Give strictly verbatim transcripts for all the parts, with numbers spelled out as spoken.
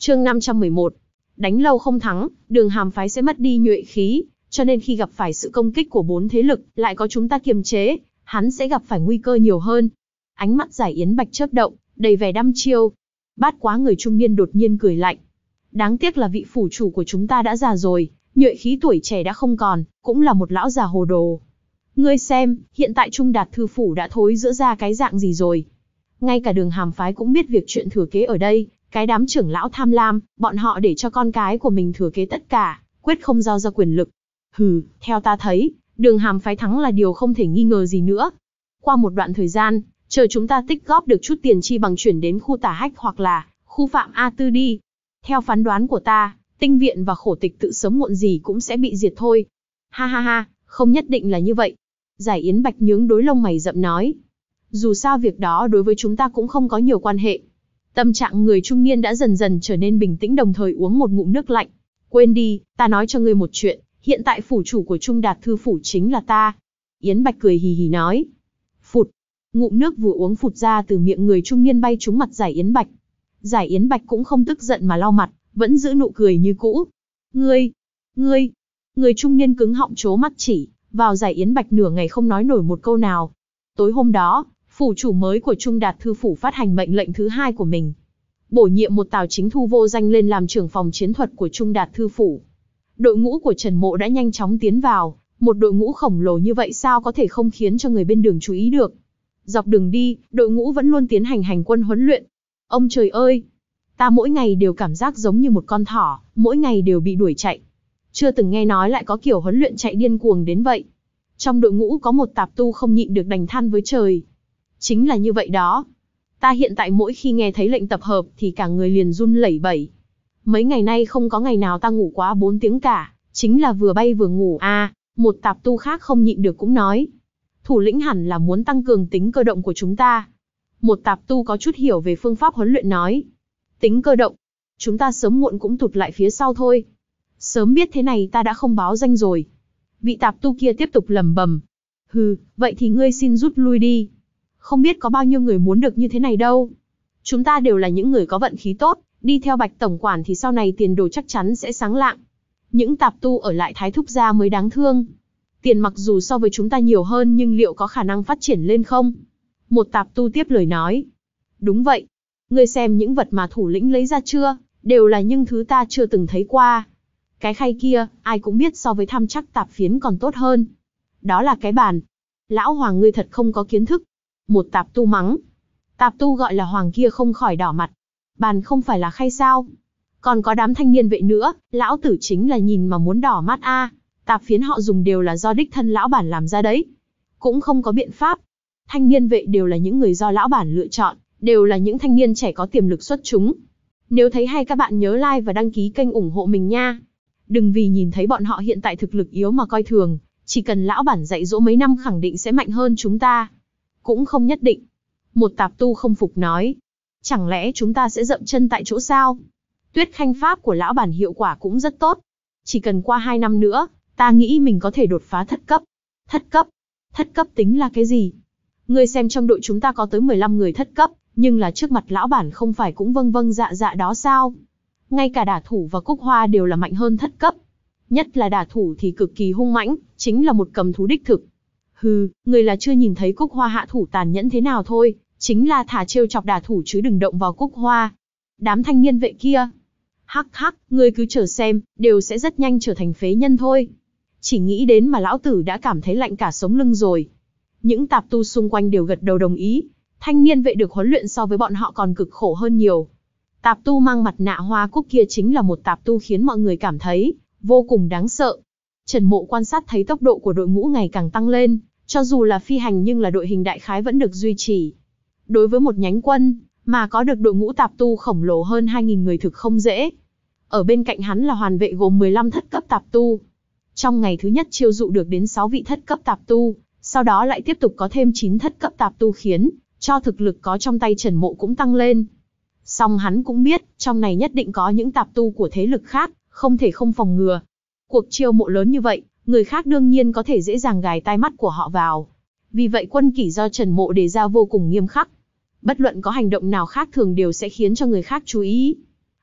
Chương năm trăm mười một. Đánh lâu không thắng, Đường Hàm phái sẽ mất đi nhuệ khí, cho nên khi gặp phải sự công kích của bốn thế lực, lại có chúng ta kiềm chế, hắn sẽ gặp phải nguy cơ nhiều hơn. Ánh mắt Giải Yến Bạch chớp động, đầy vẻ đăm chiêu. Bát Quá người trung niên đột nhiên cười lạnh. Đáng tiếc là vị phủ chủ của chúng ta đã già rồi, nhuệ khí tuổi trẻ đã không còn, cũng là một lão già hồ đồ. Ngươi xem, hiện tại Trung Đạt thư phủ đã thối rữa ra cái dạng gì rồi. Ngay cả Đường Hàm phái cũng biết việc chuyện thừa kế ở đây, cái đám trưởng lão tham lam, bọn họ để cho con cái của mình thừa kế tất cả, quyết không giao ra quyền lực. Hừ, theo ta thấy, Đường Hàm phái thắng là điều không thể nghi ngờ gì nữa. Qua một đoạn thời gian, chờ chúng ta tích góp được chút tiền chi bằng chuyển đến khu Tả Hách hoặc là khu Phạm A Tư đi. Theo phán đoán của ta, Tinh viện và Khổ Tịch tự sớm muộn gì cũng sẽ bị diệt thôi. Ha ha ha, không nhất định là như vậy. Giải Yến Bạch nhướng đôi lông mày rậm nói. Dù sao việc đó đối với chúng ta cũng không có nhiều quan hệ. Tâm trạng người trung niên đã dần dần trở nên bình tĩnh, đồng thời uống một ngụm nước lạnh. Quên đi, ta nói cho ngươi một chuyện, hiện tại phủ chủ của Trung Đạt thư phủ chính là ta. Yến Bạch cười hì hì nói. Phụt, ngụm nước vừa uống phụt ra từ miệng người trung niên bay trúng mặt Giải Yến Bạch. Giải Yến Bạch cũng không tức giận mà lau mặt, vẫn giữ nụ cười như cũ. Ngươi, ngươi, người trung niên cứng họng trố mắt chỉ vào Giải Yến Bạch, nửa ngày không nói nổi một câu nào. Tối hôm đó, phủ chủ mới của Trung Đạt thư phủ phát hành mệnh lệnh thứ hai của mình. Bổ nhiệm một Tào Chính Thu vô danh lên làm trưởng phòng chiến thuật của Trung Đạt thư phủ. Đội ngũ của Trần Mộ đã nhanh chóng tiến vào, một đội ngũ khổng lồ như vậy sao có thể không khiến cho người bên đường chú ý được. Dọc đường đi, đội ngũ vẫn luôn tiến hành hành quân huấn luyện. Ông trời ơi! Ta mỗi ngày đều cảm giác giống như một con thỏ, mỗi ngày đều bị đuổi chạy. Chưa từng nghe nói lại có kiểu huấn luyện chạy điên cuồng đến vậy. Trong đội ngũ có một tạp tu không nhịn được đành than với trời. Chính là như vậy đó. Ta hiện tại mỗi khi nghe thấy lệnh tập hợp thì cả người liền run lẩy bẩy. Mấy ngày nay không có ngày nào ta ngủ quá bốn tiếng cả, chính là vừa bay vừa ngủ a. À, một tạp tu khác không nhịn được cũng nói. Thủ lĩnh hẳn là muốn tăng cường tính cơ động của chúng ta. Một tạp tu có chút hiểu về phương pháp huấn luyện nói. Tính cơ động, chúng ta sớm muộn cũng tụt lại phía sau thôi. Sớm biết thế này ta đã không báo danh rồi. Vị tạp tu kia tiếp tục lẩm bẩm. Hừ, vậy thì ngươi xin rút lui đi. Không biết có bao nhiêu người muốn được như thế này đâu. Chúng ta đều là những người có vận khí tốt, đi theo Bạch tổng quản thì sau này tiền đồ chắc chắn sẽ sáng lạng. Những tạp tu ở lại Thái Thúc gia mới đáng thương. Tiền mặc dù so với chúng ta nhiều hơn nhưng liệu có khả năng phát triển lên không? Một tạp tu tiếp lời nói. Đúng vậy. Ngươi xem những vật mà thủ lĩnh lấy ra chưa, đều là những thứ ta chưa từng thấy qua. Cái khay kia, ai cũng biết so với tham chắc tạp phiến còn tốt hơn. Đó là cái bàn. Lão Hoàng ngươi thật không có kiến thức. Một tạp tu mắng. Tạp tu gọi là Hoàng kia không khỏi đỏ mặt. Bàn không phải là khay sao? Còn có đám thanh niên vệ nữa, lão tử chính là nhìn mà muốn đỏ mắt a. À, tạp phiến họ dùng đều là do đích thân lão bản làm ra đấy. Cũng không có biện pháp. Thanh niên vệ đều là những người do lão bản lựa chọn, đều là những thanh niên trẻ có tiềm lực xuất chúng. Nếu thấy hay các bạn nhớ like và đăng ký kênh ủng hộ mình nha. Đừng vì nhìn thấy bọn họ hiện tại thực lực yếu mà coi thường, chỉ cần lão bản dạy dỗ mấy năm khẳng định sẽ mạnh hơn chúng ta. Cũng không nhất định. Một tạp tu không phục nói. Chẳng lẽ chúng ta sẽ dậm chân tại chỗ sao? Tuyết khanh pháp của lão bản hiệu quả cũng rất tốt. Chỉ cần qua hai năm nữa, ta nghĩ mình có thể đột phá thất cấp. Thất cấp? Thất cấp tính là cái gì? Ngươi xem trong đội chúng ta có tới mười lăm người thất cấp, nhưng là trước mặt lão bản không phải cũng vâng vâng dạ dạ đó sao? Ngay cả đả thủ và Cúc Hoa đều là mạnh hơn thất cấp. Nhất là đả thủ thì cực kỳ hung mãnh, chính là một cầm thú đích thực. Hừ, người là chưa nhìn thấy Cúc Hoa hạ thủ tàn nhẫn thế nào thôi, chính là thả trêu chọc đả thủ chứ đừng động vào Cúc Hoa. Đám thanh niên vệ kia. Hắc hắc, ngươi cứ chờ xem, đều sẽ rất nhanh trở thành phế nhân thôi. Chỉ nghĩ đến mà lão tử đã cảm thấy lạnh cả sống lưng rồi. Những tạp tu xung quanh đều gật đầu đồng ý. Thanh niên vệ được huấn luyện so với bọn họ còn cực khổ hơn nhiều. Tạp tu mang mặt nạ hoa cúc kia chính là một tạp tu khiến mọi người cảm thấy vô cùng đáng sợ. Trần Mộ quan sát thấy tốc độ của đội ngũ ngày càng tăng lên, cho dù là phi hành nhưng là đội hình đại khái vẫn được duy trì. Đối với một nhánh quân, mà có được đội ngũ tạp tu khổng lồ hơn hai nghìn người thực không dễ. Ở bên cạnh hắn là hoàn vệ gồm mười lăm thất cấp tạp tu. Trong ngày thứ nhất chiêu dụ được đến sáu vị thất cấp tạp tu, sau đó lại tiếp tục có thêm chín thất cấp tạp tu khiến cho thực lực có trong tay Trần Mộ cũng tăng lên. Song hắn cũng biết, trong này nhất định có những tạp tu của thế lực khác, không thể không phòng ngừa. Cuộc chiêu mộ lớn như vậy, người khác đương nhiên có thể dễ dàng gài tai mắt của họ vào. Vì vậy quân kỷ do Trần Mộ đề ra vô cùng nghiêm khắc. Bất luận có hành động nào khác thường đều sẽ khiến cho người khác chú ý.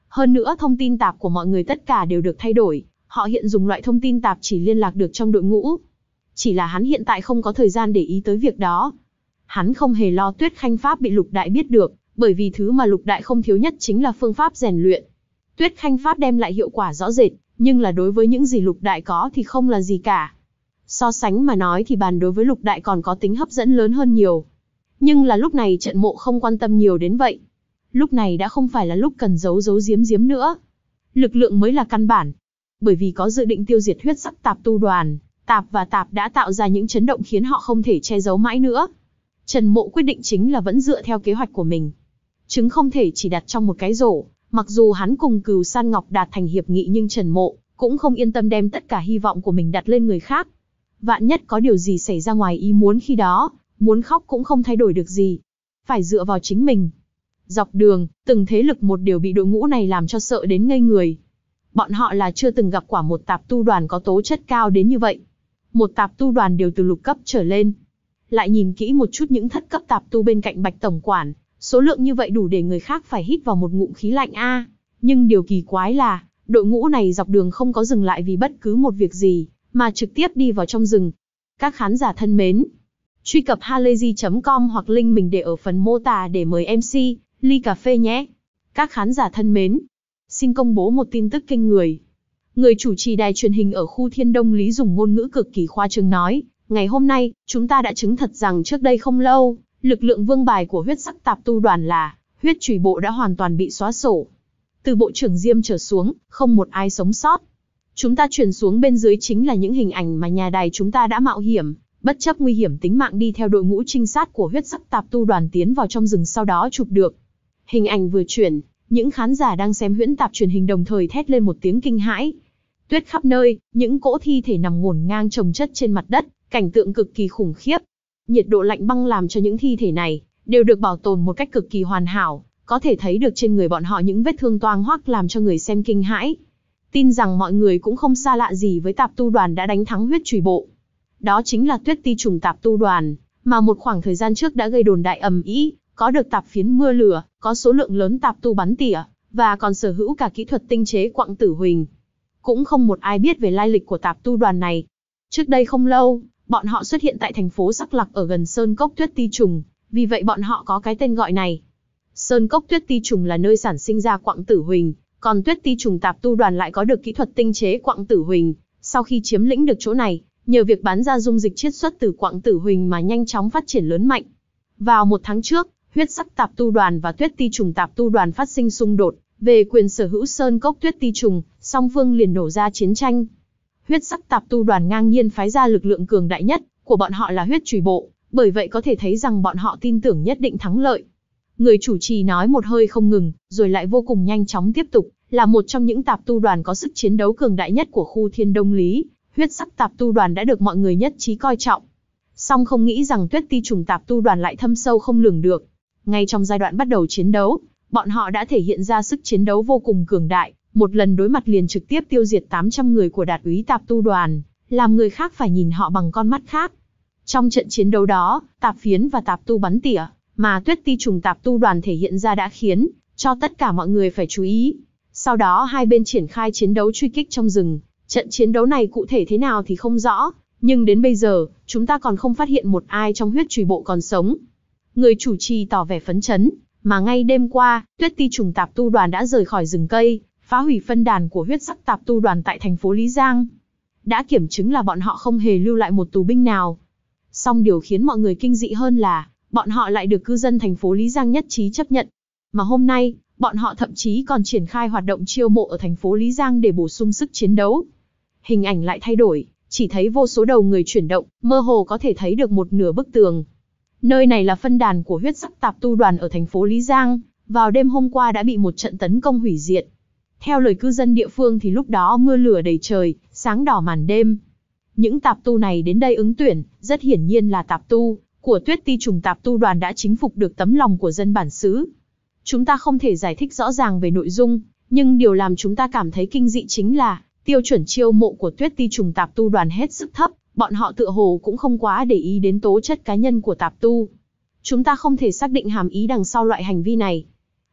Hơn nữa thông tin tạp của mọi người tất cả đều được thay đổi, họ hiện dùng loại thông tin tạp chỉ liên lạc được trong đội ngũ. Chỉ là hắn hiện tại không có thời gian để ý tới việc đó. Hắn không hề lo Tuyết Khanh Pháp bị Lục Đại biết được, bởi vì thứ mà Lục Đại không thiếu nhất chính là phương pháp rèn luyện. Tuyết Khanh Pháp đem lại hiệu quả rõ rệt, nhưng là đối với những gì Lục Đại có thì không là gì cả. So sánh mà nói thì bàn đối với Lục Đại còn có tính hấp dẫn lớn hơn nhiều. Nhưng là lúc này Trận Mộ không quan tâm nhiều đến vậy. Lúc này đã không phải là lúc cần giấu giấu giếm giếm nữa. Lực lượng mới là căn bản. Bởi vì có dự định tiêu diệt huyết sắc tạp tu đoàn, Tạp và Tạp đã tạo ra những chấn động khiến họ không thể che giấu mãi nữa. Trần Mộ quyết định chính là vẫn dựa theo kế hoạch của mình. Trứng không thể chỉ đặt trong một cái rổ, mặc dù hắn cùng Cửu San Ngọc đạt thành hiệp nghị nhưng Trần Mộ cũng không yên tâm đem tất cả hy vọng của mình đặt lên người khác. Vạn nhất có điều gì xảy ra ngoài ý muốn khi đó, muốn khóc cũng không thay đổi được gì. Phải dựa vào chính mình. Dọc đường, từng thế lực một đều bị đội ngũ này làm cho sợ đến ngây người. Bọn họ là chưa từng gặp quả một tạp tu đoàn có tố chất cao đến như vậy. Một tạp tu đoàn đều từ lục cấp trở lên. Lại nhìn kỹ một chút những thất cấp tạp tu bên cạnh Bạch Tổng Quản, số lượng như vậy đủ để người khác phải hít vào một ngụm khí lạnh a. Nhưng điều kỳ quái là, đội ngũ này dọc đường không có dừng lại vì bất cứ một việc gì, mà trực tiếp đi vào trong rừng. Các khán giả thân mến, truy cập halayzi chấm com hoặc link mình để ở phần mô tả để mời em xê, ly cà phê nhé. Các khán giả thân mến, xin công bố một tin tức kinh người. Người chủ trì đài truyền hình ở khu Thiên Đông Lý dùng ngôn ngữ cực kỳ khoa trương nói, ngày hôm nay, chúng ta đã chứng thật rằng trước đây không lâu, lực lượng vương bài của huyết sắc tạp tu đoàn là, huyết chùy bộ đã hoàn toàn bị xóa sổ. Từ bộ trưởng Diêm trở xuống, không một ai sống sót. Chúng ta truyền xuống bên dưới chính là những hình ảnh mà nhà đài chúng ta đã mạo hiểm, bất chấp nguy hiểm tính mạng đi theo đội ngũ trinh sát của huyết sắc tạp tu đoàn tiến vào trong rừng sau đó chụp được. Hình ảnh vừa chuyển, những khán giả đang xem huyễn tạp truyền hình đồng thời thét lên một tiếng kinh hãi. Tuyết khắp nơi, những cỗ thi thể nằm ngổn ngang chồng chất trên mặt đất, cảnh tượng cực kỳ khủng khiếp. Nhiệt độ lạnh băng làm cho những thi thể này đều được bảo tồn một cách cực kỳ hoàn hảo, có thể thấy được trên người bọn họ những vết thương toang hoác làm cho người xem kinh hãi. Tin rằng mọi người cũng không xa lạ gì với tạp tu đoàn đã đánh thắng huyết chùy bộ. Đó chính là Tuyết Ti Trùng tạp tu đoàn, mà một khoảng thời gian trước đã gây đồn đại ầm ĩ, có được tạp phiến mưa lửa, có số lượng lớn tạp tu bắn tỉa, và còn sở hữu cả kỹ thuật tinh chế quặng tử huỳnh. Cũng không một ai biết về lai lịch của tạp tu đoàn này. Trước đây không lâu, bọn họ xuất hiện tại thành phố Sắc Lặc ở gần Sơn Cốc Tuyết Ti Trùng, vì vậy bọn họ có cái tên gọi này. Sơn Cốc Tuyết Ti Trùng là nơi sản sinh ra quặng tử huỳnh, còn Tuyết Ti Trùng tạp tu đoàn lại có được kỹ thuật tinh chế quặng tử huỳnh. Sau khi chiếm lĩnh được chỗ này, nhờ việc bán ra dung dịch chiết xuất từ quặng tử huỳnh mà nhanh chóng phát triển lớn mạnh. Vào một tháng trước, huyết sắc tạp tu đoàn và Tuyết Ti Trùng tạp tu đoàn phát sinh xung đột về quyền sở hữu Sơn Cốc Tuyết Ti Trùng, song phương liền nổ ra chiến tranh. Huyết sắc tạp tu đoàn ngang nhiên phái ra lực lượng cường đại nhất của bọn họ là huyết chùy bộ, bởi vậy có thể thấy rằng bọn họ tin tưởng nhất định thắng lợi. Người chủ trì nói một hơi không ngừng, rồi lại vô cùng nhanh chóng tiếp tục, là một trong những tạp tu đoàn có sức chiến đấu cường đại nhất của khu Thiên Đông Lý, huyết sắc tạp tu đoàn đã được mọi người nhất trí coi trọng. Song không nghĩ rằng Tuyết Ti Trùng tạp tu đoàn lại thâm sâu không lường được. Ngay trong giai đoạn bắt đầu chiến đấu, bọn họ đã thể hiện ra sức chiến đấu vô cùng cường đại, một lần đối mặt liền trực tiếp tiêu diệt tám trăm người của Đạt úy tạp tu đoàn, làm người khác phải nhìn họ bằng con mắt khác. Trong trận chiến đấu đó, tạp phiến và tạp tu bắn tỉa mà Tuyết Ti Trùng tạp tu đoàn thể hiện ra đã khiến cho tất cả mọi người phải chú ý. Sau đó hai bên triển khai chiến đấu truy kích trong rừng. Trận chiến đấu này cụ thể thế nào thì không rõ, nhưng đến bây giờ, chúng ta còn không phát hiện một ai trong huyết chùy bộ còn sống. Người chủ trì tỏ vẻ phấn chấn, mà ngay đêm qua, Tuyết Ti Trùng tạp tu đoàn đã rời khỏi rừng cây, phá hủy phân đàn của huyết sắc tạp tu đoàn tại thành phố Lý Giang. Đã kiểm chứng là bọn họ không hề lưu lại một tù binh nào. Song điều khiến mọi người kinh dị hơn là, bọn họ lại được cư dân thành phố Lý Giang nhất trí chấp nhận. Mà hôm nay, bọn họ thậm chí còn triển khai hoạt động chiêu mộ ở thành phố Lý Giang để bổ sung sức chiến đấu. Hình ảnh lại thay đổi, chỉ thấy vô số đầu người chuyển động, mơ hồ có thể thấy được một nửa bức tường. Nơi này là phân đàn của huyết sắc tạp tu đoàn ở thành phố Lý Giang, vào đêm hôm qua đã bị một trận tấn công hủy diệt. Theo lời cư dân địa phương thì lúc đó mưa lửa đầy trời, sáng đỏ màn đêm. Những tạp tu này đến đây ứng tuyển, rất hiển nhiên là tạp tu của Tuyết Ti Trùng tạp tu đoàn đã chính phục được tấm lòng của dân bản xứ. Chúng ta không thể giải thích rõ ràng về nội dung, nhưng điều làm chúng ta cảm thấy kinh dị chính là tiêu chuẩn chiêu mộ của Tuyết Ti Trùng tạp tu đoàn hết sức thấp, bọn họ tựa hồ cũng không quá để ý đến tố chất cá nhân của tạp tu. Chúng ta không thể xác định hàm ý đằng sau loại hành vi này.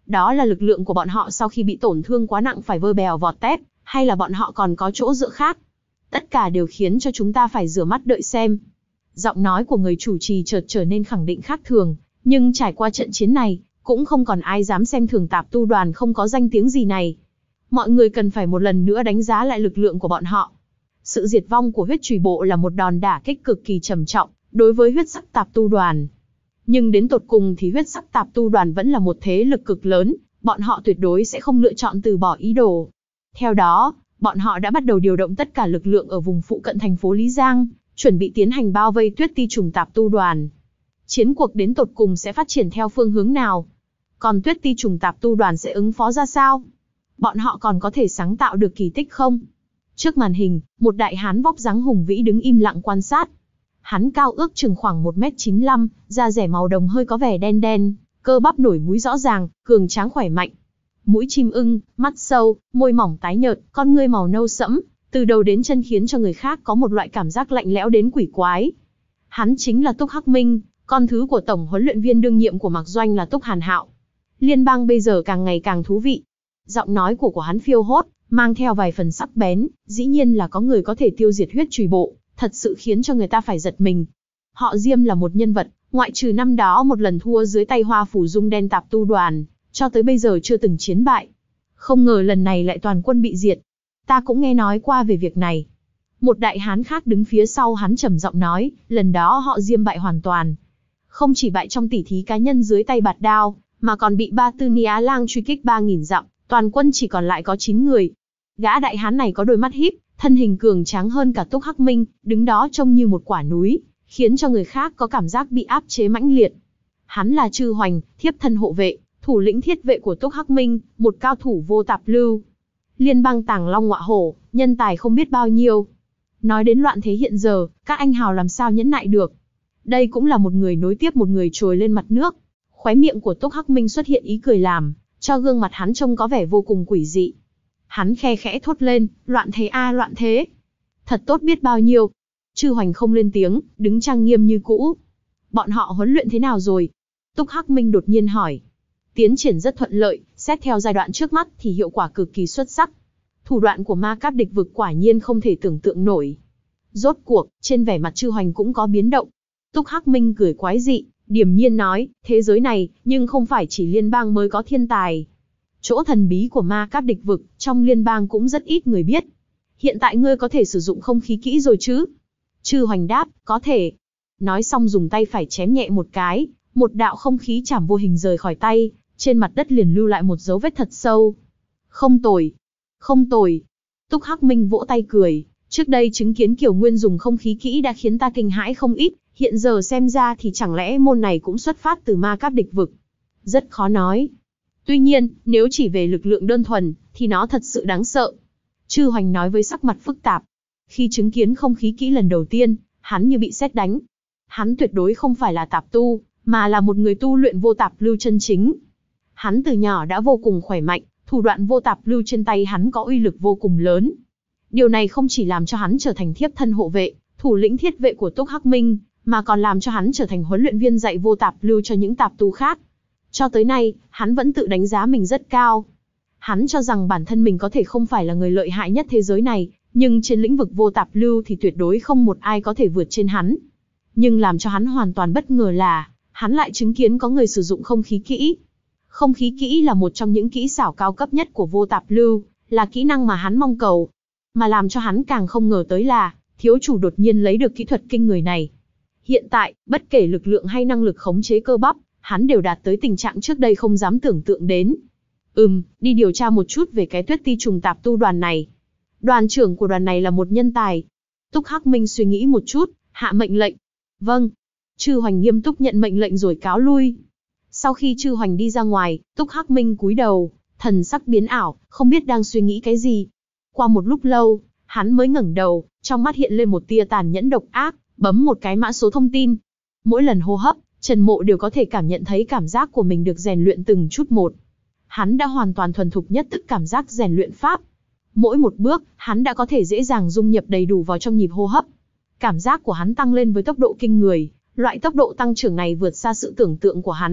Đó là lực lượng của bọn họ sau khi bị tổn thương quá nặng phải vơ bèo vọt tép, hay là bọn họ còn có chỗ dựa khác? Tất cả đều khiến cho chúng ta phải rửa mắt đợi xem. Giọng nói của người chủ trì chợt trở nên khẳng định khác thường, nhưng trải qua trận chiến này, cũng không còn ai dám xem thường tạp tu đoàn không có danh tiếng gì này. Mọi người cần phải một lần nữa đánh giá lại lực lượng của bọn họ. Sự diệt vong của huyết trùy bộ là một đòn đả kích cực kỳ trầm trọng đối với huyết sắc tạp tu đoàn. Nhưng đến tột cùng thì huyết sắc tạp tu đoàn vẫn là một thế lực cực lớn, bọn họ tuyệt đối sẽ không lựa chọn từ bỏ ý đồ. Theo đó, bọn họ đã bắt đầu điều động tất cả lực lượng ở vùng phụ cận thành phố Lý Giang, chuẩn bị tiến hành bao vây Tuyết Ti trùng tạp tu đoàn. Chiến cuộc đến tột cùng sẽ phát triển theo phương hướng nào? Còn Tuyết Ti trùng tạp tu đoàn sẽ ứng phó ra sao? Bọn họ còn có thể sáng tạo được kỳ tích không? Trước màn hình, một đại hán vóc dáng hùng vĩ đứng im lặng quan sát. Hắn cao ước chừng khoảng một mét chín mươi lăm, da rẻ màu đồng hơi có vẻ đen đen, cơ bắp nổi múi rõ ràng, cường tráng khỏe mạnh. Mũi chim ưng, mắt sâu, môi mỏng tái nhợt, con ngươi màu nâu sẫm, từ đầu đến chân khiến cho người khác có một loại cảm giác lạnh lẽo đến quỷ quái. Hắn chính là Túc Hắc Minh, con thứ của tổng huấn luyện viên đương nhiệm của Mạc Doanh là Túc Hàn Hạo. Liên bang bây giờ càng ngày càng thú vị. Giọng nói của của hắn phiêu hốt, mang theo vài phần sắc bén, dĩ nhiên là có người có thể tiêu diệt huyết trùy bộ, thật sự khiến cho người ta phải giật mình. Họ Diêm là một nhân vật, ngoại trừ năm đó một lần thua dưới tay Hoa Phủ Dung Đen tạp tu đoàn, cho tới bây giờ chưa từng chiến bại. Không ngờ lần này lại toàn quân bị diệt. Ta cũng nghe nói qua về việc này. Một đại hán khác đứng phía sau hắn trầm giọng nói, lần đó họ Diêm bại hoàn toàn. Không chỉ bại trong tỉ thí cá nhân dưới tay Bạt Đao, mà còn bị Ba Tư Ni Á Lang truy kích ba nghìn dặm, toàn quân chỉ còn lại có chín người. Gã đại hán này có đôi mắt híp, thân hình cường tráng hơn cả Túc Hắc Minh, đứng đó trông như một quả núi, khiến cho người khác có cảm giác bị áp chế mãnh liệt. Hắn là Trư Hoành, thiếp thân hộ vệ, thủ lĩnh thiết vệ của Túc Hắc Minh, một cao thủ vô tạp lưu. Liên bang Tàng Long Ngọa Hổ, nhân tài không biết bao nhiêu. Nói đến loạn thế hiện giờ, các anh hào làm sao nhẫn nại được. Đây cũng là một người nối tiếp một người trồi lên mặt nước. Khóe miệng của Túc Hắc Minh xuất hiện ý cười làm, cho gương mặt hắn trông có vẻ vô cùng quỷ dị. Hắn khe khẽ thốt lên, loạn thế a loạn thế. Thật tốt biết bao nhiêu. Trư Hoành không lên tiếng, đứng trang nghiêm như cũ. Bọn họ huấn luyện thế nào rồi? Túc Hắc Minh đột nhiên hỏi. Tiến triển rất thuận lợi, xét theo giai đoạn trước mắt thì hiệu quả cực kỳ xuất sắc. Thủ đoạn của ma cáp địch vực quả nhiên không thể tưởng tượng nổi. Rốt cuộc, trên vẻ mặt Trư Hoành cũng có biến động. Túc Hắc Minh cười quái dị, điềm nhiên nói, thế giới này, nhưng không phải chỉ liên bang mới có thiên tài. Chỗ thần bí của ma cáp địch vực, trong liên bang cũng rất ít người biết. Hiện tại ngươi có thể sử dụng không khí kỹ rồi chứ? Trư Hoành đáp, có thể. Nói xong dùng tay phải chém nhẹ một cái, một đạo không khí chảm vô hình rời khỏi tay, trên mặt đất liền lưu lại một dấu vết thật sâu. Không tồi, không tồi. Túc Hắc Minh vỗ tay cười, trước đây chứng kiến Kiều Nguyên dùng không khí kỹ đã khiến ta kinh hãi không ít, hiện giờ xem ra thì chẳng lẽ môn này cũng xuất phát từ ma cáp địch vực. Rất khó nói. Tuy nhiên, nếu chỉ về lực lượng đơn thuần, thì nó thật sự đáng sợ. Trư Hoành nói với sắc mặt phức tạp. Khi chứng kiến không khí kỹ lần đầu tiên, hắn như bị sét đánh. Hắn tuyệt đối không phải là tạp tu, mà là một người tu luyện vô tạp lưu chân chính. Hắn từ nhỏ đã vô cùng khỏe mạnh, thủ đoạn vô tạp lưu trên tay hắn có uy lực vô cùng lớn. Điều này không chỉ làm cho hắn trở thành thiếp thân hộ vệ, thủ lĩnh thiết vệ của Túc Hắc Minh, mà còn làm cho hắn trở thành huấn luyện viên dạy vô tạp lưu cho những tạp tu khác. Cho tới nay, hắn vẫn tự đánh giá mình rất cao. Hắn cho rằng bản thân mình có thể không phải là người lợi hại nhất thế giới này, nhưng trên lĩnh vực vô tạp lưu thì tuyệt đối không một ai có thể vượt trên hắn. Nhưng làm cho hắn hoàn toàn bất ngờ là, hắn lại chứng kiến có người sử dụng không khí kỹ. Không khí kỹ là một trong những kỹ xảo cao cấp nhất của vô tạp lưu, là kỹ năng mà hắn mong cầu. Mà làm cho hắn càng không ngờ tới là, thiếu chủ đột nhiên lấy được kỹ thuật kinh người này. Hiện tại, bất kể lực lượng hay năng lực khống chế cơ bắp, hắn đều đạt tới tình trạng trước đây không dám tưởng tượng đến. Ừm, đi điều tra một chút về cái Tuyết Ti trùng tạp tu đoàn này. Đoàn trưởng của đoàn này là một nhân tài. Túc Hắc Minh suy nghĩ một chút, hạ mệnh lệnh. Vâng. Trư Hoành nghiêm túc nhận mệnh lệnh rồi cáo lui. Sau khi Trư Hoành đi ra ngoài, Túc Hắc Minh cúi đầu, thần sắc biến ảo, không biết đang suy nghĩ cái gì. Qua một lúc lâu, hắn mới ngẩng đầu, trong mắt hiện lên một tia tàn nhẫn độc ác, bấm một cái mã số thông tin. Mỗi lần hô hấp, Trần Mộ đều có thể cảm nhận thấy cảm giác của mình được rèn luyện từng chút một. Hắn đã hoàn toàn thuần thục nhất tức cảm giác rèn luyện pháp. Mỗi một bước, hắn đã có thể dễ dàng dung nhập đầy đủ vào trong nhịp hô hấp. Cảm giác của hắn tăng lên với tốc độ kinh người, loại tốc độ tăng trưởng này vượt xa sự tưởng tượng của hắn,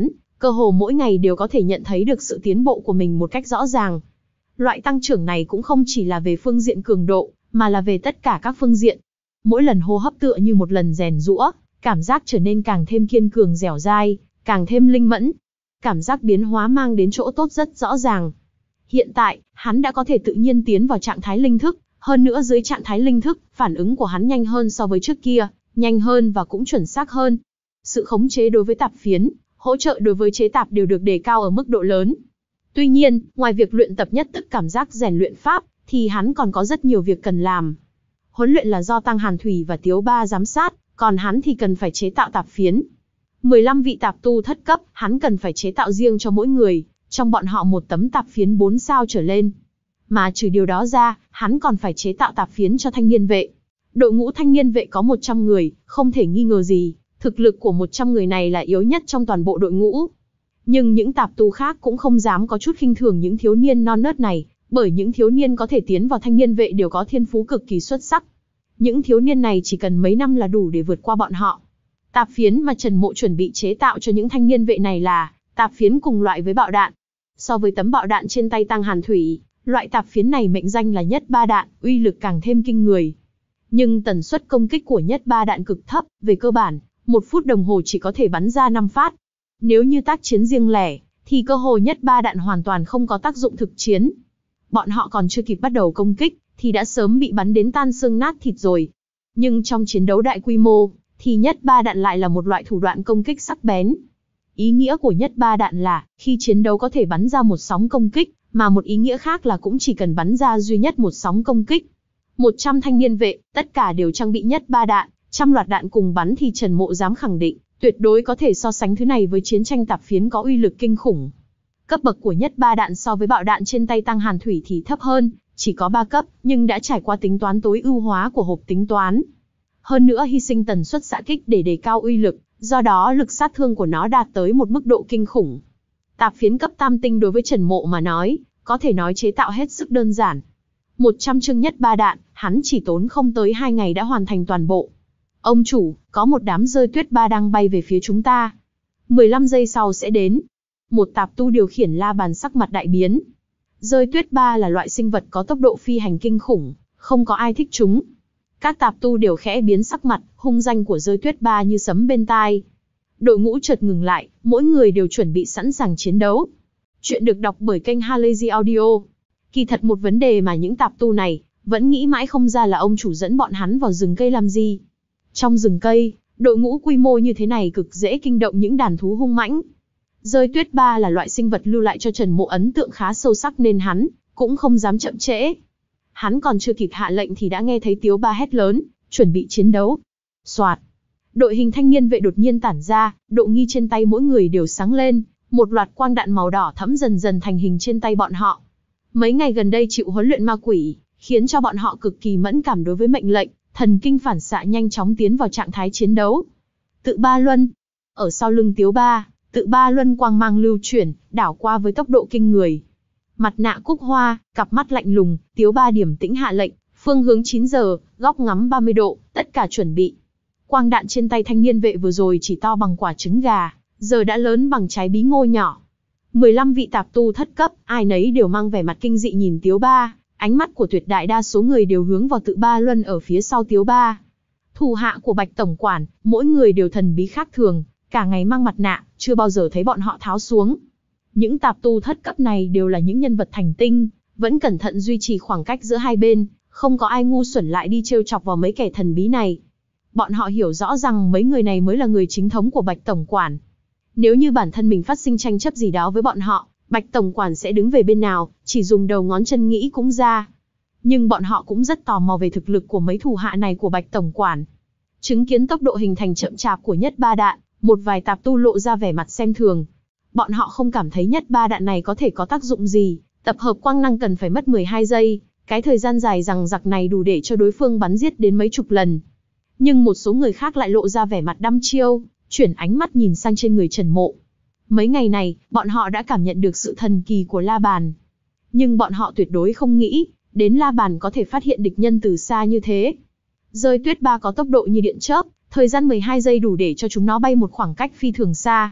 cơ hồ mỗi ngày đều có thể nhận thấy được sự tiến bộ của mình một cách rõ ràng. Loại tăng trưởng này cũng không chỉ là về phương diện cường độ, mà là về tất cả các phương diện. Mỗi lần hô hấp tựa như một lần rèn giũa, cảm giác trở nên càng thêm kiên cường dẻo dai, càng thêm linh mẫn. Cảm giác biến hóa mang đến chỗ tốt rất rõ ràng. Hiện tại, hắn đã có thể tự nhiên tiến vào trạng thái linh thức, hơn nữa dưới trạng thái linh thức, phản ứng của hắn nhanh hơn so với trước kia, nhanh hơn và cũng chuẩn xác hơn. Sự khống chế đối với tạp phiến, hỗ trợ đối với chế tạp đều được đề cao ở mức độ lớn. Tuy nhiên, ngoài việc luyện tập nhất tức cảm giác rèn luyện pháp, thì hắn còn có rất nhiều việc cần làm. Huấn luyện là do Tăng Hàn Thủy và Tiếu Ba giám sát, còn hắn thì cần phải chế tạo tạp phiến. mười lăm vị tạp tu thất cấp, hắn cần phải chế tạo riêng cho mỗi người, trong bọn họ một tấm tạp phiến bốn sao trở lên. Mà trừ điều đó ra, hắn còn phải chế tạo tạp phiến cho thanh niên vệ. Đội ngũ thanh niên vệ có một trăm người, không thể nghi ngờ gì, thực lực của một trăm người này là yếu nhất trong toàn bộ đội ngũ. Nhưng những tạp tu khác cũng không dám có chút khinh thường những thiếu niên non nớt này, bởi những thiếu niên có thể tiến vào thanh niên vệ đều có thiên phú cực kỳ xuất sắc. Những thiếu niên này chỉ cần mấy năm là đủ để vượt qua bọn họ. Tạp phiến mà Trần Mộ chuẩn bị chế tạo cho những thanh niên vệ này là tạp phiến cùng loại với bạo đạn. So với tấm bạo đạn trên tay Tăng Hàn Thủy, loại tạp phiến này mệnh danh là nhất ba đạn, uy lực càng thêm kinh người. Nhưng tần suất công kích của nhất ba đạn cực thấp, về cơ bản, một phút đồng hồ chỉ có thể bắn ra năm phát. Nếu như tác chiến riêng lẻ, thì cơ hồ nhất ba đạn hoàn toàn không có tác dụng thực chiến. Bọn họ còn chưa kịp bắt đầu công kích, thì đã sớm bị bắn đến tan xương nát thịt rồi. Nhưng trong chiến đấu đại quy mô, thì nhất ba đạn lại là một loại thủ đoạn công kích sắc bén. Ý nghĩa của nhất ba đạn là, khi chiến đấu có thể bắn ra một sóng công kích, mà một ý nghĩa khác là cũng chỉ cần bắn ra duy nhất một sóng công kích. một trăm thanh niên vệ, tất cả đều trang bị nhất ba đạn, trăm loạt đạn cùng bắn thì Trần Mộ dám khẳng định, tuyệt đối có thể so sánh thứ này với chiến tranh tạp phiến có uy lực kinh khủng. Cấp bậc của nhất ba đạn so với bạo đạn trên tay Tăng Hàn Thủy thì thấp hơn, chỉ có ba cấp, nhưng đã trải qua tính toán tối ưu hóa của hộp tính toán. Hơn nữa hy sinh tần suất xạ kích để đề cao uy lực, do đó lực sát thương của nó đạt tới một mức độ kinh khủng. Tạp phiến cấp tam tinh đối với Trần Mộ mà nói, có thể nói chế tạo hết sức đơn giản. một trăm chương nhất ba đạn, hắn chỉ tốn không tới hai ngày đã hoàn thành toàn bộ. Ông chủ, có một đám rơi tuyết ba đang bay về phía chúng ta. mười lăm giây sau sẽ đến. Một tạp tu điều khiển la bàn sắc mặt đại biến. Rơi tuyết ba là loại sinh vật có tốc độ phi hành kinh khủng, không có ai thích chúng. Các tạp tu đều khẽ biến sắc mặt, hung danh của rơi tuyết ba như sấm bên tai. Đội ngũ chợt ngừng lại, mỗi người đều chuẩn bị sẵn sàng chiến đấu. Chuyện được đọc bởi kênh Halazy Audio. Kỳ thật một vấn đề mà những tạp tu này vẫn nghĩ mãi không ra là ông chủ dẫn bọn hắn vào rừng cây làm gì. Trong rừng cây, đội ngũ quy mô như thế này cực dễ kinh động những đàn thú hung mãnh. Rơi tuyết ba là loại sinh vật lưu lại cho Trần Mộ ấn tượng khá sâu sắc nên hắn cũng không dám chậm trễ. Hắn còn chưa kịp hạ lệnh thì đã nghe thấy Tiếu Ba hét lớn, chuẩn bị chiến đấu. Soạt. Đội hình thanh niên vệ đột nhiên tản ra, độ nghi trên tay mỗi người đều sáng lên, một loạt quang đạn màu đỏ thẫm dần dần thành hình trên tay bọn họ. Mấy ngày gần đây chịu huấn luyện ma quỷ, khiến cho bọn họ cực kỳ mẫn cảm đối với mệnh lệnh, thần kinh phản xạ nhanh chóng tiến vào trạng thái chiến đấu. Tự Ba Luân. Ở sau lưng Tiếu Ba, Tự Ba Luân quang mang lưu chuyển, đảo qua với tốc độ kinh người. Mặt nạ cúc hoa, cặp mắt lạnh lùng, Tiếu Ba điểm tĩnh hạ lệnh, phương hướng chín giờ, góc ngắm ba mươi độ, tất cả chuẩn bị. Quang đạn trên tay thanh niên vệ vừa rồi chỉ to bằng quả trứng gà, giờ đã lớn bằng trái bí ngô nhỏ. mười lăm vị tạp tu thất cấp, ai nấy đều mang vẻ mặt kinh dị nhìn Tiếu Ba, ánh mắt của tuyệt đại đa số người đều hướng vào Tự Ba Luân ở phía sau Tiếu Ba. Thủ hạ của Bạch tổng quản, mỗi người đều thần bí khác thường, cả ngày mang mặt nạ, chưa bao giờ thấy bọn họ tháo xuống. Những tạp tu thất cấp này đều là những nhân vật thành tinh, vẫn cẩn thận duy trì khoảng cách giữa hai bên, không có ai ngu xuẩn lại đi trêu chọc vào mấy kẻ thần bí này. Bọn họ hiểu rõ rằng mấy người này mới là người chính thống của Bạch tổng quản. Nếu như bản thân mình phát sinh tranh chấp gì đó với bọn họ, Bạch tổng quản sẽ đứng về bên nào, chỉ dùng đầu ngón chân nghĩ cũng ra. Nhưng bọn họ cũng rất tò mò về thực lực của mấy thủ hạ này của Bạch tổng quản. Chứng kiến tốc độ hình thành chậm chạp của nhất ba đạn, một vài tạp tu lộ ra vẻ mặt xem thường. Bọn họ không cảm thấy nhất ba đạn này có thể có tác dụng gì, tập hợp quang năng cần phải mất mười hai giây, cái thời gian dài rằng giặc này đủ để cho đối phương bắn giết đến mấy chục lần. Nhưng một số người khác lại lộ ra vẻ mặt đăm chiêu, chuyển ánh mắt nhìn sang trên người Trần Mộ. Mấy ngày này, bọn họ đã cảm nhận được sự thần kỳ của la bàn. Nhưng bọn họ tuyệt đối không nghĩ, đến la bàn có thể phát hiện địch nhân từ xa như thế. Rơi tuyết ba có tốc độ như điện chớp, thời gian mười hai giây đủ để cho chúng nó bay một khoảng cách phi thường xa.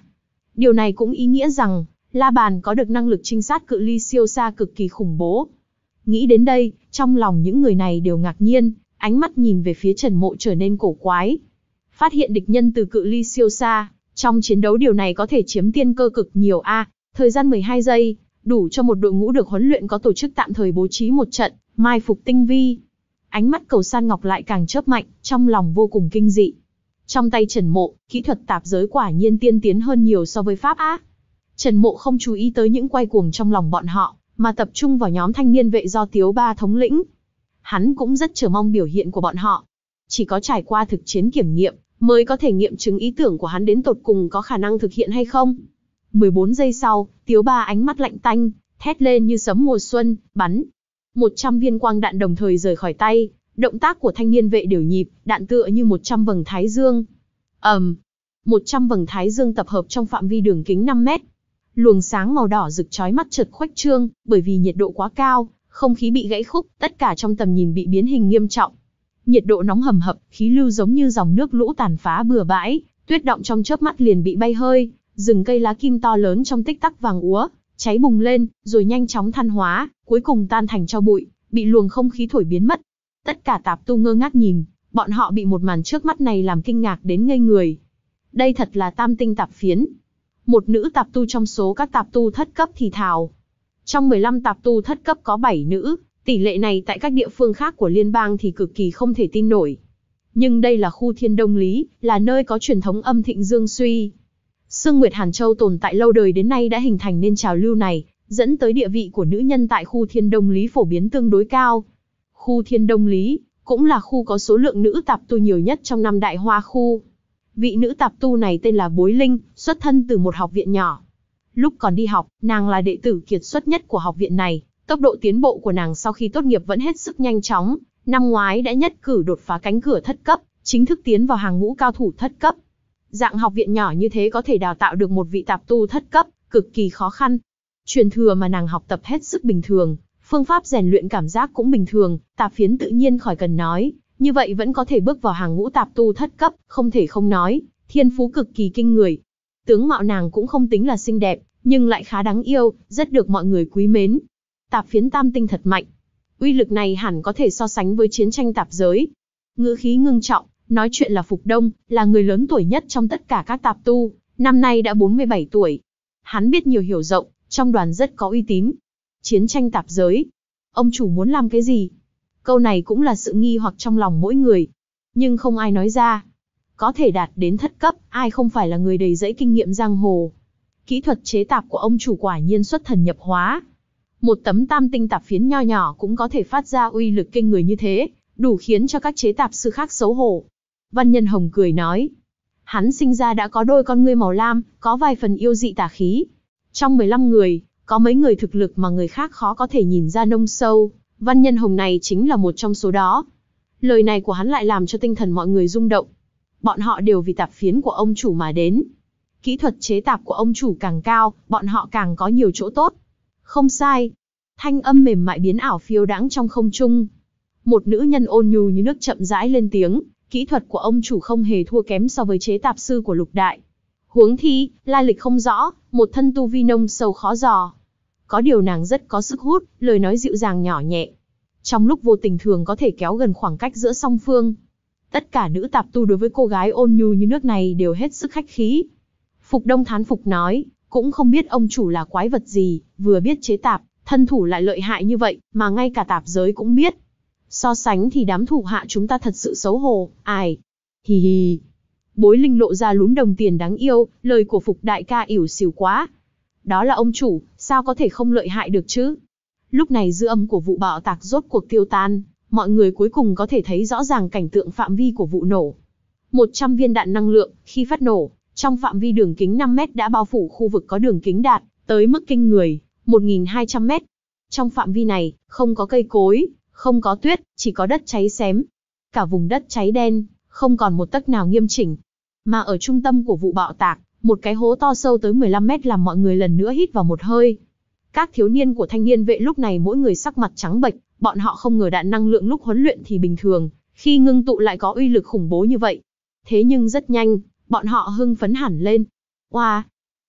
Điều này cũng ý nghĩa rằng, La Bàn có được năng lực trinh sát cự ly siêu xa cực kỳ khủng bố. Nghĩ đến đây, trong lòng những người này đều ngạc nhiên, ánh mắt nhìn về phía Trần Mộ trở nên cổ quái. Phát hiện địch nhân từ cự ly siêu xa, trong chiến đấu điều này có thể chiếm tiên cơ cực nhiều a. Thời gian mười hai giây, đủ cho một đội ngũ được huấn luyện có tổ chức tạm thời bố trí một trận, mai phục tinh vi. Ánh mắt Cầu San Ngọc lại càng chớp mạnh, trong lòng vô cùng kinh dị. Trong tay Trần Mộ, kỹ thuật tạp giới quả nhiên tiên tiến hơn nhiều so với Pháp Á. Trần Mộ không chú ý tới những quay cuồng trong lòng bọn họ, mà tập trung vào nhóm thanh niên vệ do Tiếu Ba thống lĩnh. Hắn cũng rất chờ mong biểu hiện của bọn họ. Chỉ có trải qua thực chiến kiểm nghiệm, mới có thể nghiệm chứng ý tưởng của hắn đến tột cùng có khả năng thực hiện hay không. mười bốn giây sau, Tiếu Ba ánh mắt lạnh tanh, thét lên như sấm mùa xuân, bắn. một trăm viên quang đạn đồng thời rời khỏi tay, động tác của thanh niên vệ đều nhịp, đạn tựa như một trăm vầng thái dương. ầm, um, một trăm vầng thái dương tập hợp trong phạm vi đường kính năm mét. Luồng sáng màu đỏ rực chói mắt chợt khuếch trương, bởi vì nhiệt độ quá cao, không khí bị gãy khúc, tất cả trong tầm nhìn bị biến hình nghiêm trọng. Nhiệt độ nóng hầm hập, khí lưu giống như dòng nước lũ tàn phá bừa bãi, tuyết động trong chớp mắt liền bị bay hơi, rừng cây lá kim to lớn trong tích tắc vàng úa, cháy bùng lên, rồi nhanh chóng than hóa, cuối cùng tan thành tro bụi, bị luồng không khí thổi biến mất. Tất cả tạp tu ngơ ngác nhìn, bọn họ bị một màn trước mắt này làm kinh ngạc đến ngây người. Đây thật là tam tinh tạp phiến. Một nữ tạp tu trong số các tạp tu thất cấp thì thào. Trong mười lăm tạp tu thất cấp có bảy nữ, tỷ lệ này tại các địa phương khác của liên bang thì cực kỳ không thể tin nổi. Nhưng đây là khu Thiên Đông Lý, là nơi có truyền thống âm thịnh dương suy. Sương Nguyệt Hàn Châu tồn tại lâu đời đến nay đã hình thành nên trào lưu này, dẫn tới địa vị của nữ nhân tại khu Thiên Đông Lý phổ biến tương đối cao. Khu Thiên Đông Lý cũng là khu có số lượng nữ tạp tu nhiều nhất trong năm đại hoa khu. Vị nữ tạp tu này tên là Bối Linh, xuất thân từ một học viện nhỏ. Lúc còn đi học, nàng là đệ tử kiệt xuất nhất của học viện này, tốc độ tiến bộ của nàng sau khi tốt nghiệp vẫn hết sức nhanh chóng, năm ngoái đã nhất cử đột phá cánh cửa thất cấp, chính thức tiến vào hàng ngũ cao thủ thất cấp. Dạng học viện nhỏ như thế có thể đào tạo được một vị tạp tu thất cấp, cực kỳ khó khăn. Truyền thừa mà nàng học tập hết sức bình thường, phương pháp rèn luyện cảm giác cũng bình thường, tạp phiến tự nhiên khỏi cần nói, như vậy vẫn có thể bước vào hàng ngũ tạp tu thất cấp, không thể không nói, thiên phú cực kỳ kinh người. Tướng mạo nàng cũng không tính là xinh đẹp, nhưng lại khá đáng yêu, rất được mọi người quý mến. Tạp phiến tam tinh thật mạnh. Uy lực này hẳn có thể so sánh với chiến tranh tạp giới. Ngữ khí ngưng trọng, nói chuyện là Phục Đông, là người lớn tuổi nhất trong tất cả các tạp tu, năm nay đã bốn mươi bảy tuổi. Hắn biết nhiều hiểu rộng, trong đoàn rất có uy tín. Chiến tranh tạp giới. Ông chủ muốn làm cái gì? Câu này cũng là sự nghi hoặc trong lòng mỗi người. Nhưng không ai nói ra. Có thể đạt đến thất cấp, ai không phải là người đầy dẫy kinh nghiệm giang hồ. Kỹ thuật chế tạp của ông chủ quả nhiên xuất thần nhập hóa. Một tấm tam tinh tạp phiến nho nhỏ cũng có thể phát ra uy lực kinh người như thế, đủ khiến cho các chế tạp sư khác xấu hổ. Văn Nhân Hồng cười nói. Hắn sinh ra đã có đôi con ngươi màu lam, có vài phần yêu dị tà khí. Trong mười lăm người, có mấy người thực lực mà người khác khó có thể nhìn ra nông sâu. Văn Nhân Hồng này chính là một trong số đó. Lời này của hắn lại làm cho tinh thần mọi người rung động. Bọn họ đều vì tạp phiến của ông chủ mà đến. Kỹ thuật chế tạp của ông chủ càng cao, bọn họ càng có nhiều chỗ tốt. Không sai. Thanh âm mềm mại biến ảo phiêu đãng trong không trung. Một nữ nhân ôn nhu như nước chậm rãi lên tiếng. Kỹ thuật của ông chủ không hề thua kém so với chế tạp sư của Lục Đại. Huống thi, lai lịch không rõ, một thân tu vi nông sâu khó dò. Có điều nàng rất có sức hút, lời nói dịu dàng nhỏ nhẹ. Trong lúc vô tình thường có thể kéo gần khoảng cách giữa song phương. Tất cả nữ tạp tu đối với cô gái ôn nhu như nước này đều hết sức khách khí. Phục Đông thán phục nói, cũng không biết ông chủ là quái vật gì, vừa biết chế tạp, thân thủ lại lợi hại như vậy, mà ngay cả tạp giới cũng biết. So sánh thì đám thủ hạ chúng ta thật sự xấu hổ, ai? Hì hì. Bối Linh lộ ra lúm đồng tiền đáng yêu, lời của Phục đại ca ỉu xìu quá. Đó là ông chủ, sao có thể không lợi hại được chứ? Lúc này dư âm của vụ bạo tạc rốt cuộc tiêu tan, mọi người cuối cùng có thể thấy rõ ràng cảnh tượng phạm vi của vụ nổ. một trăm viên đạn năng lượng, khi phát nổ, trong phạm vi đường kính năm mét đã bao phủ khu vực có đường kính đạt tới mức kinh người, một nghìn hai trăm mét. Trong phạm vi này, không có cây cối, không có tuyết, chỉ có đất cháy xém. Cả vùng đất cháy đen, không còn một tấc nào nghiêm chỉnh. Mà ở trung tâm của vụ bạo tạc, một cái hố to sâu tới mười lăm mét làm mọi người lần nữa hít vào một hơi. Các thiếu niên của thanh niên vệ lúc này mỗi người sắc mặt trắng bệch, bọn họ không ngờ đạn năng lượng lúc huấn luyện thì bình thường, khi ngưng tụ lại có uy lực khủng bố như vậy. Thế nhưng rất nhanh, bọn họ hưng phấn hẳn lên. Oa,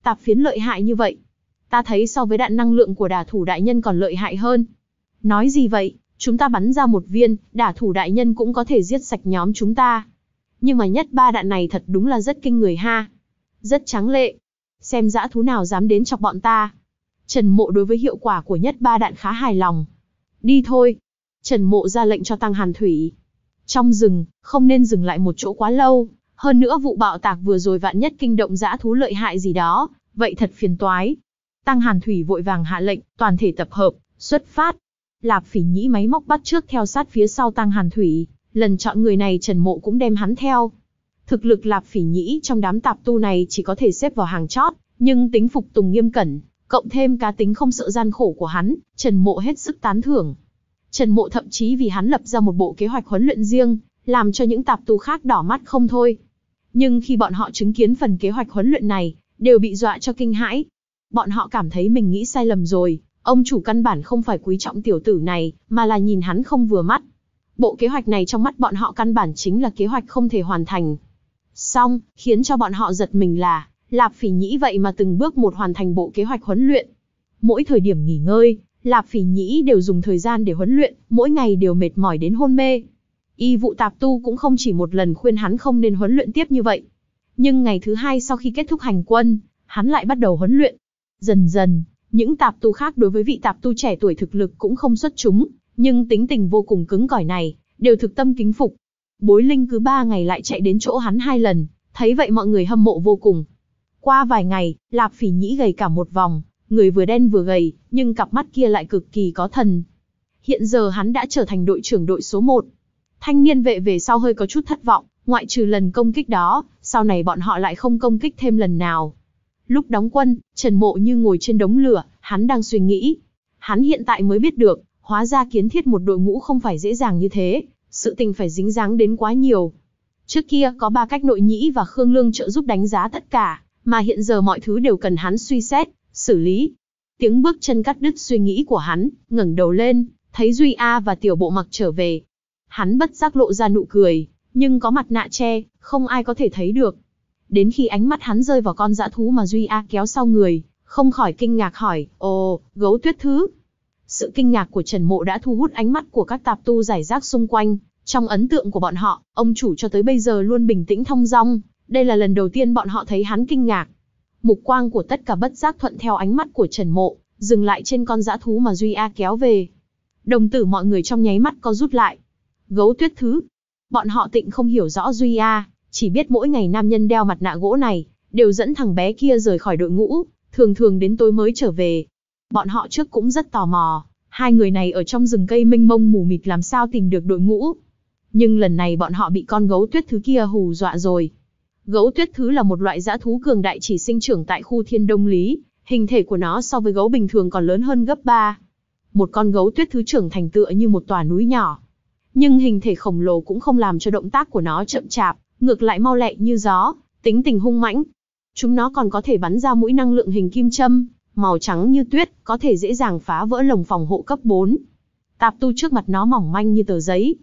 Tạp phiến lợi hại như vậy. Ta thấy so với đạn năng lượng của đả thủ đại nhân còn lợi hại hơn. Nói gì vậy, chúng ta bắn ra một viên, đả thủ đại nhân cũng có thể giết sạch nhóm chúng ta. Nhưng mà nhất ba đạn này thật đúng là rất kinh người ha. Rất tráng lệ. Xem dã thú nào dám đến chọc bọn ta. Trần Mộ đối với hiệu quả của nhất ba đạn khá hài lòng. Đi thôi. Trần Mộ ra lệnh cho Tăng Hàn Thủy. Trong rừng, không nên dừng lại một chỗ quá lâu. Hơn nữa vụ bạo tạc vừa rồi vạn nhất kinh động dã thú lợi hại gì đó, vậy thật phiền toái. Tăng Hàn Thủy vội vàng hạ lệnh, toàn thể tập hợp, xuất phát. Lạp Phỉ Nhĩ máy móc bắt trước theo sát phía sau Tăng Hàn Thủy, lần chọn người này Trần Mộ cũng đem hắn theo. Thực lực Lạp Phỉ Nhĩ trong đám tạp tu này chỉ có thể xếp vào hàng chót, nhưng tính phục tùng nghiêm cẩn, cộng thêm cá tính không sợ gian khổ của hắn, Trần Mộ hết sức tán thưởng. Trần Mộ thậm chí vì hắn lập ra một bộ kế hoạch huấn luyện riêng, làm cho những tạp tu khác đỏ mắt không thôi. Nhưng khi bọn họ chứng kiến phần kế hoạch huấn luyện này, đều bị dọa cho kinh hãi. Bọn họ cảm thấy mình nghĩ sai lầm rồi, ông chủ căn bản không phải quý trọng tiểu tử này, mà là nhìn hắn không vừa mắt. Bộ kế hoạch này trong mắt bọn họ căn bản chính là kế hoạch không thể hoàn thành. Xong, khiến cho bọn họ giật mình là, Lạp Phỉ Nhĩ vậy mà từng bước một hoàn thành bộ kế hoạch huấn luyện. Mỗi thời điểm nghỉ ngơi, Lạp Phỉ Nhĩ đều dùng thời gian để huấn luyện, mỗi ngày đều mệt mỏi đến hôn mê. Y vụ tạp tu cũng không chỉ một lần khuyên hắn không nên huấn luyện tiếp như vậy. Nhưng ngày thứ hai sau khi kết thúc hành quân, hắn lại bắt đầu huấn luyện. Dần dần, những tạp tu khác đối với vị tạp tu trẻ tuổi thực lực cũng không xuất chúng, nhưng tính tình vô cùng cứng cỏi này, đều thực tâm kính phục. Bối Linh cứ ba ngày lại chạy đến chỗ hắn hai lần, thấy vậy mọi người hâm mộ vô cùng. Qua vài ngày, Lạp Phỉ Nhĩ gầy cả một vòng, người vừa đen vừa gầy, nhưng cặp mắt kia lại cực kỳ có thần. Hiện giờ hắn đã trở thành đội trưởng đội số một. Thanh niên vệ về sau hơi có chút thất vọng, ngoại trừ lần công kích đó, sau này bọn họ lại không công kích thêm lần nào. Lúc đóng quân, Trần Mộ như ngồi trên đống lửa, hắn đang suy nghĩ. Hắn hiện tại mới biết được, hóa ra kiến thiết một đội ngũ không phải dễ dàng như thế, sự tình phải dính dáng đến quá nhiều. Trước kia có ba cách Nội Nhĩ và Khương Lương trợ giúp đánh giá tất cả, mà hiện giờ mọi thứ đều cần hắn suy xét, xử lý. Tiếng bước chân cắt đứt suy nghĩ của hắn, ngẩng đầu lên, thấy Duy A và Tiểu Bộ Mặc trở về. Hắn bất giác lộ ra nụ cười, nhưng có mặt nạ che, không ai có thể thấy được. Đến khi ánh mắt hắn rơi vào con dã thú mà Duy A kéo sau người, không khỏi kinh ngạc hỏi, ồ, gấu tuyết thứ. Sự kinh ngạc của Trần Mộ đã thu hút ánh mắt của các tạp tu rải rác xung quanh. Trong ấn tượng của bọn họ, ông chủ cho tới bây giờ luôn bình tĩnh thong dong, đây là lần đầu tiên bọn họ thấy hắn kinh ngạc. Mục quang của tất cả bất giác thuận theo ánh mắt của Trần Mộ, dừng lại trên con dã thú mà Duy A kéo về. Đồng tử mọi người trong nháy mắt co rút lại. Gấu tuyết thứ. Bọn họ tịnh không hiểu rõ Duy A, chỉ biết mỗi ngày nam nhân đeo mặt nạ gỗ này, đều dẫn thằng bé kia rời khỏi đội ngũ, thường thường đến tối mới trở về. Bọn họ trước cũng rất tò mò, hai người này ở trong rừng cây mênh mông mù mịt làm sao tìm được đội ngũ. Nhưng lần này bọn họ bị con gấu tuyết thứ kia hù dọa rồi. Gấu tuyết thứ là một loại dã thú cường đại chỉ sinh trưởng tại khu Thiên Đông Lý, hình thể của nó so với gấu bình thường còn lớn hơn gấp ba. Một con gấu tuyết thứ trưởng thành tựa như một tòa núi nhỏ. Nhưng hình thể khổng lồ cũng không làm cho động tác của nó chậm chạp, ngược lại mau lẹ như gió, tính tình hung mãnh. Chúng nó còn có thể bắn ra mũi năng lượng hình kim châm, màu trắng như tuyết, có thể dễ dàng phá vỡ lồng phòng hộ cấp bốn. Tạp tu trước mặt nó mỏng manh như tờ giấy.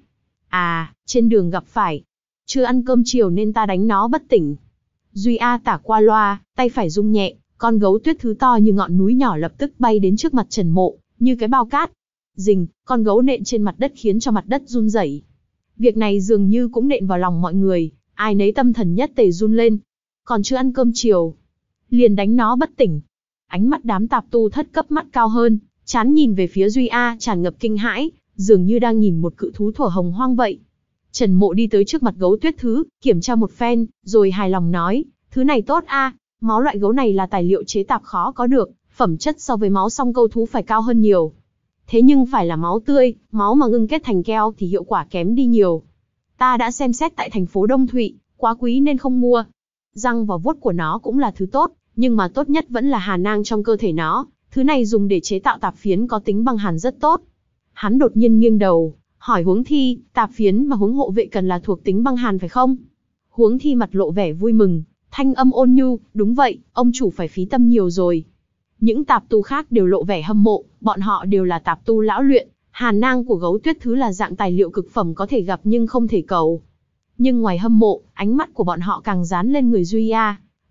À, trên đường gặp phải. Chưa ăn cơm chiều nên ta đánh nó bất tỉnh. Duy A tả qua loa, tay phải rung nhẹ, con gấu tuyết thứ to như ngọn núi nhỏ lập tức bay đến trước mặt Trần Mộ, như cái bao cát. Rình, con gấu nện trên mặt đất khiến cho mặt đất run rẩy. Việc này dường như cũng nện vào lòng mọi người, ai nấy tâm thần nhất tề run lên. Còn chưa ăn cơm chiều, liền đánh nó bất tỉnh. Ánh mắt đám tạp tu thất cấp mắt cao hơn, chán nhìn về phía Duy A tràn ngập kinh hãi, dường như đang nhìn một cự thú thuở hồng hoang vậy. Trần Mộ đi tới trước mặt gấu tuyết thứ, kiểm tra một phen, rồi hài lòng nói, thứ này tốt a, máu loại gấu này là tài liệu chế tạp khó có được, phẩm chất so với máu song câu thú phải cao hơn nhiều. Thế nhưng phải là máu tươi, máu mà ngưng kết thành keo thì hiệu quả kém đi nhiều. Ta đã xem xét tại thành phố Đông Thụy, quá quý nên không mua. Răng và vuốt của nó cũng là thứ tốt, nhưng mà tốt nhất vẫn là hà nang trong cơ thể nó, thứ này dùng để chế tạo tạp phiến có tính băng hàn rất tốt. Hắn đột nhiên nghiêng đầu, hỏi Huống Thi, tạp phiến mà Huống hộ vệ cần là thuộc tính băng hàn phải không? Huống Thi mặt lộ vẻ vui mừng, thanh âm ôn nhu, đúng vậy, ông chủ phải phí tâm nhiều rồi. Những tạp tu khác đều lộ vẻ hâm mộ, bọn họ đều là tạp tu lão luyện, hàn nang của gấu tuyết thứ là dạng tài liệu cực phẩm có thể gặp nhưng không thể cầu. Nhưng ngoài hâm mộ, ánh mắt của bọn họ càng dán lên người Duy A.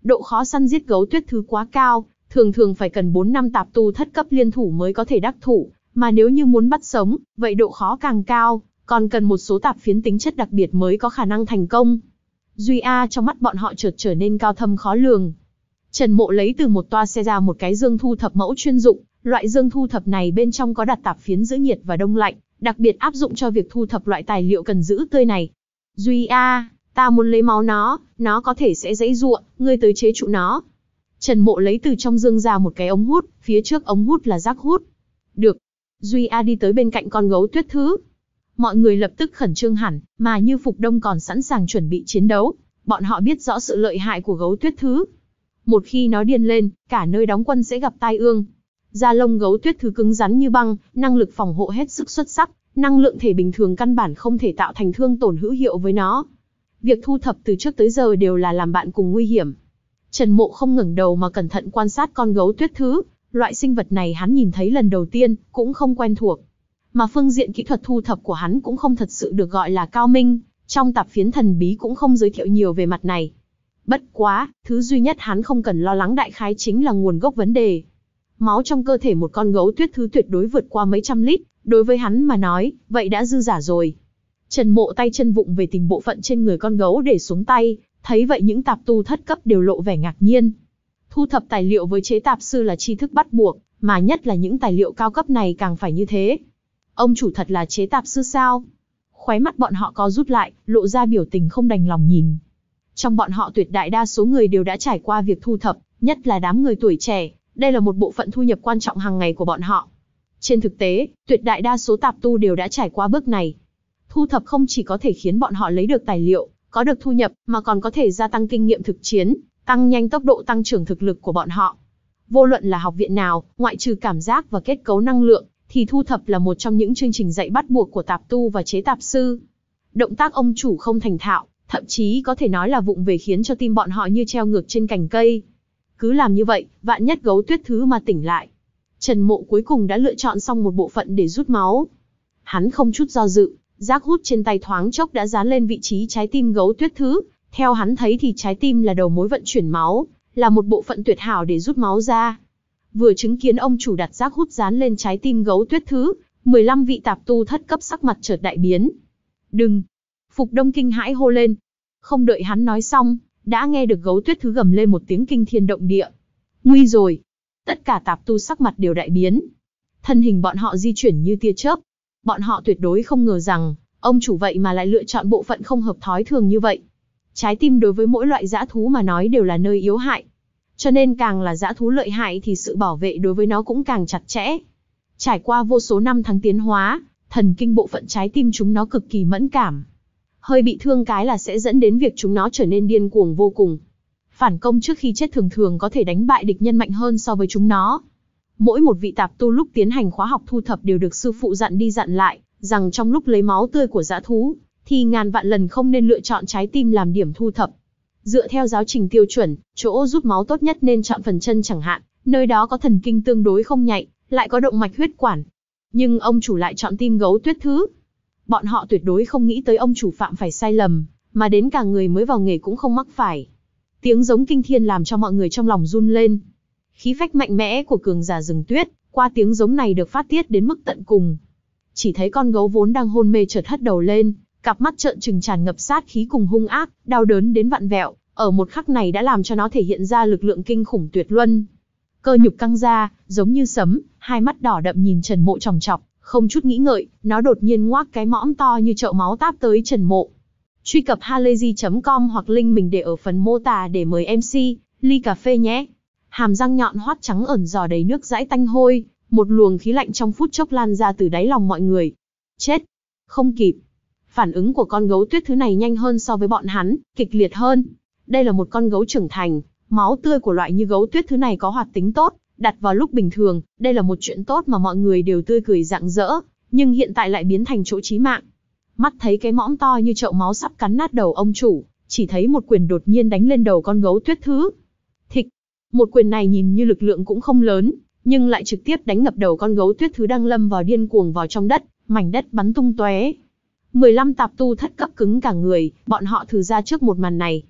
Độ khó săn giết gấu tuyết thứ quá cao, thường thường phải cần bốn năm tạp tu thất cấp liên thủ mới có thể đắc thủ, mà nếu như muốn bắt sống, vậy độ khó càng cao, còn cần một số tạp phiến tính chất đặc biệt mới có khả năng thành công. Duy A trong mắt bọn họ chợt trở nên cao thâm khó lường. Trần Mộ lấy từ một toa xe ra một cái dương thu thập mẫu chuyên dụng, loại dương thu thập này bên trong có đặt tạp phiến giữ nhiệt và đông lạnh, đặc biệt áp dụng cho việc thu thập loại tài liệu cần giữ tươi này. Duy A, ta muốn lấy máu nó, nó có thể sẽ giãy giụa, ngươi tới chế trụ nó. Trần Mộ lấy từ trong dương ra một cái ống hút, phía trước ống hút là rác hút. Được. Duy A đi tới bên cạnh con gấu tuyết thứ. Mọi người lập tức khẩn trương hẳn, mà như Phục Đông còn sẵn sàng chuẩn bị chiến đấu. Bọn họ biết rõ sự lợi hại của gấu tuyết thứ. Một khi nó điên lên, cả nơi đóng quân sẽ gặp tai ương. Da lông gấu tuyết thứ cứng rắn như băng, năng lực phòng hộ hết sức xuất sắc, năng lượng thể bình thường căn bản không thể tạo thành thương tổn hữu hiệu với nó. Việc thu thập từ trước tới giờ đều là làm bạn cùng nguy hiểm. Trần Mộ không ngẩng đầu mà cẩn thận quan sát con gấu tuyết thứ. Loại sinh vật này hắn nhìn thấy lần đầu tiên, cũng không quen thuộc. Mà phương diện kỹ thuật thu thập của hắn cũng không thật sự được gọi là cao minh, trong tạp phiến thần bí cũng không giới thiệu nhiều về mặt này. Bất quá, thứ duy nhất hắn không cần lo lắng đại khái chính là nguồn gốc vấn đề. Máu trong cơ thể một con gấu tuyết thứ tuyệt đối vượt qua mấy trăm lít, đối với hắn mà nói, vậy đã dư giả rồi. Trần Mộ tay chân vụng về tìm bộ phận trên người con gấu để xuống tay, thấy vậy những tạp tu thất cấp đều lộ vẻ ngạc nhiên. Thu thập tài liệu với chế tạp sư là tri thức bắt buộc, mà nhất là những tài liệu cao cấp này càng phải như thế. Ông chủ thật là chế tạp sư sao? Khóe mắt bọn họ co rút lại, lộ ra biểu tình không đành lòng nhìn. Trong bọn họ tuyệt đại đa số người đều đã trải qua việc thu thập, nhất là đám người tuổi trẻ, đây là một bộ phận thu nhập quan trọng hàng ngày của bọn họ. Trên thực tế, tuyệt đại đa số tạp tu đều đã trải qua bước này. Thu thập không chỉ có thể khiến bọn họ lấy được tài liệu, có được thu nhập, mà còn có thể gia tăng kinh nghiệm thực chiến, tăng nhanh tốc độ tăng trưởng thực lực của bọn họ. Vô luận là học viện nào, ngoại trừ cảm giác và kết cấu năng lượng, thì thu thập là một trong những chương trình dạy bắt buộc của tạp tu và chế tạp sư. Động tác ông chủ không thành thạo, thậm chí có thể nói là vụng về khiến cho tim bọn họ như treo ngược trên cành cây. Cứ làm như vậy, vạn nhất gấu tuyết thứ mà tỉnh lại. Trần Mộ cuối cùng đã lựa chọn xong một bộ phận để rút máu. Hắn không chút do dự, rác hút trên tay thoáng chốc đã dán lên vị trí trái tim gấu tuyết thứ. Theo hắn thấy thì trái tim là đầu mối vận chuyển máu, là một bộ phận tuyệt hảo để rút máu ra. Vừa chứng kiến ông chủ đặt rác hút dán lên trái tim gấu tuyết thứ, mười lăm vị tạp tu thất cấp sắc mặt chợt đại biến. Đừng! Phục Đông kinh hãi hô lên. Không đợi hắn nói xong, đã nghe được gấu tuyết thứ gầm lên một tiếng kinh thiên động địa. Nguy rồi! Tất cả tạp tu sắc mặt đều đại biến. Thân hình bọn họ di chuyển như tia chớp. Bọn họ tuyệt đối không ngờ rằng, ông chủ vậy mà lại lựa chọn bộ phận không hợp thói thường như vậy. Trái tim đối với mỗi loại dã thú mà nói đều là nơi yếu hại. Cho nên càng là dã thú lợi hại thì sự bảo vệ đối với nó cũng càng chặt chẽ. Trải qua vô số năm tháng tiến hóa, thần kinh bộ phận trái tim chúng nó cực kỳ mẫn cảm. Hơi bị thương cái là sẽ dẫn đến việc chúng nó trở nên điên cuồng vô cùng. Phản công trước khi chết thường thường có thể đánh bại địch nhân mạnh hơn so với chúng nó. Mỗi một vị tạp tu lúc tiến hành khóa học thu thập đều được sư phụ dặn đi dặn lại, rằng trong lúc lấy máu tươi của dã thú, thì ngàn vạn lần không nên lựa chọn trái tim làm điểm thu thập. Dựa theo giáo trình tiêu chuẩn, chỗ rút máu tốt nhất nên chọn phần chân chẳng hạn, nơi đó có thần kinh tương đối không nhạy, lại có động mạch huyết quản. Nhưng ông chủ lại chọn tim gấu tuyết thứ. Bọn họ tuyệt đối không nghĩ tới ông chủ phạm phải sai lầm, mà đến cả người mới vào nghề cũng không mắc phải. Tiếng giống kinh thiên làm cho mọi người trong lòng run lên. Khí phách mạnh mẽ của cường giả rừng tuyết, qua tiếng giống này được phát tiết đến mức tận cùng. Chỉ thấy con gấu vốn đang hôn mê chợt hất đầu lên, cặp mắt trợn trừng tràn ngập sát khí cùng hung ác, đau đớn đến vặn vẹo, ở một khắc này đã làm cho nó thể hiện ra lực lượng kinh khủng tuyệt luân. Cơ nhục căng ra, giống như sấm, hai mắt đỏ đậm nhìn Trần Mộ chòng chọc, không chút nghĩ ngợi, nó đột nhiên ngoác cái mõm to như chậu máu táp tới Trần Mộ. Truy cập halayzi chấm com hoặc link mình để ở phần mô tả để mời em xê, ly cà phê nhé. Hàm răng nhọn hoắt trắng ẩn giò đầy nước dãi tanh hôi, một luồng khí lạnh trong phút chốc lan ra từ đáy lòng mọi người. Chết! Không kịp! Phản ứng của con gấu tuyết thứ này nhanh hơn so với bọn hắn, kịch liệt hơn. Đây là một con gấu trưởng thành, máu tươi của loại như gấu tuyết thứ này có hoạt tính tốt, đặt vào lúc bình thường, đây là một chuyện tốt mà mọi người đều tươi cười rạng rỡ, nhưng hiện tại lại biến thành chỗ chí mạng. Mắt thấy cái mõm to như chậu máu sắp cắn nát đầu ông chủ, chỉ thấy một quyền đột nhiên đánh lên đầu con gấu tuyết thứ. Thịch! Một quyền này nhìn như lực lượng cũng không lớn, nhưng lại trực tiếp đánh ngập đầu con gấu tuyết thứ đang lâm vào điên cuồng vào trong đất, mảnh đất bắn tung tóe. mười lăm tạp tu thất cấp cứng cả người, bọn họ thử ra trước một màn này.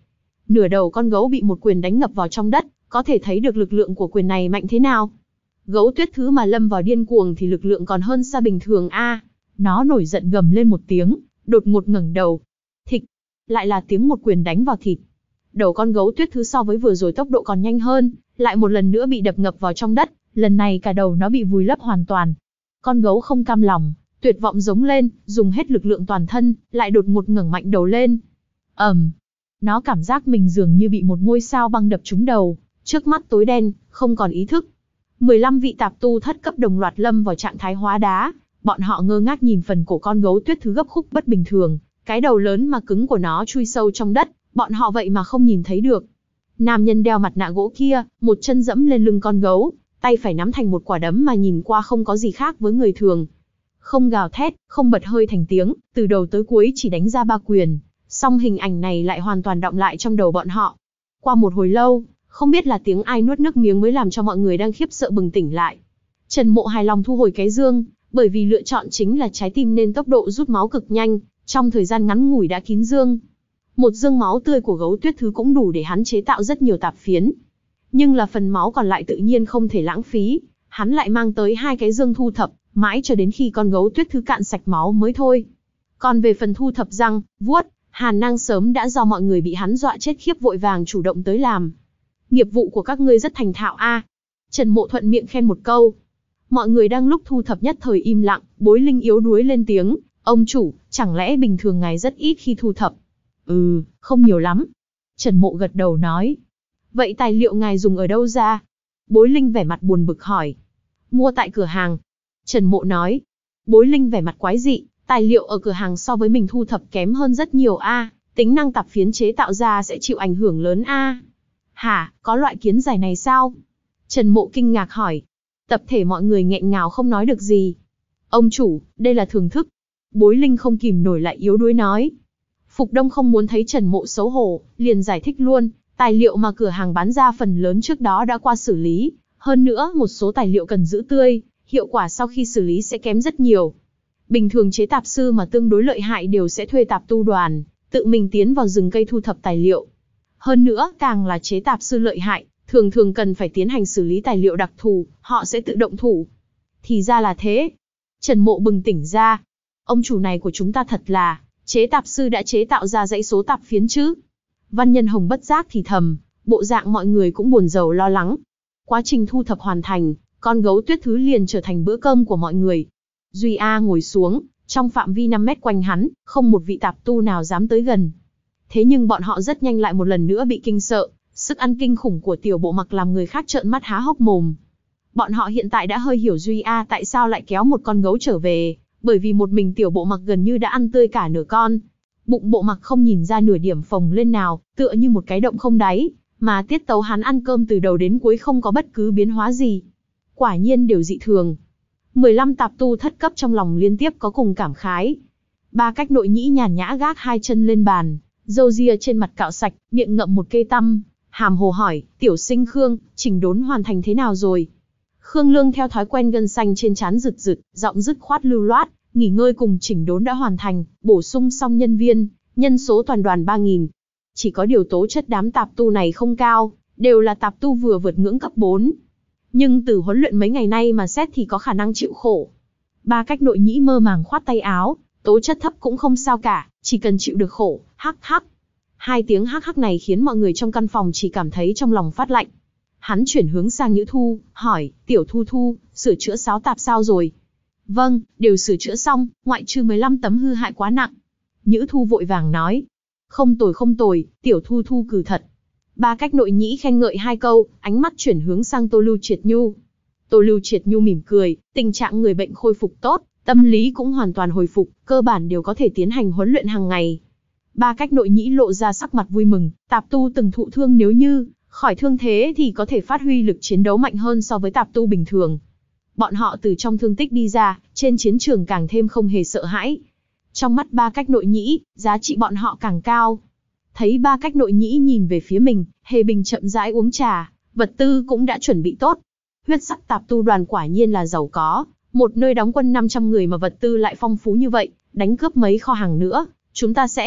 Nửa đầu con gấu bị một quyền đánh ngập vào trong đất, có thể thấy được lực lượng của quyền này mạnh thế nào. Gấu tuyết thứ mà lâm vào điên cuồng thì lực lượng còn hơn xa bình thường a. À, nó nổi giận gầm lên một tiếng, đột ngột ngẩng đầu. Thịch, lại là tiếng một quyền đánh vào thịt. Đầu con gấu tuyết thứ so với vừa rồi tốc độ còn nhanh hơn, lại một lần nữa bị đập ngập vào trong đất, lần này cả đầu nó bị vùi lấp hoàn toàn. Con gấu không cam lòng, tuyệt vọng giống lên, dùng hết lực lượng toàn thân, lại đột ngột ngẩng mạnh đầu lên. ầm, um, nó cảm giác mình dường như bị một ngôi sao băng đập trúng đầu, trước mắt tối đen, không còn ý thức. mười lăm vị tạp tu thất cấp đồng loạt lâm vào trạng thái hóa đá, bọn họ ngơ ngác nhìn phần cổ con gấu tuyết thứ gấp khúc bất bình thường, cái đầu lớn mà cứng của nó chui sâu trong đất, bọn họ vậy mà không nhìn thấy được. Nam nhân đeo mặt nạ gỗ kia, một chân dẫm lên lưng con gấu, tay phải nắm thành một quả đấm mà nhìn qua không có gì khác với người thường. Không gào thét, không bật hơi thành tiếng, từ đầu tới cuối chỉ đánh ra ba quyền, song hình ảnh này lại hoàn toàn đọng lại trong đầu bọn họ. Qua một hồi lâu, không biết là tiếng ai nuốt nước miếng mới làm cho mọi người đang khiếp sợ bừng tỉnh lại. Trần Mộ hài lòng thu hồi cái dương, bởi vì lựa chọn chính là trái tim nên tốc độ rút máu cực nhanh, trong thời gian ngắn ngủi đã kín dương. Một dương máu tươi của gấu tuyết thứ cũng đủ để hắn chế tạo rất nhiều tạp phiến. Nhưng là phần máu còn lại tự nhiên không thể lãng phí, hắn lại mang tới hai cái dương thu thập, mãi cho đến khi con gấu tuyết thứ cạn sạch máu mới thôi. Còn về phần thu thập răng, vuốt, hàn năng sớm đã do mọi người bị hắn dọa chết khiếp vội vàng chủ động tới làm. Nghiệp vụ của các ngươi rất thành thạo a. À. Trần Mộ thuận miệng khen một câu. Mọi người đang lúc thu thập nhất thời im lặng, Bối Linh yếu đuối lên tiếng, ông chủ, chẳng lẽ bình thường ngài rất ít khi thu thập? Ừ, không nhiều lắm. Trần Mộ gật đầu nói. Vậy tài liệu ngài dùng ở đâu ra? Bối Linh vẻ mặt buồn bực hỏi. Mua tại cửa hàng. Trần Mộ nói. Bối Linh vẻ mặt quái dị, tài liệu ở cửa hàng so với mình thu thập kém hơn rất nhiều a, à, tính năng tạp phiến chế tạo ra sẽ chịu ảnh hưởng lớn a. À. Hả, có loại kiến giải này sao? Trần Mộ kinh ngạc hỏi. Tập thể mọi người nghẹn ngào không nói được gì. Ông chủ, đây là thưởng thức. Bối Linh không kìm nổi lại yếu đuối nói. Phục Đông không muốn thấy Trần Mộ xấu hổ, liền giải thích luôn, tài liệu mà cửa hàng bán ra phần lớn trước đó đã qua xử lý, hơn nữa một số tài liệu cần giữ tươi, hiệu quả sau khi xử lý sẽ kém rất nhiều. Bình thường chế tạp sư mà tương đối lợi hại đều sẽ thuê tạp tu đoàn, tự mình tiến vào rừng cây thu thập tài liệu. Hơn nữa, càng là chế tạp sư lợi hại, thường thường cần phải tiến hành xử lý tài liệu đặc thù, họ sẽ tự động thủ. Thì ra là thế. Trần Mộ bừng tỉnh ra. Ông chủ này của chúng ta thật là, chế tạp sư đã chế tạo ra dãy số tạp phiến chứ. Văn Nhân Hồng bất giác thì thầm, bộ dạng mọi người cũng buồn rầu lo lắng. Quá trình thu thập hoàn thành, con gấu tuyết thứ liền trở thành bữa cơm của mọi người. Duy A ngồi xuống, trong phạm vi năm mét quanh hắn, không một vị tạp tu nào dám tới gần. Thế nhưng bọn họ rất nhanh lại một lần nữa bị kinh sợ, sức ăn kinh khủng của Tiểu Bộ Mặc làm người khác trợn mắt há hốc mồm. Bọn họ hiện tại đã hơi hiểu Duy A tại sao lại kéo một con gấu trở về, bởi vì một mình Tiểu Bộ Mặc gần như đã ăn tươi cả nửa con. Bụng Bộ Mặc không nhìn ra nửa điểm phồng lên nào, tựa như một cái động không đáy, mà tiết tấu hắn ăn cơm từ đầu đến cuối không có bất cứ biến hóa gì. Quả nhiên đều dị thường. mười lăm tạp tu thất cấp trong lòng liên tiếp có cùng cảm khái. Ba Cách Nội Nhĩ nhàn nhã gác hai chân lên bàn, râu ria trên mặt cạo sạch, miệng ngậm một cây tăm, hàm hồ hỏi, tiểu sinh Khương, chỉnh đốn hoàn thành thế nào rồi? Khương Lương theo thói quen gân xanh trên trán rực rực, giọng dứt khoát lưu loát, nghỉ ngơi cùng chỉnh đốn đã hoàn thành, bổ sung xong nhân viên, nhân số toàn đoàn ba nghìn. Chỉ có điều tố chất đám tạp tu này không cao, đều là tạp tu vừa vượt ngưỡng cấp bốn. Nhưng từ huấn luyện mấy ngày nay mà xét thì có khả năng chịu khổ. Ba Cách Nội Nhĩ mơ màng khoát tay áo, tố chất thấp cũng không sao cả, chỉ cần chịu được khổ, hắc hắc. Hai tiếng hắc hắc này khiến mọi người trong căn phòng chỉ cảm thấy trong lòng phát lạnh. Hắn chuyển hướng sang Nhữ Thu, hỏi, tiểu Thu Thu, sửa chữa sáo tạp sao rồi? Vâng, đều sửa chữa xong, ngoại trừ mười lăm tấm hư hại quá nặng. Nhữ Thu vội vàng nói, không tồi không tồi, tiểu Thu Thu cử thật. Ba Cách Nội Nhĩ khen ngợi hai câu, ánh mắt chuyển hướng sang Tô Lưu Triệt Nhu. Tô Lưu Triệt Nhu mỉm cười, tình trạng người bệnh khôi phục tốt, tâm lý cũng hoàn toàn hồi phục, cơ bản đều có thể tiến hành huấn luyện hàng ngày. Ba Cách Nội Nhĩ lộ ra sắc mặt vui mừng, tạp tu từng thụ thương nếu như khỏi thương thế thì có thể phát huy lực chiến đấu mạnh hơn so với tạp tu bình thường. Bọn họ từ trong thương tích đi ra, trên chiến trường càng thêm không hề sợ hãi. Trong mắt Ba Cách Nội Nhĩ, giá trị bọn họ càng cao. Thấy Ba Cách Nội Nhĩ nhìn về phía mình, Hề Bình chậm rãi uống trà, vật tư cũng đã chuẩn bị tốt. Huyết sắc tạp tu đoàn quả nhiên là giàu có, một nơi đóng quân năm trăm người mà vật tư lại phong phú như vậy, đánh cướp mấy kho hàng nữa, chúng ta sẽ...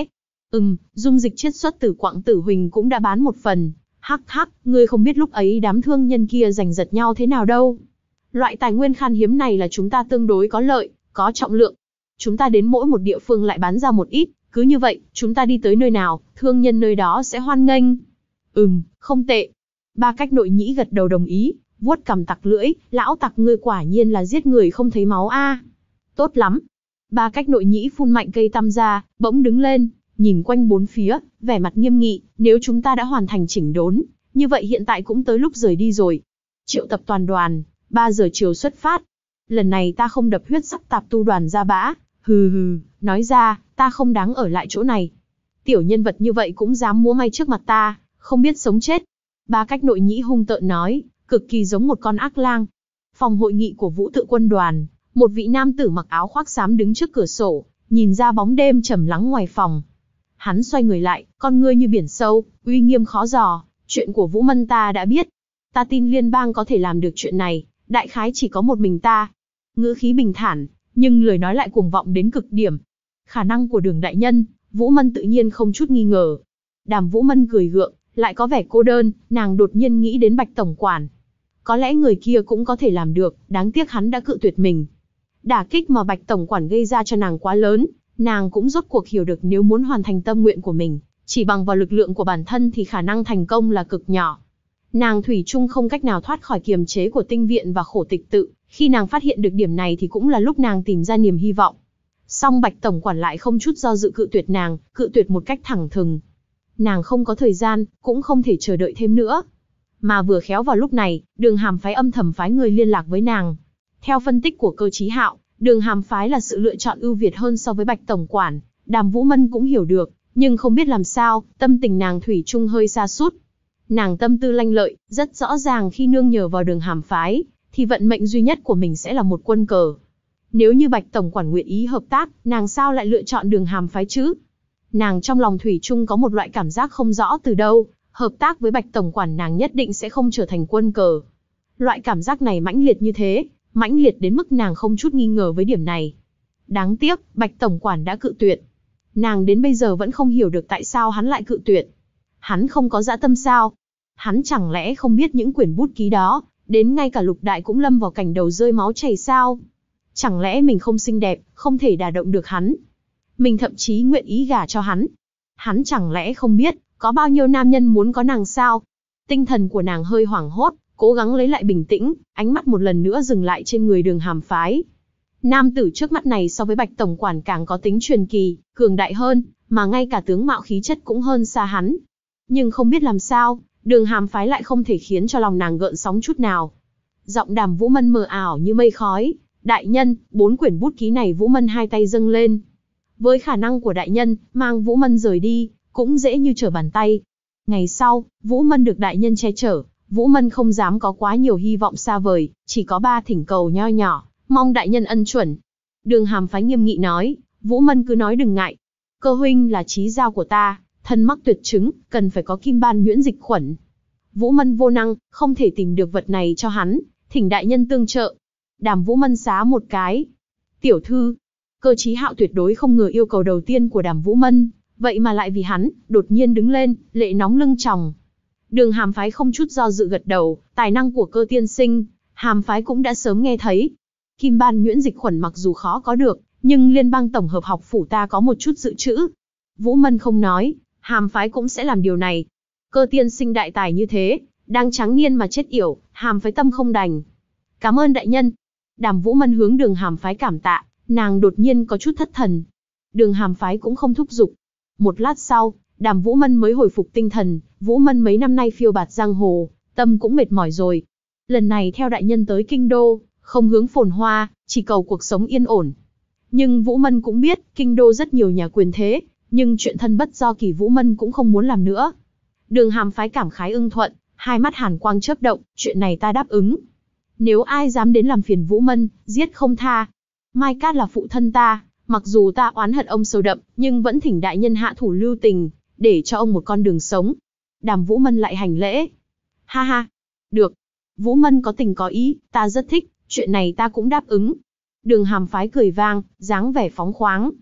Ừm, dung dịch chiết xuất từ quặng tử huỳnh cũng đã bán một phần. Hắc hắc, ngươi không biết lúc ấy đám thương nhân kia giành giật nhau thế nào đâu. Loại tài nguyên khan hiếm này là chúng ta tương đối có lợi, có trọng lượng. Chúng ta đến mỗi một địa phương lại bán ra một ít, cứ như vậy, chúng ta đi tới nơi nào, thương nhân nơi đó sẽ hoan nghênh. Ừm, không tệ. Ba Cách Nội Nhĩ gật đầu đồng ý, vuốt cằm tặc lưỡi, lão tặc ngươi quả nhiên là giết người không thấy máu a. Tốt lắm. Ba Cách Nội Nhĩ phun mạnh cây tăm ra, bỗng đứng lên, nhìn quanh bốn phía, vẻ mặt nghiêm nghị, nếu chúng ta đã hoàn thành chỉnh đốn, như vậy hiện tại cũng tới lúc rời đi rồi. Triệu tập toàn đoàn, ba giờ chiều xuất phát. Lần này ta không đập huyết sắc tạp tu đoàn ra bã, hừ hừ, nói ra, ta không đáng ở lại chỗ này. Tiểu nhân vật như vậy cũng dám múa may trước mặt ta, không biết sống chết. Ba Cách Nội Nhĩ hung tợn nói, cực kỳ giống một con ác lang. Phòng hội nghị của Vũ Tự Quân đoàn, một vị nam tử mặc áo khoác xám đứng trước cửa sổ, nhìn ra bóng đêm trầm lắng ngoài phòng. Hắn xoay người lại, con ngươi như biển sâu, uy nghiêm khó dò, chuyện của Vũ Mân ta đã biết. Ta tin liên bang có thể làm được chuyện này, đại khái chỉ có một mình ta. Ngữ khí bình thản, nhưng lời nói lại cuồng vọng đến cực điểm. Khả năng của Đường đại nhân, Vũ Mân tự nhiên không chút nghi ngờ. Đàm Vũ Mân cười gượng, lại có vẻ cô đơn, nàng đột nhiên nghĩ đến Bạch tổng quản. Có lẽ người kia cũng có thể làm được, đáng tiếc hắn đã cự tuyệt mình. Đả kích mà Bạch tổng quản gây ra cho nàng quá lớn, nàng cũng rốt cuộc hiểu được nếu muốn hoàn thành tâm nguyện của mình, chỉ bằng vào lực lượng của bản thân thì khả năng thành công là cực nhỏ. Nàng thủy chung không cách nào thoát khỏi kiềm chế của tinh viện và khổ tịch tự, khi nàng phát hiện được điểm này thì cũng là lúc nàng tìm ra niềm hy vọng. Song Bạch tổng quản lại không chút do dự cự tuyệt nàng, cự tuyệt một cách thẳng thừng. Nàng không có thời gian, cũng không thể chờ đợi thêm nữa. Mà vừa khéo vào lúc này, Đường Hàm phái âm thầm phái người liên lạc với nàng. Theo phân tích của Cơ Chí Hạo, Đường Hàm phái là sự lựa chọn ưu việt hơn so với Bạch tổng quản. Đàm Vũ Mân cũng hiểu được, nhưng không biết làm sao, tâm tình nàng thủy chung hơi sa sút. Nàng tâm tư lanh lợi, rất rõ ràng khi nương nhờ vào Đường Hàm phái, thì vận mệnh duy nhất của mình sẽ là một quân cờ. Nếu như Bạch tổng quản nguyện ý hợp tác, nàng sao lại lựa chọn Đường Hàm phái chứ? Nàng trong lòng thủy chung có một loại cảm giác không rõ từ đâu, hợp tác với Bạch tổng quản nàng nhất định sẽ không trở thành quân cờ. Loại cảm giác này mãnh liệt như thế, mãnh liệt đến mức nàng không chút nghi ngờ với điểm này. Đáng tiếc, Bạch tổng quản đã cự tuyệt. Nàng đến bây giờ vẫn không hiểu được tại sao hắn lại cự tuyệt. Hắn không có dã tâm sao? Hắn chẳng lẽ không biết những quyển bút ký đó, đến ngay cả Lục Đại cũng lâm vào cảnh đầu rơi máu chảy sao? Chẳng lẽ mình không xinh đẹp, không thể đả động được hắn? Mình thậm chí nguyện ý gả cho hắn. Hắn chẳng lẽ không biết, có bao nhiêu nam nhân muốn có nàng sao? Tinh thần của nàng hơi hoảng hốt, cố gắng lấy lại bình tĩnh, ánh mắt một lần nữa dừng lại trên người Đường Hàm phái. Nam tử trước mắt này so với Bạch tổng quản càng có tính truyền kỳ, cường đại hơn, mà ngay cả tướng mạo khí chất cũng hơn xa hắn. Nhưng không biết làm sao, Đường Hàm phái lại không thể khiến cho lòng nàng gợn sóng chút nào. Giọng Đàm Vũ Mân mờ ảo như mây khói. Đại nhân, bốn quyển bút ký này. Vũ Mân hai tay dâng lên. Với khả năng của đại nhân, mang Vũ Mân rời đi, cũng dễ như trở bàn tay. Ngày sau, Vũ Mân được đại nhân che chở, Vũ Mân không dám có quá nhiều hy vọng xa vời, chỉ có ba thỉnh cầu nho nhỏ, mong đại nhân ân chuẩn. Đường Hàm phái nghiêm nghị nói, Vũ Mân cứ nói đừng ngại. Cơ huynh là chí giao của ta, thân mắc tuyệt chứng, cần phải có kim ban nhuyễn dịch khuẩn. Vũ Mân vô năng, không thể tìm được vật này cho hắn, thỉnh đại nhân tương trợ. Đàm Vũ Mân xá một cái. Tiểu thư, Cơ Chí Hạo tuyệt đối không ngờ yêu cầu đầu tiên của Đàm Vũ Mân, vậy mà lại vì hắn, đột nhiên đứng lên, lệ nóng lưng tròng. Đường Hàm phái không chút do dự gật đầu, tài năng của Cơ tiên sinh, Hàm phái cũng đã sớm nghe thấy. Kim ban nhuyễn dịch khuẩn mặc dù khó có được, nhưng liên bang tổng hợp học phủ ta có một chút dự trữ. Vũ Mân không nói, Hàm phái cũng sẽ làm điều này. Cơ tiên sinh đại tài như thế, đang tráng niên mà chết yểu, Hàm phái tâm không đành. Cảm ơn đại nhân. Đàm Vũ Mân hướng Đường Hàm phái cảm tạ, nàng đột nhiên có chút thất thần. Đường Hàm phái cũng không thúc giục. Một lát sau, Đàm Vũ Mân mới hồi phục tinh thần. Vũ Mân mấy năm nay phiêu bạt giang hồ, tâm cũng mệt mỏi rồi. Lần này theo đại nhân tới kinh đô, không hướng phồn hoa, chỉ cầu cuộc sống yên ổn. Nhưng Vũ Mân cũng biết, kinh đô rất nhiều nhà quyền thế, nhưng chuyện thân bất do kỳ Vũ Mân cũng không muốn làm nữa. Đường Hàm phái cảm khái ưng thuận, hai mắt hàn quang chớp động, chuyện này ta đáp ứng. Nếu ai dám đến làm phiền Vũ Mân, giết không tha. Mai Cát là phụ thân ta, mặc dù ta oán hận ông sâu đậm, nhưng vẫn thỉnh đại nhân hạ thủ lưu tình, để cho ông một con đường sống. Đàm Vũ Mân lại hành lễ. Ha ha, được. Vũ Mân có tình có ý, ta rất thích, chuyện này ta cũng đáp ứng. Đường Hàm phái cười vang, dáng vẻ phóng khoáng.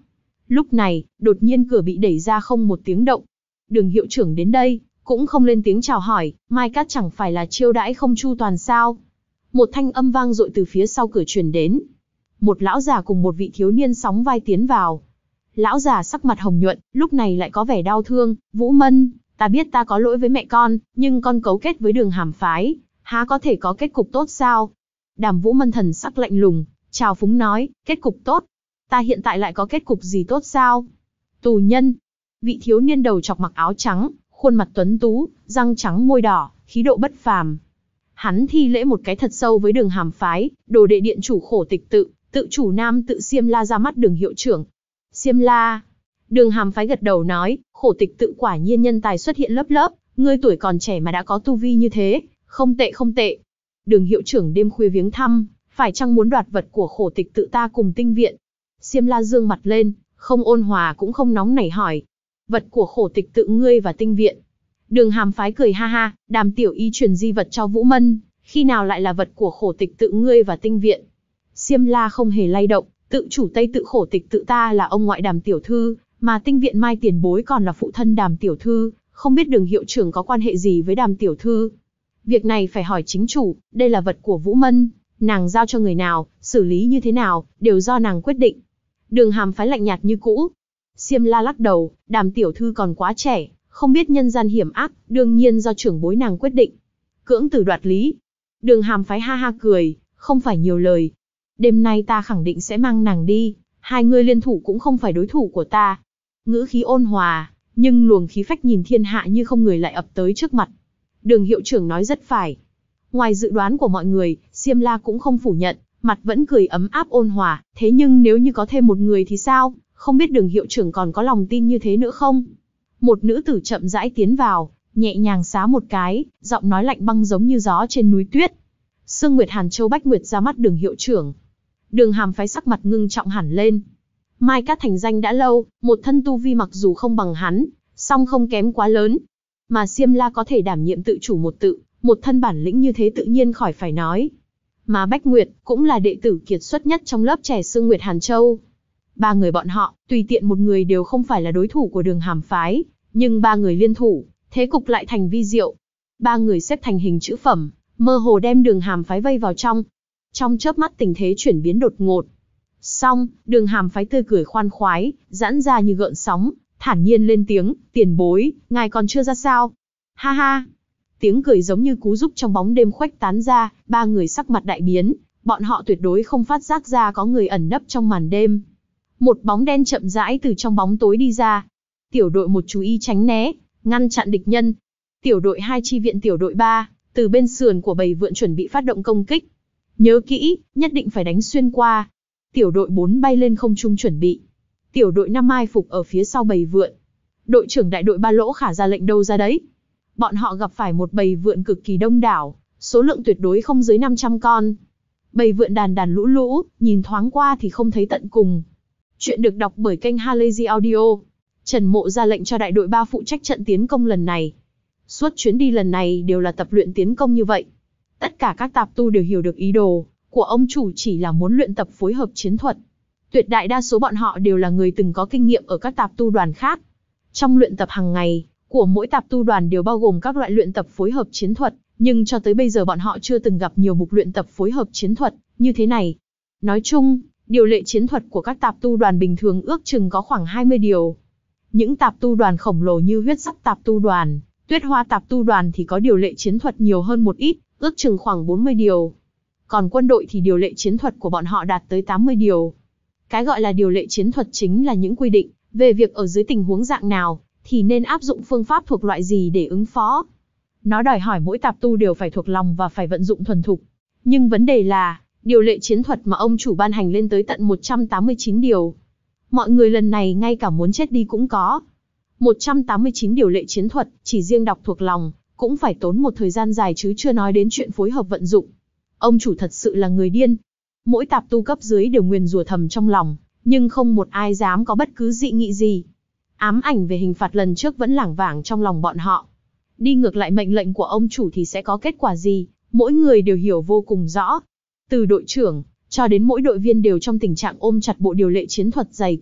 Lúc này, đột nhiên cửa bị đẩy ra không một tiếng động. Đường hiệu trưởng đến đây, cũng không lên tiếng chào hỏi, Mai Cát chẳng phải là chiêu đãi không chu toàn sao? Một thanh âm vang dội từ phía sau cửa truyền đến. Một lão già cùng một vị thiếu niên sóng vai tiến vào. Lão già sắc mặt hồng nhuận, lúc này lại có vẻ đau thương. Vũ Mân, ta biết ta có lỗi với mẹ con, nhưng con cấu kết với Đường Hàm phái, há có thể có kết cục tốt sao? Đàm Vũ Mân thần sắc lạnh lùng, trào phúng nói, kết cục tốt? Ta hiện tại lại có kết cục gì tốt sao? Tù nhân. Vị thiếu niên đầu chọc mặc áo trắng, khuôn mặt tuấn tú, răng trắng môi đỏ, khí độ bất phàm. Hắn thi lễ một cái thật sâu với Đường Hàm phái, đồ đệ điện chủ Khổ Tịch tự, tự chủ nam tự Xiêm La ra mắt Đường hiệu trưởng. Xiêm La. Đường Hàm phái gật đầu nói, Khổ Tịch tự quả nhiên nhân tài xuất hiện lớp lớp, ngươi tuổi còn trẻ mà đã có tu vi như thế, không tệ không tệ. Đường hiệu trưởng đêm khuya viếng thăm, phải chăng muốn đoạt vật của Khổ Tịch tự ta cùng tinh viện? Xiêm La dương mặt lên, không ôn hòa cũng không nóng nảy hỏi. Vật của Khổ Tịch tự ngươi và tinh viện? Đường Hàm phái cười ha ha, Đàm tiểu y truyền di vật cho Vũ Mân, khi nào lại là vật của Khổ Tịch tự ngươi và tinh viện? Xiêm La không hề lay động, tự chủ Tây tự Khổ Tịch tự ta là ông ngoại Đàm tiểu thư, mà tinh viện Mai tiền bối còn là phụ thân Đàm tiểu thư, không biết Đường hiệu trưởng có quan hệ gì với Đàm tiểu thư? Việc này phải hỏi chính chủ, đây là vật của Vũ Mân, nàng giao cho người nào, xử lý như thế nào, đều do nàng quyết định. Đường Hàm phái lạnh nhạt như cũ. Xiêm La lắc đầu, Đàm tiểu thư còn quá trẻ, không biết nhân gian hiểm ác, đương nhiên do trưởng bối nàng quyết định. Cưỡng tử đoạt lý. Đường Hàm phái ha ha cười, không phải nhiều lời. Đêm nay ta khẳng định sẽ mang nàng đi, hai người liên thủ cũng không phải đối thủ của ta. Ngữ khí ôn hòa, nhưng luồng khí phách nhìn thiên hạ như không người lại ập tới trước mặt. Đường hiệu trưởng nói rất phải. Ngoài dự đoán của mọi người, Xiêm La cũng không phủ nhận, mặt vẫn cười ấm áp ôn hòa, thế nhưng nếu như có thêm một người thì sao, không biết Đường hiệu trưởng còn có lòng tin như thế nữa không? Một nữ tử chậm rãi tiến vào, nhẹ nhàng xá một cái, giọng nói lạnh băng giống như gió trên núi tuyết. Sương Nguyệt Hàn Châu Bách Nguyệt ra mắt Đường hiệu trưởng. Đường Hàm phái sắc mặt ngưng trọng hẳn lên. Mai Cát thành danh đã lâu, một thân tu vi mặc dù không bằng hắn, song không kém quá lớn. Mà Xiêm La có thể đảm nhiệm tự chủ một tự, một thân bản lĩnh như thế tự nhiên khỏi phải nói. Mà Bách Nguyệt cũng là đệ tử kiệt xuất nhất trong lớp trẻ Sương Nguyệt Hàn Châu. Ba người bọn họ, tùy tiện một người đều không phải là đối thủ của Đường Hàm phái, nhưng ba người liên thủ, thế cục lại thành vi diệu. Ba người xếp thành hình chữ phẩm, mơ hồ đem Đường Hàm phái vây vào trong. Trong chớp mắt tình thế chuyển biến đột ngột. Xong, Đường Hàm phái tươi cười khoan khoái, giãn ra như gợn sóng, thản nhiên lên tiếng, tiền bối, ngài còn chưa ra sao? Ha ha! Tiếng cười giống như cú giúp trong bóng đêm khuếch tán ra, ba người sắc mặt đại biến, bọn họ tuyệt đối không phát giác ra có người ẩn nấp trong màn đêm. Một bóng đen chậm rãi từ trong bóng tối đi ra. Tiểu đội một chú ý tránh né, ngăn chặn địch nhân. Tiểu đội hai chi viện tiểu đội ba, từ bên sườn của bầy vượn chuẩn bị phát động công kích. Nhớ kỹ, nhất định phải đánh xuyên qua. Tiểu đội bốn bay lên không trung chuẩn bị. Tiểu đội năm mai phục ở phía sau bầy vượn. Đội trưởng đại đội ba Lỗ Khả ra lệnh đâu ra đấy. Bọn họ gặp phải một bầy vượn cực kỳ đông đảo, số lượng tuyệt đối không dưới năm trăm con. Bầy vượn đàn đàn lũ lũ, nhìn thoáng qua thì không thấy tận cùng. Chuyện được đọc bởi kênh Halazy Audio. Trần Mộ ra lệnh cho đại đội ba phụ trách trận tiến công lần này. Suốt chuyến đi lần này đều là tập luyện tiến công như vậy. Tất cả các tạp tu đều hiểu được ý đồ của ông chủ chỉ là muốn luyện tập phối hợp chiến thuật. Tuyệt đại đa số bọn họ đều là người từng có kinh nghiệm ở các tạp tu đoàn khác. Trong luyện tập hàng ngày của mỗi tạp tu đoàn đều bao gồm các loại luyện tập phối hợp chiến thuật, nhưng cho tới bây giờ bọn họ chưa từng gặp nhiều mục luyện tập phối hợp chiến thuật như thế này. Nói chung, điều lệ chiến thuật của các tạp tu đoàn bình thường ước chừng có khoảng hai mươi điều. Những tạp tu đoàn khổng lồ như huyết sắc tạp tu đoàn, tuyết hoa tạp tu đoàn thì có điều lệ chiến thuật nhiều hơn một ít, ước chừng khoảng bốn mươi điều. Còn quân đội thì điều lệ chiến thuật của bọn họ đạt tới tám mươi điều. Cái gọi là điều lệ chiến thuật chính là những quy định về việc ở dưới tình huống dạng nào thì nên áp dụng phương pháp thuộc loại gì để ứng phó. Nó đòi hỏi mỗi tạp tu đều phải thuộc lòng và phải vận dụng thuần thục. Nhưng vấn đề là, điều lệ chiến thuật mà ông chủ ban hành lên tới tận một trăm tám mươi chín điều. Mọi người lần này ngay cả muốn chết đi cũng có. một trăm tám mươi chín điều lệ chiến thuật, chỉ riêng đọc thuộc lòng, cũng phải tốn một thời gian dài chứ chưa nói đến chuyện phối hợp vận dụng. Ông chủ thật sự là người điên. Mỗi tạp tu cấp dưới đều nguyền rủa thầm trong lòng, nhưng không một ai dám có bất cứ dị nghị gì. Ám ảnh về hình phạt lần trước vẫn lảng vảng trong lòng bọn họ. Đi ngược lại mệnh lệnh của ông chủ thì sẽ có kết quả gì, mỗi người đều hiểu vô cùng rõ. Từ đội trưởng, cho đến mỗi đội viên đều trong tình trạng ôm chặt bộ điều lệ chiến thuật dày cộp,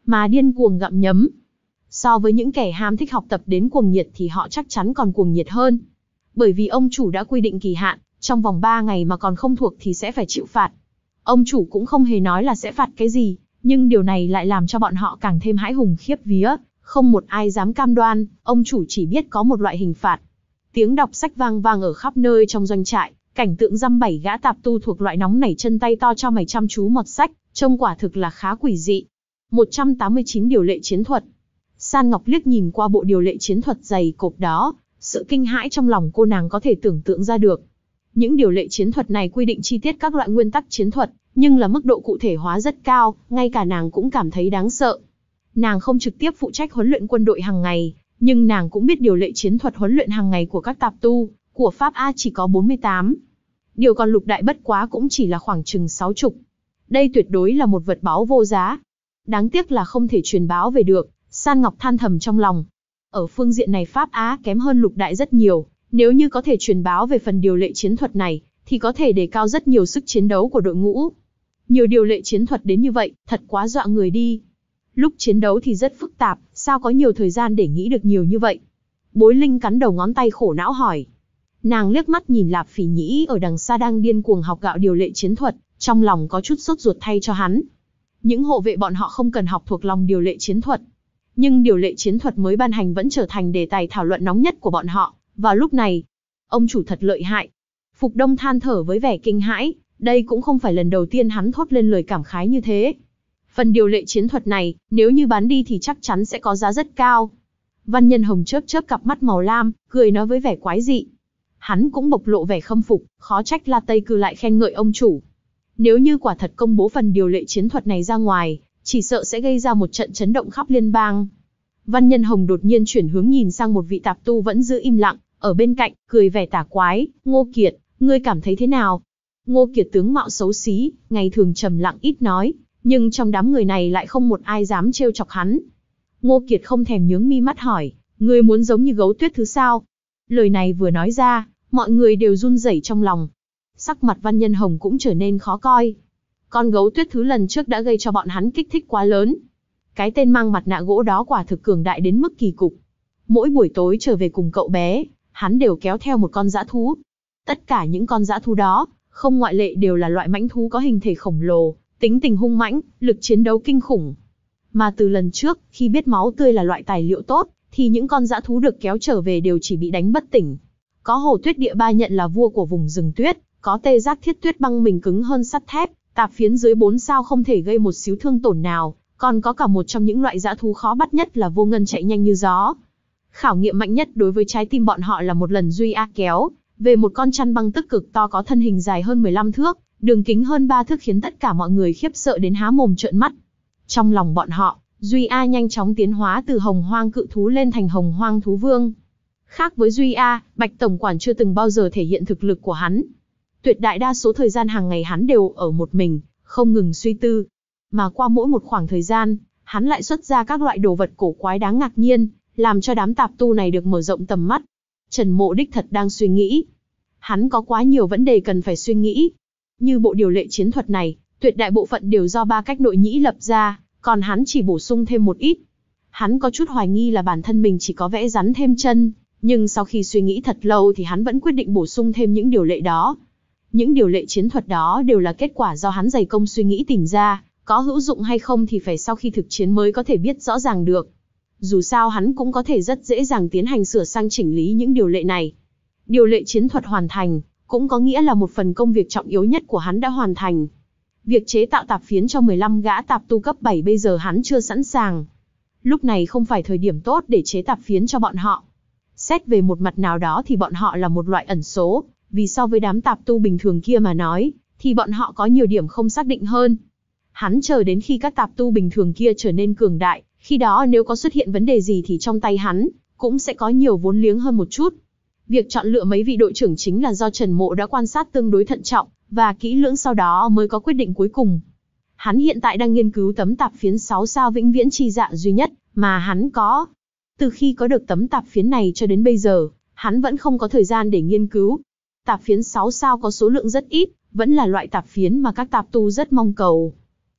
mà điên cuồng gặm nhấm. So với những kẻ ham thích học tập đến cuồng nhiệt thì họ chắc chắn còn cuồng nhiệt hơn. Bởi vì ông chủ đã quy định kỳ hạn, trong vòng ba ngày mà còn không thuộc thì sẽ phải chịu phạt. Ông chủ cũng không hề nói là sẽ phạt cái gì, nhưng điều này lại làm cho bọn họ càng thêm hãi hùng khiếp vía, không một ai dám cam đoan, ông chủ chỉ biết có một loại hình phạt. Tiếng đọc sách vang vang ở khắp nơi trong doanh trại, cảnh tượng dăm bảy gã tạp tu thuộc loại nóng nảy chân tay to cho mày chăm chú mọt sách, trông quả thực là khá quỷ dị. một trăm tám mươi chín điều lệ chiến thuật. San Ngọc liếc nhìn qua bộ điều lệ chiến thuật dày cộp đó, sự kinh hãi trong lòng cô nàng có thể tưởng tượng ra được. Những điều lệ chiến thuật này quy định chi tiết các loại nguyên tắc chiến thuật, nhưng là mức độ cụ thể hóa rất cao, ngay cả nàng cũng cảm thấy đáng sợ. Nàng không trực tiếp phụ trách huấn luyện quân đội hàng ngày, nhưng nàng cũng biết điều lệ chiến thuật huấn luyện hàng ngày của các tạp tu, của Pháp A chỉ có bốn mươi tám. Điều còn lục đại bất quá cũng chỉ là khoảng chừng sáu chục. Đây tuyệt đối là một vật báu vô giá. Đáng tiếc là không thể truyền báo về được, San Ngọc than thầm trong lòng. Ở phương diện này Pháp Á kém hơn lục đại rất nhiều, nếu như có thể truyền báo về phần điều lệ chiến thuật này, thì có thể đề cao rất nhiều sức chiến đấu của đội ngũ. Nhiều điều lệ chiến thuật đến như vậy, thật quá dọa người đi. Lúc chiến đấu thì rất phức tạp, sao có nhiều thời gian để nghĩ được nhiều như vậy? Bối Linh cắn đầu ngón tay khổ não hỏi. Nàng liếc mắt nhìn Lạp Phỉ Nhĩ ở đằng xa đang điên cuồng học gạo điều lệ chiến thuật, trong lòng có chút sốt ruột thay cho hắn. Những hộ vệ bọn họ không cần học thuộc lòng điều lệ chiến thuật. Nhưng điều lệ chiến thuật mới ban hành vẫn trở thành đề tài thảo luận nóng nhất của bọn họ. Vào lúc này, ông chủ thật lợi hại. Phục Đông than thở với vẻ kinh hãi, đây cũng không phải lần đầu tiên hắn thốt lên lời cảm khái như thế. Phần điều lệ chiến thuật này, nếu như bán đi thì chắc chắn sẽ có giá rất cao. Văn Nhân Hồng chớp chớp cặp mắt màu lam, cười nói với vẻ quái dị. Hắn cũng bộc lộ vẻ khâm phục, khó trách La Tây Cư lại khen ngợi ông chủ. Nếu như quả thật công bố phần điều lệ chiến thuật này ra ngoài, chỉ sợ sẽ gây ra một trận chấn động khắp liên bang. Văn Nhân Hồng đột nhiên chuyển hướng nhìn sang một vị tạp tu vẫn giữ im lặng, ở bên cạnh, cười vẻ tà quái, Ngô Kiệt, ngươi cảm thấy thế nào? Ngô Kiệt tướng mạo xấu xí, ngày thường trầm lặng ít nói, nhưng trong đám người này lại không một ai dám trêu chọc hắn. Ngô Kiệt không thèm nhướng mi mắt hỏi, ngươi muốn giống như gấu tuyết thứ sao? Lời này vừa nói ra, mọi người đều run rẩy trong lòng. Sắc mặt Văn Nhân Hồng cũng trở nên khó coi. Con gấu tuyết thứ lần trước đã gây cho bọn hắn kích thích quá lớn. Cái tên mang mặt nạ gỗ đó quả thực cường đại đến mức kỳ cục. Mỗi buổi tối trở về cùng cậu bé, hắn đều kéo theo một con dã thú. Tất cả những con dã thú đó, không ngoại lệ đều là loại mãnh thú có hình thể khổng lồ, tính tình hung mãnh, lực chiến đấu kinh khủng. Mà từ lần trước, khi biết máu tươi là loại tài liệu tốt, thì những con dã thú được kéo trở về đều chỉ bị đánh bất tỉnh. Có Hồ Tuyết Địa Ba nhận là vua của vùng rừng tuyết, có Tê Giác Thiết Tuyết Băng mình cứng hơn sắt thép, tạp phiến dưới bốn sao không thể gây một xíu thương tổn nào, còn có cả một trong những loại dã thú khó bắt nhất là Vô Ngân chạy nhanh như gió. Khảo nghiệm mạnh nhất đối với trái tim bọn họ là một lần Duy A kéo về một con chăn băng tức cực to có thân hình dài hơn mười lăm thước, đường kính hơn ba thước khiến tất cả mọi người khiếp sợ đến há mồm trợn mắt. Trong lòng bọn họ, Duy A nhanh chóng tiến hóa từ Hồng Hoang cự thú lên thành Hồng Hoang thú vương. Khác với Duy A, Bạch tổng quản chưa từng bao giờ thể hiện thực lực của hắn. Tuyệt đại đa số thời gian hàng ngày hắn đều ở một mình, không ngừng suy tư. Mà qua mỗi một khoảng thời gian, hắn lại xuất ra các loại đồ vật cổ quái đáng ngạc nhiên, làm cho đám tạp tu này được mở rộng tầm mắt. Trần Mộ đích thật đang suy nghĩ. Hắn có quá nhiều vấn đề cần phải suy nghĩ. Như bộ điều lệ chiến thuật này, tuyệt đại bộ phận đều do ba cách nội nhĩ lập ra, còn hắn chỉ bổ sung thêm một ít. Hắn có chút hoài nghi là bản thân mình chỉ có vẽ rắn thêm chân, nhưng sau khi suy nghĩ thật lâu thì hắn vẫn quyết định bổ sung thêm những điều lệ đó. Những điều lệ chiến thuật đó đều là kết quả do hắn dày công suy nghĩ tìm ra, có hữu dụng hay không thì phải sau khi thực chiến mới có thể biết rõ ràng được. Dù sao hắn cũng có thể rất dễ dàng tiến hành sửa sang chỉnh lý những điều lệ này. Điều lệ chiến thuật hoàn thành, cũng có nghĩa là một phần công việc trọng yếu nhất của hắn đã hoàn thành. Việc chế tạo tạp phiến cho mười lăm gã tạp tu cấp bảy bây giờ hắn chưa sẵn sàng. Lúc này không phải thời điểm tốt để chế tạp phiến cho bọn họ. Xét về một mặt nào đó thì bọn họ là một loại ẩn số, vì so với đám tạp tu bình thường kia mà nói, thì bọn họ có nhiều điểm không xác định hơn. Hắn chờ đến khi các tạp tu bình thường kia trở nên cường đại, khi đó nếu có xuất hiện vấn đề gì thì trong tay hắn, cũng sẽ có nhiều vốn liếng hơn một chút. Việc chọn lựa mấy vị đội trưởng chính là do Trần Mộ đã quan sát tương đối thận trọng, và kỹ lưỡng sau đó mới có quyết định cuối cùng. Hắn hiện tại đang nghiên cứu tấm tạp phiến sáu sao vĩnh viễn chi dạ duy nhất, mà hắn có. Từ khi có được tấm tạp phiến này cho đến bây giờ, hắn vẫn không có thời gian để nghiên cứu. Tạp phiến sáu sao có số lượng rất ít, vẫn là loại tạp phiến mà các tạp tu rất mong cầu.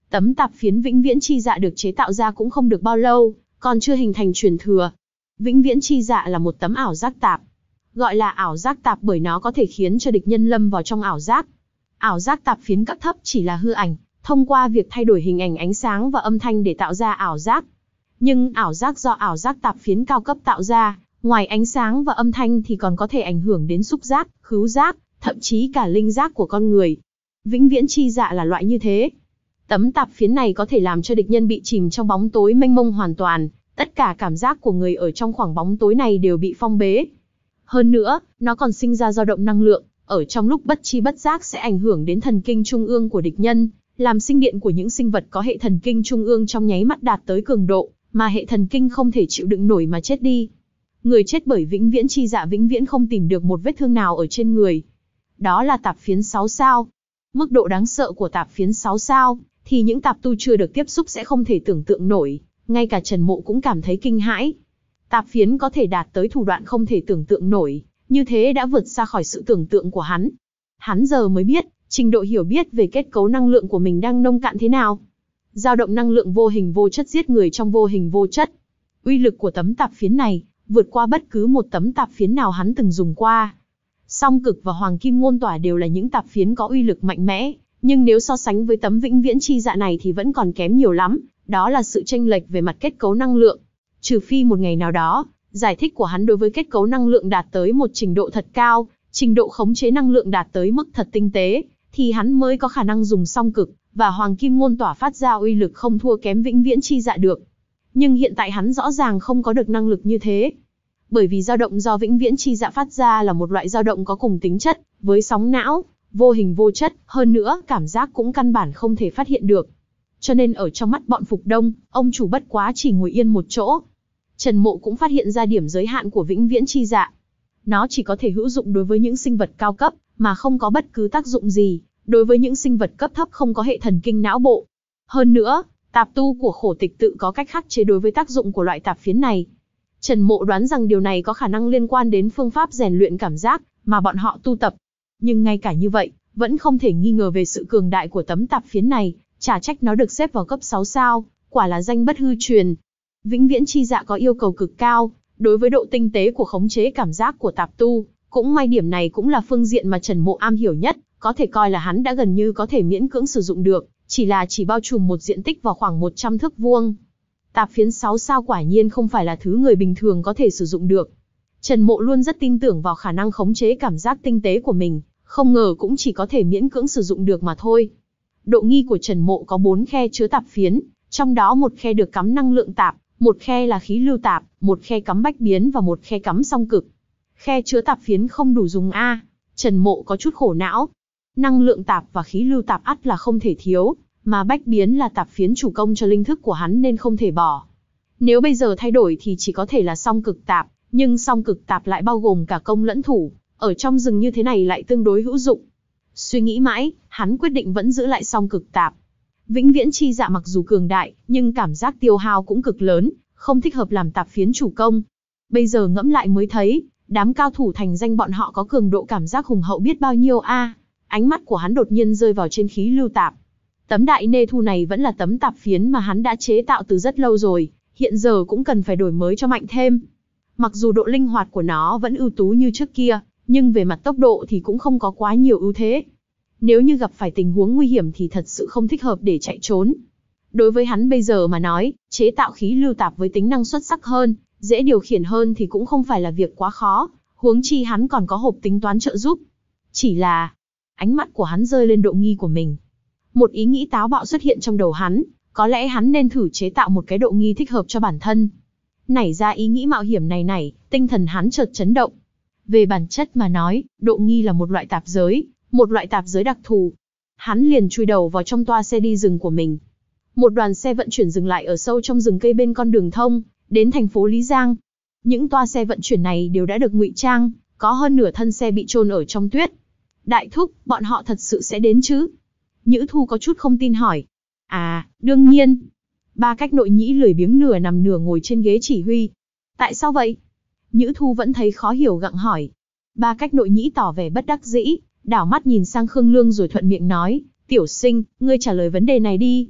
Tấm tạp phiến vĩnh viễn chi dạ được chế tạo ra cũng không được bao lâu, còn chưa hình thành truyền thừa. Vĩnh viễn chi dạ là một tấm ảo giác tạp. Gọi là ảo giác tạp bởi nó có thể khiến cho địch nhân lâm vào trong ảo giác. Ảo giác tạp phiến cấp thấp chỉ là hư ảnh, thông qua việc thay đổi hình ảnh, ánh sáng và âm thanh để tạo ra ảo giác. Nhưng ảo giác do ảo giác tạp phiến cao cấp tạo ra, ngoài ánh sáng và âm thanh thì còn có thể ảnh hưởng đến xúc giác, khứu giác, thậm chí cả linh giác của con người. Vĩnh viễn chi dạ là loại như thế. Tấm tạp phiến này có thể làm cho địch nhân bị chìm trong bóng tối mênh mông hoàn toàn, tất cả cảm giác của người ở trong khoảng bóng tối này đều bị phong bế. Hơn nữa, nó còn sinh ra dao động năng lượng, ở trong lúc bất chi bất giác sẽ ảnh hưởng đến thần kinh trung ương của địch nhân, làm sinh điện của những sinh vật có hệ thần kinh trung ương trong nháy mắt đạt tới cường độ mà hệ thần kinh không thể chịu đựng nổi mà chết đi. Người chết bởi vĩnh viễn chi dạ vĩnh viễn không tìm được một vết thương nào ở trên người. Đó là tạp phiến sáu sao. Mức độ đáng sợ của tạp phiến sáu sao thì những tạp tu chưa được tiếp xúc sẽ không thể tưởng tượng nổi, ngay cả Trần Mộ cũng cảm thấy kinh hãi. Tạp phiến có thể đạt tới thủ đoạn không thể tưởng tượng nổi, như thế đã vượt xa khỏi sự tưởng tượng của hắn. Hắn giờ mới biết, trình độ hiểu biết về kết cấu năng lượng của mình đang nông cạn thế nào. Dao động năng lượng vô hình vô chất giết người trong vô hình vô chất. Uy lực của tấm tạp phiến này vượt qua bất cứ một tấm tạp phiến nào hắn từng dùng qua. Song cực và hoàng kim ngôn tỏa đều là những tạp phiến có uy lực mạnh mẽ, nhưng nếu so sánh với tấm vĩnh viễn chi dạ này thì vẫn còn kém nhiều lắm, đó là sự chênh lệch về mặt kết cấu năng lượng. Trừ phi một ngày nào đó, giải thích của hắn đối với kết cấu năng lượng đạt tới một trình độ thật cao, trình độ khống chế năng lượng đạt tới mức thật tinh tế, thì hắn mới có khả năng dùng song cực và hoàng kim ngôn tỏa phát ra uy lực không thua kém vĩnh viễn chi dạ được. Nhưng hiện tại hắn rõ ràng không có được năng lực như thế. Bởi vì dao động do vĩnh viễn chi dạ phát ra là một loại dao động có cùng tính chất với sóng não, vô hình vô chất, hơn nữa cảm giác cũng căn bản không thể phát hiện được. Cho nên ở trong mắt bọn Phục Đông, ông chủ bất quá chỉ ngồi yên một chỗ. Trần Mộ cũng phát hiện ra điểm giới hạn của vĩnh viễn chi dạ. Nó chỉ có thể hữu dụng đối với những sinh vật cao cấp, mà không có bất cứ tác dụng gì đối với những sinh vật cấp thấp không có hệ thần kinh não bộ. Hơn nữa, tạp tu của Khổ Tịch tự có cách khắc chế đối với tác dụng của loại tạp phiến này. Trần Mộ đoán rằng điều này có khả năng liên quan đến phương pháp rèn luyện cảm giác mà bọn họ tu tập. Nhưng ngay cả như vậy, vẫn không thể nghi ngờ về sự cường đại của tấm tạp phiến này, chả trách nó được xếp vào cấp sáu sao, quả là danh bất hư truyền. Vĩnh viễn chi dạ có yêu cầu cực cao, đối với độ tinh tế của khống chế cảm giác của tạp tu, cũng may điểm này cũng là phương diện mà Trần Mộ am hiểu nhất, có thể coi là hắn đã gần như có thể miễn cưỡng sử dụng được, chỉ là chỉ bao trùm một diện tích vào khoảng một trăm thước vuông. Tạp phiến sáu sao quả nhiên không phải là thứ người bình thường có thể sử dụng được. Trần Mộ luôn rất tin tưởng vào khả năng khống chế cảm giác tinh tế của mình, không ngờ cũng chỉ có thể miễn cưỡng sử dụng được mà thôi. Độ nghi của Trần Mộ có bốn khe chứa tạp phiến, trong đó một khe được cắm năng lượng tạp, một khe là khí lưu tạp, một khe cắm bách biến và một khe cắm song cực. Khe chứa tạp phiến không đủ dùng a. Trần Mộ có chút khổ não. Năng lượng tạp và khí lưu tạp ắt là không thể thiếu, mà bách biến là tạp phiến chủ công cho linh thức của hắn nên không thể bỏ. Nếu bây giờ thay đổi thì chỉ có thể là song cực tạp, nhưng song cực tạp lại bao gồm cả công lẫn thủ, ở trong rừng như thế này lại tương đối hữu dụng. Suy nghĩ mãi, hắn quyết định vẫn giữ lại song cực tạp. Vĩnh viễn chi dạ mặc dù cường đại, nhưng cảm giác tiêu hao cũng cực lớn, không thích hợp làm tạp phiến chủ công. Bây giờ ngẫm lại mới thấy, đám cao thủ thành danh bọn họ có cường độ cảm giác hùng hậu biết bao nhiêu a. Ánh mắt của hắn đột nhiên rơi vào trên khí lưu tạp. Tấm đại nê thu này vẫn là tấm tạp phiến mà hắn đã chế tạo từ rất lâu rồi, hiện giờ cũng cần phải đổi mới cho mạnh thêm. Mặc dù độ linh hoạt của nó vẫn ưu tú như trước kia, nhưng về mặt tốc độ thì cũng không có quá nhiều ưu thế. Nếu như gặp phải tình huống nguy hiểm thì thật sự không thích hợp để chạy trốn. Đối với hắn bây giờ mà nói, chế tạo khí lưu tạp với tính năng xuất sắc hơn, dễ điều khiển hơn thì cũng không phải là việc quá khó, huống chi hắn còn có hộp tính toán trợ giúp. Chỉ là, ánh mắt của hắn rơi lên độ nghi của mình. Một ý nghĩ táo bạo xuất hiện trong đầu hắn, có lẽ hắn nên thử chế tạo một cái độ nghi thích hợp cho bản thân. Nảy ra ý nghĩ mạo hiểm này này, tinh thần hắn chợt chấn động. Về bản chất mà nói, độ nghi là một loại tạp giới, một loại tạp giới đặc thù. Hắn liền chui đầu vào trong toa xe đi rừng của mình. Một đoàn xe vận chuyển dừng lại ở sâu trong rừng cây bên con đường thông, đến thành phố Lý Giang. Những toa xe vận chuyển này đều đã được ngụy trang, có hơn nửa thân xe bị chôn ở trong tuyết. Đại thúc, bọn họ thật sự sẽ đến chứ? Nhữ Thu có chút không tin hỏi. À, đương nhiên. Ba Cách Nội Nhĩ lười biếng nửa nằm nửa ngồi trên ghế chỉ huy. Tại sao vậy? Nhữ Thu vẫn thấy khó hiểu gặng hỏi. Ba Cách Nội Nhĩ tỏ vẻ bất đắc dĩ, đảo mắt nhìn sang Khương Lương rồi thuận miệng nói, tiểu sinh, ngươi trả lời vấn đề này đi.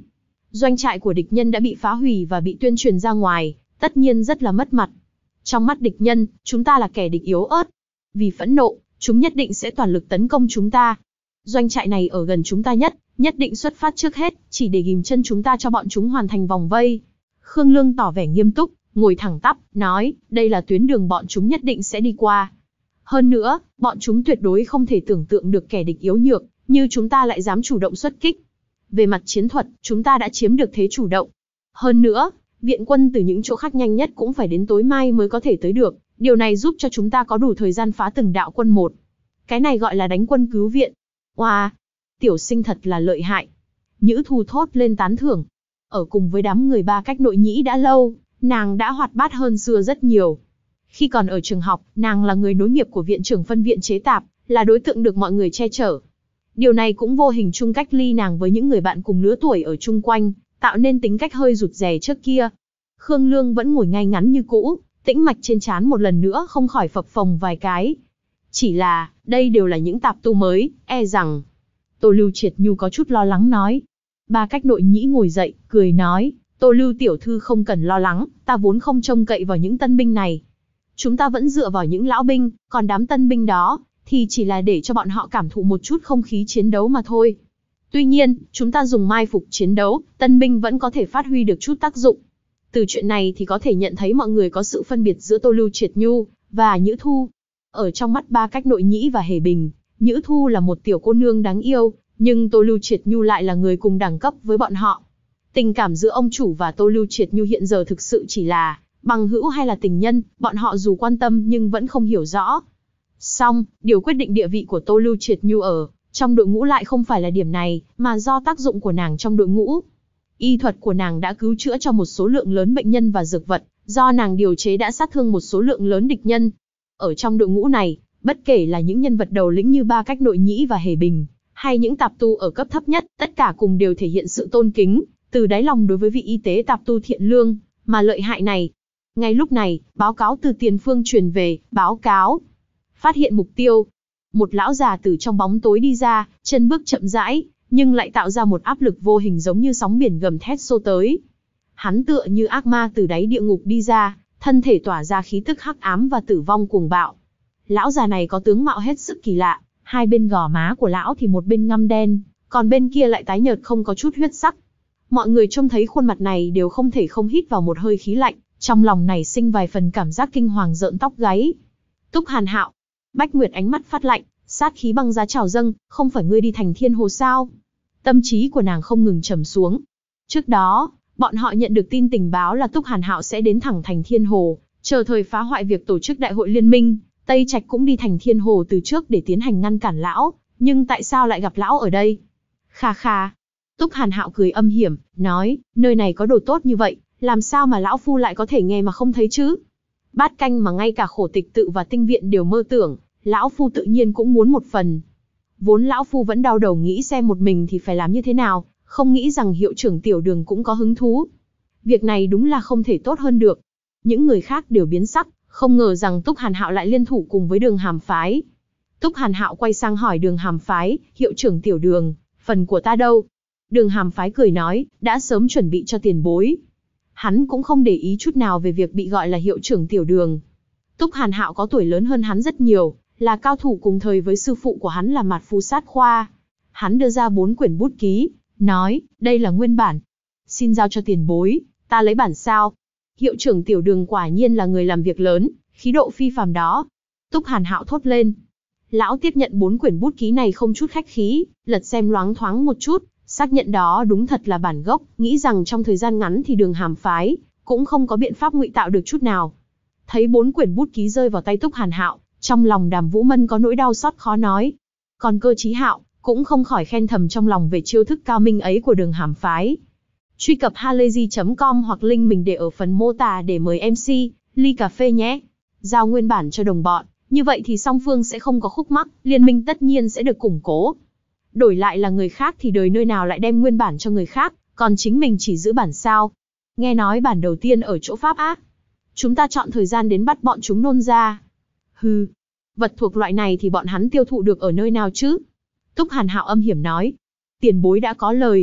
Doanh trại của địch nhân đã bị phá hủy và bị tuyên truyền ra ngoài, tất nhiên rất là mất mặt. Trong mắt địch nhân, chúng ta là kẻ địch yếu ớt. Vì phẫn nộ, chúng nhất định sẽ toàn lực tấn công chúng ta. Doanh trại này ở gần chúng ta nhất, nhất định xuất phát trước hết, chỉ để ghim chân chúng ta cho bọn chúng hoàn thành vòng vây. Khương Lương tỏ vẻ nghiêm túc, ngồi thẳng tắp, nói, đây là tuyến đường bọn chúng nhất định sẽ đi qua. Hơn nữa, bọn chúng tuyệt đối không thể tưởng tượng được kẻ địch yếu nhược, như chúng ta lại dám chủ động xuất kích. Về mặt chiến thuật, chúng ta đã chiếm được thế chủ động. Hơn nữa, viện quân từ những chỗ khác nhanh nhất cũng phải đến tối mai mới có thể tới được, điều này giúp cho chúng ta có đủ thời gian phá từng đạo quân một. Cái này gọi là đánh quân cứu viện. Oa, wow, tiểu sinh thật là lợi hại. Nhữ Thu thốt lên tán thưởng. Ở cùng với đám người Ba Cách Nội Nhĩ đã lâu, nàng đã hoạt bát hơn xưa rất nhiều. Khi còn ở trường học, nàng là người nối nghiệp của viện trưởng phân viện chế tạp, là đối tượng được mọi người che chở. Điều này cũng vô hình chung cách ly nàng với những người bạn cùng lứa tuổi ở chung quanh, tạo nên tính cách hơi rụt rè trước kia. Khương Lương vẫn ngồi ngay ngắn như cũ, tĩnh mạch trên trán một lần nữa không khỏi phập phồng vài cái. Chỉ là, đây đều là những tạp tu mới, e rằng... Tô Lưu Triệt Nhu có chút lo lắng nói. Ba Cách Nội Nhĩ ngồi dậy, cười nói, Tô Lưu tiểu thư không cần lo lắng, ta vốn không trông cậy vào những tân binh này. Chúng ta vẫn dựa vào những lão binh, còn đám tân binh đó, thì chỉ là để cho bọn họ cảm thụ một chút không khí chiến đấu mà thôi. Tuy nhiên, chúng ta dùng mai phục chiến đấu, tân binh vẫn có thể phát huy được chút tác dụng. Từ chuyện này thì có thể nhận thấy mọi người có sự phân biệt giữa Tô Lưu Triệt Nhu và Nhữ Thu. Ở trong mắt Ba Cách Nội Nhĩ và Hề Bình, Nhữ Thu là một tiểu cô nương đáng yêu, nhưng Tô Lưu Triệt Nhu lại là người cùng đẳng cấp với bọn họ. Tình cảm giữa ông chủ và Tô Lưu Triệt Nhu hiện giờ thực sự chỉ là bằng hữu hay là tình nhân, bọn họ dù quan tâm nhưng vẫn không hiểu rõ. Song, điều quyết định địa vị của Tô Lưu Triệt Nhu ở trong đội ngũ lại không phải là điểm này, mà do tác dụng của nàng trong đội ngũ. Y thuật của nàng đã cứu chữa cho một số lượng lớn bệnh nhân và dược vật, do nàng điều chế đã sát thương một số lượng lớn địch nhân. Ở trong đội ngũ này, bất kể là những nhân vật đầu lĩnh như Ba Cách Nội Nhĩ và Hề Bình, hay những tạp tu ở cấp thấp nhất, tất cả cùng đều thể hiện sự tôn kính, từ đáy lòng đối với vị y tế tạp tu thiện lương, mà lợi hại này. Ngay lúc này, báo cáo từ tiền phương truyền về, báo cáo. Phát hiện mục tiêu. Một lão già từ trong bóng tối đi ra, chân bước chậm rãi, nhưng lại tạo ra một áp lực vô hình giống như sóng biển gầm thét xô tới. Hắn tựa như ác ma từ đáy địa ngục đi ra, thân thể tỏa ra khí tức hắc ám và tử vong cuồng bạo. Lão già này có tướng mạo hết sức kỳ lạ, hai bên gò má của lão thì một bên ngăm đen, còn bên kia lại tái nhợt không có chút huyết sắc. Mọi người trông thấy khuôn mặt này đều không thể không hít vào một hơi khí lạnh, trong lòng nảy sinh vài phần cảm giác kinh hoàng rợn tóc gáy. Túc Hàn Hạo. Bách Nguyệt ánh mắt phát lạnh, sát khí băng giá trào dâng, không phải ngươi đi thành Thiên Hồ sao? Tâm trí của nàng không ngừng trầm xuống. Trước đó, bọn họ nhận được tin tình báo là Túc Hàn Hạo sẽ đến thẳng thành Thiên Hồ, chờ thời phá hoại việc tổ chức đại hội liên minh. Tây Trạch cũng đi thành Thiên Hồ từ trước để tiến hành ngăn cản lão, nhưng tại sao lại gặp lão ở đây? Kha kha. Túc Hàn Hạo cười âm hiểm, nói, nơi này có đồ tốt như vậy, làm sao mà lão phu lại có thể nghe mà không thấy chứ? Bát canh mà ngay cả Khổ Tịch Tự và Tinh Viện đều mơ tưởng, lão phu tự nhiên cũng muốn một phần. Vốn lão phu vẫn đau đầu nghĩ xem một mình thì phải làm như thế nào, không nghĩ rằng hiệu trưởng Tiểu Đường cũng có hứng thú. Việc này đúng là không thể tốt hơn được. Những người khác đều biến sắc, không ngờ rằng Túc Hàn Hạo lại liên thủ cùng với Đường Hàm Phái. Túc Hàn Hạo quay sang hỏi Đường Hàm Phái, hiệu trưởng Tiểu Đường, phần của ta đâu? Đường Hàm Phái cười nói, đã sớm chuẩn bị cho tiền bối. Hắn cũng không để ý chút nào về việc bị gọi là hiệu trưởng Tiểu Đường. Túc Hàn Hạo có tuổi lớn hơn hắn rất nhiều, là cao thủ cùng thời với sư phụ của hắn là Mạt Phu Sát Khoa. Hắn đưa ra bốn quyển bút ký, nói, đây là nguyên bản. Xin giao cho tiền bối, ta lấy bản sao. Hiệu trưởng Tiểu Đường quả nhiên là người làm việc lớn, khí độ phi phàm đó. Túc Hàn Hạo thốt lên. Lão tiếp nhận bốn quyển bút ký này không chút khách khí, lật xem loáng thoáng một chút, xác nhận đó đúng thật là bản gốc, nghĩ rằng trong thời gian ngắn thì Đường Hàm Phái cũng không có biện pháp ngụy tạo được chút nào. Thấy bốn quyển bút ký rơi vào tay Túc Hàn Hạo, trong lòng Đàm Vũ Mân có nỗi đau xót khó nói. Còn Cơ Chí Hạo cũng không khỏi khen thầm trong lòng về chiêu thức cao minh ấy của Đường Hàm Phái. Truy cập halayzi chấm com hoặc link mình để ở phần mô tả để mời em xê ly cà phê nhé. Giao nguyên bản cho đồng bọn, như vậy thì song phương sẽ không có khúc mắc, liên minh tất nhiên sẽ được củng cố. Đổi lại là người khác thì đời nơi nào lại đem nguyên bản cho người khác, còn chính mình chỉ giữ bản sao. Nghe nói bản đầu tiên ở chỗ Pháp á. Chúng ta chọn thời gian đến bắt bọn chúng nôn ra. Hừ, vật thuộc loại này thì bọn hắn tiêu thụ được ở nơi nào chứ? Túc Hàn Hạo âm hiểm nói. Tiền bối đã có lời,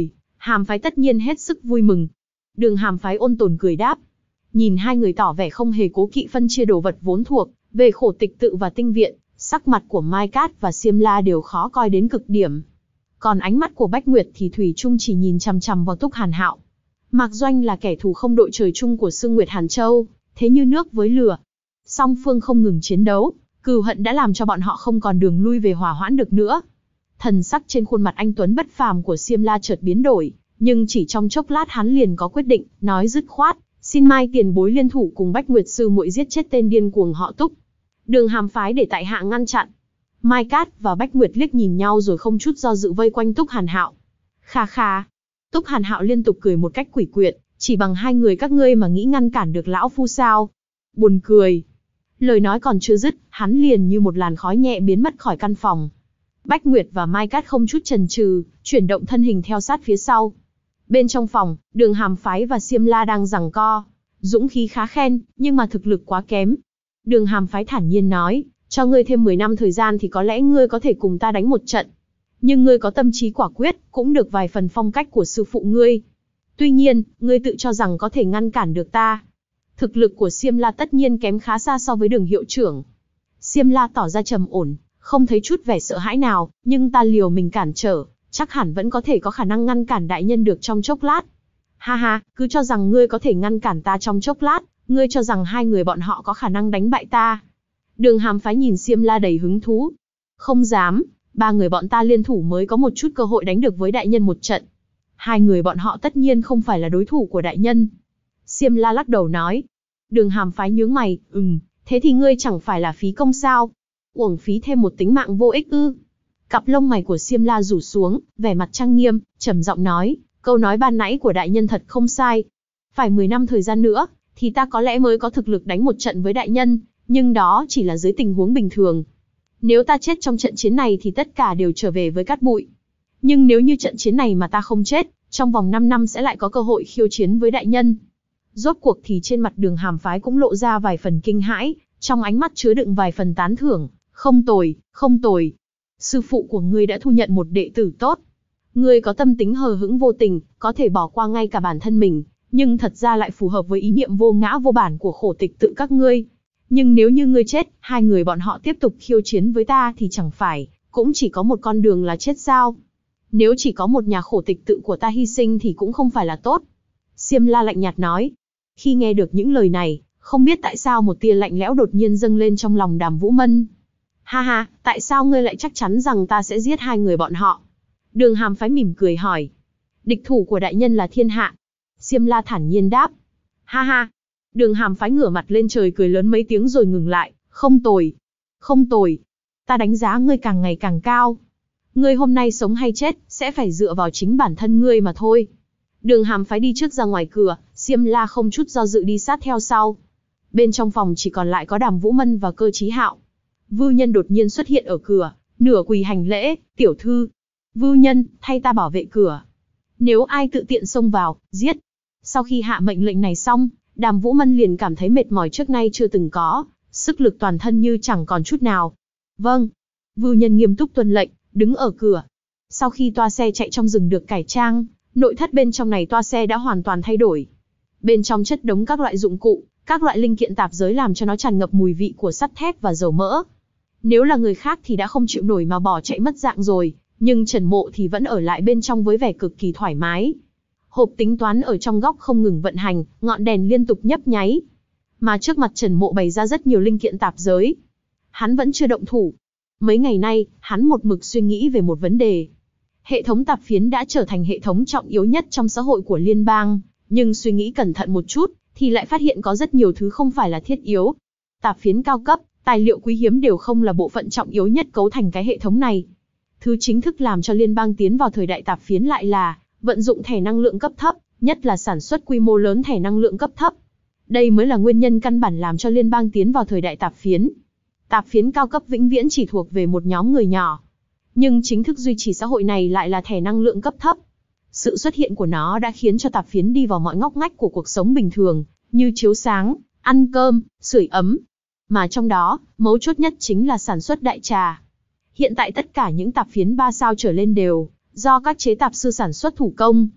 Hàm phái tất nhiên hết sức vui mừng. Đường Hàm phái ôn tồn cười đáp. Nhìn hai người tỏ vẻ không hề cố kỵ phân chia đồ vật vốn thuộc, về khổ tịch tự và tinh viện, sắc mặt của Mai Cát và Xiêm La đều khó coi đến cực điểm. Còn ánh mắt của Bách Nguyệt thì thủy chung chỉ nhìn chằm chằm vào Túc Hàn Hạo. Mạc Doanh là kẻ thù không đội trời chung của Sương Nguyệt Hàn Châu, thế như nước với lửa. Song phương không ngừng chiến đấu, cừu hận đã làm cho bọn họ không còn đường lui về hòa hoãn được nữa. Thần sắc trên khuôn mặt anh tuấn bất phàm của Xiêm La chợt biến đổi, nhưng chỉ trong chốc lát hắn liền có quyết định, nói dứt khoát, xin Mai tiền bối liên thủ cùng Bách Nguyệt sư muội giết chết tên điên cuồng họ Túc. Đường Hàm phái để tại hạ ngăn chặn. Mai Cát và Bách Nguyệt liếc nhìn nhau rồi không chút do dự vây quanh Túc Hàn Hạo. Kha kha. Túc Hàn Hạo liên tục cười một cách quỷ quyệt, chỉ bằng hai người các ngươi mà nghĩ ngăn cản được lão phu sao? Buồn cười. Lời nói còn chưa dứt, hắn liền như một làn khói nhẹ biến mất khỏi căn phòng. Bách Nguyệt và Mai Cát không chút chần chừ, chuyển động thân hình theo sát phía sau. Bên trong phòng, Đường Hàm phái và Xiêm La đang giằng co. Dũng khí khá khen, nhưng mà thực lực quá kém. Đường Hàm phái thản nhiên nói, cho ngươi thêm mười năm thời gian thì có lẽ ngươi có thể cùng ta đánh một trận. Nhưng ngươi có tâm trí quả quyết, cũng được vài phần phong cách của sư phụ ngươi. Tuy nhiên, ngươi tự cho rằng có thể ngăn cản được ta. Thực lực của Xiêm La tất nhiên kém khá xa so với Đường hiệu trưởng. Xiêm La tỏ ra trầm ổn, không thấy chút vẻ sợ hãi nào, nhưng ta liều mình cản trở, chắc hẳn vẫn có thể có khả năng ngăn cản đại nhân được trong chốc lát. Ha ha, cứ cho rằng ngươi có thể ngăn cản ta trong chốc lát, ngươi cho rằng hai người bọn họ có khả năng đánh bại ta. Đường Hàm phái nhìn Xiêm La đầy hứng thú. Không dám, ba người bọn ta liên thủ mới có một chút cơ hội đánh được với đại nhân một trận. Hai người bọn họ tất nhiên không phải là đối thủ của đại nhân. Xiêm La lắc đầu nói. Đường Hàm phái nhướng mày, ừm, thế thì ngươi chẳng phải là phí công sao? Uổng phí thêm một tính mạng vô ích ư? Cặp lông mày của Xiêm La rủ xuống, vẻ mặt trang nghiêm, trầm giọng nói, câu nói ban nãy của đại nhân thật không sai. Phải mười năm thời gian nữa, thì ta có lẽ mới có thực lực đánh một trận với đại nhân, nhưng đó chỉ là dưới tình huống bình thường. Nếu ta chết trong trận chiến này thì tất cả đều trở về với cát bụi. Nhưng nếu như trận chiến này mà ta không chết, trong vòng năm năm sẽ lại có cơ hội khiêu chiến với đại nhân. Rốt cuộc thì trên mặt Đường Hàm phái cũng lộ ra vài phần kinh hãi, trong ánh mắt chứa đựng vài phần tán thưởng, không tồi, không tồi. Sư phụ của ngươi đã thu nhận một đệ tử tốt. Ngươi có tâm tính hờ hững vô tình, có thể bỏ qua ngay cả bản thân mình, nhưng thật ra lại phù hợp với ý niệm vô ngã vô bản của khổ tịch tự các ngươi. Nhưng nếu như ngươi chết, hai người bọn họ tiếp tục khiêu chiến với ta thì chẳng phải, cũng chỉ có một con đường là chết sao? Nếu chỉ có một nhà khổ tịch tự của ta hy sinh thì cũng không phải là tốt. Xiêm La lạnh nhạt nói. Khi nghe được những lời này, không biết tại sao một tia lạnh lẽo đột nhiên dâng lên trong lòng Đàm Vũ Mân. Ha ha, tại sao ngươi lại chắc chắn rằng ta sẽ giết hai người bọn họ? Đường Hàm phái mỉm cười hỏi. Địch thủ của đại nhân là thiên hạ. Xiêm La thản nhiên đáp. Ha ha. Đường Hàm phái ngửa mặt lên trời cười lớn mấy tiếng rồi ngừng lại. Không tồi. Không tồi. Ta đánh giá ngươi càng ngày càng cao. Ngươi hôm nay sống hay chết, sẽ phải dựa vào chính bản thân ngươi mà thôi. Đường Hàm phái đi trước ra ngoài cửa, Xiêm La không chút do dự đi sát theo sau. Bên trong phòng chỉ còn lại có Đàm Vũ Mân và Cơ Chí Hạo. Vưu Nhân đột nhiên xuất hiện ở cửa, nửa quỳ hành lễ, tiểu thư. Vưu Nhân, thay ta bảo vệ cửa. Nếu ai tự tiện xông vào, giết. Sau khi hạ mệnh lệnh này xong, Đàm Vũ Mân liền cảm thấy mệt mỏi trước nay chưa từng có, sức lực toàn thân như chẳng còn chút nào. Vâng. Vưu Nhân nghiêm túc tuân lệnh, đứng ở cửa. Sau khi toa xe chạy trong rừng được cải trang, nội thất bên trong này toa xe đã hoàn toàn thay đổi. Bên trong chất đống các loại dụng cụ, các loại linh kiện tạp giới làm cho nó tràn ngập mùi vị của sắt thép và dầu mỡ. Nếu là người khác thì đã không chịu nổi mà bỏ chạy mất dạng rồi, nhưng Trần Mộ thì vẫn ở lại bên trong với vẻ cực kỳ thoải mái. Hộp tính toán ở trong góc không ngừng vận hành, ngọn đèn liên tục nhấp nháy. Mà trước mặt Trần Mộ bày ra rất nhiều linh kiện tạp giới. Hắn vẫn chưa động thủ. Mấy ngày nay, hắn một mực suy nghĩ về một vấn đề. Hệ thống tạp phiến đã trở thành hệ thống trọng yếu nhất trong xã hội của liên bang, nhưng suy nghĩ cẩn thận một chút, thì lại phát hiện có rất nhiều thứ không phải là thiết yếu. Tạp phiến cao cấp, tài liệu quý hiếm đều không là bộ phận trọng yếu nhất cấu thành cái hệ thống này. Thứ chính thức làm cho liên bang tiến vào thời đại tạp phiến lại là vận dụng thẻ năng lượng cấp thấp, nhất là sản xuất quy mô lớn thẻ năng lượng cấp thấp. Đây mới là nguyên nhân căn bản làm cho liên bang tiến vào thời đại tạp phiến. Tạp phiến cao cấp vĩnh viễn chỉ thuộc về một nhóm người nhỏ. Nhưng chính thức duy trì xã hội này lại là thẻ năng lượng cấp thấp. Sự xuất hiện của nó đã khiến cho tạp phiến đi vào mọi ngóc ngách của cuộc sống bình thường, như chiếu sáng, ăn cơm, sưởi ấm. Mà trong đó, mấu chốt nhất chính là sản xuất đại trà. Hiện tại tất cả những tạp phiến ba sao trở lên đều do các chế tạp sư sản xuất thủ công.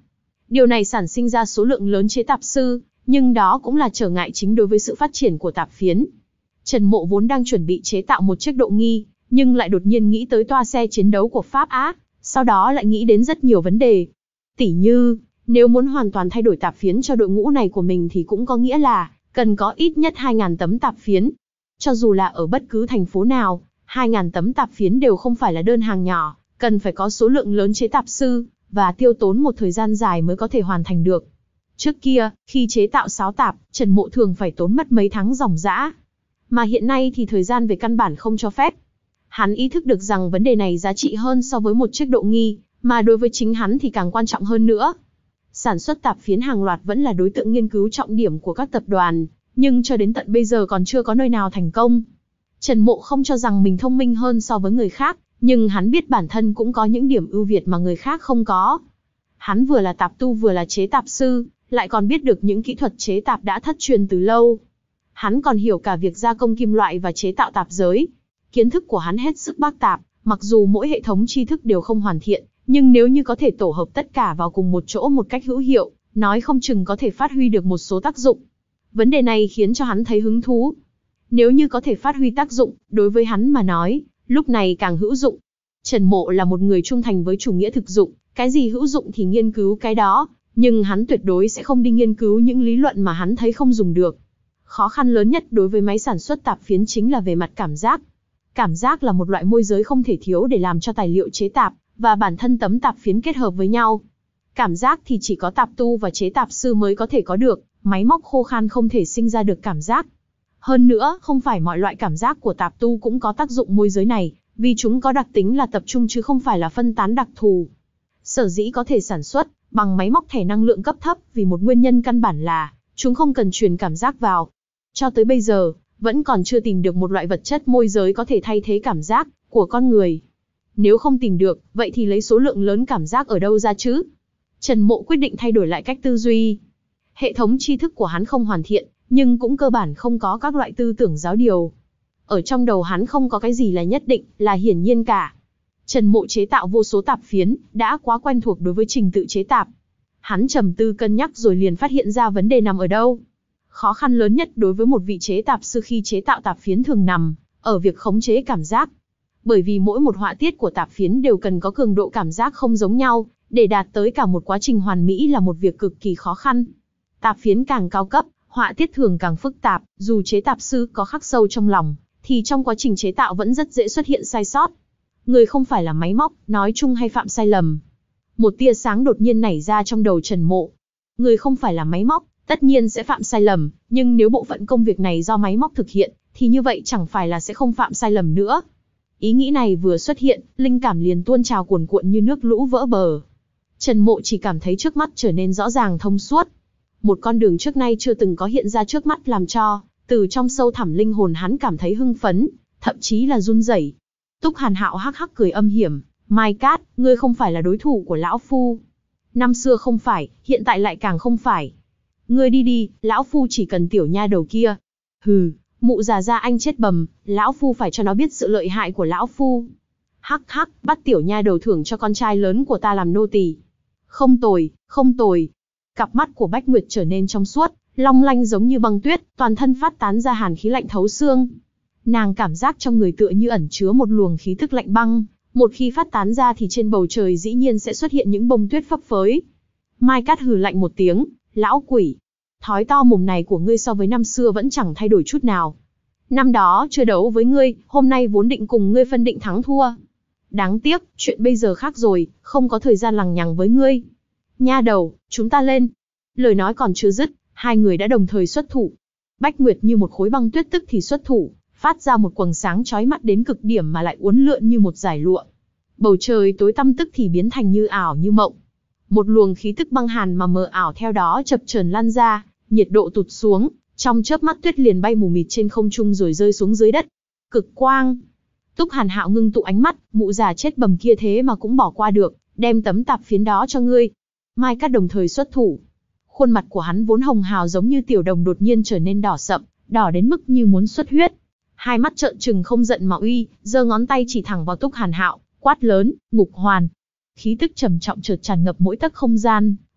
Điều này sản sinh ra số lượng lớn chế tạp sư, nhưng đó cũng là trở ngại chính đối với sự phát triển của tạp phiến. Trần Mộ vốn đang chuẩn bị chế tạo một chiếc độ nghi, nhưng lại đột nhiên nghĩ tới toa xe chiến đấu của Pháp Á, sau đó lại nghĩ đến rất nhiều vấn đề. Tỉ như, nếu muốn hoàn toàn thay đổi tạp phiến cho đội ngũ này của mình thì cũng có nghĩa là cần có ít nhất hai nghìn tấm tạp phiến. Cho dù là ở bất cứ thành phố nào, hai nghìn tấm tạp phiến đều không phải là đơn hàng nhỏ, cần phải có số lượng lớn chế tạp sư, và tiêu tốn một thời gian dài mới có thể hoàn thành được. Trước kia, khi chế tạo sáo tạp, Trần Mộ thường phải tốn mất mấy tháng ròng rã. Mà hiện nay thì thời gian về căn bản không cho phép. Hắn ý thức được rằng vấn đề này giá trị hơn so với một chiếc độ nghi, mà đối với chính hắn thì càng quan trọng hơn nữa. Sản xuất tạp phiến hàng loạt vẫn là đối tượng nghiên cứu trọng điểm của các tập đoàn, nhưng cho đến tận bây giờ còn chưa có nơi nào thành công. Trần Mộ không cho rằng mình thông minh hơn so với người khác, nhưng hắn biết bản thân cũng có những điểm ưu việt mà người khác không có. Hắn vừa là tạp tu vừa là chế tạp sư, lại còn biết được những kỹ thuật chế tạp đã thất truyền từ lâu. Hắn còn hiểu cả việc gia công kim loại và chế tạo tạp giới. Kiến thức của hắn hết sức bác tạp, mặc dù mỗi hệ thống tri thức đều không hoàn thiện, nhưng nếu như có thể tổ hợp tất cả vào cùng một chỗ một cách hữu hiệu, nói không chừng có thể phát huy được một số tác dụng. Vấn đề này khiến cho hắn thấy hứng thú. Nếu như có thể phát huy tác dụng, đối với hắn mà nói, lúc này càng hữu dụng. Trần Mộ là một người trung thành với chủ nghĩa thực dụng, cái gì hữu dụng thì nghiên cứu cái đó, nhưng hắn tuyệt đối sẽ không đi nghiên cứu những lý luận mà hắn thấy không dùng được. Khó khăn lớn nhất đối với máy sản xuất tạp phiến chính là về mặt cảm giác. Cảm giác là một loại môi giới không thể thiếu để làm cho tài liệu chế tạp và bản thân tấm tạp phiến kết hợp với nhau. Cảm giác thì chỉ có tạp tu và chế tạp sư mới có thể có được, máy móc khô khan không thể sinh ra được cảm giác. Hơn nữa, không phải mọi loại cảm giác của tạp tu cũng có tác dụng môi giới này, vì chúng có đặc tính là tập trung chứ không phải là phân tán đặc thù. Sở dĩ có thể sản xuất bằng máy móc thẻ năng lượng cấp thấp vì một nguyên nhân căn bản là chúng không cần truyền cảm giác vào. Cho tới bây giờ, vẫn còn chưa tìm được một loại vật chất môi giới có thể thay thế cảm giác của con người. Nếu không tìm được, vậy thì lấy số lượng lớn cảm giác ở đâu ra chứ? Trần Mộ quyết định thay đổi lại cách tư duy. Hệ thống tri thức của hắn không hoàn thiện, nhưng cũng cơ bản không có các loại tư tưởng giáo điều. Ở trong đầu hắn không có cái gì là nhất định, là hiển nhiên cả. Trần Mộ chế tạo vô số tạp phiến, đã quá quen thuộc đối với trình tự chế tạp. Hắn trầm tư cân nhắc rồi liền phát hiện ra vấn đề nằm ở đâu. Khó khăn lớn nhất đối với một vị chế tạp sư khi chế tạo tạp phiến thường nằm ở việc khống chế cảm giác. Bởi vì mỗi một họa tiết của tạp phiến đều cần có cường độ cảm giác không giống nhau, để đạt tới cả một quá trình hoàn mỹ là một việc cực kỳ khó khăn. Tạp phiến càng cao cấp, họa tiết thường càng phức tạp, dù chế tạp sư có khắc sâu trong lòng, thì trong quá trình chế tạo vẫn rất dễ xuất hiện sai sót. Người không phải là máy móc, nói chung hay phạm sai lầm. Một tia sáng đột nhiên nảy ra trong đầu Trần Mộ. Người không phải là máy móc, tất nhiên sẽ phạm sai lầm, nhưng nếu bộ phận công việc này do máy móc thực hiện, thì như vậy chẳng phải là sẽ không phạm sai lầm nữa. Ý nghĩ này vừa xuất hiện, linh cảm liền tuôn trào cuồn cuộn như nước lũ vỡ bờ. Trần Mộ chỉ cảm thấy trước mắt trở nên rõ ràng thông suốt. Một con đường trước nay chưa từng có hiện ra trước mắt làm cho, từ trong sâu thẳm linh hồn hắn cảm thấy hưng phấn, thậm chí là run rẩy. Túc Hàn Hạo hắc hắc cười âm hiểm, Mai Cát, ngươi không phải là đối thủ của lão phu. Năm xưa không phải, hiện tại lại càng không phải. Ngươi đi đi, lão phu chỉ cần tiểu nha đầu kia. Hừ, mụ già ra anh chết bầm, lão phu phải cho nó biết sự lợi hại của lão phu. Hắc hắc, bắt tiểu nha đầu thưởng cho con trai lớn của ta làm nô tỳ. Không tồi, không tồi. Cặp mắt của Bách Nguyệt trở nên trong suốt, long lanh giống như băng tuyết, toàn thân phát tán ra hàn khí lạnh thấu xương. Nàng cảm giác trong người tựa như ẩn chứa một luồng khí tức lạnh băng, một khi phát tán ra thì trên bầu trời dĩ nhiên sẽ xuất hiện những bông tuyết phấp phới. Mai Cát hừ lạnh một tiếng, lão quỷ, thói to mồm này của ngươi so với năm xưa vẫn chẳng thay đổi chút nào. Năm đó chưa đấu với ngươi, hôm nay vốn định cùng ngươi phân định thắng thua. Đáng tiếc, chuyện bây giờ khác rồi, không có thời gian lằng nhằng với ngươi. Nha đầu, chúng ta lên. Lời nói còn chưa dứt, hai người đã đồng thời xuất thủ. Bách Nguyệt như một khối băng tuyết tức thì xuất thủ, phát ra một quầng sáng chói mắt đến cực điểm mà lại uốn lượn như một dải lụa. Bầu trời tối tăm tức thì biến thành như ảo như mộng. Một luồng khí tức băng hàn mà mờ ảo theo đó chập chờn lan ra, nhiệt độ tụt xuống, trong chớp mắt tuyết liền bay mù mịt trên không trung rồi rơi xuống dưới đất. Cực quang. Túc Hàn Hạo ngưng tụ ánh mắt, mụ già chết bầm kia thế mà cũng bỏ qua được, đem tấm tạp phiến đó cho ngươi. Mai Cát đồng thời xuất thủ. Khuôn mặt của hắn vốn hồng hào giống như tiểu đồng đột nhiên trở nên đỏ sậm, đỏ đến mức như muốn xuất huyết. Hai mắt trợn trừng không giận mà uy, giơ ngón tay chỉ thẳng vào Túc Hàn Hạo, quát lớn, ngục hoàn. Khí tức trầm trọng chợt tràn ngập mỗi tấc không gian,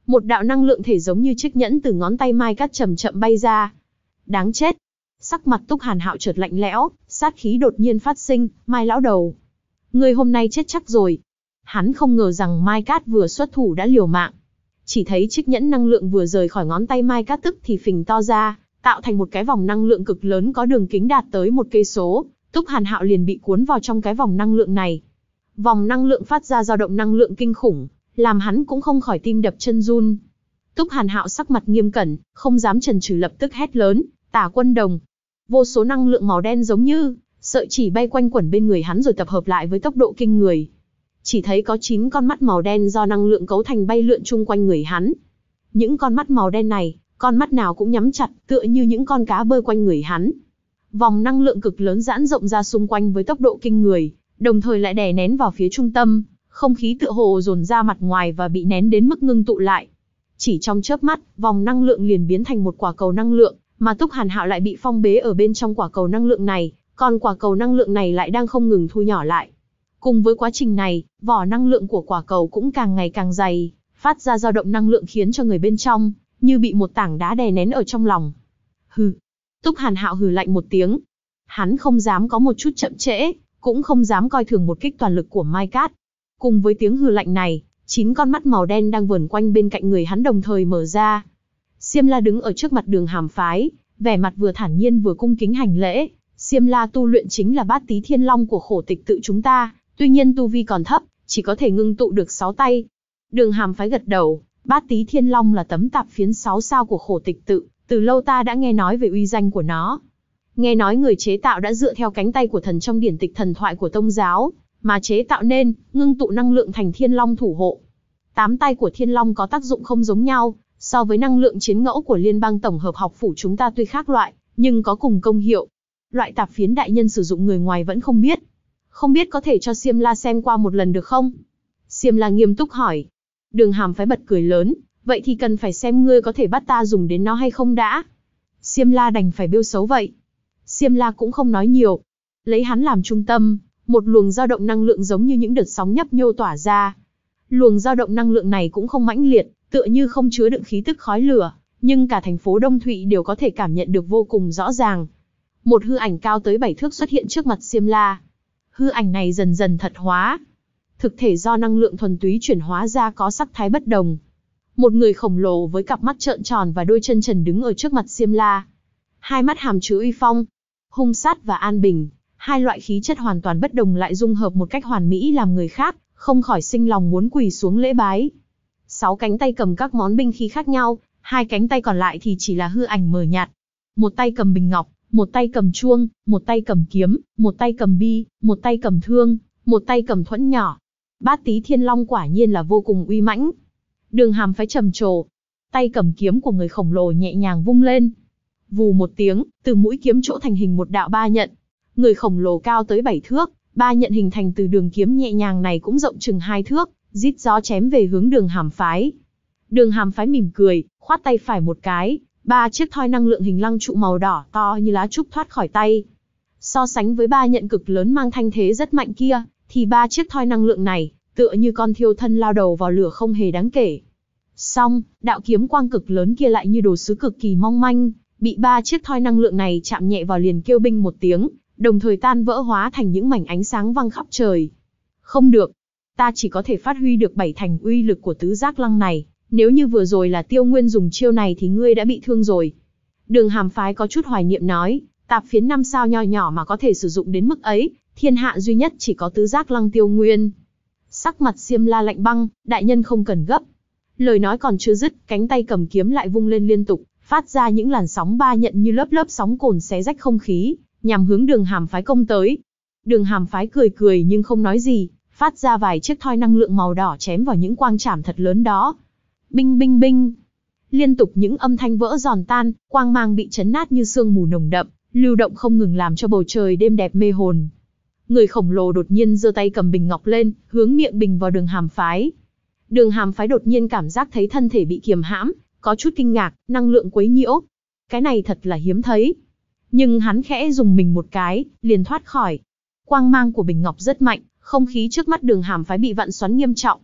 Một đạo năng lượng thể giống như chiếc nhẫn từ ngón tay Mai Cát chậm chậm bay ra. Đáng chết! Sắc mặt Túc Hàn Hạo chợt lạnh lẽo, sát khí đột nhiên phát sinh, Mai lão đầu. Ngươi hôm nay chết chắc rồi. Hắn không ngờ rằng Mai Cát vừa xuất thủ đã liều mạng. Chỉ thấy chiếc nhẫn năng lượng vừa rời khỏi ngón tay Mai Cát tức thì phình to ra, tạo thành một cái vòng năng lượng cực lớn có đường kính đạt tới một cây số. Túc Hàn Hạo liền bị cuốn vào trong cái vòng năng lượng này. Vòng năng lượng phát ra dao động năng lượng kinh khủng, làm hắn cũng không khỏi tim đập chân run. Túc Hàn Hạo sắc mặt nghiêm cẩn, không dám chần chừ lập tức hét lớn, Tả Quân Đồng. Vô số năng lượng màu đen giống như sợi chỉ bay quanh quẩn bên người hắn rồi tập hợp lại với tốc độ kinh người. Chỉ thấy có chín con mắt màu đen do năng lượng cấu thành bay lượn chung quanh người hắn. Những con mắt màu đen này, con mắt nào cũng nhắm chặt, tựa như những con cá bơi quanh người hắn. Vòng năng lượng cực lớn giãn rộng ra xung quanh với tốc độ kinh người, đồng thời lại đè nén vào phía trung tâm, không khí tựa hồ dồn ra mặt ngoài và bị nén đến mức ngưng tụ lại. Chỉ trong chớp mắt, vòng năng lượng liền biến thành một quả cầu năng lượng, mà Túc Hàn Hạo lại bị phong bế ở bên trong quả cầu năng lượng này, còn quả cầu năng lượng này lại đang không ngừng thu nhỏ lại. Cùng với quá trình này, vỏ năng lượng của quả cầu cũng càng ngày càng dày, phát ra dao động năng lượng khiến cho người bên trong như bị một tảng đá đè nén ở trong lòng. Hừ. Túc Hàn Hạo hừ lạnh một tiếng. Hắn không dám có một chút chậm trễ, cũng không dám coi thường một kích toàn lực của Mai Cát. Cùng với tiếng hừ lạnh này, chín con mắt màu đen đang vờn quanh bên cạnh người hắn đồng thời mở ra. Xiêm La đứng ở trước mặt Đường Hàm Phái, vẻ mặt vừa thản nhiên vừa cung kính hành lễ. Xiêm La tu luyện chính là Bát Tí Thiên Long của Khổ Tịch tự chúng ta, tuy nhiên tu vi còn thấp, chỉ có thể ngưng tụ được sáu tay. Đường Hàm Phái gật đầu, Bát Tí Thiên Long là tấm tạp phiến sáu sao của Khổ Tịch tự, từ lâu ta đã nghe nói về uy danh của nó. Nghe nói người chế tạo đã dựa theo cánh tay của thần trong điển tịch thần thoại của tông giáo, mà chế tạo nên, ngưng tụ năng lượng thành Thiên Long thủ hộ. Tám tay của Thiên Long có tác dụng không giống nhau, so với năng lượng chiến ngẫu của Liên bang tổng hợp học phủ chúng ta tuy khác loại, nhưng có cùng công hiệu. Loại tạp phiến đại nhân sử dụng người ngoài vẫn không biết. Không biết có thể cho Xiêm La xem qua một lần được không? Xiêm La nghiêm túc hỏi. Đường Hàm Phái bật cười lớn, vậy thì cần phải xem ngươi có thể bắt ta dùng đến nó hay không đã. Xiêm La đành phải bêu xấu vậy. Xiêm La cũng không nói nhiều. Lấy hắn làm trung tâm, một luồng dao động năng lượng giống như những đợt sóng nhấp nhô tỏa ra. Luồng dao động năng lượng này cũng không mãnh liệt, tựa như không chứa đựng khí tức khói lửa, nhưng cả thành phố Đông Thụy đều có thể cảm nhận được vô cùng rõ ràng. Một hư ảnh cao tới bảy thước xuất hiện trước mặt Xiêm La. Hư ảnh này dần dần thật hóa. Thực thể do năng lượng thuần túy chuyển hóa ra có sắc thái bất đồng. Một người khổng lồ với cặp mắt trợn tròn và đôi chân trần đứng ở trước mặt Xiêm La. Hai mắt hàm chứa uy phong, hung sát và an bình, hai loại khí chất hoàn toàn bất đồng lại dung hợp một cách hoàn mỹ làm người khác không khỏi sinh lòng muốn quỳ xuống lễ bái. Sáu cánh tay cầm các món binh khí khác nhau, hai cánh tay còn lại thì chỉ là hư ảnh mờ nhạt. Một tay cầm bình ngọc, một tay cầm chuông, một tay cầm kiếm, một tay cầm bi, một tay cầm thương, một tay cầm thuẫn nhỏ. Bát Tí Thiên Long quả nhiên là vô cùng uy mãnh. Đường Hàm Phái trầm trồ, tay cầm kiếm của người khổng lồ nhẹ nhàng vung lên. Vù một tiếng, từ mũi kiếm chỗ thành hình một đạo ba nhận. Người khổng lồ cao tới bảy thước, ba nhận hình thành từ đường kiếm nhẹ nhàng này cũng rộng chừng hai thước, rít gió chém về hướng Đường Hàm Phái. Đường Hàm Phái mỉm cười, khoát tay phải một cái, ba chiếc thoi năng lượng hình lăng trụ màu đỏ to như lá trúc thoát khỏi tay. So sánh với ba nhận cực lớn mang thanh thế rất mạnh kia, thì ba chiếc thoi năng lượng này, tựa như con thiêu thân lao đầu vào lửa không hề đáng kể. Song, đạo kiếm quang cực lớn kia lại như đồ sứ cực kỳ mong manh, bị ba chiếc thoi năng lượng này chạm nhẹ vào liền kêu binh một tiếng, đồng thời tan vỡ hóa thành những mảnh ánh sáng văng khắp trời. Không được, ta chỉ có thể phát huy được bảy thành uy lực của tứ giác lăng này, nếu như vừa rồi là Tiêu Nguyên dùng chiêu này thì ngươi đã bị thương rồi. Đường Hàm Phái có chút hoài niệm nói, tạp phiến năm sao nho nhỏ mà có thể sử dụng đến mức ấy, thiên hạ duy nhất chỉ có tứ giác lăng Tiêu Nguyên. Sắc mặt Xiêm La lạnh băng, đại nhân không cần gấp. Lời nói còn chưa dứt, cánh tay cầm kiếm lại vung lên liên tục, phát ra những làn sóng ba nhận như lớp lớp sóng cồn xé rách không khí, nhằm hướng Đường Hàm Phái công tới. Đường Hàm Phái cười cười nhưng không nói gì, phát ra vài chiếc thoi năng lượng màu đỏ chém vào những quang trảm thật lớn đó. Binh binh binh. Liên tục những âm thanh vỡ giòn tan, quang mang bị chấn nát như sương mù nồng đậm, lưu động không ngừng làm cho bầu trời đêm đẹp mê hồn. Người khổng lồ đột nhiên giơ tay cầm bình ngọc lên, hướng miệng bình vào Đường Hàm Phái. Đường Hàm Phái đột nhiên cảm giác thấy thân thể bị kiềm hãm, có chút kinh ngạc, năng lượng quấy nhiễu. Cái này thật là hiếm thấy. Nhưng hắn khẽ dùng mình một cái, liền thoát khỏi. Quang mang của bình ngọc rất mạnh, không khí trước mắt Đường Hàm Phái bị vặn xoắn nghiêm trọng.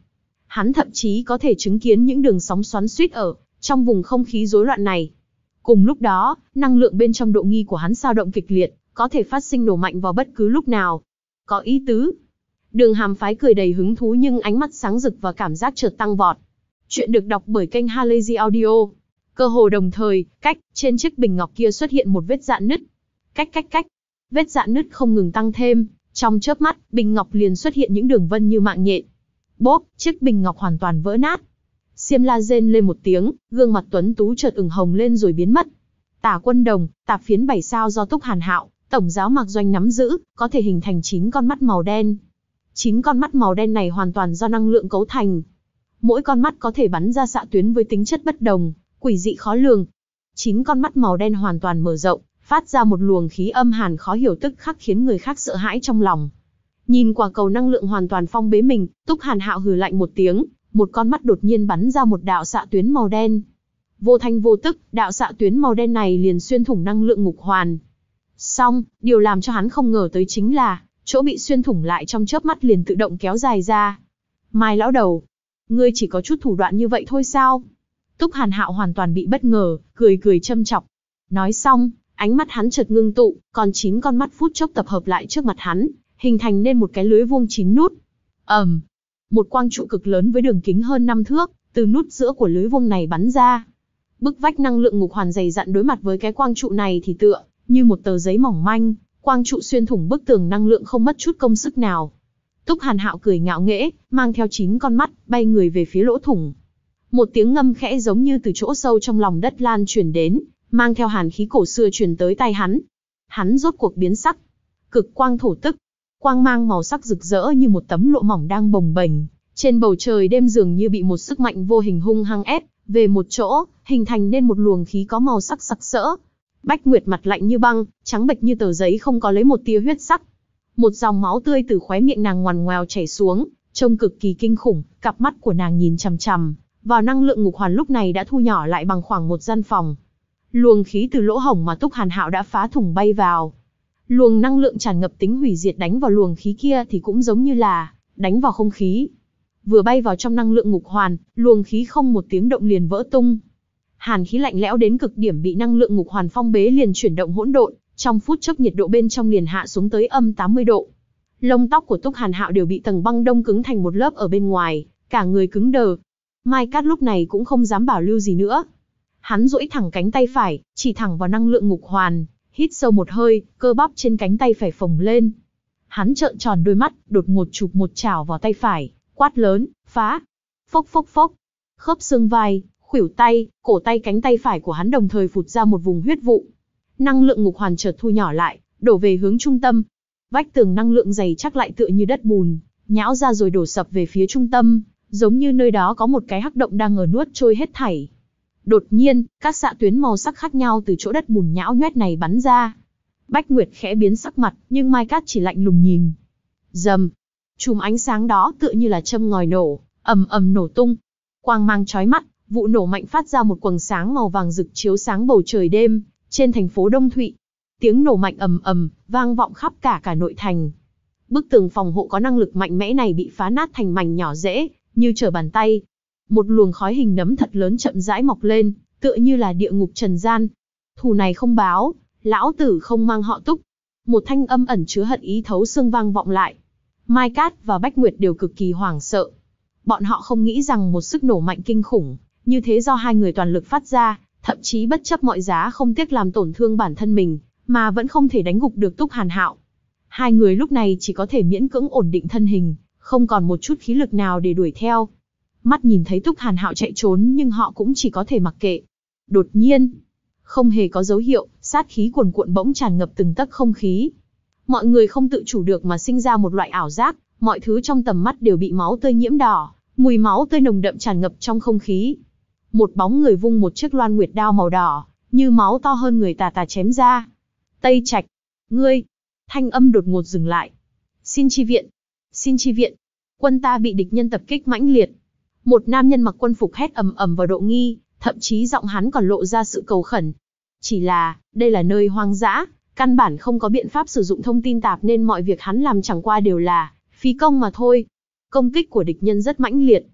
Hắn thậm chí có thể chứng kiến những đường sóng xoắn xuýt ở trong vùng không khí rối loạn này. Cùng lúc đó, năng lượng bên trong độ nghi của hắn dao động kịch liệt, có thể phát sinh nổ mạnh vào bất cứ lúc nào. Có ý tứ. Đường Hàm Phái cười đầy hứng thú nhưng ánh mắt sáng rực và cảm giác chợt tăng vọt. Chuyện được đọc bởi kênh Halazy Audio. Cơ hồ đồng thời, cách, trên chiếc bình ngọc kia xuất hiện một vết rạn nứt. Cách cách cách. Vết rạn nứt không ngừng tăng thêm, trong chớp mắt, bình ngọc liền xuất hiện những đường vân như mạng nhện. Bốp, chiếc bình ngọc hoàn toàn vỡ nát. Xiêm La rên lên một tiếng, gương mặt tuấn tú chợt ửng hồng lên rồi biến mất. Tả Quân Đồng, tạp phiến bảy sao do Túc Hàn Hạo, tổng giáo Mạc Doanh nắm giữ, có thể hình thành chín con mắt màu đen. chín con mắt màu đen này hoàn toàn do năng lượng cấu thành. Mỗi con mắt có thể bắn ra xạ tuyến với tính chất bất đồng, quỷ dị khó lường. chín con mắt màu đen hoàn toàn mở rộng, phát ra một luồng khí âm hàn khó hiểu tức khắc khiến người khác sợ hãi trong lòng. Nhìn quả cầu năng lượng hoàn toàn phong bế mình, Túc Hàn Hạo hừ lạnh một tiếng, một con mắt đột nhiên bắn ra một đạo xạ tuyến màu đen. Vô thanh vô tức, đạo xạ tuyến màu đen này liền xuyên thủng năng lượng ngục hoàn. Song, điều làm cho hắn không ngờ tới chính là, chỗ bị xuyên thủng lại trong chớp mắt liền tự động kéo dài ra. Mai lão đầu, ngươi chỉ có chút thủ đoạn như vậy thôi sao? Túc Hàn Hạo hoàn toàn bị bất ngờ, cười cười châm chọc. Nói xong, ánh mắt hắn chợt ngưng tụ, còn chín con mắt phút chốc tập hợp lại trước mặt hắn, hình thành nên một cái lưới vuông chín nút. ầm, um, một quang trụ cực lớn với đường kính hơn năm thước, từ nút giữa của lưới vuông này bắn ra. Bức vách năng lượng ngục hoàn dày dặn đối mặt với cái quang trụ này thì tựa như một tờ giấy mỏng manh, quang trụ xuyên thủng bức tường năng lượng không mất chút công sức nào. Túc Hàn Hạo cười ngạo nghễ, mang theo chín con mắt, bay người về phía lỗ thủng. Một tiếng ngâm khẽ giống như từ chỗ sâu trong lòng đất lan truyền đến, mang theo hàn khí cổ xưa truyền tới tai hắn. Hắn rốt cuộc biến sắc. Cực quang thổ tức, quang mang màu sắc rực rỡ như một tấm lụa mỏng đang bồng bềnh, trên bầu trời đêm dường như bị một sức mạnh vô hình hung hăng ép về một chỗ, hình thành nên một luồng khí có màu sắc sặc sỡ. Bách Nguyệt mặt lạnh như băng, trắng bệch như tờ giấy không có lấy một tia huyết sắc. Một dòng máu tươi từ khóe miệng nàng ngoằn ngoèo chảy xuống, trông cực kỳ kinh khủng, cặp mắt của nàng nhìn chằm chằm vào năng lượng ngục hoàn lúc này đã thu nhỏ lại bằng khoảng một gian phòng. Luồng khí từ lỗ hổng mà Túc Hàn Hạo đã phá thủng bay vào. Luồng năng lượng tràn ngập tính hủy diệt đánh vào luồng khí kia thì cũng giống như là đánh vào không khí. Vừa bay vào trong năng lượng ngục hoàn, luồng khí không một tiếng động liền vỡ tung. Hàn khí lạnh lẽo đến cực điểm bị năng lượng ngục hoàn phong bế liền chuyển động hỗn độn, trong phút chốc nhiệt độ bên trong liền hạ xuống tới âm tám mươi độ. Lông tóc của Túc Hàn Hạo đều bị tầng băng đông cứng thành một lớp ở bên ngoài, cả người cứng đờ. Mai Cát lúc này cũng không dám bảo lưu gì nữa. Hắn duỗi thẳng cánh tay phải, chỉ thẳng vào năng lượng ngục hoàn, hít sâu một hơi, cơ bắp trên cánh tay phải phồng lên. Hắn trợn tròn đôi mắt, đột ngột chụp một chảo vào tay phải, quát lớn, phá. Phốc phốc phốc. Khớp xương vai, khuỷu tay, cổ tay cánh tay phải của hắn đồng thời phụt ra một vùng huyết vụ. Năng lượng ngục hoàn chợt thu nhỏ lại, đổ về hướng trung tâm. Vách tường năng lượng dày chắc lại tựa như đất bùn, nhão ra rồi đổ sập về phía trung tâm, giống như nơi đó có một cái hắc động đang ở nuốt trôi hết thảy. Đột nhiên, các xạ tuyến màu sắc khác nhau từ chỗ đất bùn nhão nhoét này bắn ra. Bách Nguyệt khẽ biến sắc mặt, nhưng Mai Cát chỉ lạnh lùng nhìn. Rầm, chùm ánh sáng đó tựa như là châm ngòi nổ, ầm ầm nổ tung. Quang mang chói mắt, vụ nổ mạnh phát ra một quầng sáng màu vàng rực chiếu sáng bầu trời đêm trên thành phố Đông Thụy. Tiếng nổ mạnh ầm ầm vang vọng khắp cả cả nội thành. Bức tường phòng hộ có năng lực mạnh mẽ này bị phá nát thành mảnh nhỏ dễ, như trở bàn tay. Một luồng khói hình nấm thật lớn chậm rãi mọc lên, tựa như là địa ngục trần gian. Thù này không báo, lão tử không mang họ Túc. Một thanh âm ẩn chứa hận ý thấu xương vang vọng lại. Mai Cát và Bách Nguyệt đều cực kỳ hoảng sợ. Bọn họ không nghĩ rằng một sức nổ mạnh kinh khủng như thế do hai người toàn lực phát ra, thậm chí bất chấp mọi giá không tiếc làm tổn thương bản thân mình, mà vẫn không thể đánh gục được Túc Hàn Hạo. Hai người lúc này chỉ có thể miễn cưỡng ổn định thân hình, không còn một chút khí lực nào để đuổi theo. Mắt nhìn thấy Túc Hàn Hạo chạy trốn nhưng họ cũng chỉ có thể mặc kệ. Đột nhiên, không hề có dấu hiệu, sát khí cuồn cuộn bỗng tràn ngập từng tấc không khí. Mọi người không tự chủ được mà sinh ra một loại ảo giác, mọi thứ trong tầm mắt đều bị máu tươi nhiễm đỏ, mùi máu tươi nồng đậm tràn ngập trong không khí. Một bóng người vung một chiếc loan nguyệt đao màu đỏ, như máu to hơn người tà tà chém ra. Tây Trạch, ngươi! Thanh âm đột ngột dừng lại. Xin chi viện! Xin chi viện! Quân ta bị địch nhân tập kích mãnh liệt. Một nam nhân mặc quân phục hét ầm ầm vào Độ Nghi, thậm chí giọng hắn còn lộ ra sự cầu khẩn. Chỉ là, đây là nơi hoang dã, căn bản không có biện pháp sử dụng thông tin tạp nên mọi việc hắn làm chẳng qua đều là phí công mà thôi. Công kích của địch nhân rất mãnh liệt.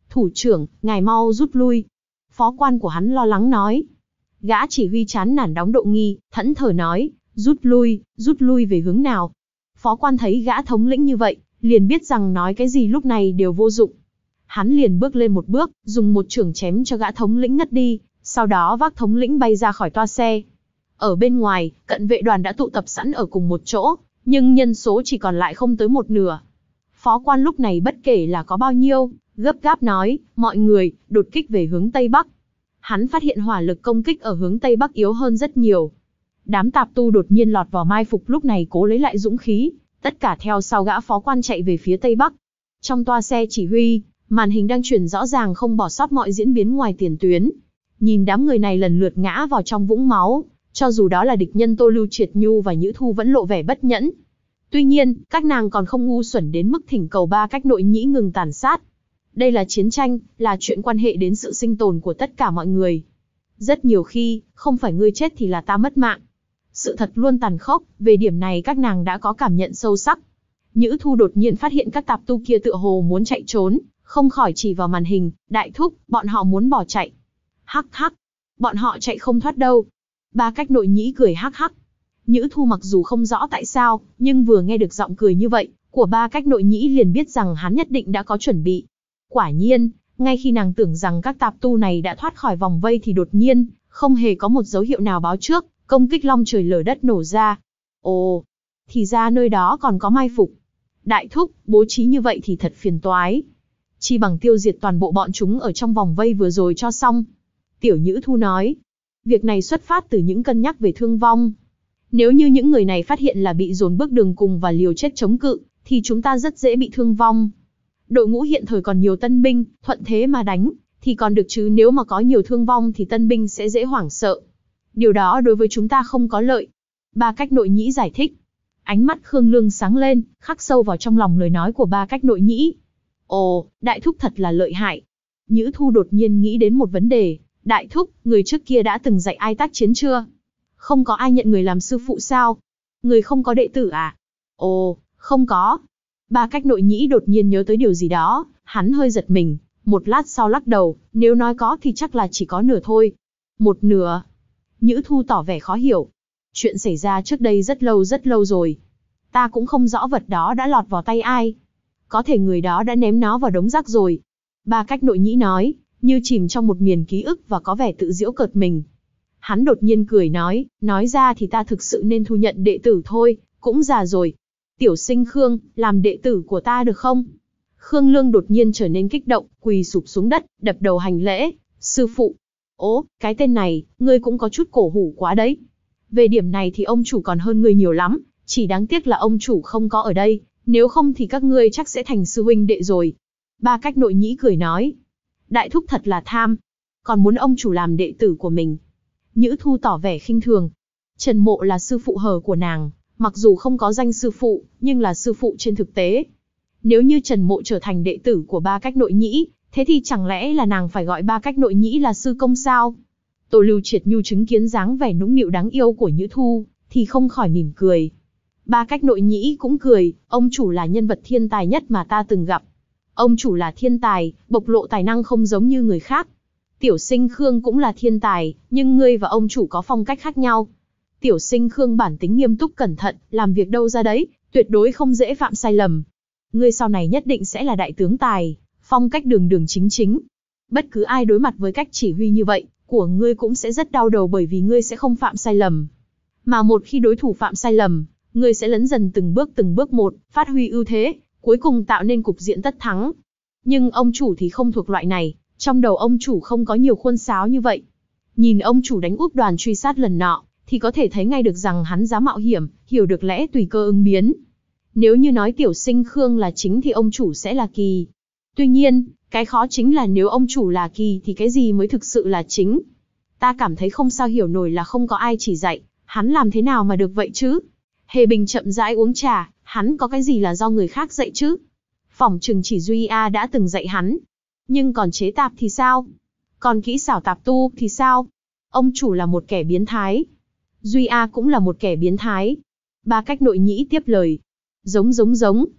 Thủ trưởng, ngài mau rút lui. Phó quan của hắn lo lắng nói. Gã chỉ huy chán nản đóng độ nghi, thẫn thờ nói, rút lui, rút lui về hướng nào. Phó quan thấy gã thống lĩnh như vậy, liền biết rằng nói cái gì lúc này đều vô dụng. Hắn liền bước lên một bước, dùng một chưởng chém cho gã thống lĩnh ngất đi, sau đó vác thống lĩnh bay ra khỏi toa xe. Ở bên ngoài, cận vệ đoàn đã tụ tập sẵn ở cùng một chỗ, nhưng nhân số chỉ còn lại không tới một nửa. Phó quan lúc này bất kể là có bao nhiêu, gấp gáp nói, mọi người, đột kích về hướng Tây Bắc. Hắn phát hiện hỏa lực công kích ở hướng Tây Bắc yếu hơn rất nhiều. Đám tạp tu đột nhiên lọt vào mai phục lúc này cố lấy lại dũng khí, tất cả theo sau gã phó quan chạy về phía Tây Bắc. Trong toa xe chỉ huy, màn hình đang chuyển rõ ràng không bỏ sót mọi diễn biến ngoài tiền tuyến. Nhìn đám người này lần lượt ngã vào trong vũng máu, cho dù đó là địch nhân Tô Lưu Triệt Nhu và Nhữ Thu vẫn lộ vẻ bất nhẫn. Tuy nhiên, các nàng còn không ngu xuẩn đến mức thỉnh cầu ba cách nội nhĩ ngừng tàn sát. Đây là chiến tranh, là chuyện quan hệ đến sự sinh tồn của tất cả mọi người. Rất nhiều khi, không phải ngươi chết thì là ta mất mạng. Sự thật luôn tàn khốc, về điểm này các nàng đã có cảm nhận sâu sắc. Nhữ Thu đột nhiên phát hiện các tạp tu kia tựa hồ muốn chạy trốn, không khỏi chỉ vào màn hình, đại thúc, bọn họ muốn bỏ chạy. Hắc hắc, bọn họ chạy không thoát đâu. Ba cách nội nhĩ cười hắc hắc. Nhữ Thu mặc dù không rõ tại sao, nhưng vừa nghe được giọng cười như vậy, của ba cách nội nhĩ liền biết rằng hắn nhất định đã có chuẩn bị. Quả nhiên, ngay khi nàng tưởng rằng các tạp tu này đã thoát khỏi vòng vây thì đột nhiên, không hề có một dấu hiệu nào báo trước, công kích long trời lở đất nổ ra. Ồ, thì ra nơi đó còn có mai phục. Đại thúc, bố trí như vậy thì thật phiền toái. Chi bằng tiêu diệt toàn bộ bọn chúng ở trong vòng vây vừa rồi cho xong. Tiểu Nhữ Thu nói, việc này xuất phát từ những cân nhắc về thương vong. Nếu như những người này phát hiện là bị dồn bước đường cùng và liều chết chống cự, thì chúng ta rất dễ bị thương vong. Đội ngũ hiện thời còn nhiều tân binh, thuận thế mà đánh, thì còn được chứ nếu mà có nhiều thương vong thì tân binh sẽ dễ hoảng sợ. Điều đó đối với chúng ta không có lợi. Ba cách nội nhĩ giải thích. Ánh mắt Khương Lương sáng lên, khắc sâu vào trong lòng lời nói của ba cách nội nhĩ. Ồ, đại thúc thật là lợi hại. Nhữ Thu đột nhiên nghĩ đến một vấn đề. Đại thúc, người trước kia đã từng dạy ai tác chiến chưa? Không có ai nhận người làm sư phụ sao? Người không có đệ tử à? Ồ, không có. Ba cách nội nhĩ đột nhiên nhớ tới điều gì đó, hắn hơi giật mình, một lát sau lắc đầu, nếu nói có thì chắc là chỉ có nửa thôi. Một nửa. Nhữ Thu tỏ vẻ khó hiểu. Chuyện xảy ra trước đây rất lâu rất lâu rồi. Ta cũng không rõ vật đó đã lọt vào tay ai. Có thể người đó đã ném nó vào đống rác rồi. Ba cách nội nhĩ nói, như chìm trong một miền ký ức và có vẻ tự giễu cợt mình. Hắn đột nhiên cười nói, nói ra thì ta thực sự nên thu nhận đệ tử thôi, cũng già rồi. Tiểu sinh Khương, làm đệ tử của ta được không? Khương Lương đột nhiên trở nên kích động, quỳ sụp xuống đất, đập đầu hành lễ, sư phụ. Ố, cái tên này, ngươi cũng có chút cổ hủ quá đấy. Về điểm này thì ông chủ còn hơn ngươi nhiều lắm, chỉ đáng tiếc là ông chủ không có ở đây, nếu không thì các ngươi chắc sẽ thành sư huynh đệ rồi. Ba cách nội nhĩ cười nói, đại thúc thật là tham, còn muốn ông chủ làm đệ tử của mình. Nhữ Thu tỏ vẻ khinh thường. Trần Mộ là sư phụ hờ của nàng, mặc dù không có danh sư phụ, nhưng là sư phụ trên thực tế. Nếu như Trần Mộ trở thành đệ tử của ba cách nội nhĩ, thế thì chẳng lẽ là nàng phải gọi ba cách nội nhĩ là sư công sao? Tô Lưu Triệt Nhu chứng kiến dáng vẻ nũng nịu đáng yêu của Nhữ Thu, thì không khỏi mỉm cười. Ba cách nội nhĩ cũng cười, ông chủ là nhân vật thiên tài nhất mà ta từng gặp. Ông chủ là thiên tài, bộc lộ tài năng không giống như người khác. Tiểu sinh Khương cũng là thiên tài, nhưng ngươi và ông chủ có phong cách khác nhau. Tiểu sinh Khương bản tính nghiêm túc cẩn thận, làm việc đâu ra đấy, tuyệt đối không dễ phạm sai lầm. Ngươi sau này nhất định sẽ là đại tướng tài, phong cách đường đường chính chính. Bất cứ ai đối mặt với cách chỉ huy như vậy, của ngươi cũng sẽ rất đau đầu bởi vì ngươi sẽ không phạm sai lầm. Mà một khi đối thủ phạm sai lầm, ngươi sẽ lấn dần từng bước từng bước một, phát huy ưu thế, cuối cùng tạo nên cục diện tất thắng. Nhưng ông chủ thì không thuộc loại này, trong đầu ông chủ không có nhiều khuôn sáo như vậy. Nhìn ông chủ đánh úp đoàn truy sát lần nọ, thì có thể thấy ngay được rằng hắn dám mạo hiểm, hiểu được lẽ tùy cơ ứng biến. Nếu như nói tiểu sinh Khương là chính thì ông chủ sẽ là kỳ. Tuy nhiên, cái khó chính là nếu ông chủ là kỳ thì cái gì mới thực sự là chính. Ta cảm thấy không sao hiểu nổi là không có ai chỉ dạy, hắn làm thế nào mà được vậy chứ? Hề Bình chậm rãi uống trà, hắn có cái gì là do người khác dạy chứ? Phỏng chừng chỉ Duy A đã từng dạy hắn. Nhưng còn chế tạp thì sao? Còn kỹ xảo tạp tu thì sao? Ông chủ là một kẻ biến thái. Duy A cũng là một kẻ biến thái. Ba cách nội nhĩ tiếp lời. Giống giống giống.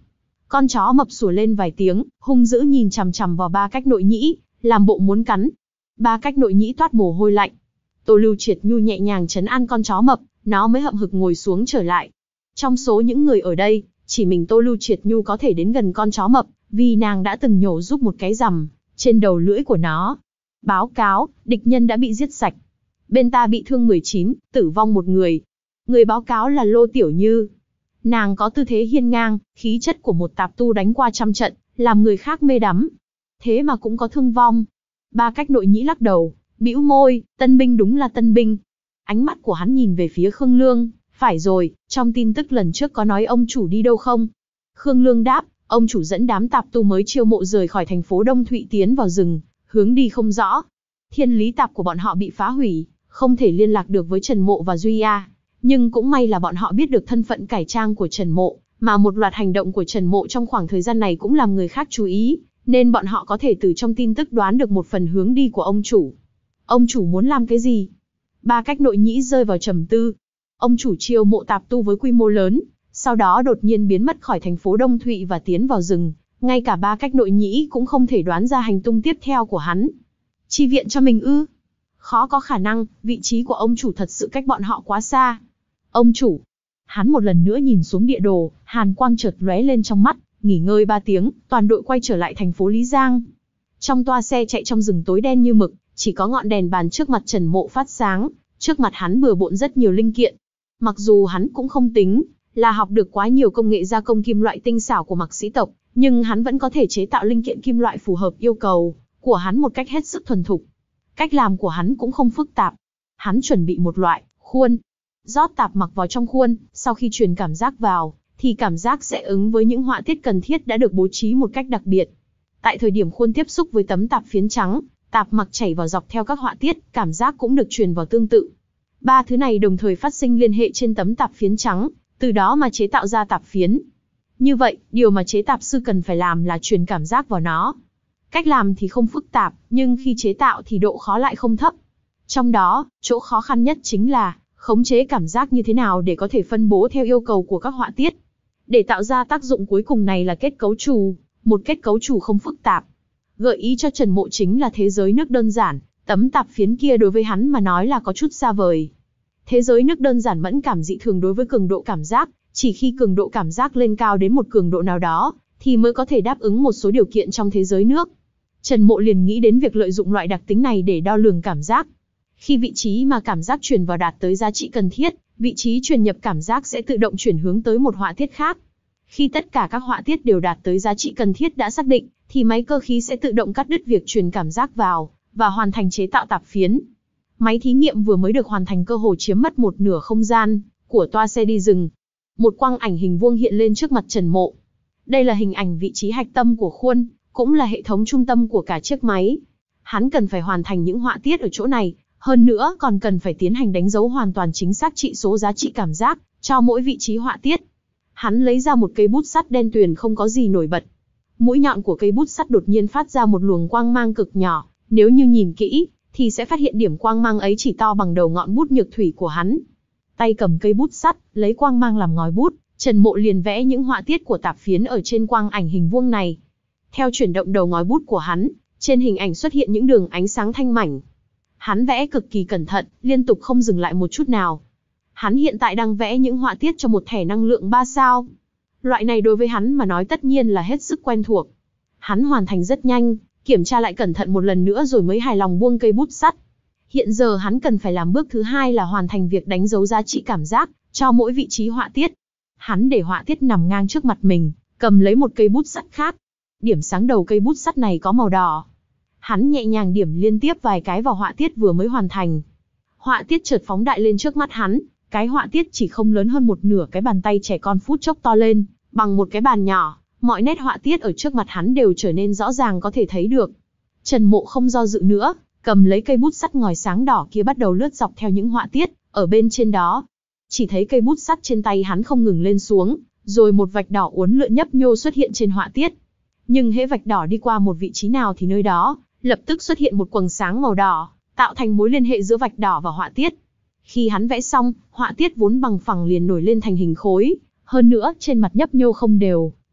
Con chó mập sủa lên vài tiếng, hung dữ nhìn chằm chằm vào Ba Cách Nội Nhĩ, làm bộ muốn cắn. Ba Cách Nội Nhĩ toát mồ hôi lạnh. Tô Lưu Triệt Nhu nhẹ nhàng trấn an con chó mập, nó mới hậm hực ngồi xuống trở lại. Trong số những người ở đây, chỉ mình Tô Lưu Triệt Nhu có thể đến gần con chó mập, vì nàng đã từng nhổ giúp một cái rằm trên đầu lưỡi của nó. Báo cáo, địch nhân đã bị giết sạch. Bên ta bị thương mười chín, tử vong một người. Người báo cáo là Lô Tiểu Như. Nàng có tư thế hiên ngang, khí chất của một tạp tu đánh qua trăm trận, làm người khác mê đắm. Thế mà cũng có thương vong. Ba Cách Nội Nhĩ lắc đầu, bĩu môi, tân binh đúng là tân binh. Ánh mắt của hắn nhìn về phía Khương Lương, phải rồi, trong tin tức lần trước có nói ông chủ đi đâu không? Khương Lương đáp, ông chủ dẫn đám tạp tu mới chiêu mộ rời khỏi thành phố Đông Thụy tiến vào rừng, hướng đi không rõ. Thiên lý tạp của bọn họ bị phá hủy, không thể liên lạc được với Trần Mộ và Duy A. Nhưng cũng may là bọn họ biết được thân phận cải trang của Trần Mộ, mà một loạt hành động của Trần Mộ trong khoảng thời gian này cũng làm người khác chú ý, nên bọn họ có thể từ trong tin tức đoán được một phần hướng đi của ông chủ. Ông chủ muốn làm cái gì? Ba Cách Nội Nhĩ rơi vào trầm tư. Ông chủ chiêu mộ tạp tu với quy mô lớn, sau đó đột nhiên biến mất khỏi thành phố Đông Thụy và tiến vào rừng. Ngay cả Ba Cách Nội Nhĩ cũng không thể đoán ra hành tung tiếp theo của hắn. Chi viện cho mình ư? Khó có khả năng, vị trí của ông chủ thật sự cách bọn họ quá xa. Ông chủ. Hắn một lần nữa nhìn xuống địa đồ, hàn quang chợt lóe lên trong mắt, nghỉ ngơi ba tiếng, toàn đội quay trở lại thành phố Lý Giang. Trong toa xe chạy trong rừng tối đen như mực, chỉ có ngọn đèn bàn trước mặt Trần Mộ phát sáng, trước mặt hắn bừa bộn rất nhiều linh kiện. Mặc dù hắn cũng không tính là học được quá nhiều công nghệ gia công kim loại tinh xảo của Mạc sĩ tộc, nhưng hắn vẫn có thể chế tạo linh kiện kim loại phù hợp yêu cầu của hắn một cách hết sức thuần thục. Cách làm của hắn cũng không phức tạp. Hắn chuẩn bị một loại khuôn, rót tạp mặc vào trong khuôn, sau khi truyền cảm giác vào, thì cảm giác sẽ ứng với những họa tiết cần thiết đã được bố trí một cách đặc biệt. Tại thời điểm khuôn tiếp xúc với tấm tạp phiến trắng, tạp mặc chảy vào dọc theo các họa tiết, cảm giác cũng được truyền vào tương tự. Ba thứ này đồng thời phát sinh liên hệ trên tấm tạp phiến trắng, từ đó mà chế tạo ra tạp phiến. Như vậy, điều mà chế tạp sư cần phải làm là truyền cảm giác vào nó. Cách làm thì không phức tạp, nhưng khi chế tạo thì độ khó lại không thấp. Trong đó, chỗ khó khăn nhất chính là khống chế cảm giác như thế nào để có thể phân bố theo yêu cầu của các họa tiết. Để tạo ra tác dụng cuối cùng này là kết cấu trù, một kết cấu trù không phức tạp. Gợi ý cho Trần Mộ chính là thế giới nước đơn giản, tấm tạp phiến kia đối với hắn mà nói là có chút xa vời. Thế giới nước đơn giản mẫn cảm dị thường đối với cường độ cảm giác, chỉ khi cường độ cảm giác lên cao đến một cường độ nào đó, thì mới có thể đáp ứng một số điều kiện trong thế giới nước. Trần Mộ liền nghĩ đến việc lợi dụng loại đặc tính này để đo lường cảm giác. Khi vị trí mà cảm giác truyền vào đạt tới giá trị cần thiết, vị trí truyền nhập cảm giác sẽ tự động chuyển hướng tới một họa tiết khác. Khi tất cả các họa tiết đều đạt tới giá trị cần thiết đã xác định, thì máy cơ khí sẽ tự động cắt đứt việc truyền cảm giác vào, và hoàn thành chế tạo tạp phiến. Máy thí nghiệm vừa mới được hoàn thành cơ hồ chiếm mất một nửa không gian của toa xe đi rừng. Một quang ảnh hình vuông hiện lên trước mặt Trần Mộ. Đây là hình ảnh vị trí hạch tâm của khuôn, cũng là hệ thống trung tâm của cả chiếc máy. Hắn cần phải hoàn thành những họa tiết ở chỗ này, hơn nữa còn cần phải tiến hành đánh dấu hoàn toàn chính xác trị số giá trị cảm giác cho mỗi vị trí họa tiết. Hắn lấy ra một cây bút sắt đen tuyền không có gì nổi bật. Mũi nhọn của cây bút sắt đột nhiên phát ra một luồng quang mang cực nhỏ, nếu như nhìn kỹ thì sẽ phát hiện điểm quang mang ấy chỉ to bằng đầu ngọn bút nhược thủy của hắn. Tay cầm cây bút sắt, lấy quang mang làm ngòi bút, Trần Mộ liền vẽ những họa tiết của tạp phiến ở trên quang ảnh hình vuông này. Theo chuyển động đầu ngòi bút của hắn, trên hình ảnh xuất hiện những đường ánh sáng thanh mảnh. Hắn vẽ cực kỳ cẩn thận, liên tục không dừng lại một chút nào. Hắn hiện tại đang vẽ những họa tiết cho một thẻ năng lượng ba sao. Loại này đối với hắn mà nói tất nhiên là hết sức quen thuộc. Hắn hoàn thành rất nhanh, kiểm tra lại cẩn thận một lần nữa rồi mới hài lòng buông cây bút sắt. Hiện giờ hắn cần phải làm bước thứ hai là hoàn thành việc đánh dấu giá trị cảm giác cho mỗi vị trí họa tiết. Hắn để họa tiết nằm ngang trước mặt mình, cầm lấy một cây bút sắt khác. Điểm sáng đầu cây bút sắt này có màu đỏ. Hắn nhẹ nhàng điểm liên tiếp vài cái vào họa tiết vừa mới hoàn thành. Họa tiết chợt phóng đại lên trước mắt hắn, cái họa tiết chỉ không lớn hơn một nửa cái bàn tay trẻ con phút chốc to lên, bằng một cái bàn nhỏ, mọi nét họa tiết ở trước mặt hắn đều trở nên rõ ràng có thể thấy được. Trần Mộ không do dự nữa, cầm lấy cây bút sắt ngòi sáng đỏ kia bắt đầu lướt dọc theo những họa tiết ở bên trên đó. Chỉ thấy cây bút sắt trên tay hắn không ngừng lên xuống, rồi một vạch đỏ uốn lượn nhấp nhô xuất hiện trên họa tiết. Nhưng hễ vạch đỏ đi qua một vị trí nào thì nơi đó lập tức xuất hiện một quầng sáng màu đỏ, tạo thành mối liên hệ giữa vạch đỏ và họa tiết. Khi hắn vẽ xong, họa tiết vốn bằng phẳng liền nổi lên thành hình khối, hơn nữa trên mặt nhấp nhô không đều,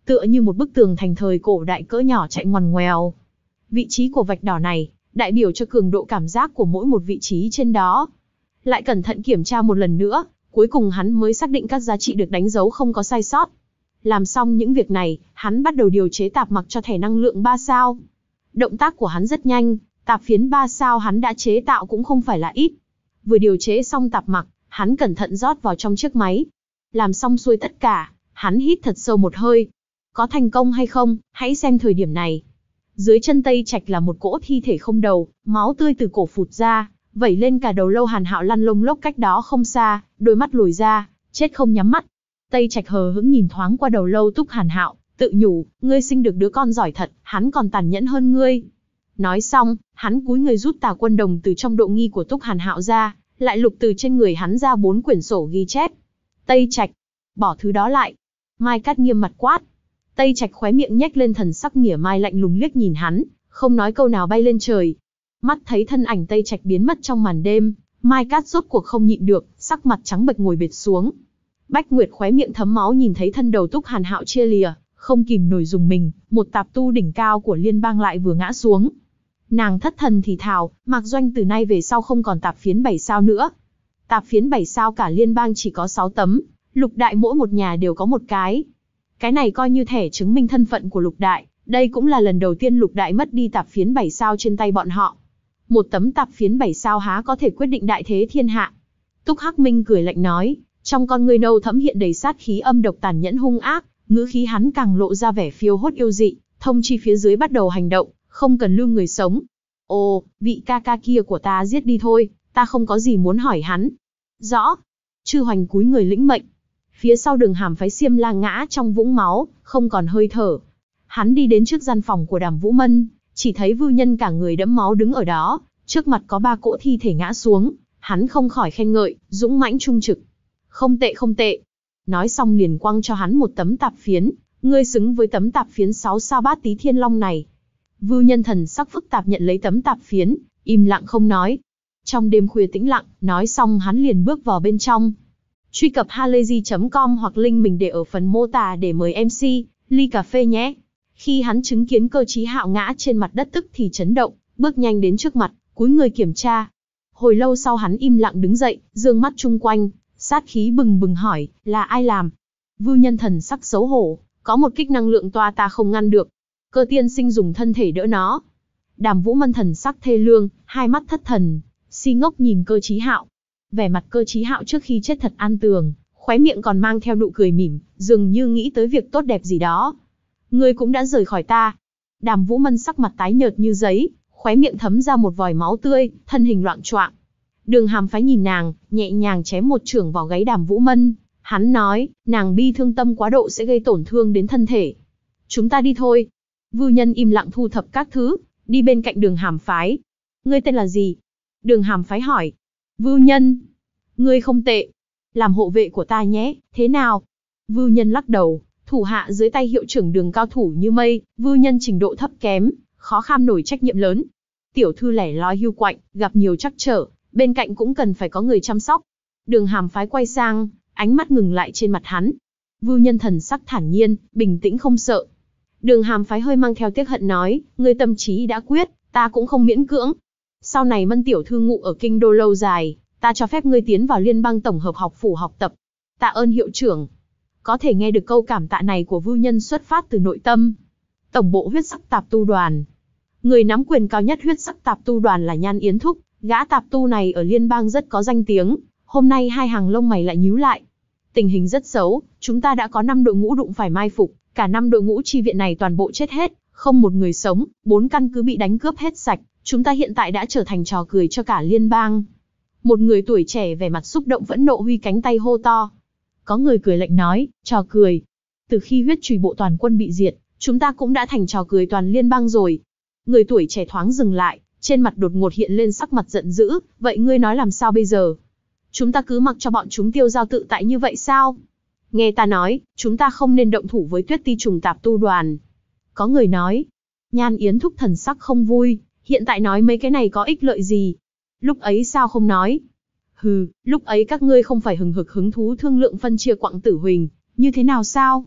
tựa như một bức tường thành thời cổ đại cỡ nhỏ chạy ngoằn ngoèo. Vị trí của vạch đỏ này, đại biểu cho cường độ cảm giác của mỗi một vị trí trên đó. Lại cẩn thận kiểm tra một lần nữa, cuối cùng hắn mới xác định các giá trị được đánh dấu không có sai sót. Làm xong những việc này, hắn bắt đầu điều chế tạp mặc cho thẻ năng lượng ba sao. Động tác của hắn rất nhanh, tạp phiến ba sao hắn đã chế tạo cũng không phải là ít. Vừa điều chế xong tạp mặc, hắn cẩn thận rót vào trong chiếc máy. Làm xong xuôi tất cả, hắn hít thật sâu một hơi. Có thành công hay không, hãy xem thời điểm này. Dưới chân Tây Trạch là một cỗ thi thể không đầu, máu tươi từ cổ phụt ra, vẩy lên cả đầu lâu. Hàn Hạo lăn lông lốc cách đó không xa, đôi mắt lồi ra, chết không nhắm mắt. Tây Trạch hờ hững nhìn thoáng qua đầu lâu túc Hàn Hạo, tự nhủ, ngươi sinh được đứa con giỏi thật, hắn còn tàn nhẫn hơn ngươi. Nói xong, hắn cúi người rút tà quân đồng từ trong độ nghi của túc Hàn Hạo ra, lại lục từ trên người hắn ra bốn quyển sổ ghi chép. Tây Trạch, bỏ thứ đó lại. Mai Cát nghiêm mặt quát. Tây Trạch khóe miệng nhếch lên thần sắc mỉa mai lạnh lùng liếc nhìn hắn, không nói câu nào bay lên trời. Mắt thấy thân ảnh Tây Trạch biến mất trong màn đêm, Mai Cát rốt cuộc không nhịn được, sắc mặt trắng bệch ngồi bệt xuống. Bách Nguyệt khóe miệng thấm máu nhìn thấy thân đầu túc Hàn Hạo chia lìa, không kìm nổi dùng mình, một tạp tu đỉnh cao của liên bang lại vừa ngã xuống. Nàng thất thần thì thào, Mạc Doanh từ nay về sau không còn tạp phiến bảy sao nữa. Tạp phiến bảy sao cả liên bang chỉ có sáu tấm, Lục Đại mỗi một nhà đều có một cái. Cái này coi như thẻ chứng minh thân phận của Lục Đại, đây cũng là lần đầu tiên Lục Đại mất đi tạp phiến bảy sao trên tay bọn họ. Một tấm tạp phiến bảy sao há có thể quyết định đại thế thiên hạ. Túc Hắc Minh cười lạnh nói, trong con người nâu thẫm hiện đầy sát khí âm độc tàn nhẫn hung ác, ngữ khí hắn càng lộ ra vẻ phiêu hốt yêu dị, thông chi phía dưới bắt đầu hành động, không cần lưu người sống. Ồ, vị ca ca kia của ta giết đi thôi, ta không có gì muốn hỏi hắn. Rõ. Chư Hoành cúi người lĩnh mệnh. Phía sau Đường Hàm phái Xiêm La ngã trong vũng máu, không còn hơi thở. Hắn đi đến trước gian phòng của Đàm Vũ Mân, chỉ thấy Vưu Nhân cả người đẫm máu đứng ở đó, trước mặt có ba cỗ thi thể ngã xuống, hắn không khỏi khen ngợi, dũng mãnh trung trực. Không tệ không tệ. Nói xong liền quăng cho hắn một tấm tạp phiến, ngươi xứng với tấm tạp phiến sáu sao Bát Tí Thiên Long này. Vưu Nhân thần sắc phức tạp nhận lấy tấm tạp phiến, im lặng không nói. Trong đêm khuya tĩnh lặng, nói xong hắn liền bước vào bên trong. Truy cập halayzi chấm com hoặc link mình để ở phần mô tả để mời em xê, ly cà phê nhé. Khi hắn chứng kiến Cơ Chí Hạo ngã trên mặt đất tức thì chấn động, bước nhanh đến trước mặt, cúi người kiểm tra. Hồi lâu sau hắn im lặng đứng dậy, dương mắt chung quanh, sát khí bừng bừng hỏi, là ai làm? Vưu Nhân thần sắc xấu hổ, có một kích năng lượng toa ta không ngăn được. Cơ tiên sinh dùng thân thể đỡ nó. Đàm Vũ Mân thần sắc thê lương, hai mắt thất thần, si ngốc nhìn Cơ Chí Hạo. Vẻ mặt Cơ Chí Hạo trước khi chết thật an tường, khóe miệng còn mang theo nụ cười mỉm, dường như nghĩ tới việc tốt đẹp gì đó. Ngươi cũng đã rời khỏi ta. Đàm Vũ Mân sắc mặt tái nhợt như giấy, khóe miệng thấm ra một vòi máu tươi, thân hình loạng choạng. Đường Hàm phái nhìn nàng, nhẹ nhàng chém một chưởng vào gáy Đàm Vũ Mân. Hắn nói, nàng bi thương tâm quá độ sẽ gây tổn thương đến thân thể. Chúng ta đi thôi. Vưu Nhân im lặng thu thập các thứ, đi bên cạnh Đường Hàm phái. Ngươi tên là gì? Đường Hàm phái hỏi. Vưu Nhân. Ngươi không tệ. Làm hộ vệ của ta nhé, thế nào? Vưu Nhân lắc đầu, thủ hạ dưới tay hiệu trưởng Đường cao thủ như mây, Vưu Nhân trình độ thấp kém, khó kham nổi trách nhiệm lớn. Tiểu thư lẻ loi hưu quạnh, gặp nhiều trắc trở, bên cạnh cũng cần phải có người chăm sóc. Đường Hàm phái quay sang, ánh mắt ngừng lại trên mặt hắn. Vưu Nhân thần sắc thản nhiên, bình tĩnh không sợ. Đường Hàm phái hơi mang theo tiếc hận nói, ngươi tâm trí đã quyết, ta cũng không miễn cưỡng. Sau này Mân tiểu thư ngụ ở kinh đô lâu dài, ta cho phép ngươi tiến vào Liên bang tổng hợp học phủ học tập. Tạ ơn hiệu trưởng. Có thể nghe được câu cảm tạ này của Vưu Nhân xuất phát từ nội tâm. Tổng bộ huyết sắc tạp tu đoàn. Người nắm quyền cao nhất huyết sắc tạp tu đoàn là Nhan Yến Thúc, gã tạp tu này ở liên bang rất có danh tiếng, hôm nay hai hàng lông mày lại nhíu lại. Tình hình rất xấu, chúng ta đã có năm đội ngũ đụng phải mai phục, cả năm đội ngũ chi viện này toàn bộ chết hết, không một người sống, bốn căn cứ bị đánh cướp hết sạch, chúng ta hiện tại đã trở thành trò cười cho cả liên bang. Một người tuổi trẻ vẻ mặt xúc động phẫn nộ huy cánh tay hô to. Có người cười lạnh nói, trò cười. Từ khi huyết trùy bộ toàn quân bị diệt, chúng ta cũng đã thành trò cười toàn liên bang rồi. Người tuổi trẻ thoáng dừng lại, trên mặt đột ngột hiện lên sắc mặt giận dữ, vậy ngươi nói làm sao bây giờ? Chúng ta cứ mặc cho bọn chúng tiêu dao tự tại như vậy sao? Nghe ta nói, chúng ta không nên động thủ với Tuyết Ti trùng tạp tu đoàn. Có người nói, Nhan Yến Thúc thần sắc không vui, hiện tại nói mấy cái này có ích lợi gì? Lúc ấy sao không nói? Hừ, lúc ấy các ngươi không phải hừng hực hứng thú thương lượng phân chia quặng tử huỳnh, như thế nào sao?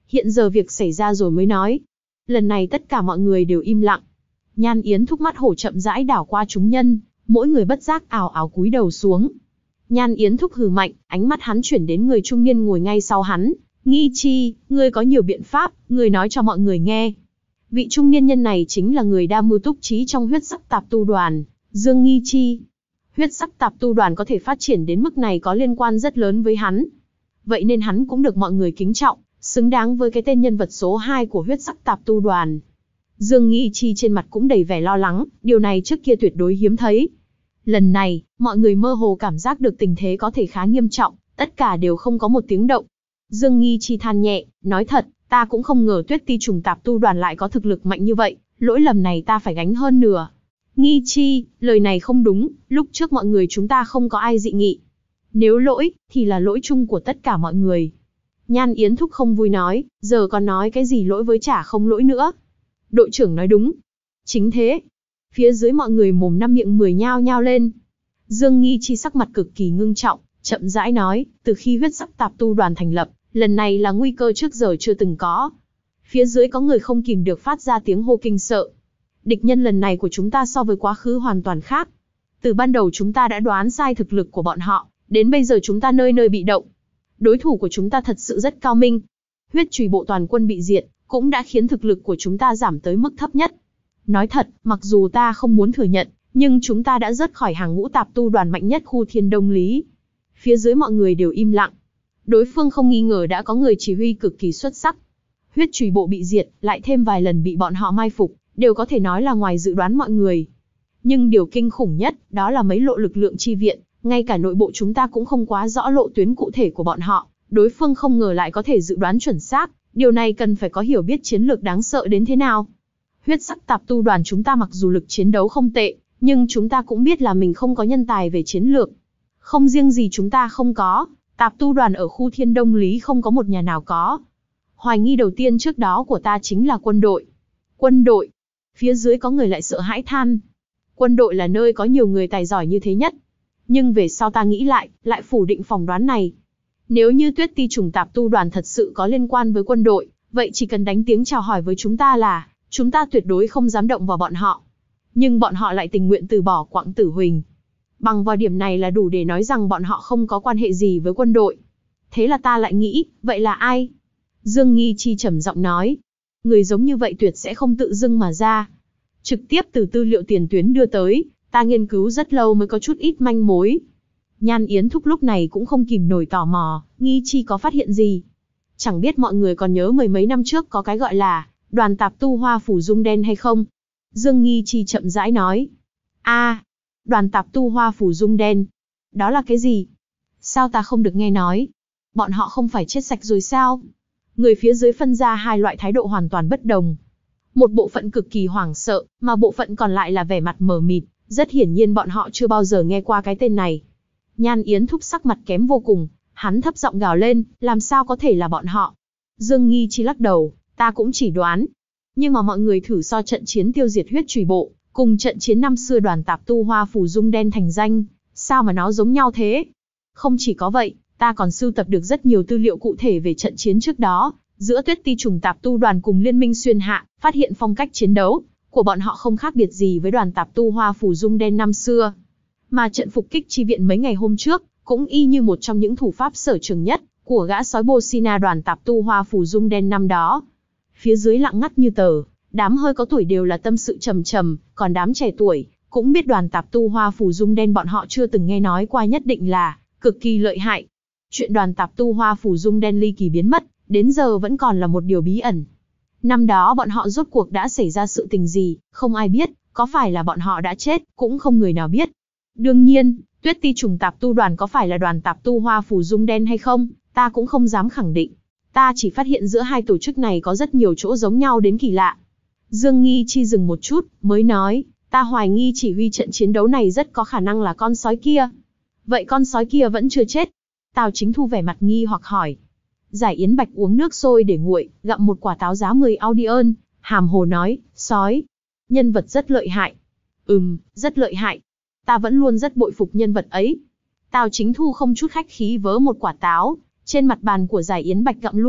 hiện giờ việc xảy ra rồi mới nói. Lần này tất cả mọi người đều im lặng. Nhan Yến Thúc mắt hổ chậm rãi đảo qua chúng nhân, mỗi người bất giác ào ào cúi đầu xuống. Nhan Yến Thúc hừ mạnh, ánh mắt hắn chuyển đến người trung niên ngồi ngay sau hắn. Nghi Chi, ngươi có nhiều biện pháp, ngươi nói cho mọi người nghe. Vị trung niên nhân này chính là người đa mưu túc trí trong huyết sắc tạp tu đoàn, Dương Nghi Chi. Huyết sắc tạp tu đoàn có thể phát triển đến mức này có liên quan rất lớn với hắn. Vậy nên hắn cũng được mọi người kính trọng, xứng đáng với cái tên nhân vật số hai của huyết sắc tạp tu đoàn. Dương Nghi Chi trên mặt cũng đầy vẻ lo lắng, điều này trước kia tuyệt đối hiếm thấy. Lần này, mọi người mơ hồ cảm giác được tình thế có thể khá nghiêm trọng, tất cả đều không có một tiếng động. Dương Nghi Chi than nhẹ, nói thật, ta cũng không ngờ Tuyết Ti trùng tạp tu đoàn lại có thực lực mạnh như vậy, lỗi lầm này ta phải gánh hơn nửa. Nghi Chi, lời này không đúng, lúc trước mọi người chúng ta không có ai dị nghị. Nếu lỗi, thì là lỗi chung của tất cả mọi người. Nhan Yến Thúc không vui nói, giờ còn nói cái gì lỗi với chả không lỗi nữa. Đội trưởng nói đúng. Chính thế. Phía dưới mọi người mồm năm miệng mười nhao nhao lên. Dương Nghi Chi sắc mặt cực kỳ ngưng trọng, chậm rãi nói, từ khi huyết sắc tạp tu đoàn thành lập, lần này là nguy cơ trước giờ chưa từng có. Phía dưới có người không kìm được phát ra tiếng hô kinh sợ. Địch nhân lần này của chúng ta so với quá khứ hoàn toàn khác. Từ ban đầu chúng ta đã đoán sai thực lực của bọn họ, đến bây giờ chúng ta nơi nơi bị động. Đối thủ của chúng ta thật sự rất cao minh. Huyết Trùy bộ toàn quân bị diệt, cũng đã khiến thực lực của chúng ta giảm tới mức thấp nhất. Nói thật, mặc dù ta không muốn thừa nhận, nhưng chúng ta đã rớt khỏi hàng ngũ tạp tu đoàn mạnh nhất khu Thiên Đông Lý. Phía dưới mọi người đều im lặng. Đối phương không nghi ngờ đã có người chỉ huy cực kỳ xuất sắc. Huyết Trùy bộ bị diệt, lại thêm vài lần bị bọn họ mai phục, đều có thể nói là ngoài dự đoán mọi người. Nhưng điều kinh khủng nhất, đó là mấy lộ lực lượng chi viện, ngay cả nội bộ chúng ta cũng không quá rõ lộ tuyến cụ thể của bọn họ, đối phương không ngờ lại có thể dự đoán chuẩn xác, điều này cần phải có hiểu biết chiến lược đáng sợ đến thế nào. Huyết sắc tạp tu đoàn chúng ta mặc dù lực chiến đấu không tệ, nhưng chúng ta cũng biết là mình không có nhân tài về chiến lược. Không riêng gì chúng ta không có, tạp tu đoàn ở khu Thiên Đông Lý không có một nhà nào có. Hoài nghi đầu tiên trước đó của ta chính là quân đội. Quân đội. Phía dưới có người lại sợ hãi than. Quân đội là nơi có nhiều người tài giỏi như thế nhất. Nhưng về sau ta nghĩ lại, lại phủ định phỏng đoán này. Nếu như Tuyết Ti trùng tạp tu đoàn thật sự có liên quan với quân đội, vậy chỉ cần đánh tiếng chào hỏi với chúng ta là, chúng ta tuyệt đối không dám động vào bọn họ. Nhưng bọn họ lại tình nguyện từ bỏ Quặng Tử Huỳnh. Bằng vào điểm này là đủ để nói rằng bọn họ không có quan hệ gì với quân đội. Thế là ta lại nghĩ, vậy là ai? Dương Nghi Chi trầm giọng nói. Người giống như vậy tuyệt sẽ không tự dưng mà ra. Trực tiếp từ tư liệu tiền tuyến đưa tới, ta nghiên cứu rất lâu mới có chút ít manh mối. Nhan Yến Thúc lúc này cũng không kìm nổi tò mò, Nghi Chi có phát hiện gì? Chẳng biết mọi người còn nhớ mười mấy năm trước có cái gọi là đoàn tạp tu Hoa Phủ Dung Đen hay không? Dương Nghi Chi chậm rãi nói. a à, đoàn tạp tu Hoa Phủ Dung Đen. Đó là cái gì? Sao ta không được nghe nói? Bọn họ không phải chết sạch rồi sao? Người phía dưới phân ra hai loại thái độ hoàn toàn bất đồng. Một bộ phận cực kỳ hoảng sợ, mà bộ phận còn lại là vẻ mặt mờ mịt, rất hiển nhiên bọn họ chưa bao giờ nghe qua cái tên này. Nhan Yến Thúc sắc mặt kém vô cùng, hắn thấp giọng gào lên, làm sao có thể là bọn họ? Dương Nghi Chi lắc đầu, ta cũng chỉ đoán. Nhưng mà mọi người thử so trận chiến tiêu diệt Huyết Trùy bộ, cùng trận chiến năm xưa đoàn tạp tu Hoa Phủ Dung Đen thành danh, sao mà nó giống nhau thế? Không chỉ có vậy, ta còn sưu tập được rất nhiều tư liệu cụ thể về trận chiến trước đó, giữa Tuyết Ti trùng tạp tu đoàn cùng Liên minh Xuyên Hạ, phát hiện phong cách chiến đấu của bọn họ không khác biệt gì với đoàn tạp tu Hoa Phủ Dung Đen năm xưa. Mà trận phục kích chi viện mấy ngày hôm trước, cũng y như một trong những thủ pháp sở trường nhất của gã sói Bosina đoàn tạp tu Hoa Phủ Dung Đen năm đó. Phía dưới lặng ngắt như tờ, đám hơi có tuổi đều là tâm sự trầm trầm, còn đám trẻ tuổi cũng biết đoàn tạp tu Hoa Phủ Dung Đen bọn họ chưa từng nghe nói qua nhất định là cực kỳ lợi hại. Chuyện đoàn tạp tu Hoa Phủ Dung Đen ly kỳ biến mất, đến giờ vẫn còn là một điều bí ẩn. Năm đó bọn họ rốt cuộc đã xảy ra sự tình gì, không ai biết, có phải là bọn họ đã chết, cũng không người nào biết. Đương nhiên, Tuyết Ti trùng tạp tu đoàn có phải là đoàn tạp tu Hoa Phủ Dung Đen hay không, ta cũng không dám khẳng định. Ta chỉ phát hiện giữa hai tổ chức này có rất nhiều chỗ giống nhau đến kỳ lạ. Dương Nghi Chi dừng một chút, mới nói, ta hoài nghi chỉ huy trận chiến đấu này rất có khả năng là con sói kia. Vậy con sói kia vẫn chưa chết? Tào Chính Thu vẻ mặt nghi hoặc hỏi. Giải Yến Bạch uống nước sôi để nguội, gặm một quả táo giá mười Audion, hàm hồ nói, sói. Nhân vật rất lợi hại. Ừm, rất lợi hại. Ta vẫn luôn rất bội phục nhân vật ấy. Tào Chính Thu không chút khách khí vớ một quả táo, trên mặt bàn của Giải Yến Bạch gặm luôn,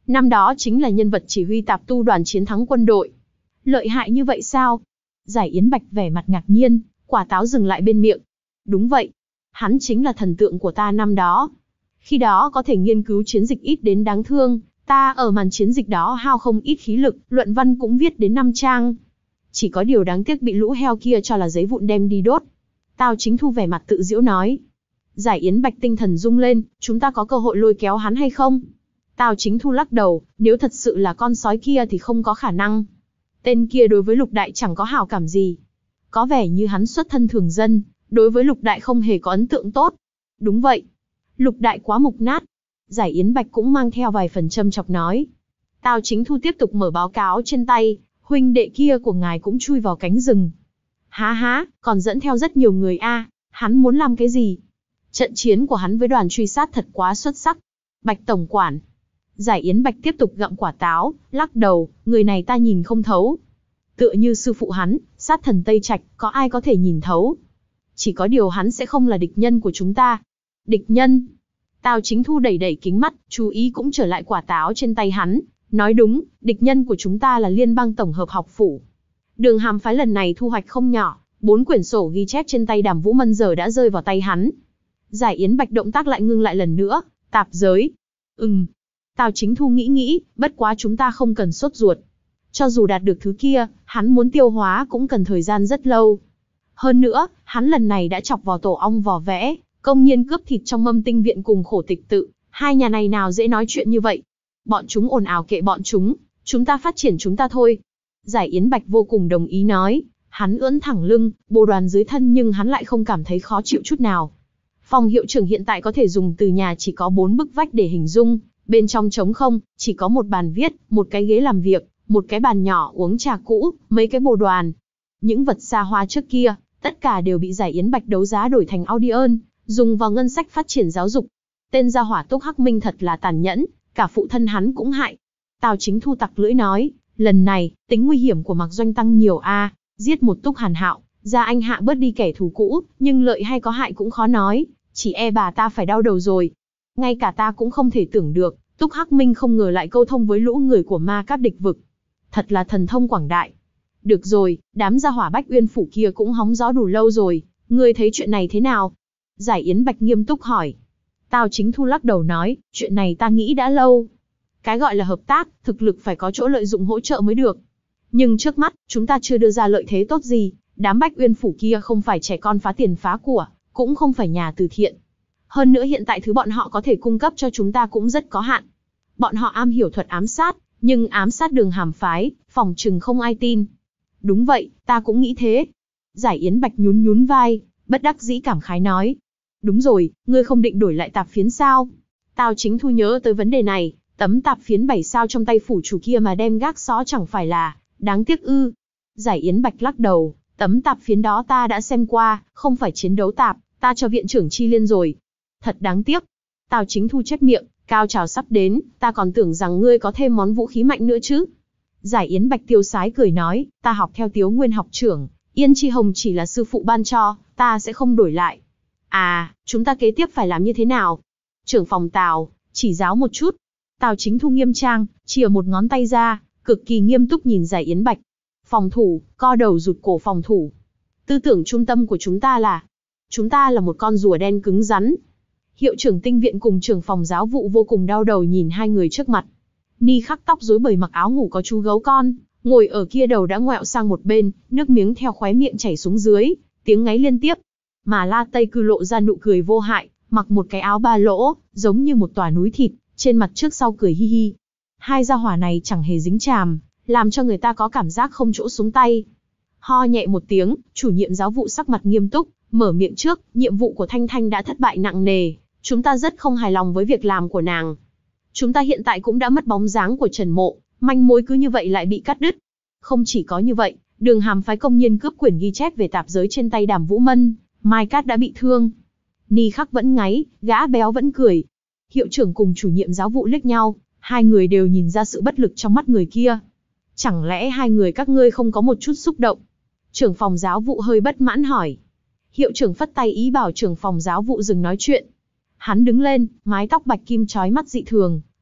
Năm đó chính là nhân vật chỉ huy tạp tu đoàn chiến thắng quân đội. Lợi hại như vậy sao? Giải Yến Bạch vẻ mặt ngạc nhiên, quả táo dừng lại bên miệng. Đúng vậy. Hắn chính là thần tượng của ta năm đó. Khi đó có thể nghiên cứu chiến dịch ít đến đáng thương, ta ở màn chiến dịch đó hao không ít khí lực, luận văn cũng viết đến năm trang. Chỉ có điều đáng tiếc bị lũ heo kia cho là giấy vụn đem đi đốt. Tào Chính Thu vẻ mặt tự giễu nói. Giải Yến Bạch tinh thần rung lên, chúng ta có cơ hội lôi kéo hắn hay không? Tào Chính Thu lắc đầu, nếu thật sự là con sói kia thì không có khả năng. Tên kia đối với Lục Đại chẳng có hảo cảm gì. Có vẻ như hắn xuất thân thường dân, đối với Lục Đại không hề có ấn tượng tốt. Đúng vậy. Lục Đại quá mục nát. Giải Yến Bạch cũng mang theo vài phần châm chọc nói. Tào Chính Thu tiếp tục mở báo cáo trên tay, huynh đệ kia của ngài cũng chui vào cánh rừng. Há há, còn dẫn theo rất nhiều người a, hắn muốn làm cái gì? Trận chiến của hắn với đoàn truy sát thật quá xuất sắc. Bạch tổng quản. Giải Yến Bạch tiếp tục gặm quả táo, lắc đầu, người này ta nhìn không thấu. Tựa như sư phụ hắn, sát thần Tây Trạch, có ai có thể nhìn thấu? Chỉ có điều hắn sẽ không là địch nhân của chúng ta. Địch nhân? Tào Chính Thu đẩy đẩy kính mắt, chú ý cũng trở lại quả táo trên tay hắn. Nói đúng, địch nhân của chúng ta là Liên bang Tổng hợp học phủ. Đường Hàm phái lần này thu hoạch không nhỏ, bốn quyển sổ ghi chép trên tay Đàm Vũ Mân giờ đã rơi vào tay hắn. Giải Yến Bạch động tác lại ngưng lại lần nữa, tạp giới. Ừm. Tào Chính Thu nghĩ nghĩ, bất quá chúng ta không cần sốt ruột. Cho dù đạt được thứ kia, hắn muốn tiêu hóa cũng cần thời gian rất lâu. Hơn nữa, hắn lần này đã chọc vào tổ ong vò vẽ, công nhiên cướp thịt trong Mâm Tinh viện cùng Khổ Tịch tự, hai nhà này nào dễ nói chuyện như vậy. Bọn chúng ồn ào kệ bọn chúng, chúng ta phát triển chúng ta thôi. Giải Yến Bạch vô cùng đồng ý nói, hắn ưỡn thẳng lưng, bồ đoàn dưới thân nhưng hắn lại không cảm thấy khó chịu chút nào. Phòng hiệu trưởng hiện tại có thể dùng từ nhà chỉ có bốn bức vách để hình dung, bên trong trống không, chỉ có một bàn viết, một cái ghế làm việc, một cái bàn nhỏ uống trà cũ, mấy cái bồ đoàn. Những vật xa hoa trước kia, tất cả đều bị Giải Yến Bạch đấu giá đổi thành Audion, dùng vào ngân sách phát triển giáo dục. Tên gia hỏa Túc Hắc Minh thật là tàn nhẫn, cả phụ thân hắn cũng hại. Tào Chính Thu tặc lưỡi nói, lần này, tính nguy hiểm của Mạc Doanh tăng nhiều a, giết một Túc Hàn Hạo, ra anh hạ bớt đi kẻ thù cũ, nhưng lợi hay có hại cũng khó nói, chỉ e bà ta phải đau đầu rồi. Ngay cả ta cũng không thể tưởng được, Túc Hắc Minh không ngờ lại câu thông với lũ người của ma cáp địch vực. Thật là thần thông quảng đại. Được rồi, đám gia hỏa Bách Uyên phủ kia cũng hóng gió đủ lâu rồi, ngươi thấy chuyện này thế nào? Giải Yến Bạch nghiêm túc hỏi. Tào Chính Thu lắc đầu nói, chuyện này ta nghĩ đã lâu. Cái gọi là hợp tác, thực lực phải có chỗ lợi dụng hỗ trợ mới được. Nhưng trước mắt, chúng ta chưa đưa ra lợi thế tốt gì, đám Bách Uyên phủ kia không phải trẻ con phá tiền phá của, cũng không phải nhà từ thiện. Hơn nữa hiện tại thứ bọn họ có thể cung cấp cho chúng ta cũng rất có hạn. Bọn họ am hiểu thuật ám sát, nhưng ám sát Đường Hàm phái, phòng chừng không ai tin. Đúng vậy, ta cũng nghĩ thế. Giải Yến Bạch nhún nhún vai, bất đắc dĩ cảm khái nói. Đúng rồi, ngươi không định đổi lại tạp phiến sao? Tào Chính Thu nhớ tới vấn đề này, tấm tạp phiến bảy sao trong tay phủ chủ kia mà đem gác xó chẳng phải là, đáng tiếc ư. Giải Yến Bạch lắc đầu, tấm tạp phiến đó ta đã xem qua, không phải chiến đấu tạp, ta cho viện trưởng Chi Liên rồi. Thật đáng tiếc. Tào Chính Thu chép miệng, cao trào sắp đến, ta còn tưởng rằng ngươi có thêm món vũ khí mạnh nữa chứ. Giải Yến Bạch tiêu sái cười nói, ta học theo Tiếu Nguyên học trưởng, Yên Chi Hồng chỉ là sư phụ ban cho, ta sẽ không đổi lại. À, chúng ta kế tiếp phải làm như thế nào? Trưởng phòng Tào, chỉ giáo một chút. Tào Chính Thu nghiêm trang, chìa một ngón tay ra, cực kỳ nghiêm túc nhìn Giải Yến Bạch. Phòng thủ, co đầu rụt cổ phòng thủ. Tư tưởng trung tâm của chúng ta là, chúng ta là một con rùa đen cứng rắn. Hiệu trưởng tinh viện cùng trưởng phòng giáo vụ vô cùng đau đầu nhìn hai người trước mặt. Ni Khắc tóc rối bời mặc áo ngủ có chú gấu con, ngồi ở kia đầu đã ngoẹo sang một bên, nước miếng theo khóe miệng chảy xuống dưới, tiếng ngáy liên tiếp. Mà La Tây Cư lộ ra nụ cười vô hại, mặc một cái áo ba lỗ, giống như một tòa núi thịt, trên mặt trước sau cười hi hi. Hai gia hỏa này chẳng hề dính chàm, làm cho người ta có cảm giác không chỗ xuống tay. Ho nhẹ một tiếng, chủ nhiệm giáo vụ sắc mặt nghiêm túc, mở miệng trước, nhiệm vụ của Thanh Thanh đã thất bại nặng nề, chúng ta rất không hài lòng với việc làm của nàng. Chúng ta hiện tại cũng đã mất bóng dáng của Trần Mộ, manh mối cứ như vậy lại bị cắt đứt. Không chỉ có như vậy, Đường Hàm phái công nhân cướp quyển ghi chép về tạp giới trên tay Đàm Vũ Mân, Mai Cát đã bị thương. Ni Khắc vẫn ngáy, gã béo vẫn cười. Hiệu trưởng cùng chủ nhiệm giáo vụ liếc nhau, hai người đều nhìn ra sự bất lực trong mắt người kia. Chẳng lẽ hai người các ngươi không có một chút xúc động? Trưởng phòng giáo vụ hơi bất mãn hỏi. Hiệu trưởng phất tay ý bảo trưởng phòng giáo vụ dừng nói chuyện. Hắn đứng lên, mái tóc bạch kim chói mắt dị thường,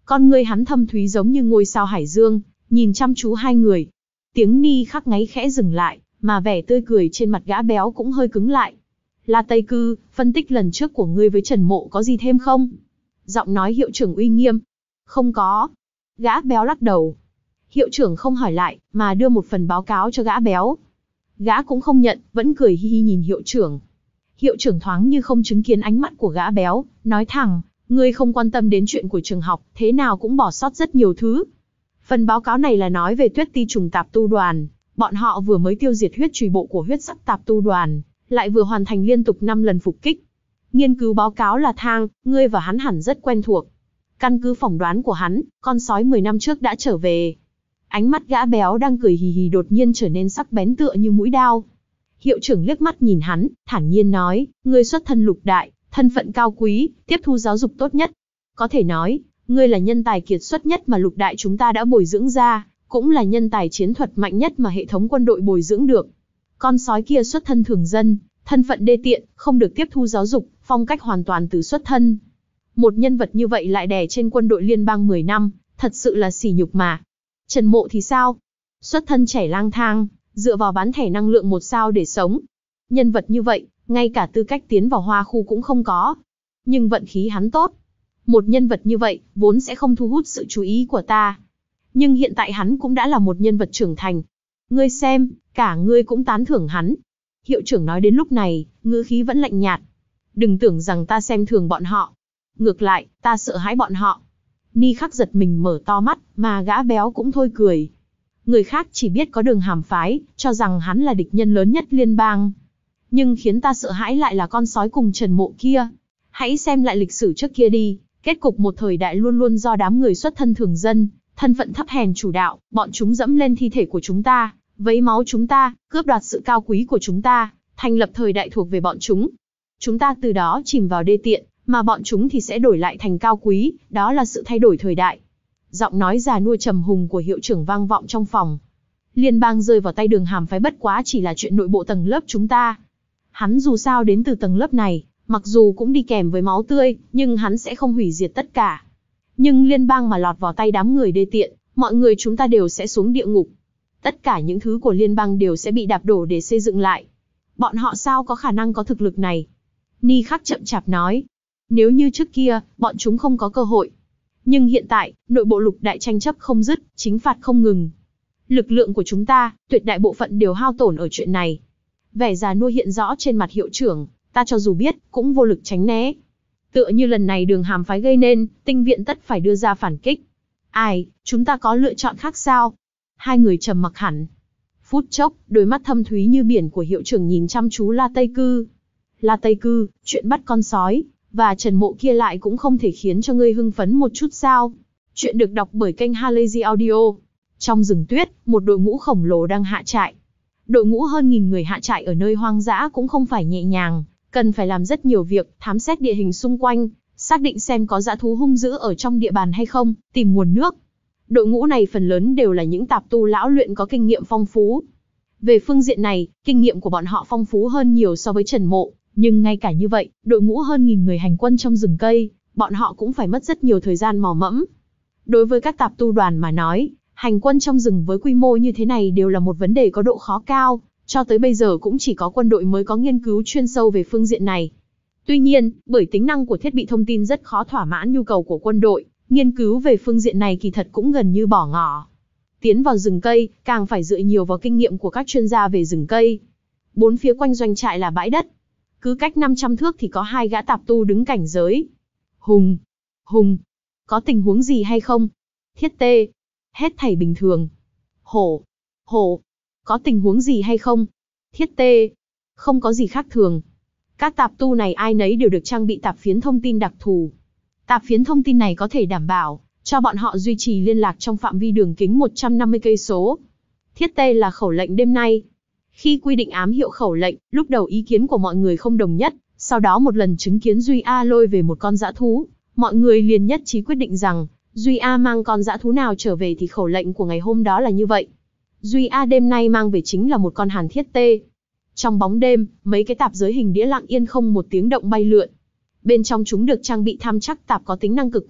Con ngươi hắn thâm thúy giống như ngôi sao hải dương, nhìn chăm chú hai người. Tiếng Ni Khắc ngáy khẽ dừng lại, mà vẻ tươi cười trên mặt gã béo cũng hơi cứng lại. La Tây Cư, phân tích lần trước của ngươi với Trần Mộ có gì thêm không? Giọng nói hiệu trưởng uy nghiêm. Không có. Gã béo lắc đầu. Hiệu trưởng không hỏi lại, mà đưa một phần báo cáo cho gã béo. Gã cũng không nhận, vẫn cười hi hi nhìn hiệu trưởng. Hiệu trưởng thoáng như không chứng kiến ánh mắt của gã béo, nói thẳng, ngươi không quan tâm đến chuyện của trường học, thế nào cũng bỏ sót rất nhiều thứ. Phần báo cáo này là nói về Tuyết Ti trùng tạp tu đoàn, bọn họ vừa mới tiêu diệt huyết trùy bộ của huyết sắc tạp tu đoàn, lại vừa hoàn thành liên tục năm lần phục kích. Nghiên cứu báo cáo là Thang, ngươi và hắn hẳn rất quen thuộc. Căn cứ phỏng đoán của hắn, con sói mười năm trước đã trở về. Ánh mắt gã béo đang cười hì hì đột nhiên trở nên sắc bén tựa như mũi đao. Hiệu trưởng liếc mắt nhìn hắn, thản nhiên nói, ngươi xuất thân lục đại, thân phận cao quý, tiếp thu giáo dục tốt nhất. Có thể nói, ngươi là nhân tài kiệt xuất nhất mà lục đại chúng ta đã bồi dưỡng ra, cũng là nhân tài chiến thuật mạnh nhất mà hệ thống quân đội bồi dưỡng được. Con sói kia xuất thân thường dân, thân phận đê tiện, không được tiếp thu giáo dục, phong cách hoàn toàn từ xuất thân. Một nhân vật như vậy lại đè trên quân đội liên bang mười năm, thật sự là sỉ nhục mà. Trần Mộ thì sao? Xuất thân trẻ lang thang, dựa vào bán thẻ năng lượng một sao để sống. Nhân vật như vậy, ngay cả tư cách tiến vào hoa khu cũng không có. Nhưng vận khí hắn tốt. Một nhân vật như vậy, vốn sẽ không thu hút sự chú ý của ta. Nhưng hiện tại hắn cũng đã là một nhân vật trưởng thành. Ngươi xem, cả ngươi cũng tán thưởng hắn. Hiệu trưởng nói đến lúc này, ngữ khí vẫn lạnh nhạt. Đừng tưởng rằng ta xem thường bọn họ. Ngược lại, ta sợ hãi bọn họ. Ni Khắc giật mình mở to mắt, mà gã béo cũng thôi cười. Người khác chỉ biết có Đường Hàm phái, cho rằng hắn là địch nhân lớn nhất liên bang. Nhưng khiến ta sợ hãi lại là con sói cùng Trần Mộ kia. Hãy xem lại lịch sử trước kia đi, kết cục một thời đại luôn luôn do đám người xuất thân thường dân, thân phận thấp hèn chủ đạo, bọn chúng dẫm lên thi thể của chúng ta, vấy máu chúng ta, cướp đoạt sự cao quý của chúng ta, thành lập thời đại thuộc về bọn chúng. Chúng ta từ đó chìm vào đê tiện, mà bọn chúng thì sẽ đổi lại thành cao quý, đó là sự thay đổi thời đại. Giọng nói già nua trầm hùng của hiệu trưởng vang vọng trong phòng. Liên bang rơi vào tay Đường Hàm phái bất quá chỉ là chuyện nội bộ tầng lớp chúng ta. Hắn dù sao đến từ tầng lớp này, mặc dù cũng đi kèm với máu tươi, nhưng hắn sẽ không hủy diệt tất cả. Nhưng liên bang mà lọt vào tay đám người đê tiện, mọi người chúng ta đều sẽ xuống địa ngục. Tất cả những thứ của liên bang đều sẽ bị đạp đổ để xây dựng lại. Bọn họ sao có khả năng có thực lực này? Ni Khắc chậm chạp nói. Nếu như trước kia, bọn chúng không có cơ hội. Nhưng hiện tại, nội bộ lục đại tranh chấp không dứt, chính phạt không ngừng. Lực lượng của chúng ta, tuyệt đại bộ phận đều hao tổn ở chuyện này. Vẻ già nua hiện rõ trên mặt hiệu trưởng, ta cho dù biết, cũng vô lực tránh né. Tựa như lần này Đường Hàm phái gây nên, tinh viện tất phải đưa ra phản kích. Ai, chúng ta có lựa chọn khác sao? Hai người trầm mặc hẳn. Phút chốc, đôi mắt thâm thúy như biển của hiệu trưởng nhìn chăm chú La Tây Cư. La Tây Cư, chuyện bắt con sói và Trần Mộ kia lại cũng không thể khiến cho ngươi hưng phấn một chút sao? Chuyện được đọc bởi kênh Halazy Audio. Trong rừng tuyết, một đội ngũ khổng lồ đang hạ trại. Đội ngũ hơn nghìn người hạ trại ở nơi hoang dã cũng không phải nhẹ nhàng, cần phải làm rất nhiều việc, thám xét địa hình xung quanh, xác định xem có dã thú hung dữ ở trong địa bàn hay không, tìm nguồn nước. Đội ngũ này phần lớn đều là những tạp tu lão luyện có kinh nghiệm phong phú. Về phương diện này, kinh nghiệm của bọn họ phong phú hơn nhiều so với Trần Mộ, nhưng ngay cả như vậy, đội ngũ hơn nghìn người hành quân trong rừng cây, bọn họ cũng phải mất rất nhiều thời gian mò mẫm. Đối với các tạp tu đoàn mà nói, hành quân trong rừng với quy mô như thế này đều là một vấn đề có độ khó cao, cho tới bây giờ cũng chỉ có quân đội mới có nghiên cứu chuyên sâu về phương diện này. Tuy nhiên, bởi tính năng của thiết bị thông tin rất khó thỏa mãn nhu cầu của quân đội, nghiên cứu về phương diện này kỳ thật cũng gần như bỏ ngỏ. Tiến vào rừng cây, càng phải dựa nhiều vào kinh nghiệm của các chuyên gia về rừng cây. Bốn phía quanh doanh trại là bãi đất. Cứ cách năm trăm thước thì có hai gã tạp tu đứng cảnh giới. Hùng! Hùng! Có tình huống gì hay không? Thiết Tê! Hết thảy bình thường. Hổ! Hổ! Có tình huống gì hay không? Thiết Tê! Không có gì khác thường. Các tạp tu này ai nấy đều được trang bị tạp phiến thông tin đặc thù. Tạp phiến thông tin này có thể đảm bảo cho bọn họ duy trì liên lạc trong phạm vi đường kính một trăm năm mươi cây số. Thiết Tê là khẩu lệnh đêm nay. Khi quy định ám hiệu khẩu lệnh, lúc đầu ý kiến của mọi người không đồng nhất, sau đó một lần chứng kiến Duy A lôi về một con dã thú, mọi người liền nhất trí quyết định rằng, Duy A mang con dã thú nào trở về thì khẩu lệnh của ngày hôm đó là như vậy. Duy A đêm nay mang về chính là một con hàn thiết tê. Trong bóng đêm, mấy cái tạp giới hình đĩa lặng yên không một tiếng động bay lượn. Bên trong chúng được trang bị tham chắc tạp có tính năng cực mạnh,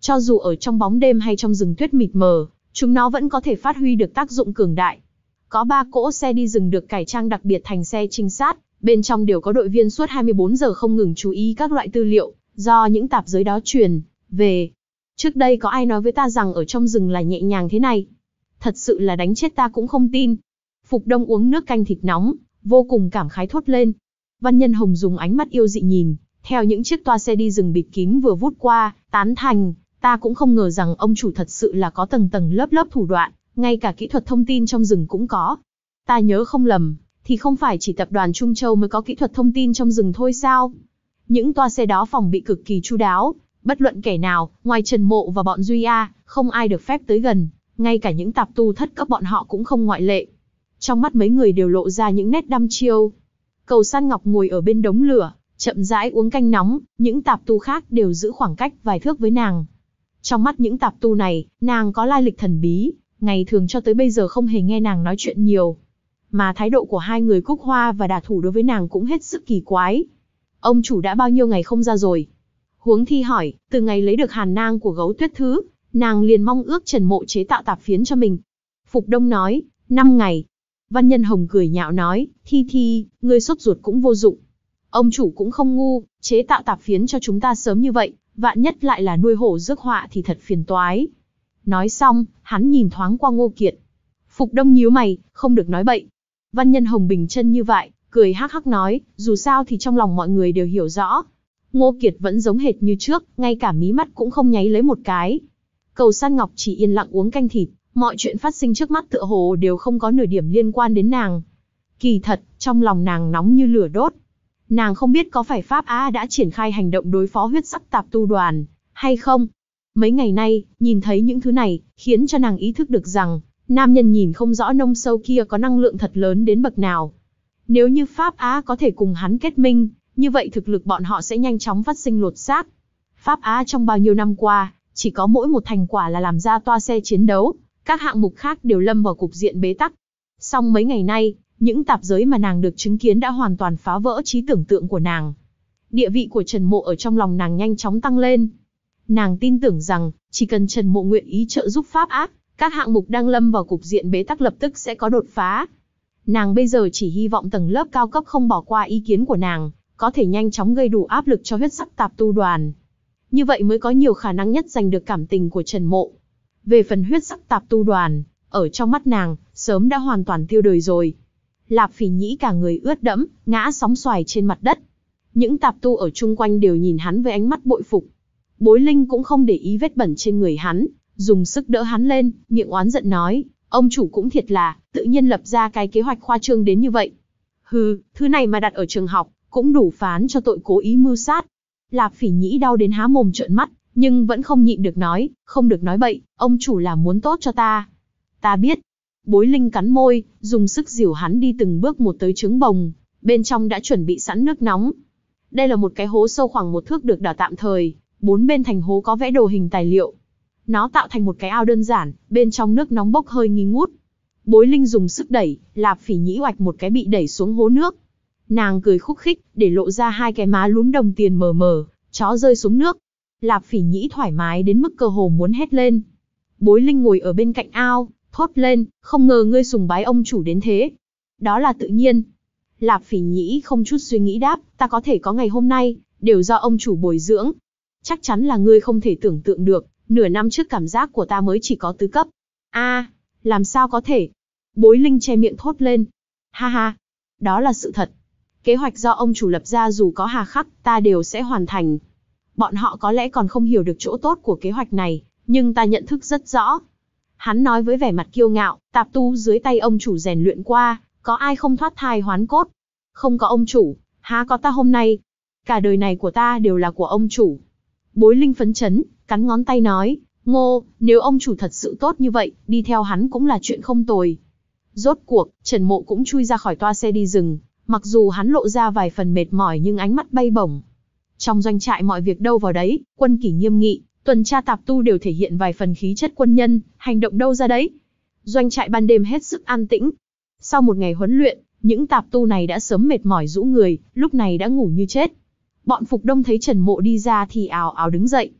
Cho dù ở trong bóng đêm hay trong rừng tuyết mịt mờ, chúng nó vẫn có thể phát huy được tác dụng cường đại. Có ba cỗ xe đi rừng được cải trang đặc biệt thành xe trinh sát, bên trong đều có đội viên suốt hai mươi bốn giờ không ngừng chú ý các loại tư liệu, do những tạp giới đó truyền về. Trước đây có ai nói với ta rằng ở trong rừng là nhẹ nhàng thế này? Thật sự là đánh chết ta cũng không tin. Phục Đông uống nước canh thịt nóng, vô cùng cảm khái thốt lên. Văn Nhân Hồng dùng ánh mắt yêu dị nhìn, theo những chiếc toa xe đi rừng bịt kín vừa vút qua, tán thành, ta cũng không ngờ rằng ông chủ thật sự là có tầng tầng lớp lớp thủ đoạn, ngay cả kỹ thuật thông tin trong rừng cũng có. Ta nhớ không lầm, thì không phải chỉ tập đoàn Trung Châu mới có kỹ thuật thông tin trong rừng thôi sao? Những toa xe đó phòng bị cực kỳ chu đáo, bất luận kẻ nào, ngoài Trần Mộ và bọn Duy A, không ai được phép tới gần, ngay cả những tạp tu thất cấp bọn họ cũng không ngoại lệ. Trong mắt mấy người đều lộ ra những nét đăm chiêu. Cầu San Ngọc ngồi ở bên đống lửa, chậm rãi uống canh nóng, những tạp tu khác đều giữ khoảng cách vài thước với nàng. Trong mắt những tạp tu này, nàng có lai lịch thần bí, ngày thường cho tới bây giờ không hề nghe nàng nói chuyện nhiều. Mà thái độ của hai người Cúc Hoa và Đả Thủ đối với nàng cũng hết sức kỳ quái. Ông chủ đã bao nhiêu ngày không ra rồi? Huống Thi hỏi, từ ngày lấy được hàn nang của Gấu Tuyết Thứ, nàng liền mong ước Trần Mộ chế tạo tạp phiến cho mình. Phục Đông nói, năm ngày. Văn Nhân Hồng cười nhạo nói, Thi Thi, ngươi sốt ruột cũng vô dụng. Ông chủ cũng không ngu, chế tạo tạp phiến cho chúng ta sớm như vậy, vạn nhất lại là nuôi hổ rước họa thì thật phiền toái. Nói xong, hắn nhìn thoáng qua Ngô Kiệt. Phục Đông nhíu mày, không được nói bậy. Văn Nhân Hồng bình chân như vậy, cười hắc hắc nói, dù sao thì trong lòng mọi người đều hiểu rõ. Ngô Kiệt vẫn giống hệt như trước, ngay cả mí mắt cũng không nháy lấy một cái. Cầu San Ngọc chỉ yên lặng uống canh thịt, mọi chuyện phát sinh trước mắt tựa hồ đều không có nửa điểm liên quan đến nàng. Kỳ thật, trong lòng nàng nóng như lửa đốt. Nàng không biết có phải Pháp Á đã triển khai hành động đối phó huyết sắc tạp tu đoàn, hay không? Mấy ngày nay, nhìn thấy những thứ này, khiến cho nàng ý thức được rằng, nam nhân nhìn không rõ nông sâu kia có năng lượng thật lớn đến bậc nào. Nếu như Pháp Á có thể cùng hắn kết minh, như vậy thực lực bọn họ sẽ nhanh chóng phát sinh lột xác. Pháp Á trong bao nhiêu năm qua, chỉ có mỗi một thành quả là làm ra toa xe chiến đấu, các hạng mục khác đều lâm vào cục diện bế tắc. Song mấy ngày nay, những tạp giới mà nàng được chứng kiến đã hoàn toàn phá vỡ trí tưởng tượng của nàng. Địa vị của Trần Mộ ở trong lòng nàng nhanh chóng tăng lên. Nàng tin tưởng rằng, chỉ cần Trần Mộ nguyện ý trợ giúp Pháp Á, các hạng mục đang lâm vào cục diện bế tắc lập tức sẽ có đột phá. Nàng bây giờ chỉ hy vọng tầng lớp cao cấp không bỏ qua ý kiến của nàng, có thể nhanh chóng gây đủ áp lực cho huyết sắc tạp tu đoàn. Như vậy mới có nhiều khả năng nhất giành được cảm tình của Trần Mộ. Về phần huyết sắc tạp tu đoàn, ở trong mắt nàng, sớm đã hoàn toàn tiêu đời rồi. Lạp Phỉ Nhĩ cả người ướt đẫm, ngã sóng xoài trên mặt đất. Những tạp tu ở chung quanh đều nhìn hắn với ánh mắt bội phục. Bối Linh cũng không để ý vết bẩn trên người hắn, dùng sức đỡ hắn lên, miệng oán giận nói, ông chủ cũng thiệt là, tự nhiên lập ra cái kế hoạch khoa trương đến như vậy. Hừ, thứ này mà đặt ở trường học, cũng đủ phán cho tội cố ý mưu sát. Lạp Phỉ Nhĩ đau đến há mồm trợn mắt, nhưng vẫn không nhịn được nói, không được nói bậy, ông chủ là muốn tốt cho ta. Ta biết. Bối Linh cắn môi, dùng sức dìu hắn đi từng bước một tới trứng bồng, bên trong đã chuẩn bị sẵn nước nóng. Đây là một cái hố sâu khoảng một thước được đào tạm thời, bốn bên thành hố có vẽ đồ hình tài liệu. Nó tạo thành một cái ao đơn giản, bên trong nước nóng bốc hơi nghi ngút. Bối Linh dùng sức đẩy, Lạp Phỉ Nhĩ oạch một cái bị đẩy xuống hố nước. Nàng cười khúc khích, để lộ ra hai cái má lúm đồng tiền mờ mờ, chó rơi xuống nước. Lạp Phỉ Nhĩ thoải mái đến mức cơ hồ muốn hét lên. Bối Linh ngồi ở bên cạnh ao, thốt lên, không ngờ ngươi sùng bái ông chủ đến thế. Đó là tự nhiên. Lạp Phỉ Nhĩ không chút suy nghĩ đáp, ta có thể có ngày hôm nay, đều do ông chủ bồi dưỡng. Chắc chắn là ngươi không thể tưởng tượng được, nửa năm trước cảm giác của ta mới chỉ có tứ cấp. A, à, làm sao có thể? Bối Linh che miệng thốt lên. Ha ha, đó là sự thật. Kế hoạch do ông chủ lập ra dù có hà khắc, ta đều sẽ hoàn thành. Bọn họ có lẽ còn không hiểu được chỗ tốt của kế hoạch này, nhưng ta nhận thức rất rõ. Hắn nói với vẻ mặt kiêu ngạo, tạp tu dưới tay ông chủ rèn luyện qua, có ai không thoát thai hoán cốt? Không có ông chủ, há có ta hôm nay? Cả đời này của ta đều là của ông chủ. Bối Linh phấn chấn, cắn ngón tay nói, Ngô, nếu ông chủ thật sự tốt như vậy, đi theo hắn cũng là chuyện không tồi. Rốt cuộc, Trần Mộ cũng chui ra khỏi toa xe đi rừng, mặc dù hắn lộ ra vài phần mệt mỏi nhưng ánh mắt bay bổng. Trong doanh trại mọi việc đâu vào đấy, quân kỷ nghiêm nghị, tuần tra tạp tu đều thể hiện vài phần khí chất quân nhân, hành động đâu ra đấy. Doanh trại ban đêm hết sức an tĩnh. Sau một ngày huấn luyện, những tạp tu này đã sớm mệt mỏi rũ người, lúc này đã ngủ như chết. Bọn Phục Đông thấy Trần Mộ đi ra thì ào ào đứng dậy.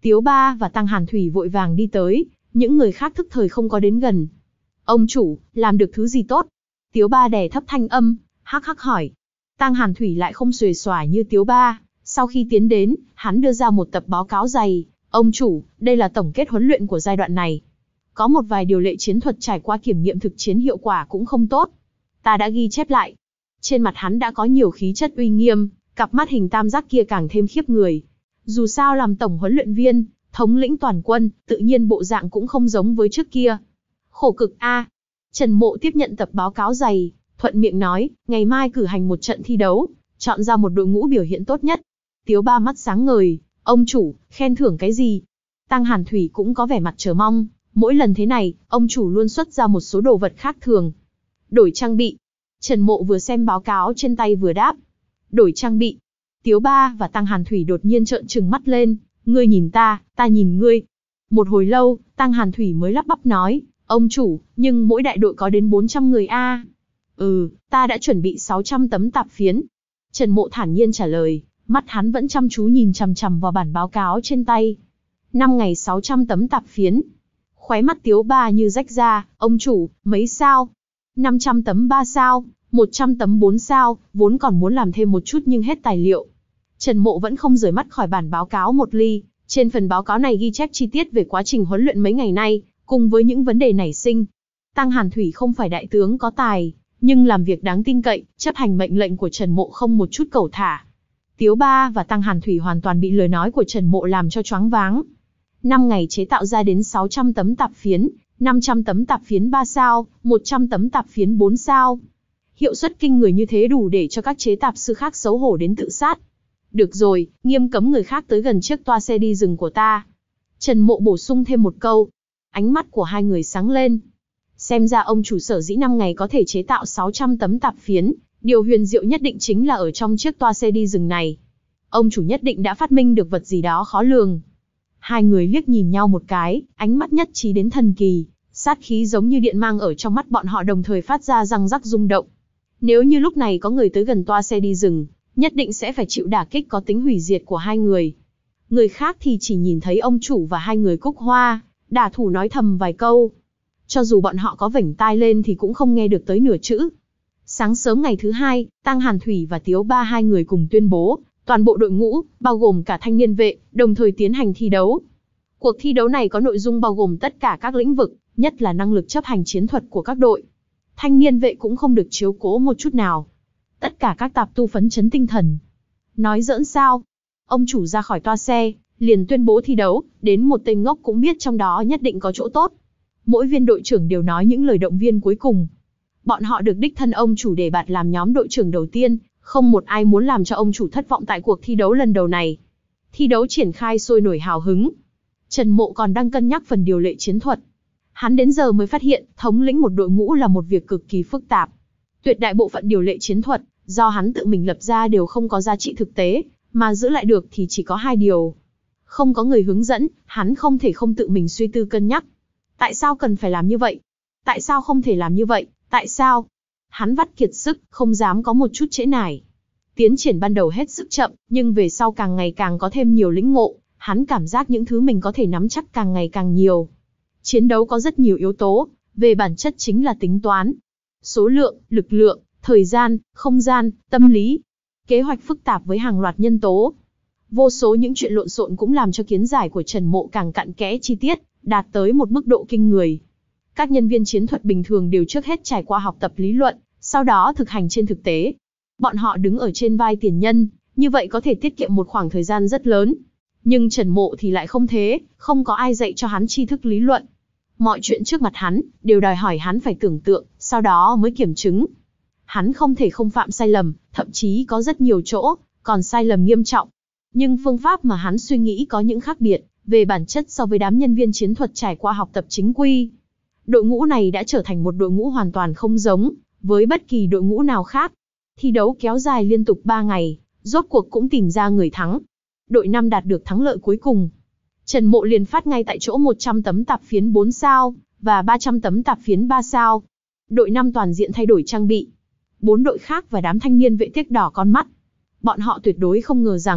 Tiếu Ba và Tăng Hàn Thủy vội vàng đi tới, những người khác thức thời không có đến gần. Ông chủ, làm được thứ gì tốt? Tiếu Ba đè thấp thanh âm, hắc hắc hỏi. Tăng Hàn Thủy lại không xuề xòa như Tiếu Ba, sau khi tiến đến, hắn đưa ra một tập báo cáo dày. Ông chủ, đây là tổng kết huấn luyện của giai đoạn này. Có một vài điều lệ chiến thuật trải qua kiểm nghiệm thực chiến hiệu quả cũng không tốt. Ta đã ghi chép lại. Trên mặt hắn đã có nhiều khí chất uy nghiêm, cặp mắt hình tam giác kia càng thêm khiếp người. Dù sao làm tổng huấn luyện viên, thống lĩnh toàn quân, tự nhiên bộ dạng cũng không giống với trước kia. Khổ cực a. Trần Mộ tiếp nhận tập báo cáo dày, thuận miệng nói, ngày mai cử hành một trận thi đấu, chọn ra một đội ngũ biểu hiện tốt nhất. Tiếu Ba mắt sáng ngời, ông chủ, khen thưởng cái gì? Tăng Hàn Thủy cũng có vẻ mặt chờ mong, mỗi lần thế này, ông chủ luôn xuất ra một số đồ vật khác thường. Đổi trang bị. Trần Mộ vừa xem báo cáo trên tay vừa đáp. Đổi trang bị. Tiếu Ba và Tăng Hàn Thủy đột nhiên trợn trừng mắt lên, ngươi nhìn ta, ta nhìn ngươi. Một hồi lâu, Tăng Hàn Thủy mới lắp bắp nói, ông chủ, nhưng mỗi đại đội có đến bốn trăm người a. Ừ, ta đã chuẩn bị sáu trăm tấm tạp phiến. Trần Mộ thản nhiên trả lời, mắt hắn vẫn chăm chú nhìn chằm chằm vào bản báo cáo trên tay. năm ngày sáu trăm tấm tạp phiến. Khóe mắt Tiếu Ba như rách ra, ông chủ, mấy sao? năm trăm tấm ba sao, một trăm tấm bốn sao, vốn còn muốn làm thêm một chút nhưng hết tài liệu. Trần Mộ vẫn không rời mắt khỏi bản báo cáo một ly, trên phần báo cáo này ghi chép chi tiết về quá trình huấn luyện mấy ngày nay, cùng với những vấn đề nảy sinh. Tăng Hàn Thủy không phải đại tướng có tài, nhưng làm việc đáng tin cậy, chấp hành mệnh lệnh của Trần Mộ không một chút cẩu thả. Tiếu Ba và Tăng Hàn Thủy hoàn toàn bị lời nói của Trần Mộ làm cho choáng váng. năm ngày chế tạo ra đến sáu trăm tấm tạp phiến, năm trăm tấm tạp phiến ba sao, một trăm tấm tạp phiến bốn sao. Hiệu suất kinh người như thế đủ để cho các chế tạp sư khác xấu hổ đến tự sát. Được rồi, nghiêm cấm người khác tới gần chiếc toa xe đi rừng của ta. Trần Mộ bổ sung thêm một câu. Ánh mắt của hai người sáng lên. Xem ra ông chủ sở dĩ năm ngày có thể chế tạo sáu trăm tấm tạp phiến, điều huyền diệu nhất định chính là ở trong chiếc toa xe đi rừng này. Ông chủ nhất định đã phát minh được vật gì đó khó lường. Hai người liếc nhìn nhau một cái, ánh mắt nhất trí đến thần kỳ, sát khí giống như điện mang ở trong mắt bọn họ đồng thời phát ra răng rắc rung động. Nếu như lúc này có người tới gần toa xe đi rừng, nhất định sẽ phải chịu đả kích có tính hủy diệt của hai người. Người khác thì chỉ nhìn thấy ông chủ và hai người Cúc Hoa, đả thủ nói thầm vài câu. Cho dù bọn họ có vểnh tai lên thì cũng không nghe được tới nửa chữ. Sáng sớm ngày thứ hai, Tăng Hàn Thủy và Tiếu Ba hai người cùng tuyên bố, toàn bộ đội ngũ, bao gồm cả thanh niên vệ, đồng thời tiến hành thi đấu. Cuộc thi đấu này có nội dung bao gồm tất cả các lĩnh vực, nhất là năng lực chấp hành chiến thuật của các đội. Thanh niên vệ cũng không được chiếu cố một chút nào. Tất cả các tạp tu phấn chấn tinh thần. Nói giỡn sao? Ông chủ ra khỏi toa xe, liền tuyên bố thi đấu, đến một tên ngốc cũng biết trong đó nhất định có chỗ tốt. Mỗi viên đội trưởng đều nói những lời động viên cuối cùng. Bọn họ được đích thân ông chủ đề bạt làm nhóm đội trưởng đầu tiên, không một ai muốn làm cho ông chủ thất vọng tại cuộc thi đấu lần đầu này. Thi đấu triển khai sôi nổi hào hứng. Trần Mộ còn đang cân nhắc phần điều lệ chiến thuật. Hắn đến giờ mới phát hiện, thống lĩnh một đội ngũ là một việc cực kỳ phức tạp. Tuyệt đại bộ phận điều lệ chiến thuật, do hắn tự mình lập ra đều không có giá trị thực tế, mà giữ lại được thì chỉ có hai điều. Không có người hướng dẫn, hắn không thể không tự mình suy tư cân nhắc. Tại sao cần phải làm như vậy? Tại sao không thể làm như vậy? Tại sao? Hắn vắt kiệt sức, không dám có một chút trễ nải. Tiến triển ban đầu hết sức chậm, nhưng về sau càng ngày càng có thêm nhiều lĩnh ngộ, hắn cảm giác những thứ mình có thể nắm chắc càng ngày càng nhiều. Chiến đấu có rất nhiều yếu tố, về bản chất chính là tính toán. Số lượng, lực lượng, thời gian, không gian, tâm lý. Kế hoạch phức tạp với hàng loạt nhân tố. Vô số những chuyện lộn xộn cũng làm cho kiến giải của Trần Mộ càng cặn kẽ chi tiết, đạt tới một mức độ kinh người. Các nhân viên chiến thuật bình thường đều trước hết trải qua học tập lý luận, sau đó thực hành trên thực tế. Bọn họ đứng ở trên vai tiền nhân, như vậy có thể tiết kiệm một khoảng thời gian rất lớn. Nhưng Trần Mộ thì lại không thế, không có ai dạy cho hắn tri thức lý luận. Mọi chuyện trước mặt hắn, đều đòi hỏi hắn phải tưởng tượng, sau đó mới kiểm chứng. Hắn không thể không phạm sai lầm, thậm chí có rất nhiều chỗ, còn sai lầm nghiêm trọng. Nhưng phương pháp mà hắn suy nghĩ có những khác biệt, về bản chất so với đám nhân viên chiến thuật trải qua học tập chính quy. Đội ngũ này đã trở thành một đội ngũ hoàn toàn không giống với bất kỳ đội ngũ nào khác. Thi đấu kéo dài liên tục ba ngày, rốt cuộc cũng tìm ra người thắng. Đội năm đạt được thắng lợi cuối cùng. Trần Mộ liền phát ngay tại chỗ một trăm tấm tạp phiến bốn sao, và ba trăm tấm tạp phiến ba sao. Đội năm toàn diện thay đổi trang bị. Bốn đội khác và đám thanh niên vệ tiếc đỏ con mắt. Bọn họ tuyệt đối không ngờ rằng,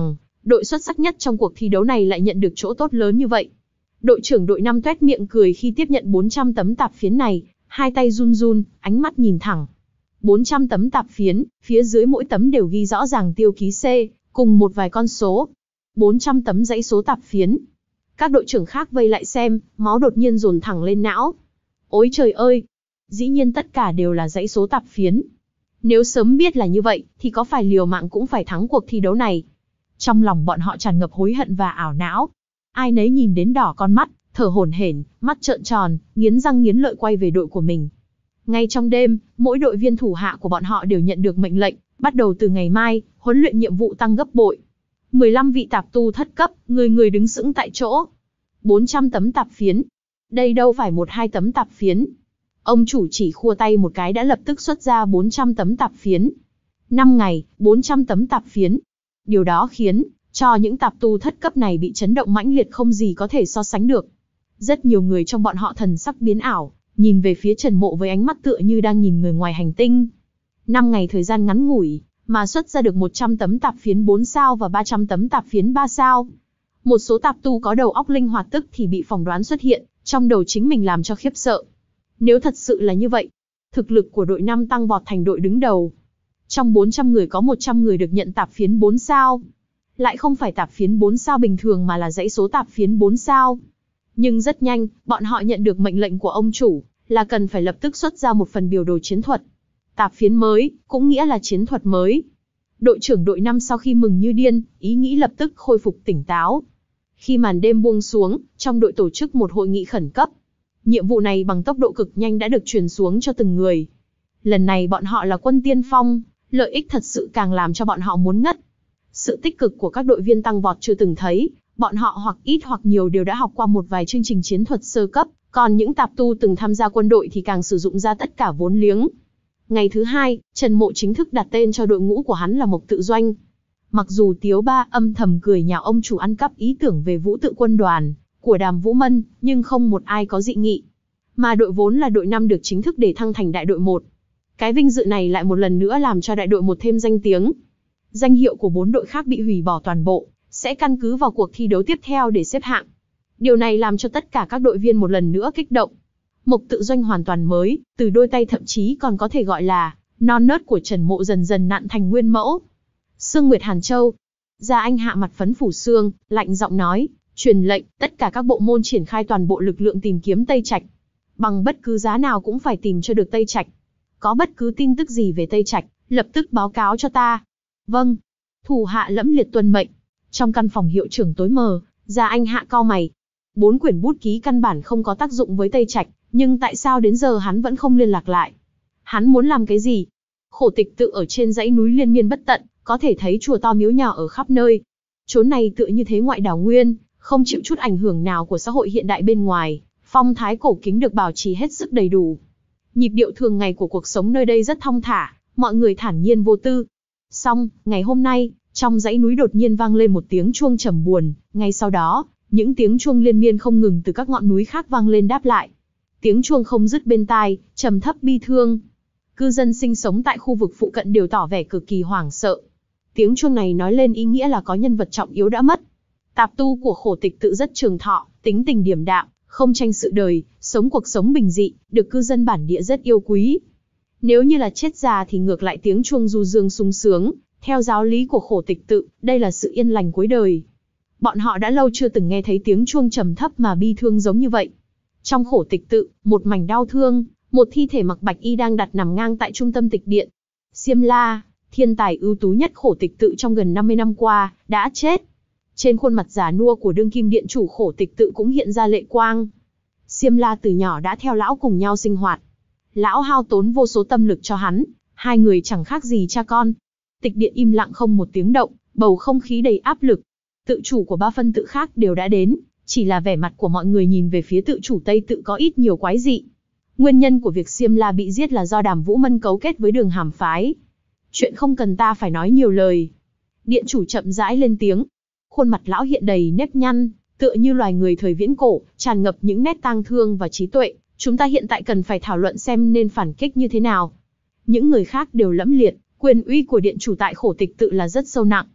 đội xuất sắc nhất trong cuộc thi đấu này lại nhận được chỗ tốt lớn như vậy. Đội trưởng đội năm tuét miệng cười khi tiếp nhận bốn trăm tấm tạp phiến này, hai tay run run, ánh mắt nhìn thẳng. bốn trăm tấm tạp phiến, phía dưới mỗi tấm đều ghi rõ ràng tiêu ký C, cùng một vài con số. bốn trăm tấm dãy số tạp phiến. Các đội trưởng khác vây lại xem, máu đột nhiên dồn thẳng lên não. Ôi trời ơi! Dĩ nhiên tất cả đều là dãy số tạp phiến. Nếu sớm biết là như vậy, thì có phải liều mạng cũng phải thắng cuộc thi đấu này. Trong lòng bọn họ tràn ngập hối hận và ảo não. Ai nấy nhìn đến đỏ con mắt, thở hổn hển, mắt trợn tròn, nghiến răng nghiến lợi quay về đội của mình. Ngay trong đêm, mỗi đội viên thủ hạ của bọn họ đều nhận được mệnh lệnh, bắt đầu từ ngày mai, huấn luyện nhiệm vụ tăng gấp bội. mười lăm vị tạp tu thất cấp, người người đứng sững tại chỗ. bốn trăm tấm tạp phiến. Đây đâu phải một hai tấm tạp phiến. Ông chủ chỉ khua tay một cái đã lập tức xuất ra bốn trăm tấm tạp phiến. năm ngày, bốn trăm tấm tạp phiến. Điều đó khiến cho những tạp tu thất cấp này bị chấn động mãnh liệt không gì có thể so sánh được. Rất nhiều người trong bọn họ thần sắc biến ảo, nhìn về phía Trần Mộ với ánh mắt tựa như đang nhìn người ngoài hành tinh. năm ngày thời gian ngắn ngủi, mà xuất ra được một trăm tấm tạp phiến bốn sao và ba trăm tấm tạp phiến ba sao. Một số tạp tu có đầu óc linh hoạt tức thì bị phỏng đoán xuất hiện, trong đầu chính mình làm cho khiếp sợ. Nếu thật sự là như vậy, thực lực của đội năm tăng vọt thành đội đứng đầu. Trong bốn trăm người có một trăm người được nhận tạp phiến bốn sao. Lại không phải tạp phiến bốn sao bình thường mà là dãy số tạp phiến bốn sao. Nhưng rất nhanh, bọn họ nhận được mệnh lệnh của ông chủ, là cần phải lập tức xuất ra một phần biểu đồ chiến thuật. Tạp phiến mới, cũng nghĩa là chiến thuật mới. Đội trưởng đội năm sau khi mừng như điên, ý nghĩ lập tức khôi phục tỉnh táo. Khi màn đêm buông xuống, trong đội tổ chức một hội nghị khẩn cấp. Nhiệm vụ này bằng tốc độ cực nhanh đã được truyền xuống cho từng người. Lần này bọn họ là quân tiên phong, lợi ích thật sự càng làm cho bọn họ muốn ngất. Sự tích cực của các đội viên tăng vọt chưa từng thấy, bọn họ hoặc ít hoặc nhiều đều đã học qua một vài chương trình chiến thuật sơ cấp, còn những tạp tu từng tham gia quân đội thì càng sử dụng ra tất cả vốn liếng. Ngày thứ hai, Trần Mộ chính thức đặt tên cho đội ngũ của hắn là Mộc Tự Doanh. Mặc dù Tiếu Ba âm thầm cười nhạo ông chủ ăn cắp ý tưởng về Vũ Tự quân đoàn của Đàm Vũ Mân, nhưng không một ai có dị nghị. Mà đội vốn là đội năm được chính thức để thăng thành đại đội một. Cái vinh dự này lại một lần nữa làm cho đại đội một thêm danh tiếng. Danh hiệu của bốn đội khác bị hủy bỏ toàn bộ, sẽ căn cứ vào cuộc thi đấu tiếp theo để xếp hạng. Điều này làm cho tất cả các đội viên một lần nữa kích động. Mộc Tự Doanh hoàn toàn mới, từ đôi tay thậm chí còn có thể gọi là non nớt của Trần Mộ dần dần nặn thành nguyên mẫu. Sương Nguyệt Hàn Châu. Gia Anh hạ mặt phấn phủ sương, lạnh giọng nói, truyền lệnh, tất cả các bộ môn triển khai toàn bộ lực lượng tìm kiếm Tây Trạch. Bằng bất cứ giá nào cũng phải tìm cho được Tây Trạch. Có bất cứ tin tức gì về Tây Trạch, lập tức báo cáo cho ta. Vâng. Thủ hạ lẫm liệt tuân mệnh. Trong căn phòng hiệu trưởng tối mờ, Gia Anh hạ cau mày. Bốn quyển bút ký căn bản không có tác dụng với Tây Trạch, nhưng tại sao đến giờ hắn vẫn không liên lạc lại? Hắn muốn làm cái gì? Khổ Tịch Tự ở trên dãy núi liên miên bất tận, có thể thấy chùa to miếu nhỏ ở khắp nơi. Chốn này tựa như thế ngoại đảo nguyên, không chịu chút ảnh hưởng nào của xã hội hiện đại bên ngoài, phong thái cổ kính được bảo trì hết sức đầy đủ. Nhịp điệu thường ngày của cuộc sống nơi đây rất thong thả, mọi người thản nhiên vô tư. Xong, ngày hôm nay, trong dãy núi đột nhiên vang lên một tiếng chuông trầm buồn, ngay sau đó, những tiếng chuông liên miên không ngừng từ các ngọn núi khác vang lên đáp lại. Tiếng chuông không dứt bên tai, trầm thấp bi thương. Cư dân sinh sống tại khu vực phụ cận đều tỏ vẻ cực kỳ hoảng sợ. Tiếng chuông này nói lên ý nghĩa là có nhân vật trọng yếu đã mất. Tạp tu của Khổ Tịch Tự rất trường thọ, tính tình điềm đạm, không tranh sự đời, sống cuộc sống bình dị, được cư dân bản địa rất yêu quý. Nếu như là chết già thì ngược lại tiếng chuông du dương sung sướng, theo giáo lý của Khổ Tịch Tự, đây là sự yên lành cuối đời. Bọn họ đã lâu chưa từng nghe thấy tiếng chuông trầm thấp mà bi thương giống như vậy. Trong Khổ Tịch Tự, một mảnh đau thương, một thi thể mặc bạch y đang đặt nằm ngang tại trung tâm tịch điện. Xiêm La, thiên tài ưu tú nhất Khổ Tịch Tự trong gần năm mươi năm qua, đã chết. Trên khuôn mặt già nua của đương kim điện chủ Khổ Tịch Tự cũng hiện ra lệ quang. Xiêm La từ nhỏ đã theo lão cùng nhau sinh hoạt. Lão hao tốn vô số tâm lực cho hắn, hai người chẳng khác gì cha con. Tịch điện im lặng không một tiếng động, bầu không khí đầy áp lực. Tự chủ của ba phân tự khác đều đã đến, chỉ là vẻ mặt của mọi người nhìn về phía tự chủ Tây Tự có ít nhiều quái dị. Nguyên nhân của việc Xiêm La bị giết là do Đàm Vũ Mân cấu kết với Đường Hàm phái. Chuyện không cần ta phải nói nhiều lời. Điện chủ chậm rãi lên tiếng. Khuôn mặt lão hiện đầy nếp nhăn, tựa như loài người thời viễn cổ, tràn ngập những nét tang thương và trí tuệ. Chúng ta hiện tại cần phải thảo luận xem nên phản kích như thế nào. Những người khác đều lẫm liệt, quyền uy của điện chủ tại Khổ Tịch Tự là rất sâu nặng.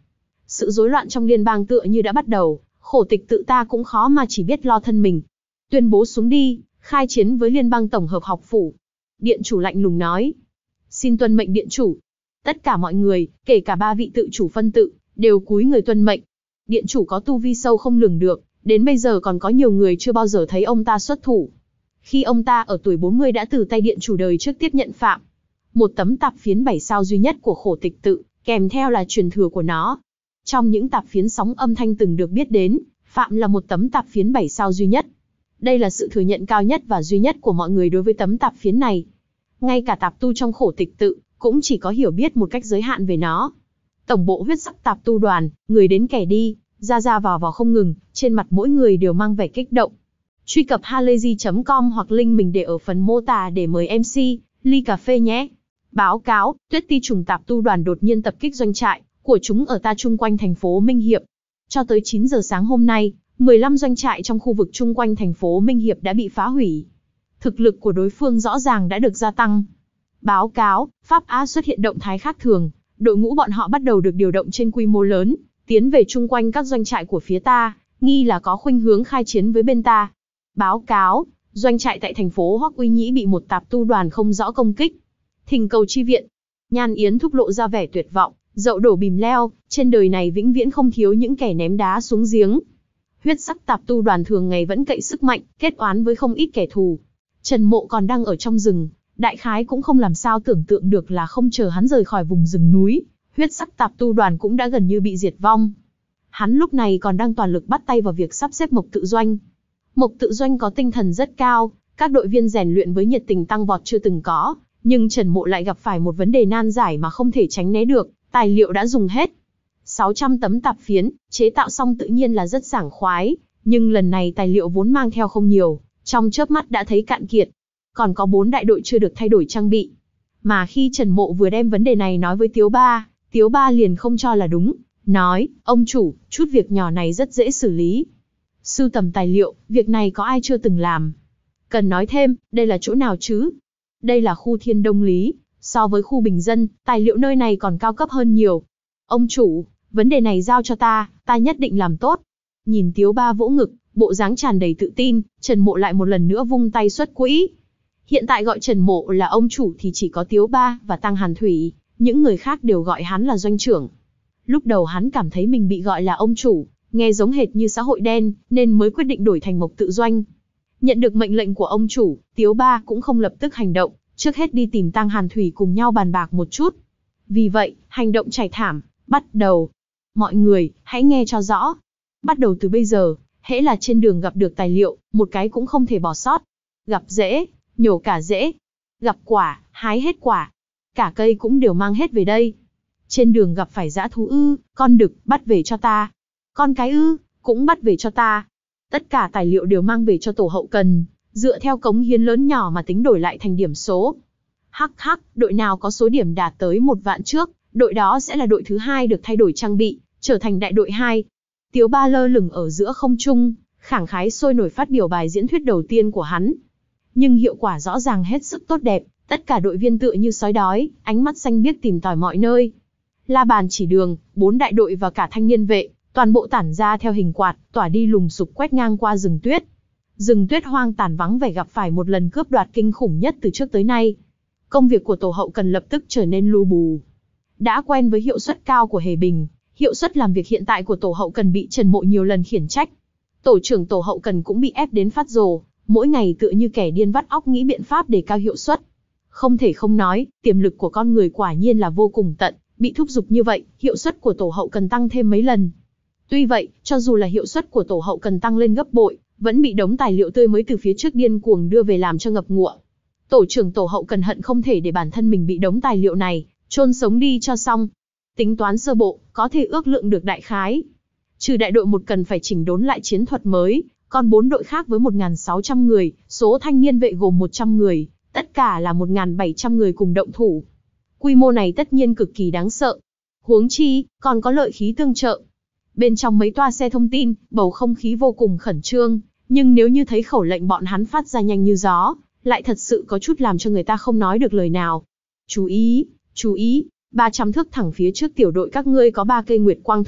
Sự rối loạn trong liên bang tựa như đã bắt đầu, khổ tịch tự ta cũng khó mà chỉ biết lo thân mình. Tuyên bố xuống đi, khai chiến với liên bang tổng hợp học phủ. Điện chủ lạnh lùng nói. Xin tuân mệnh điện chủ. Tất cả mọi người, kể cả ba vị tự chủ phân tự, đều cúi người tuân mệnh. Điện chủ có tu vi sâu không lường được, đến bây giờ còn có nhiều người chưa bao giờ thấy ông ta xuất thủ. Khi ông ta ở tuổi bốn mươi đã từ tay điện chủ đời trước tiếp nhận Phạm. Một tấm tạp phiến bảy sao duy nhất của khổ tịch tự, kèm theo là truyền thừa của nó. Trong những tạp phiến sóng âm thanh từng được biết đến, Phạm là một tấm tạp phiến bảy sao duy nhất. Đây là sự thừa nhận cao nhất và duy nhất của mọi người đối với tấm tạp phiến này. Ngay cả tạp tu trong khổ tịch tự, cũng chỉ có hiểu biết một cách giới hạn về nó. Tổng bộ huyết sắc tạp tu đoàn, người đến kẻ đi, ra ra vào vào không ngừng, trên mặt mỗi người đều mang vẻ kích động. Truy cập halayzi chấm com hoặc link mình để ở phần mô tả để mời em xê, ly cà phê nhé. Báo cáo, Tuyết Ti trùng tạp tu đoàn đột nhiên tập kích doanh trại của chúng ở ta chung quanh thành phố Minh Hiệp. Cho tới chín giờ sáng hôm nay, mười lăm doanh trại trong khu vực chung quanh thành phố Minh Hiệp đã bị phá hủy. Thực lực của đối phương rõ ràng đã được gia tăng. Báo cáo, Pháp Á xuất hiện động thái khác thường, đội ngũ bọn họ bắt đầu được điều động trên quy mô lớn, tiến về chung quanh các doanh trại của phía ta, nghi là có khuynh hướng khai chiến với bên ta. Báo cáo, doanh trại tại thành phố Hoắc Uy Nhĩ bị một tạp tu đoàn không rõ công kích. Thỉnh cầu chi viện. Nhan Yến thúc lộ ra vẻ tuyệt vọng, dậu đổ bìm leo, trên đời này vĩnh viễn không thiếu những kẻ ném đá xuống giếng. Huyết sắc tạp tu đoàn thường ngày vẫn cậy sức mạnh, kết oán với không ít kẻ thù. Trần Mộ còn đang ở trong rừng, đại khái cũng không làm sao tưởng tượng được là không chờ hắn rời khỏi vùng rừng núi, huyết sắc tạp tu đoàn cũng đã gần như bị diệt vong. Hắn lúc này còn đang toàn lực bắt tay vào việc sắp xếp Mộc Tự Doanh. Mộc Tự Doanh có tinh thần rất cao, các đội viên rèn luyện với nhiệt tình tăng vọt chưa từng có, nhưng Trần Mộ lại gặp phải một vấn đề nan giải mà không thể tránh né được, tài liệu đã dùng hết. sáu trăm tấm tạp phiến, chế tạo xong tự nhiên là rất sảng khoái, nhưng lần này tài liệu vốn mang theo không nhiều, trong chớp mắt đã thấy cạn kiệt. Còn có bốn đại đội chưa được thay đổi trang bị. Mà khi Trần Mộ vừa đem vấn đề này nói với Tiếu Ba, Tiếu Ba liền không cho là đúng, nói, ông chủ, chút việc nhỏ này rất dễ xử lý. Sưu tầm tài liệu, việc này có ai chưa từng làm? Cần nói thêm, đây là chỗ nào chứ? Đây là khu Thiên Đông Lý, so với khu bình dân, tài liệu nơi này còn cao cấp hơn nhiều. Ông chủ, vấn đề này giao cho ta, ta nhất định làm tốt. Nhìn Tiếu Ba vỗ ngực, bộ dáng tràn đầy tự tin, Trần Mộ lại một lần nữa vung tay xuất quỹ. Hiện tại gọi Trần Mộ là ông chủ thì chỉ có Tiếu Ba và Tăng Hàn Thủy, những người khác đều gọi hắn là doanh trưởng. Lúc đầu hắn cảm thấy mình bị gọi là ông chủ, nghe giống hệt như xã hội đen, nên mới quyết định đổi thành Mộc Tự Doanh. Nhận được mệnh lệnh của ông chủ, Tiếu Ba cũng không lập tức hành động, trước hết đi tìm Tăng Hàn Thủy cùng nhau bàn bạc một chút. Vì vậy, hành động trải thảm, bắt đầu. Mọi người, hãy nghe cho rõ. Bắt đầu từ bây giờ, hễ là trên đường gặp được tài liệu, một cái cũng không thể bỏ sót. Gặp rễ, nhổ cả rễ. Gặp quả, hái hết quả. Cả cây cũng đều mang hết về đây. Trên đường gặp phải dã thú ư, con đực, bắt về cho ta. Con cái ư, cũng bắt về cho ta. Tất cả tài liệu đều mang về cho tổ hậu cần, dựa theo cống hiến lớn nhỏ mà tính đổi lại thành điểm số. Hắc hắc, đội nào có số điểm đạt tới một vạn trước, đội đó sẽ là đội thứ hai được thay đổi trang bị, trở thành đại đội hai. Tiếu Ba lơ lửng ở giữa không trung, khẳng khái sôi nổi phát biểu bài diễn thuyết đầu tiên của hắn. Nhưng hiệu quả rõ ràng hết sức tốt đẹp, tất cả đội viên tựa như sói đói, ánh mắt xanh biếc tìm tòi mọi nơi. La bàn chỉ đường, bốn đại đội và cả thanh niên vệ, toàn bộ tản ra theo hình quạt, tỏa đi lùng sục quét ngang qua rừng tuyết. Rừng tuyết hoang tàn vắng vẻ gặp phải một lần cướp đoạt kinh khủng nhất từ trước tới nay. Công việc của tổ hậu cần lập tức trở nên lu bù. Đã quen với hiệu suất cao của Hề Bình, hiệu suất làm việc hiện tại của tổ hậu cần bị Trần Mộ nhiều lần khiển trách. Tổ trưởng tổ hậu cần cũng bị ép đến phát rồ, mỗi ngày tựa như kẻ điên vắt óc nghĩ biện pháp để cao hiệu suất. Không thể không nói, tiềm lực của con người quả nhiên là vô cùng tận, bị thúc giục như vậy, hiệu suất của tổ hậu cần tăng thêm mấy lần. Tuy vậy, cho dù là hiệu suất của tổ hậu cần tăng lên gấp bội, vẫn bị đống tài liệu tươi mới từ phía trước điên cuồng đưa về làm cho ngập ngụa. Tổ trưởng tổ hậu cần hận không thể để bản thân mình bị đống tài liệu này chôn sống đi cho xong. Tính toán sơ bộ, có thể ước lượng được đại khái. Trừ đại đội một cần phải chỉnh đốn lại chiến thuật mới, còn bốn đội khác với một nghìn sáu trăm người, số thanh niên vệ gồm một trăm người, tất cả là một nghìn bảy trăm người cùng động thủ. Quy mô này tất nhiên cực kỳ đáng sợ. Huống chi, còn có lợi khí tương trợ. Bên trong mấy toa xe thông tin, bầu không khí vô cùng khẩn trương, nhưng nếu như thấy khẩu lệnh bọn hắn phát ra nhanh như gió, lại thật sự có chút làm cho người ta không nói được lời nào. Chú ý, chú ý, ba trăm thước thẳng phía trước tiểu đội các ngươi có ba cây nguyệt quang thụ,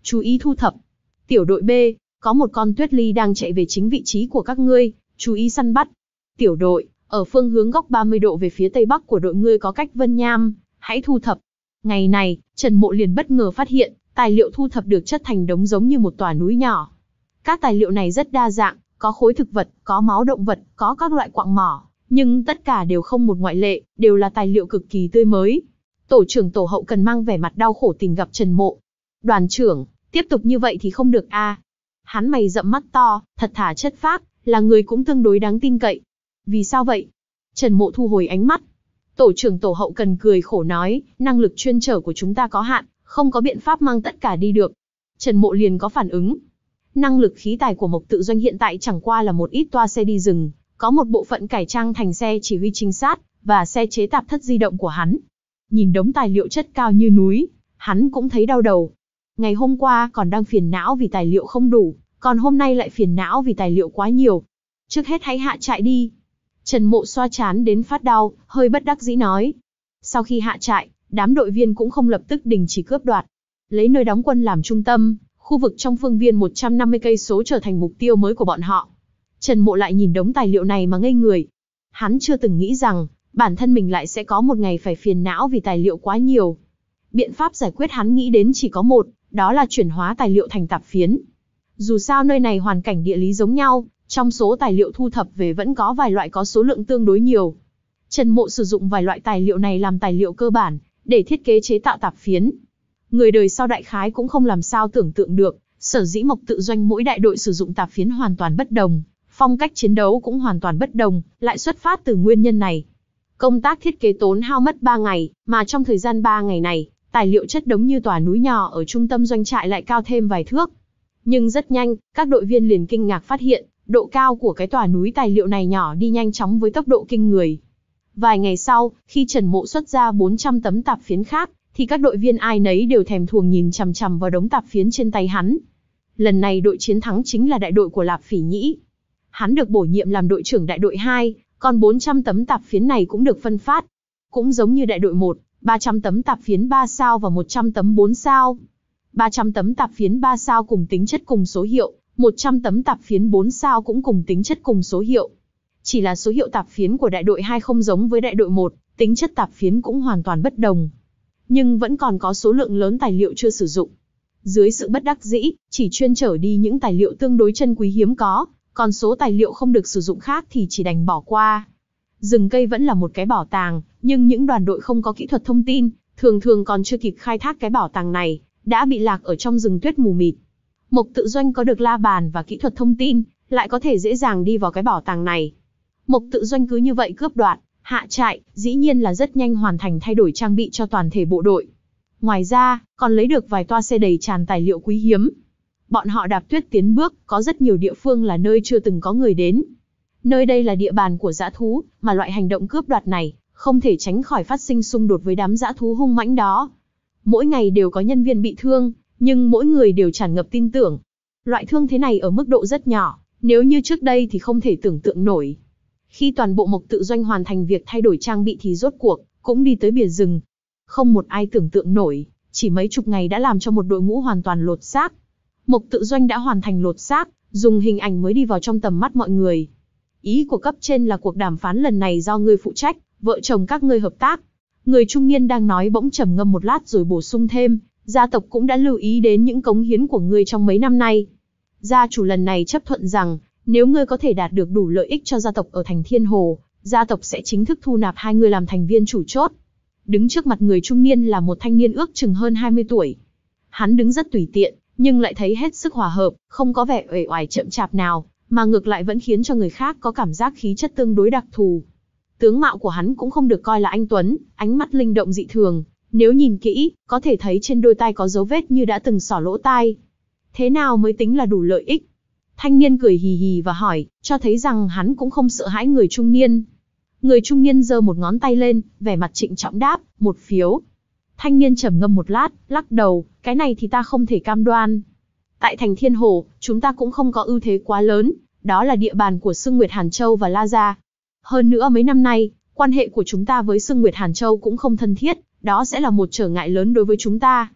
chú ý thu thập. Tiểu đội B, có một con tuyết ly đang chạy về chính vị trí của các ngươi, chú ý săn bắt. Tiểu đội, ở phương hướng góc ba mươi độ về phía tây bắc của đội ngươi có cách Vân Nham, hãy thu thập. Ngày này, Trần Mộ liền bất ngờ phát hiện, tài liệu thu thập được chất thành đống giống như một tòa núi nhỏ. Các tài liệu này rất đa dạng, có khối thực vật, có máu động vật, có các loại quặng mỏ, nhưng tất cả đều không một ngoại lệ, đều là tài liệu cực kỳ tươi mới. Tổ trưởng tổ hậu cần mang vẻ mặt đau khổ tìm gặp Trần Mộ. Đoàn trưởng, tiếp tục như vậy thì không được a. À. Hắn mày rậm mắt to, thật thà chất phác, là người cũng tương đối đáng tin cậy. Vì sao vậy? Trần Mộ thu hồi ánh mắt. Tổ trưởng tổ hậu cần cười khổ nói, năng lực chuyên trở của chúng ta có hạn, không có biện pháp mang tất cả đi được. Trần Mộ liền có phản ứng. Năng lực khí tài của Mộc Tự Doanh hiện tại chẳng qua là một ít toa xe đi rừng, có một bộ phận cải trang thành xe chỉ huy trinh sát, và xe chế tạp thất di động của hắn. Nhìn đống tài liệu chất cao như núi, hắn cũng thấy đau đầu. Ngày hôm qua còn đang phiền não vì tài liệu không đủ, còn hôm nay lại phiền não vì tài liệu quá nhiều. Trước hết hãy hạ trại đi. Trần Mộ xoa trán đến phát đau, hơi bất đắc dĩ nói. Sau khi hạ trại, đám đội viên cũng không lập tức đình chỉ cướp đoạt. Lấy nơi đóng quân làm trung tâm, khu vực trong phương viên một trăm năm mươi cây số trở thành mục tiêu mới của bọn họ. Trần Mộ lại nhìn đống tài liệu này mà ngây người. Hắn chưa từng nghĩ rằng, bản thân mình lại sẽ có một ngày phải phiền não vì tài liệu quá nhiều. Biện pháp giải quyết hắn nghĩ đến chỉ có một, đó là chuyển hóa tài liệu thành tạp phiến. Dù sao nơi này hoàn cảnh địa lý giống nhau, trong số tài liệu thu thập về vẫn có vài loại có số lượng tương đối nhiều. Trần Mộ sử dụng vài loại tài liệu này làm tài liệu cơ bản, để thiết kế chế tạo tạp phiến. Người đời sau đại khái cũng không làm sao tưởng tượng được, sở dĩ Mộc Tự Doanh mỗi đại đội sử dụng tạp phiến hoàn toàn bất đồng, phong cách chiến đấu cũng hoàn toàn bất đồng, lại xuất phát từ nguyên nhân này. Công tác thiết kế tốn hao mất ba ngày, mà trong thời gian ba ngày này, tài liệu chất đống như tòa núi nhỏ ở trung tâm doanh trại lại cao thêm vài thước. Nhưng rất nhanh, các đội viên liền kinh ngạc phát hiện, độ cao của cái tòa núi tài liệu này nhỏ đi nhanh chóng với tốc độ kinh người. Vài ngày sau, khi Trần Mộ xuất ra bốn trăm tấm tạp phiến khác, thì các đội viên ai nấy đều thèm thuồng nhìn chằm chằm vào đống tạp phiến trên tay hắn. Lần này đội chiến thắng chính là đại đội của Lạp Phỉ Nhĩ. Hắn được bổ nhiệm làm đội trưởng đại đội hai, còn bốn trăm tấm tạp phiến này cũng được phân phát. Cũng giống như đại đội một, ba trăm tấm tạp phiến ba sao và một trăm tấm bốn sao. ba trăm tấm tạp phiến ba sao cùng tính chất cùng số hiệu, một trăm tấm tạp phiến bốn sao cũng cùng tính chất cùng số hiệu. Chỉ là số hiệu tạp phiến của đại đội hai không giống với đại đội một, tính chất tạp phiến cũng hoàn toàn bất đồng. Nhưng vẫn còn có số lượng lớn tài liệu chưa sử dụng. Dưới sự bất đắc dĩ, chỉ chuyên trở đi những tài liệu tương đối chân quý hiếm có, còn số tài liệu không được sử dụng khác thì chỉ đành bỏ qua. Rừng cây vẫn là một cái bảo tàng, nhưng những đoàn đội không có kỹ thuật thông tin, thường thường còn chưa kịp khai thác cái bảo tàng này, đã bị lạc ở trong rừng tuyết mù mịt. Mộc Tự Doanh có được la bàn và kỹ thuật thông tin, lại có thể dễ dàng đi vào cái bảo tàng này. Mộc Tự Doanh cứ như vậy cướp đoạt, hạ trại, dĩ nhiên là rất nhanh hoàn thành thay đổi trang bị cho toàn thể bộ đội. Ngoài ra, còn lấy được vài toa xe đầy tràn tài liệu quý hiếm. Bọn họ đạp tuyết tiến bước, có rất nhiều địa phương là nơi chưa từng có người đến. Nơi đây là địa bàn của dã thú, mà loại hành động cướp đoạt này, không thể tránh khỏi phát sinh xung đột với đám dã thú hung mãnh đó. Mỗi ngày đều có nhân viên bị thương, nhưng mỗi người đều tràn ngập tin tưởng. Loại thương thế này ở mức độ rất nhỏ, nếu như trước đây thì không thể tưởng tượng nổi. Khi toàn bộ Mộc Tự Doanh hoàn thành việc thay đổi trang bị thì rốt cuộc, cũng đi tới bìa rừng. Không một ai tưởng tượng nổi, chỉ mấy chục ngày đã làm cho một đội ngũ hoàn toàn lột xác. Mộc Tự Doanh đã hoàn thành lột xác, dùng hình ảnh mới đi vào trong tầm mắt mọi người. Ý của cấp trên là cuộc đàm phán lần này do ngươi phụ trách, vợ chồng các ngươi hợp tác. Người trung niên đang nói bỗng trầm ngâm một lát rồi bổ sung thêm, gia tộc cũng đã lưu ý đến những cống hiến của ngươi trong mấy năm nay. Gia chủ lần này chấp thuận rằng, nếu ngươi có thể đạt được đủ lợi ích cho gia tộc ở thành Thiên Hồ, gia tộc sẽ chính thức thu nạp hai người làm thành viên chủ chốt. Đứng trước mặt người trung niên là một thanh niên ước chừng hơn hai mươi tuổi. Hắn đứng rất tùy tiện, nhưng lại thấy hết sức hòa hợp, không có vẻ uể oải chậm chạp nào, mà ngược lại vẫn khiến cho người khác có cảm giác khí chất tương đối đặc thù. Tướng mạo của hắn cũng không được coi là anh tuấn, ánh mắt linh động dị thường, nếu nhìn kỹ, có thể thấy trên đôi tai có dấu vết như đã từng xỏ lỗ tai. Thế nào mới tính là đủ lợi ích? Thanh niên cười hì hì và hỏi, cho thấy rằng hắn cũng không sợ hãi người trung niên. Người trung niên giơ một ngón tay lên, vẻ mặt trịnh trọng đáp, một phiếu. Thanh niên trầm ngâm một lát, lắc đầu, cái này thì ta không thể cam đoan. Tại thành Thiên Hồ, chúng ta cũng không có ưu thế quá lớn, đó là địa bàn của Sương Nguyệt Hàn Châu và La Gia. Hơn nữa mấy năm nay, quan hệ của chúng ta với Sương Nguyệt Hàn Châu cũng không thân thiết, đó sẽ là một trở ngại lớn đối với chúng ta.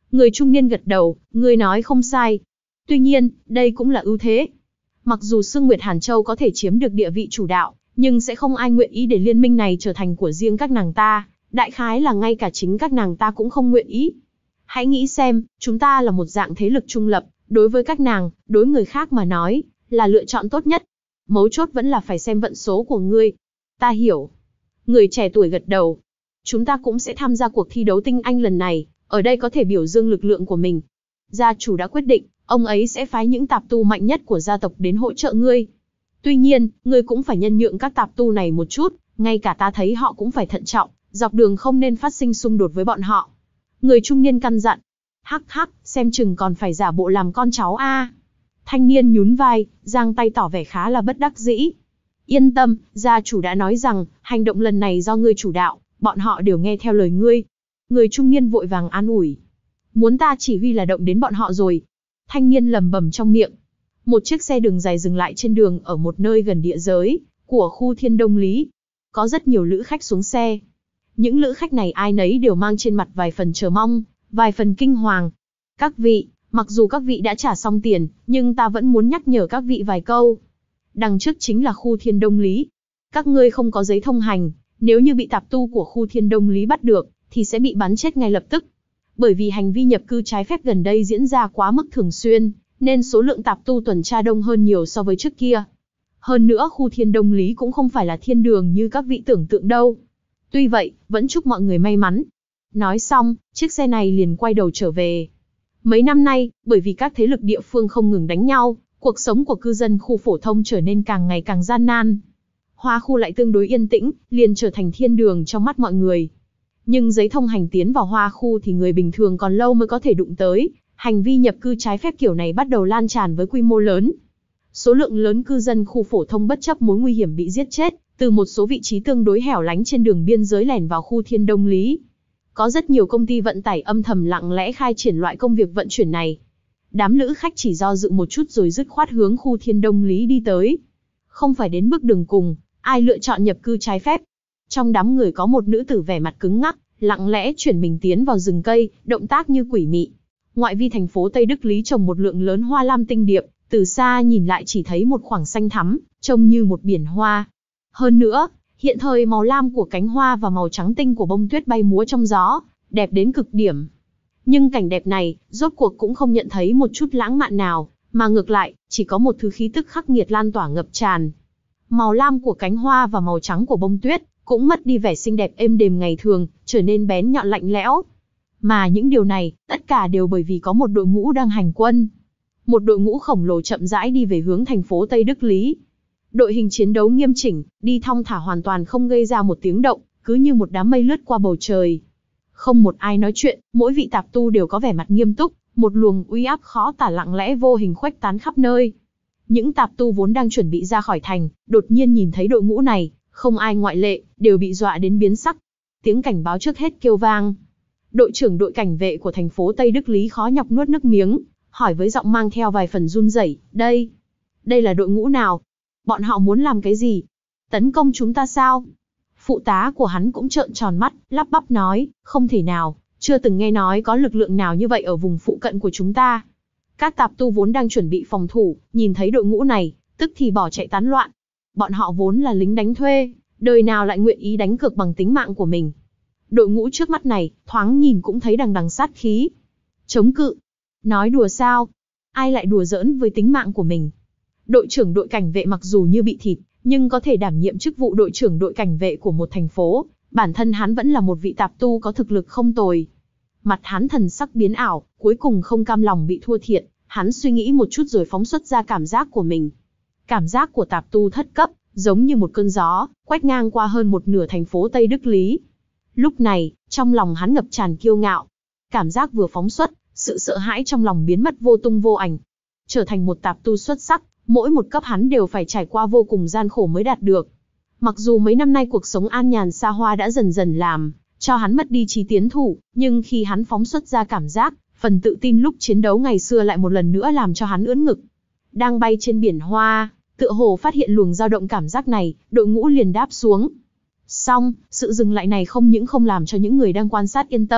Người trung niên gật đầu, ngươi nói không sai. Tuy nhiên, đây cũng là ưu thế. Mặc dù Sương Nguyệt Hàn Châu có thể chiếm được địa vị chủ đạo, nhưng sẽ không ai nguyện ý để liên minh này trở thành của riêng các nàng ta, đại khái là ngay cả chính các nàng ta cũng không nguyện ý. Hãy nghĩ xem, chúng ta là một dạng thế lực trung lập, đối với các nàng, đối người khác mà nói, là lựa chọn tốt nhất. Mấu chốt vẫn là phải xem vận số của ngươi. Ta hiểu. Người trẻ tuổi gật đầu. Chúng ta cũng sẽ tham gia cuộc thi đấu tinh anh lần này, ở đây có thể biểu dương lực lượng của mình. Gia chủ đã quyết định, ông ấy sẽ phái những tạp tu mạnh nhất của gia tộc đến hỗ trợ ngươi. Tuy nhiên, ngươi cũng phải nhân nhượng các tạp tu này một chút, ngay cả ta thấy họ cũng phải thận trọng, dọc đường không nên phát sinh xung đột với bọn họ. Người trung niên căn dặn. Hắc hắc, xem chừng còn phải giả bộ làm con cháu a. Thanh niên nhún vai, giang tay tỏ vẻ khá là bất đắc dĩ. Yên tâm, gia chủ đã nói rằng, hành động lần này do ngươi chủ đạo, bọn họ đều nghe theo lời ngươi. Người trung niên vội vàng an ủi. Muốn ta chỉ huy là động đến bọn họ rồi. Thanh niên lầm bầm trong miệng. Một chiếc xe đường dài dừng lại trên đường ở một nơi gần địa giới của khu Thiên Đông Lý. Có rất nhiều lữ khách xuống xe. Những lữ khách này ai nấy đều mang trên mặt vài phần chờ mong, vài phần kinh hoàng. Các vị, mặc dù các vị đã trả xong tiền, nhưng ta vẫn muốn nhắc nhở các vị vài câu. Đằng trước chính là khu Thiên Đông Lý. Các ngươi không có giấy thông hành, nếu như bị tạp tu của khu Thiên Đông Lý bắt được, thì sẽ bị bắn chết ngay lập tức. Bởi vì hành vi nhập cư trái phép gần đây diễn ra quá mức thường xuyên, nên số lượng tạp tu tuần tra đông hơn nhiều so với trước kia. Hơn nữa khu Thiên Đông Lý cũng không phải là thiên đường như các vị tưởng tượng đâu. Tuy vậy, vẫn chúc mọi người may mắn. Nói xong, chiếc xe này liền quay đầu trở về. Mấy năm nay, bởi vì các thế lực địa phương không ngừng đánh nhau, cuộc sống của cư dân khu phổ thông trở nên càng ngày càng gian nan. Hoa khu lại tương đối yên tĩnh, liền trở thành thiên đường trong mắt mọi người. Nhưng giấy thông hành tiến vào hoa khu thì người bình thường còn lâu mới có thể đụng tới, hành vi nhập cư trái phép kiểu này bắt đầu lan tràn với quy mô lớn. Số lượng lớn cư dân khu phổ thông bất chấp mối nguy hiểm bị giết chết, từ một số vị trí tương đối hẻo lánh trên đường biên giới lẻn vào khu Thiên Đông Lý. Có rất nhiều công ty vận tải âm thầm lặng lẽ khai triển loại công việc vận chuyển này. Đám lữ khách chỉ do dự một chút rồi dứt khoát hướng khu Thiên Đông Lý đi tới. Không phải đến bước đường cùng, ai lựa chọn nhập cư trái phép. Trong đám người có một nữ tử vẻ mặt cứng ngắc, lặng lẽ chuyển mình tiến vào rừng cây, động tác như quỷ mị. Ngoại vi thành phố Tây Đức Lý trồng một lượng lớn hoa lam tinh điệp, từ xa nhìn lại chỉ thấy một khoảng xanh thắm, trông như một biển hoa. Hơn nữa, hiện thời màu lam của cánh hoa và màu trắng tinh của bông tuyết bay múa trong gió, đẹp đến cực điểm. Nhưng cảnh đẹp này, rốt cuộc cũng không nhận thấy một chút lãng mạn nào, mà ngược lại, chỉ có một thứ khí tức khắc nghiệt lan tỏa ngập tràn. Màu lam của cánh hoa và màu trắng của bông tuyết, cũng mất đi vẻ xinh đẹp êm đềm ngày thường, trở nên bén nhọn lạnh lẽo. Mà những điều này, tất cả đều bởi vì có một đội ngũ đang hành quân. Một đội ngũ khổng lồ chậm rãi đi về hướng thành phố Tây Đức Lý. Đội hình chiến đấu nghiêm chỉnh, đi thong thả hoàn toàn không gây ra một tiếng động, cứ như một đám mây lướt qua bầu trời. Không một ai nói chuyện, mỗi vị tạp tu đều có vẻ mặt nghiêm túc, một luồng uy áp khó tả lặng lẽ vô hình khuếch tán khắp nơi. Những tạp tu vốn đang chuẩn bị ra khỏi thành, đột nhiên nhìn thấy đội ngũ này, không ai ngoại lệ, đều bị dọa đến biến sắc. Tiếng cảnh báo trước hết kêu vang. Đội trưởng đội cảnh vệ của thành phố Tây Đức Lý khó nhọc nuốt nước miếng, hỏi với giọng mang theo vài phần run rẩy, đây, đây là đội ngũ nào? Bọn họ muốn làm cái gì? Tấn công chúng ta sao? Phụ tá của hắn cũng trợn tròn mắt, lắp bắp nói, không thể nào, chưa từng nghe nói có lực lượng nào như vậy ở vùng phụ cận của chúng ta. Các tạp tu vốn đang chuẩn bị phòng thủ, nhìn thấy đội ngũ này, tức thì bỏ chạy tán loạn. Bọn họ vốn là lính đánh thuê, đời nào lại nguyện ý đánh cược bằng tính mạng của mình. Đội ngũ trước mắt này, thoáng nhìn cũng thấy đằng đằng sát khí. Chống cự. Nói đùa sao? Ai lại đùa giỡn với tính mạng của mình? Đội trưởng đội cảnh vệ mặc dù như bị thịt, nhưng có thể đảm nhiệm chức vụ đội trưởng đội cảnh vệ của một thành phố, bản thân hắn vẫn là một vị tạp tu có thực lực không tồi. Mặt hắn thần sắc biến ảo, cuối cùng không cam lòng bị thua thiệt, hắn suy nghĩ một chút rồi phóng xuất ra cảm giác của mình. Cảm giác của tạp tu thất cấp, giống như một cơn gió, quét ngang qua hơn một nửa thành phố Tây Đức Lý. Lúc này, trong lòng hắn ngập tràn kiêu ngạo. Cảm giác vừa phóng xuất, sự sợ hãi trong lòng biến mất vô tung vô ảnh. Trở thành một tạp tu xuất sắc, mỗi một cấp hắn đều phải trải qua vô cùng gian khổ mới đạt được. Mặc dù mấy năm nay cuộc sống an nhàn xa hoa đã dần dần làm cho hắn mất đi trí tiến thủ, nhưng khi hắn phóng xuất ra cảm giác, phần tự tin lúc chiến đấu ngày xưa lại một lần nữa làm cho hắn ưỡn ngực. Đang bay trên biển hoa, tựa hồ phát hiện luồng dao động cảm giác này, đội ngũ liền đáp xuống. Song, sự dừng lại này không những không làm cho những người đang quan sát yên tâm,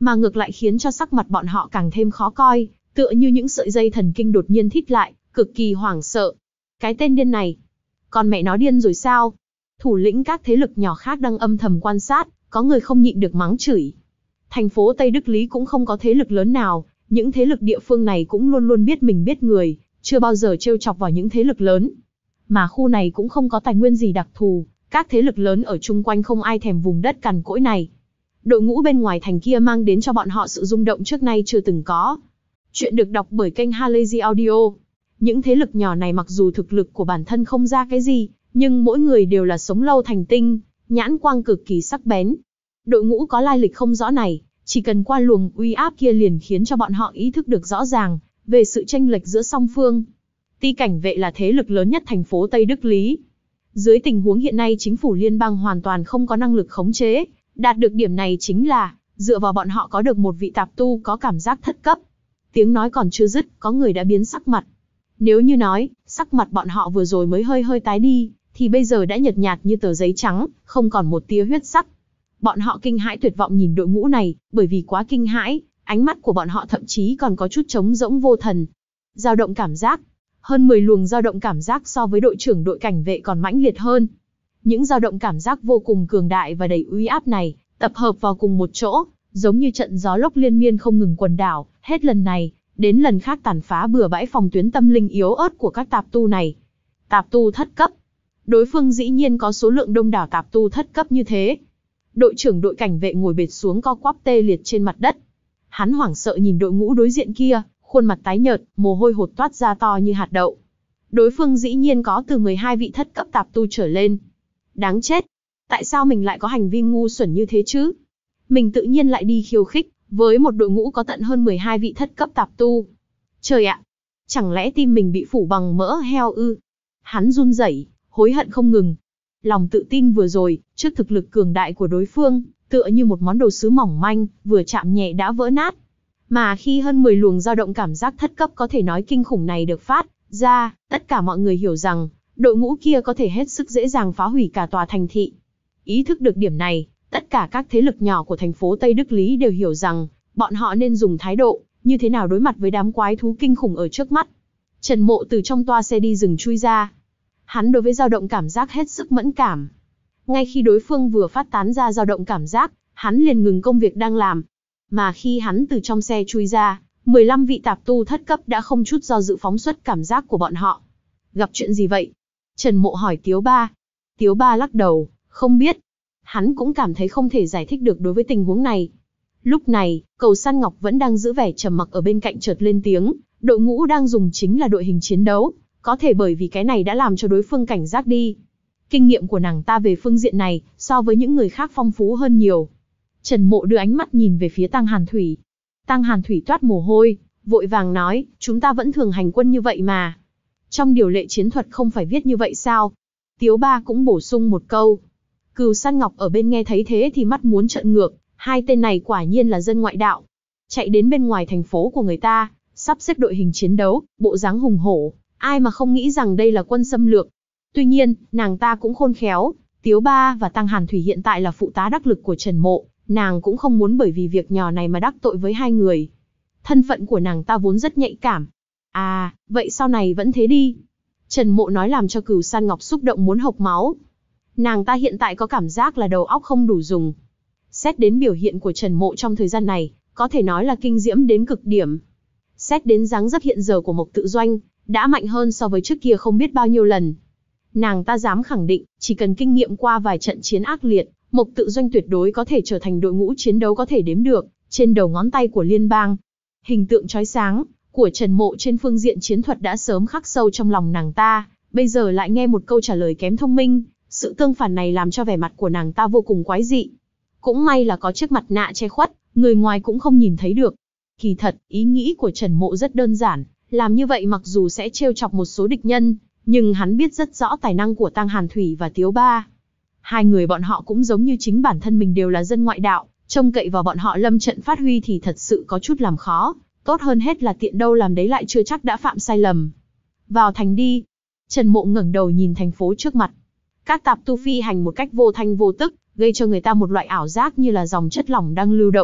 mà ngược lại khiến cho sắc mặt bọn họ càng thêm khó coi, tựa như những sợi dây thần kinh đột nhiên thít lại, cực kỳ hoảng sợ. Cái tên điên này, còn mẹ nó điên rồi sao? Thủ lĩnh các thế lực nhỏ khác đang âm thầm quan sát, có người không nhịn được mắng chửi. Thành phố Tây Đức Lý cũng không có thế lực lớn nào, những thế lực địa phương này cũng luôn luôn biết mình biết người, chưa bao giờ trêu chọc vào những thế lực lớn. Mà khu này cũng không có tài nguyên gì đặc thù, các thế lực lớn ở chung quanh không ai thèm vùng đất cằn cỗi này. Đội ngũ bên ngoài thành kia mang đến cho bọn họ sự rung động trước nay chưa từng có. Chuyện được đọc bởi kênh Halazy Audio. Những thế lực nhỏ này mặc dù thực lực của bản thân không ra cái gì, nhưng mỗi người đều là sống lâu thành tinh, nhãn quang cực kỳ sắc bén. Đội ngũ có lai lịch không rõ này, chỉ cần qua luồng uy áp kia liền khiến cho bọn họ ý thức được rõ ràng về sự chênh lệch giữa song phương. Ti cảnh vệ là thế lực lớn nhất thành phố Tây Đức Lý. Dưới tình huống hiện nay chính phủ liên bang hoàn toàn không có năng lực khống chế, đạt được điểm này chính là dựa vào bọn họ có được một vị tạp tu có cảm giác thất cấp. Tiếng nói còn chưa dứt, có người đã biến sắc mặt. Nếu như nói, sắc mặt bọn họ vừa rồi mới hơi hơi tái đi, thì bây giờ đã nhợt nhạt như tờ giấy trắng, không còn một tia huyết sắc. Bọn họ kinh hãi tuyệt vọng nhìn đội ngũ này, bởi vì quá kinh hãi, ánh mắt của bọn họ thậm chí còn có chút trống rỗng vô thần. Dao động cảm giác, hơn mười luồng dao động cảm giác so với đội trưởng đội cảnh vệ còn mãnh liệt hơn. Những dao động cảm giác vô cùng cường đại và đầy uy áp này, tập hợp vào cùng một chỗ, giống như trận gió lốc liên miên không ngừng quần đảo, hết lần này đến lần khác tàn phá bừa bãi phòng tuyến tâm linh yếu ớt của các tạp tu này. Tạp tu thất cấp. Đối phương dĩ nhiên có số lượng đông đảo tạp tu thất cấp như thế. Đội trưởng đội cảnh vệ ngồi bệt xuống co quắp tê liệt trên mặt đất. Hắn hoảng sợ nhìn đội ngũ đối diện kia, khuôn mặt tái nhợt, mồ hôi hột toát ra to như hạt đậu. Đối phương dĩ nhiên có từ mười hai vị thất cấp tạp tu trở lên. Đáng chết. Tại sao mình lại có hành vi ngu xuẩn như thế chứ? Mình tự nhiên lại đi khiêu khích với một đội ngũ có tận hơn mười hai vị thất cấp tạp tu. Trời ạ! Chẳng lẽ tim mình bị phủ bằng mỡ heo ư? Hắn run rẩy, hối hận không ngừng. Lòng tự tin vừa rồi, trước thực lực cường đại của đối phương, tựa như một món đồ sứ mỏng manh, vừa chạm nhẹ đã vỡ nát. Mà khi hơn mười luồng dao động cảm giác thất cấp có thể nói kinh khủng này được phát ra, tất cả mọi người hiểu rằng, đội ngũ kia có thể hết sức dễ dàng phá hủy cả tòa thành thị. Ý thức được điểm này, tất cả các thế lực nhỏ của thành phố Tây Đức Lý đều hiểu rằng, bọn họ nên dùng thái độ như thế nào đối mặt với đám quái thú kinh khủng ở trước mắt. Trần Mộ từ trong toa xe đi rừng chui ra. Hắn đối với dao động cảm giác hết sức mẫn cảm. Ngay khi đối phương vừa phát tán ra dao động cảm giác, hắn liền ngừng công việc đang làm. Mà khi hắn từ trong xe chui ra, mười lăm vị tạp tu thất cấp đã không chút do dự phóng xuất cảm giác của bọn họ. Gặp chuyện gì vậy? Trần Mộ hỏi Tiếu Ba. Tiếu Ba lắc đầu, không biết. Hắn cũng cảm thấy không thể giải thích được đối với tình huống này. Lúc này, Cầu Săn Ngọc vẫn đang giữ vẻ trầm mặc ở bên cạnh chợt lên tiếng, đội ngũ đang dùng chính là đội hình chiến đấu, có thể bởi vì cái này đã làm cho đối phương cảnh giác đi. Kinh nghiệm của nàng ta về phương diện này, so với những người khác phong phú hơn nhiều. Trần Mộ đưa ánh mắt nhìn về phía Tăng Hàn Thủy. Tăng Hàn Thủy toát mồ hôi, vội vàng nói, chúng ta vẫn thường hành quân như vậy mà. Trong điều lệ chiến thuật không phải viết như vậy sao? Tiếu Ba cũng bổ sung một câu. Cừu Săn Ngọc ở bên nghe thấy thế thì mắt muốn trợn ngược, hai tên này quả nhiên là dân ngoại đạo. Chạy đến bên ngoài thành phố của người ta, sắp xếp đội hình chiến đấu, bộ dáng hùng hổ, ai mà không nghĩ rằng đây là quân xâm lược. Tuy nhiên, nàng ta cũng khôn khéo, Tiếu Ba và Tăng Hàn Thủy hiện tại là phụ tá đắc lực của Trần Mộ, nàng cũng không muốn bởi vì việc nhỏ này mà đắc tội với hai người. Thân phận của nàng ta vốn rất nhạy cảm. À, vậy sau này vẫn thế đi. Trần Mộ nói làm cho Cừu Săn Ngọc xúc động muốn hộc máu. Nàng ta hiện tại có cảm giác là đầu óc không đủ dùng. Xét đến biểu hiện của Trần Mộ trong thời gian này, có thể nói là kinh diễm đến cực điểm. Xét đến dáng dấp hiện giờ của Mộc Tự Doanh, đã mạnh hơn so với trước kia không biết bao nhiêu lần. Nàng ta dám khẳng định, chỉ cần kinh nghiệm qua vài trận chiến ác liệt, Mộc Tự Doanh tuyệt đối có thể trở thành đội ngũ chiến đấu có thể đếm được trên đầu ngón tay của liên bang. Hình tượng chói sáng của Trần Mộ trên phương diện chiến thuật đã sớm khắc sâu trong lòng nàng ta, bây giờ lại nghe một câu trả lời kém thông minh, sự tương phản này làm cho vẻ mặt của nàng ta vô cùng quái dị. Cũng may là có chiếc mặt nạ che khuất, người ngoài cũng không nhìn thấy được. Kỳ thật, ý nghĩ của Trần Mộ rất đơn giản, làm như vậy mặc dù sẽ trêu chọc một số địch nhân, nhưng hắn biết rất rõ tài năng của Tăng Hàn Thủy và Tiếu Ba. Hai người bọn họ cũng giống như chính bản thân mình đều là dân ngoại đạo, trông cậy vào bọn họ lâm trận phát huy thì thật sự có chút làm khó, tốt hơn hết là tiện đâu làm đấy lại chưa chắc đã phạm sai lầm. Vào thành đi. Trần Mộ ngẩng đầu nhìn thành phố trước mặt. Các tạp tu phi hành một cách vô thanh vô tức, gây cho người ta một loại ảo giác như là dòng chất lỏng đang lưu động.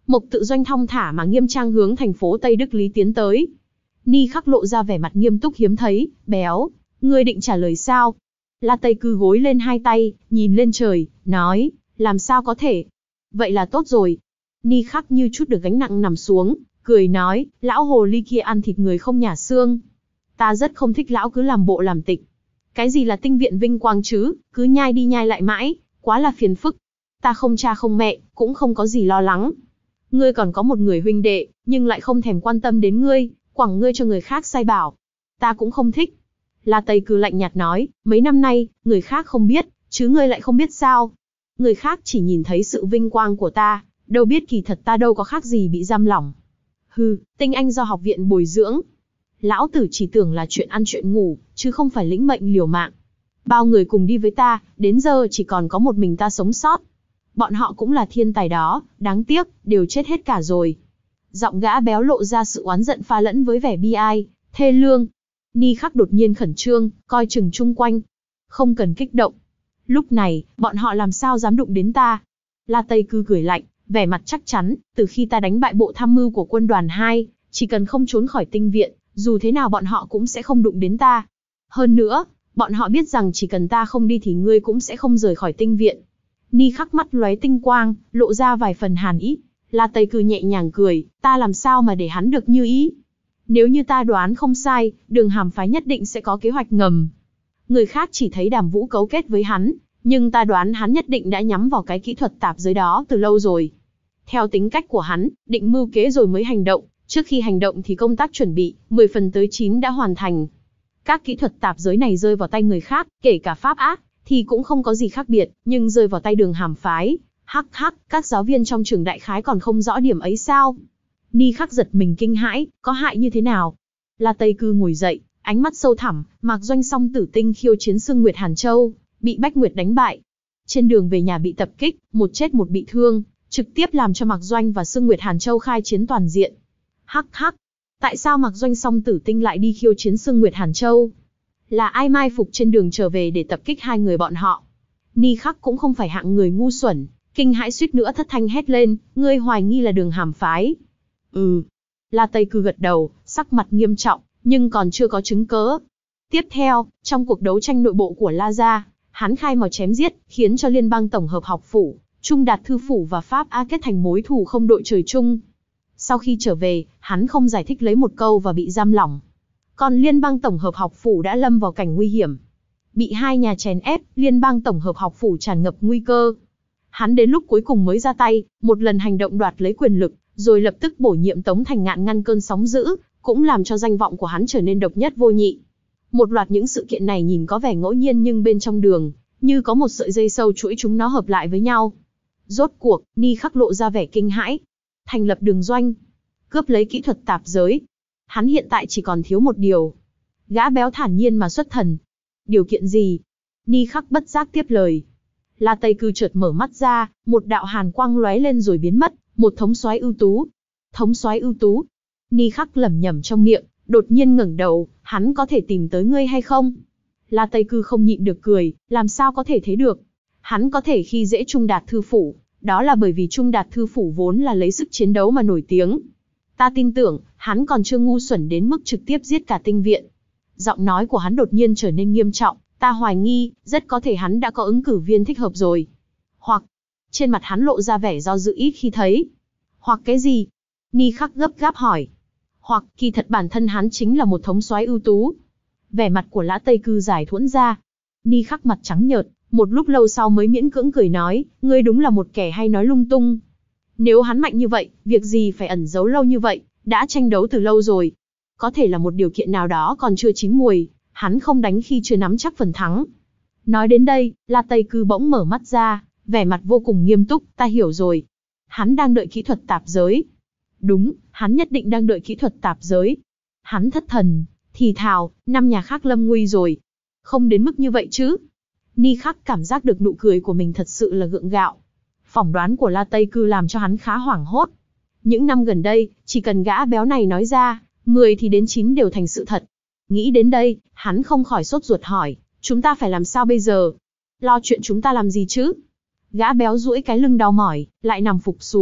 Mộc Tự Doanh thong thả mà nghiêm trang hướng thành phố Tây Đức Lý tiến tới. Ni Khắc lộ ra vẻ mặt nghiêm túc hiếm thấy, béo, ngươi định trả lời sao? La Tây Cư gối lên hai tay, nhìn lên trời, nói, làm sao có thể? Vậy là tốt rồi. Ni Khắc như chút được gánh nặng nằm xuống, cười nói, lão hồ ly kia ăn thịt người không nhả xương. Ta rất không thích lão cứ làm bộ làm tịch. Cái gì là tinh viện vinh quang chứ, cứ nhai đi nhai lại mãi, quá là phiền phức. Ta không cha không mẹ, cũng không có gì lo lắng. Ngươi còn có một người huynh đệ, nhưng lại không thèm quan tâm đến ngươi, quẳng ngươi cho người khác sai bảo. Ta cũng không thích. La Tây Cư lạnh nhạt nói, mấy năm nay, người khác không biết, chứ ngươi lại không biết sao. Người khác chỉ nhìn thấy sự vinh quang của ta, đâu biết kỳ thật ta đâu có khác gì bị giam lỏng. Hừ, tinh anh do học viện bồi dưỡng. Lão tử chỉ tưởng là chuyện ăn chuyện ngủ, chứ không phải lĩnh mệnh liều mạng. Bao người cùng đi với ta, đến giờ chỉ còn có một mình ta sống sót. Bọn họ cũng là thiên tài đó, đáng tiếc, đều chết hết cả rồi. Giọng gã béo lộ ra sự oán giận pha lẫn với vẻ bi ai, thê lương. Ni Khắc đột nhiên khẩn trương, coi chừng chung quanh. Không cần kích động. Lúc này, bọn họ làm sao dám đụng đến ta? La Tây Cư cười lạnh, vẻ mặt chắc chắn, từ khi ta đánh bại bộ tham mưu của quân đoàn hai, chỉ cần không trốn khỏi tinh viện, dù thế nào bọn họ cũng sẽ không đụng đến ta. Hơn nữa, bọn họ biết rằng chỉ cần ta không đi thì ngươi cũng sẽ không rời khỏi tinh viện. Ni Khắc mắt lóe tinh quang, lộ ra vài phần hàn ý. La Tây Cư nhẹ nhàng cười, ta làm sao mà để hắn được như ý? Nếu như ta đoán không sai, Đường Hàm phái nhất định sẽ có kế hoạch ngầm. Người khác chỉ thấy Đàm Vũ cấu kết với hắn, nhưng ta đoán hắn nhất định đã nhắm vào cái kỹ thuật tạp giới đó từ lâu rồi. Theo tính cách của hắn, định mưu kế rồi mới hành động, trước khi hành động thì công tác chuẩn bị, mười phần tới chín đã hoàn thành. Các kỹ thuật tạp giới này rơi vào tay người khác, kể cả pháp ác, thì cũng không có gì khác biệt, nhưng rơi vào tay Đường Hàm phái, hắc hắc, các giáo viên trong trường đại khái còn không rõ điểm ấy sao? Ni Khắc giật mình kinh hãi, có hại như thế nào? La Tây Cư ngồi dậy, ánh mắt sâu thẳm, Mạc Doanh song tử tinh khiêu chiến Sương Nguyệt Hàn Châu, bị Bách Nguyệt đánh bại. Trên đường về nhà bị tập kích, một chết một bị thương, trực tiếp làm cho Mạc Doanh và Sương Nguyệt Hàn Châu khai chiến toàn diện. Hắc hắc, tại sao Mạc Doanh song tử tinh lại đi khiêu chiến Sương Nguyệt Hàn Châu? Là ai mai phục trên đường trở về để tập kích hai người bọn họ? Ni Khắc cũng không phải hạng người ngu xuẩn, kinh hãi suýt nữa thất thanh hét lên, ngươi hoài nghi là Đường Hàm phái? Ừ. La Tây Cư gật đầu, sắc mặt nghiêm trọng, nhưng còn chưa có chứng cớ. Tiếp theo, trong cuộc đấu tranh nội bộ của La gia, hắn khai mào chém giết, khiến cho Liên bang tổng hợp học phủ, Trung Đạt thư phủ và Pháp A kết thành mối thù không đội trời chung. Sau khi trở về, hắn không giải thích lấy một câu và bị giam lỏng. Còn Liên bang tổng hợp học phủ đã lâm vào cảnh nguy hiểm. Bị hai nhà chèn ép, Liên bang tổng hợp học phủ tràn ngập nguy cơ. Hắn đến lúc cuối cùng mới ra tay, một lần hành động đoạt lấy quyền lực, rồi lập tức bổ nhiệm Tống Thành Ngạn ngăn cơn sóng dữ, cũng làm cho danh vọng của hắn trở nên độc nhất vô nhị. Một loạt những sự kiện này nhìn có vẻ ngẫu nhiên nhưng bên trong đường, như có một sợi dây sâu chuỗi chúng nó hợp lại với nhau. Rốt cuộc, Ni Khắc lộ ra vẻ kinh hãi. Thành lập đường doanh, cướp lấy kỹ thuật tạp giới. Hắn hiện tại chỉ còn thiếu một điều. Gã béo thản nhiên mà xuất thần. Điều kiện gì? Ni Khắc bất giác tiếp lời. La Tây Cư chợt mở mắt ra, một đạo hàn quang lóe lên rồi biến mất, một thống soái ưu tú. Thống soái ưu tú? Ni Khắc lẩm nhẩm trong miệng, đột nhiên ngẩng đầu, hắn có thể tìm tới ngươi hay không? La Tây Cư không nhịn được cười, làm sao có thể thế được? Hắn có thể khi dễ Trung Đạt thư phủ, đó là bởi vì Trung Đạt thư phủ vốn là lấy sức chiến đấu mà nổi tiếng. Ta tin tưởng, hắn còn chưa ngu xuẩn đến mức trực tiếp giết cả tinh viện. Giọng nói của hắn đột nhiên trở nên nghiêm trọng, ta hoài nghi, rất có thể hắn đã có ứng cử viên thích hợp rồi. Hoặc, trên mặt hắn lộ ra vẻ do dự ít khi thấy. Hoặc cái gì? Ni Khắc gấp gáp hỏi. Hoặc, kỳ thật bản thân hắn chính là một thống soái ưu tú. Vẻ mặt của Lã Tây Cư dài thuẫn ra. Ni Khắc mặt trắng nhợt, một lúc lâu sau mới miễn cưỡng cười nói, ngươi đúng là một kẻ hay nói lung tung. Nếu hắn mạnh như vậy, việc gì phải ẩn giấu lâu như vậy, đã tranh đấu từ lâu rồi. Có thể là một điều kiện nào đó còn chưa chín mùi, hắn không đánh khi chưa nắm chắc phần thắng. Nói đến đây, La Tây Cư bỗng mở mắt ra, vẻ mặt vô cùng nghiêm túc, ta hiểu rồi. Hắn đang đợi kỹ thuật tạp giới. Đúng, hắn nhất định đang đợi kỹ thuật tạp giới. Hắn thất thần, thì thào, năm nhà khác lâm nguy rồi. Không đến mức như vậy chứ. Ni Khắc cảm giác được nụ cười của mình thật sự là gượng gạo. Phỏng đoán của La Tây Cư làm cho hắn khá hoảng hốt. Những năm gần đây, chỉ cần gã béo này nói ra, mười thì đến chín đều thành sự thật. Nghĩ đến đây, hắn không khỏi sốt ruột hỏi, chúng ta phải làm sao bây giờ? Lo chuyện chúng ta làm gì chứ? Gã béo duỗi cái lưng đau mỏi, lại nằm phục xuống,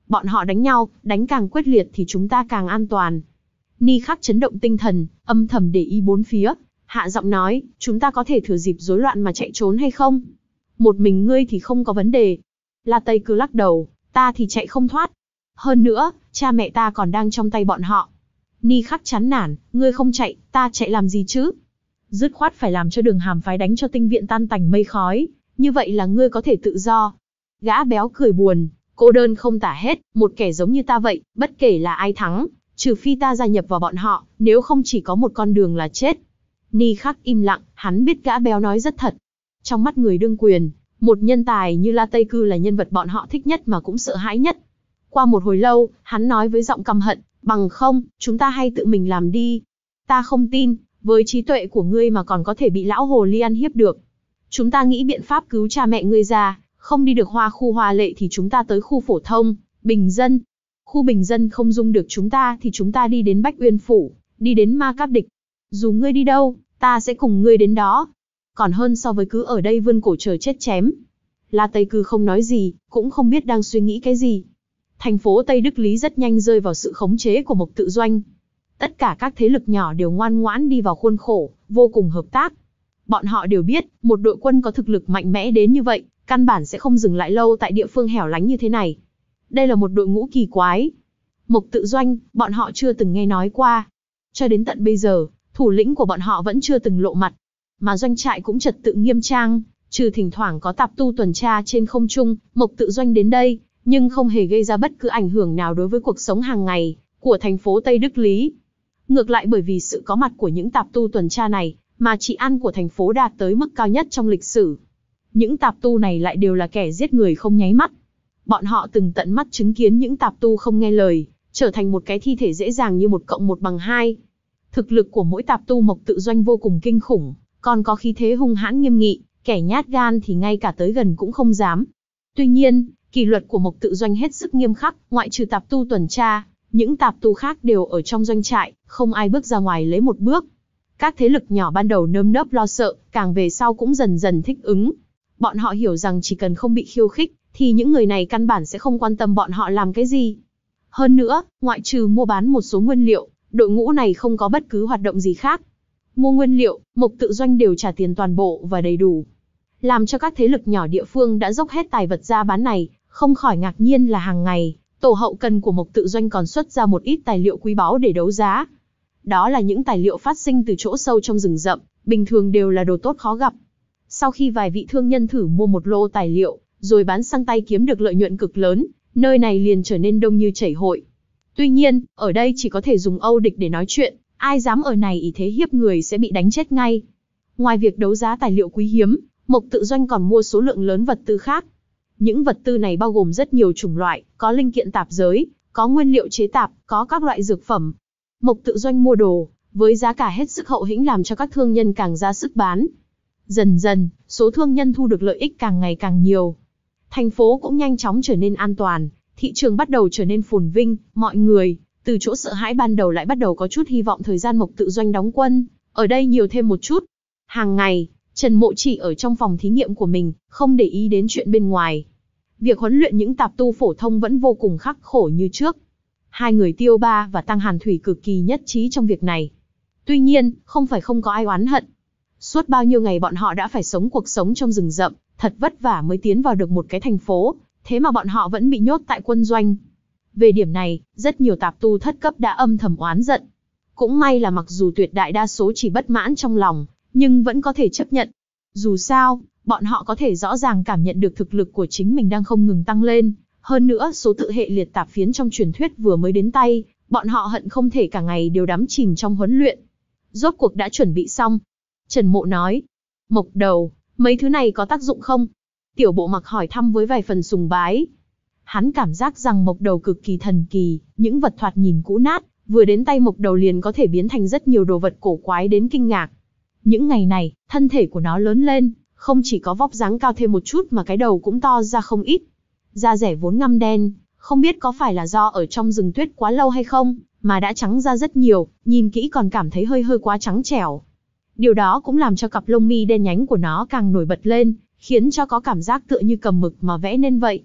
Bọn họ đánh nhau, đánh càng quyết liệt thì chúng ta càng an toàn. Ni Khắc chấn động tinh thần, âm thầm để ý bốn phía, hạ giọng nói, chúng ta có thể thừa dịp rối loạn mà chạy trốn hay không? Một mình ngươi thì không có vấn đề. La Tây cứ lắc đầu, ta thì chạy không thoát. Hơn nữa, cha mẹ ta còn đang trong tay bọn họ. Ni Khắc chán nản, ngươi không chạy, ta chạy làm gì chứ? Dứt khoát phải làm cho Đường Hàm phái đánh cho tinh viện tan tành mây khói, như vậy là ngươi có thể tự do. Gã béo cười buồn, cô đơn không tả hết, một kẻ giống như ta vậy, bất kể là ai thắng, trừ phi ta gia nhập vào bọn họ, nếu không chỉ có một con đường là chết. Ni Khắc im lặng, hắn biết gã béo nói rất thật. Trong mắt người đương quyền, một nhân tài như La Tây Cư là nhân vật bọn họ thích nhất mà cũng sợ hãi nhất. Qua một hồi lâu, hắn nói với giọng căm hận, bằng không, chúng ta hay tự mình làm đi. Ta không tin, với trí tuệ của ngươi mà còn có thể bị lão hồ ly ăn hiếp được. Chúng ta nghĩ biện pháp cứu cha mẹ ngươi ra, không đi được hoa khu hoa lệ thì chúng ta tới khu phổ thông, bình dân. Khu bình dân không dung được chúng ta thì chúng ta đi đến Bách Uyên Phủ, đi đến Ma Cáp Địch. Dù ngươi đi đâu, ta sẽ cùng ngươi đến đó. Còn hơn so với cứ ở đây vươn cổ chờ chết chém. La Tây Cư không nói gì, cũng không biết đang suy nghĩ cái gì. Thành phố Tây Đức Lý rất nhanh rơi vào sự khống chế của Mộc Tự Doanh. Tất cả các thế lực nhỏ đều ngoan ngoãn đi vào khuôn khổ, vô cùng hợp tác. Bọn họ đều biết, một đội quân có thực lực mạnh mẽ đến như vậy, căn bản sẽ không dừng lại lâu tại địa phương hẻo lánh như thế này. Đây là một đội ngũ kỳ quái. Mộc Tự Doanh, bọn họ chưa từng nghe nói qua. Cho đến tận bây giờ, thủ lĩnh của bọn họ vẫn chưa từng lộ mặt. Mà doanh trại cũng trật tự nghiêm trang, trừ thỉnh thoảng có tạp tu tuần tra trên không trung, Mộc Tự Doanh đến đây, nhưng không hề gây ra bất cứ ảnh hưởng nào đối với cuộc sống hàng ngày của thành phố Tây Đức Lý. Ngược lại bởi vì sự có mặt của những tạp tu tuần tra này, mà trị an của thành phố đạt tới mức cao nhất trong lịch sử. Những tạp tu này lại đều là kẻ giết người không nháy mắt. Bọn họ từng tận mắt chứng kiến những tạp tu không nghe lời, trở thành một cái thi thể dễ dàng như một cộng một bằng hai. Thực lực của mỗi tạp tu Mộc Tự Doanh vô cùng kinh khủng, còn có khí thế hung hãn nghiêm nghị, kẻ nhát gan thì ngay cả tới gần cũng không dám. Tuy nhiên, kỷ luật của Mộc Tự Doanh hết sức nghiêm khắc, ngoại trừ tạp tu tuần tra, những tạp tu khác đều ở trong doanh trại, không ai bước ra ngoài lấy một bước. Các thế lực nhỏ ban đầu nơm nớp lo sợ, càng về sau cũng dần dần thích ứng. Bọn họ hiểu rằng chỉ cần không bị khiêu khích, thì những người này căn bản sẽ không quan tâm bọn họ làm cái gì. Hơn nữa, ngoại trừ mua bán một số nguyên liệu, đội ngũ này không có bất cứ hoạt động gì khác. Mua nguyên liệu, Mộc Tự Doanh đều trả tiền toàn bộ và đầy đủ. Làm cho các thế lực nhỏ địa phương đã dốc hết tài vật ra bán này, không khỏi ngạc nhiên là hàng ngày, tổ hậu cần của Mộc Tự Doanh còn xuất ra một ít tài liệu quý báu để đấu giá. Đó là những tài liệu phát sinh từ chỗ sâu trong rừng rậm, bình thường đều là đồ tốt khó gặp. Sau khi vài vị thương nhân thử mua một lô tài liệu, rồi bán sang tay kiếm được lợi nhuận cực lớn, nơi này liền trở nên đông như chảy hội. Tuy nhiên, ở đây chỉ có thể dùng Âu địch để nói chuyện, ai dám ở này ý thế hiếp người sẽ bị đánh chết ngay. Ngoài việc đấu giá tài liệu quý hiếm, Mộc Tự Doanh còn mua số lượng lớn vật tư khác. Những vật tư này bao gồm rất nhiều chủng loại, có linh kiện tạp giới, có nguyên liệu chế tạp, có các loại dược phẩm. Mộc Tự Doanh mua đồ, với giá cả hết sức hậu hĩnh làm cho các thương nhân càng ra sức bán. Dần dần, số thương nhân thu được lợi ích càng ngày càng nhiều. Thành phố cũng nhanh chóng trở nên an toàn, thị trường bắt đầu trở nên phồn vinh, mọi người, từ chỗ sợ hãi ban đầu lại bắt đầu có chút hy vọng thời gian Mộc Tự Doanh đóng quân, ở đây nhiều thêm một chút. Hàng ngày, Trần Mộ chỉ ở trong phòng thí nghiệm của mình, không để ý đến chuyện bên ngoài. Việc huấn luyện những tạp tu phổ thông vẫn vô cùng khắc khổ như trước. Hai người Tiêu Ba và Tăng Hàn Thủy cực kỳ nhất trí trong việc này. Tuy nhiên, không phải không có ai oán hận. Suốt bao nhiêu ngày bọn họ đã phải sống cuộc sống trong rừng rậm, thật vất vả mới tiến vào được một cái thành phố, thế mà bọn họ vẫn bị nhốt tại quân doanh. Về điểm này, rất nhiều tạp tu thất cấp đã âm thầm oán giận. Cũng may là mặc dù tuyệt đại đa số chỉ bất mãn trong lòng, nhưng vẫn có thể chấp nhận. Dù sao, bọn họ có thể rõ ràng cảm nhận được thực lực của chính mình đang không ngừng tăng lên. Hơn nữa, số tự hệ liệt tạp phiến trong truyền thuyết vừa mới đến tay, bọn họ hận không thể cả ngày đều đắm chìm trong huấn luyện. Rốt cuộc đã chuẩn bị xong. Trần Mộ nói, Mộc Đầu, mấy thứ này có tác dụng không? Tiểu Bộ Mặc hỏi thăm với vài phần sùng bái. Hắn cảm giác rằng Mộc Đầu cực kỳ thần kỳ, những vật thoạt nhìn cũ nát, vừa đến tay Mộc Đầu liền có thể biến thành rất nhiều đồ vật cổ quái đến kinh ngạc. Những ngày này, thân thể của nó lớn lên, không chỉ có vóc dáng cao thêm một chút mà cái đầu cũng to ra không ít. Da rẻ vốn ngăm đen, không biết có phải là do ở trong rừng tuyết quá lâu hay không, mà đã trắng ra rất nhiều, nhìn kỹ còn cảm thấy hơi hơi quá trắng trẻo. Điều đó cũng làm cho cặp lông mi đen nhánh của nó càng nổi bật lên, khiến cho có cảm giác tựa như cầm mực mà vẽ nên vậy.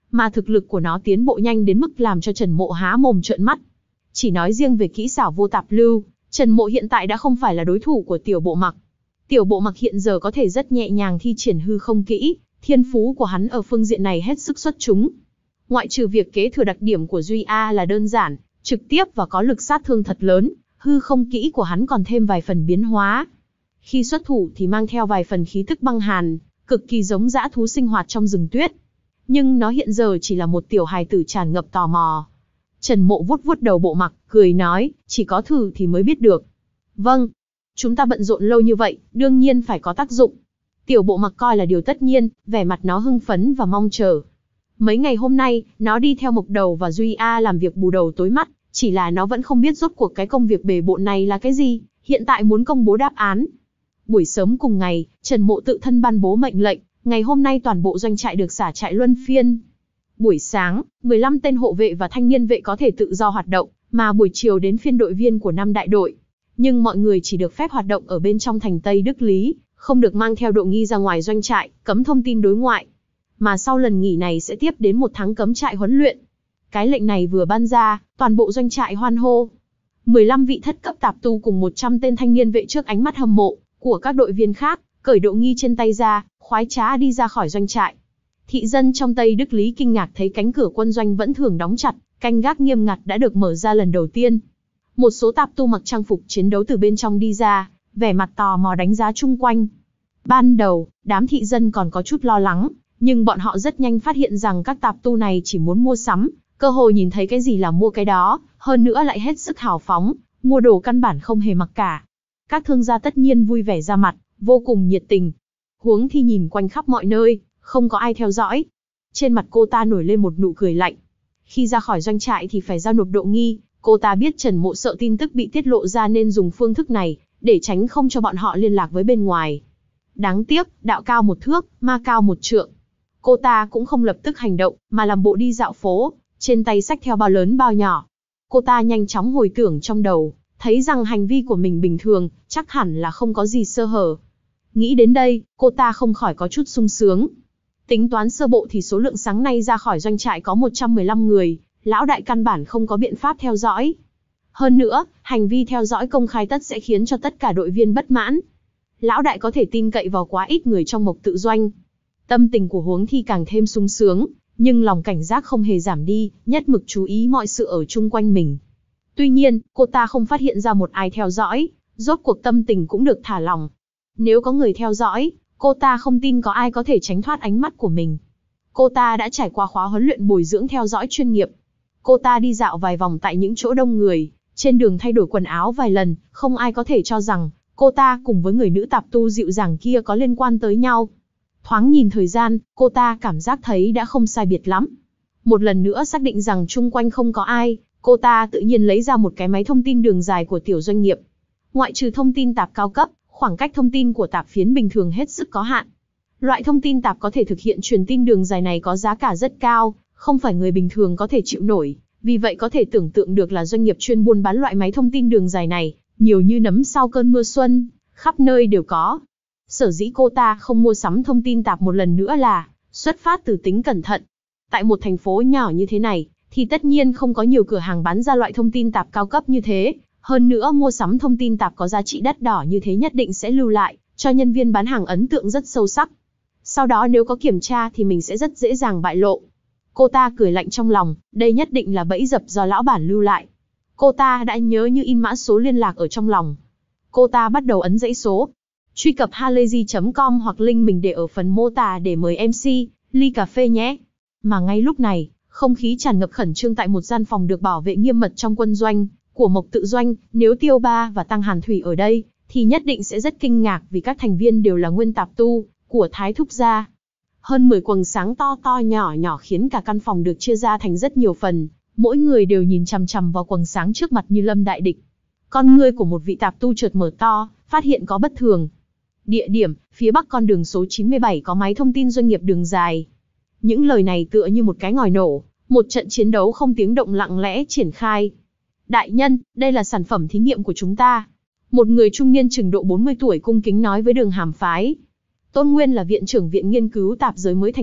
mà thực lực của nó tiến bộ nhanh đến mức làm cho Trần Mộ há mồm trợn mắt. Chỉ nói riêng về kỹ xảo vô tạp lưu, Trần Mộ hiện tại đã không phải là đối thủ của Tiểu Bộ Mặc. Tiểu Bộ Mặc hiện giờ có thể rất nhẹ nhàng thi triển hư không kỹ, thiên phú của hắn ở phương diện này hết sức xuất chúng. Ngoại trừ việc kế thừa đặc điểm của Duy A là đơn giản, trực tiếp và có lực sát thương thật lớn, hư không kỹ của hắn còn thêm vài phần biến hóa. Khi xuất thủ thì mang theo vài phần khí tức băng hàn, cực kỳ giống dã thú sinh hoạt trong rừng tuyết. Nhưng nó hiện giờ chỉ là một tiểu hài tử tràn ngập tò mò. Trần Mộ vuốt vuốt đầu Bộ Mặc, cười nói, chỉ có thử thì mới biết được. Vâng, chúng ta bận rộn lâu như vậy, đương nhiên phải có tác dụng. Tiểu Bộ Mặc coi là điều tất nhiên, vẻ mặt nó hưng phấn và mong chờ. Mấy ngày hôm nay, nó đi theo Mộc Đầu và Duy A làm việc bù đầu tối mắt, chỉ là nó vẫn không biết rốt cuộc cái công việc bề bộn này là cái gì, hiện tại muốn công bố đáp án. Buổi sớm cùng ngày, Trần Mộ tự thân ban bố mệnh lệnh, ngày hôm nay toàn bộ doanh trại được xả trại luân phiên. Buổi sáng, mười lăm tên hộ vệ và thanh niên vệ có thể tự do hoạt động, mà buổi chiều đến phiên đội viên của năm đại đội. Nhưng mọi người chỉ được phép hoạt động ở bên trong thành Tây Đức Lý, không được mang theo độ nghi ra ngoài doanh trại, cấm thông tin đối ngoại. Mà sau lần nghỉ này sẽ tiếp đến một tháng cấm trại huấn luyện. Cái lệnh này vừa ban ra, toàn bộ doanh trại hoan hô. mười lăm vị thất cấp tạp tu cùng một trăm tên thanh niên vệ trước ánh mắt hâm mộ của các đội viên khác, cởi độ nghi trên tay ra, khoái trá đi ra khỏi doanh trại. Thị dân trong Tây Đức Lý kinh ngạc thấy cánh cửa quân doanh vẫn thường đóng chặt, canh gác nghiêm ngặt đã được mở ra lần đầu tiên. Một số tạp tu mặc trang phục chiến đấu từ bên trong đi ra, vẻ mặt tò mò đánh giá chung quanh. Ban đầu, đám thị dân còn có chút lo lắng, nhưng bọn họ rất nhanh phát hiện rằng các tạp tu này chỉ muốn mua sắm, cơ hội nhìn thấy cái gì là mua cái đó, hơn nữa lại hết sức hào phóng, mua đồ căn bản không hề mặc cả. Các thương gia tất nhiên vui vẻ ra mặt, vô cùng nhiệt tình. Huống Thi nhìn quanh khắp mọi nơi, không có ai theo dõi. Trên mặt cô ta nổi lên một nụ cười lạnh. Khi ra khỏi doanh trại thì phải giao nộp độ nghi, cô ta biết Trần Mộ sợ tin tức bị tiết lộ ra nên dùng phương thức này, để tránh không cho bọn họ liên lạc với bên ngoài. Đáng tiếc, đạo cao một thước, ma cao một trượng. Cô ta cũng không lập tức hành động, mà làm bộ đi dạo phố, trên tay xách theo bao lớn bao nhỏ. Cô ta nhanh chóng hồi tưởng trong đầu, thấy rằng hành vi của mình bình thường, chắc hẳn là không có gì sơ hở. Nghĩ đến đây, cô ta không khỏi có chút sung sướng. Tính toán sơ bộ thì số lượng sáng nay ra khỏi doanh trại có một trăm mười lăm người, lão đại căn bản không có biện pháp theo dõi. Hơn nữa, hành vi theo dõi công khai tất sẽ khiến cho tất cả đội viên bất mãn. Lão đại có thể tin cậy vào quá ít người trong Mộc Tự Doanh. Tâm tình của Huống Thi càng thêm sung sướng, nhưng lòng cảnh giác không hề giảm đi, nhất mực chú ý mọi sự ở chung quanh mình. Tuy nhiên, cô ta không phát hiện ra một ai theo dõi, rốt cuộc tâm tình cũng được thả lỏng. Nếu có người theo dõi, cô ta không tin có ai có thể tránh thoát ánh mắt của mình. Cô ta đã trải qua khóa huấn luyện bồi dưỡng theo dõi chuyên nghiệp. Cô ta đi dạo vài vòng tại những chỗ đông người, trên đường thay đổi quần áo vài lần, không ai có thể cho rằng cô ta cùng với người nữ tạp tu dịu dàng kia có liên quan tới nhau. Thoáng nhìn thời gian, cô ta cảm giác thấy đã không sai biệt lắm. Một lần nữa xác định rằng chung quanh không có ai, cô ta tự nhiên lấy ra một cái máy thông tin đường dài của tiểu doanh nghiệp. Ngoại trừ thông tin tạp cao cấp, khoảng cách thông tin của tạp phiến bình thường hết sức có hạn. Loại thông tin tạp có thể thực hiện truyền tin đường dài này có giá cả rất cao, không phải người bình thường có thể chịu nổi. Vì vậy có thể tưởng tượng được là doanh nghiệp chuyên buôn bán loại máy thông tin đường dài này, nhiều như nấm sau cơn mưa xuân, khắp nơi đều có. Sở dĩ cô ta không mua sắm thông tin tạp một lần nữa là xuất phát từ tính cẩn thận. Tại một thành phố nhỏ như thế này, thì tất nhiên không có nhiều cửa hàng bán ra loại thông tin tạp cao cấp như thế. Hơn nữa mua sắm thông tin tạp có giá trị đắt đỏ như thế nhất định sẽ lưu lại, cho nhân viên bán hàng ấn tượng rất sâu sắc. Sau đó nếu có kiểm tra thì mình sẽ rất dễ dàng bại lộ. Cô ta cười lạnh trong lòng, đây nhất định là bẫy dập do lão bản lưu lại. Cô ta đã nhớ như in mã số liên lạc ở trong lòng. Cô ta bắt đầu ấn dãy số. Truy cập halayzi chấm com hoặc link mình để ở phần mô tả để mời em xê, ly cà phê nhé. Mà ngay lúc này, không khí tràn ngập khẩn trương tại một gian phòng được bảo vệ nghiêm mật trong quân doanh của Mộc Tự Doanh. Nếu Tiêu Ba và Tăng Hàn Thủy ở đây, thì nhất định sẽ rất kinh ngạc vì các thành viên đều là nguyên tạp tu của Thái Thúc gia. Hơn mười quầng sáng to to nhỏ nhỏ khiến cả căn phòng được chia ra thành rất nhiều phần, mỗi người đều nhìn chằm chằm vào quầng sáng trước mặt như lâm đại địch. Con ngươi của một vị tạp tu chợt mở to, phát hiện có bất thường. Địa điểm, phía bắc con đường số chín mươi bảy có máy thông tin doanh nghiệp đường dài. Những lời này tựa như một cái ngòi nổ, một trận chiến đấu không tiếng động lặng lẽ triển khai. Đại nhân, đây là sản phẩm thí nghiệm của chúng ta. Một người trung niên chừng độ bốn mươi tuổi cung kính nói với Đường Hàm phái. Tôn Nguyên là viện trưởng viện nghiên cứu tạp giới mới thành lập,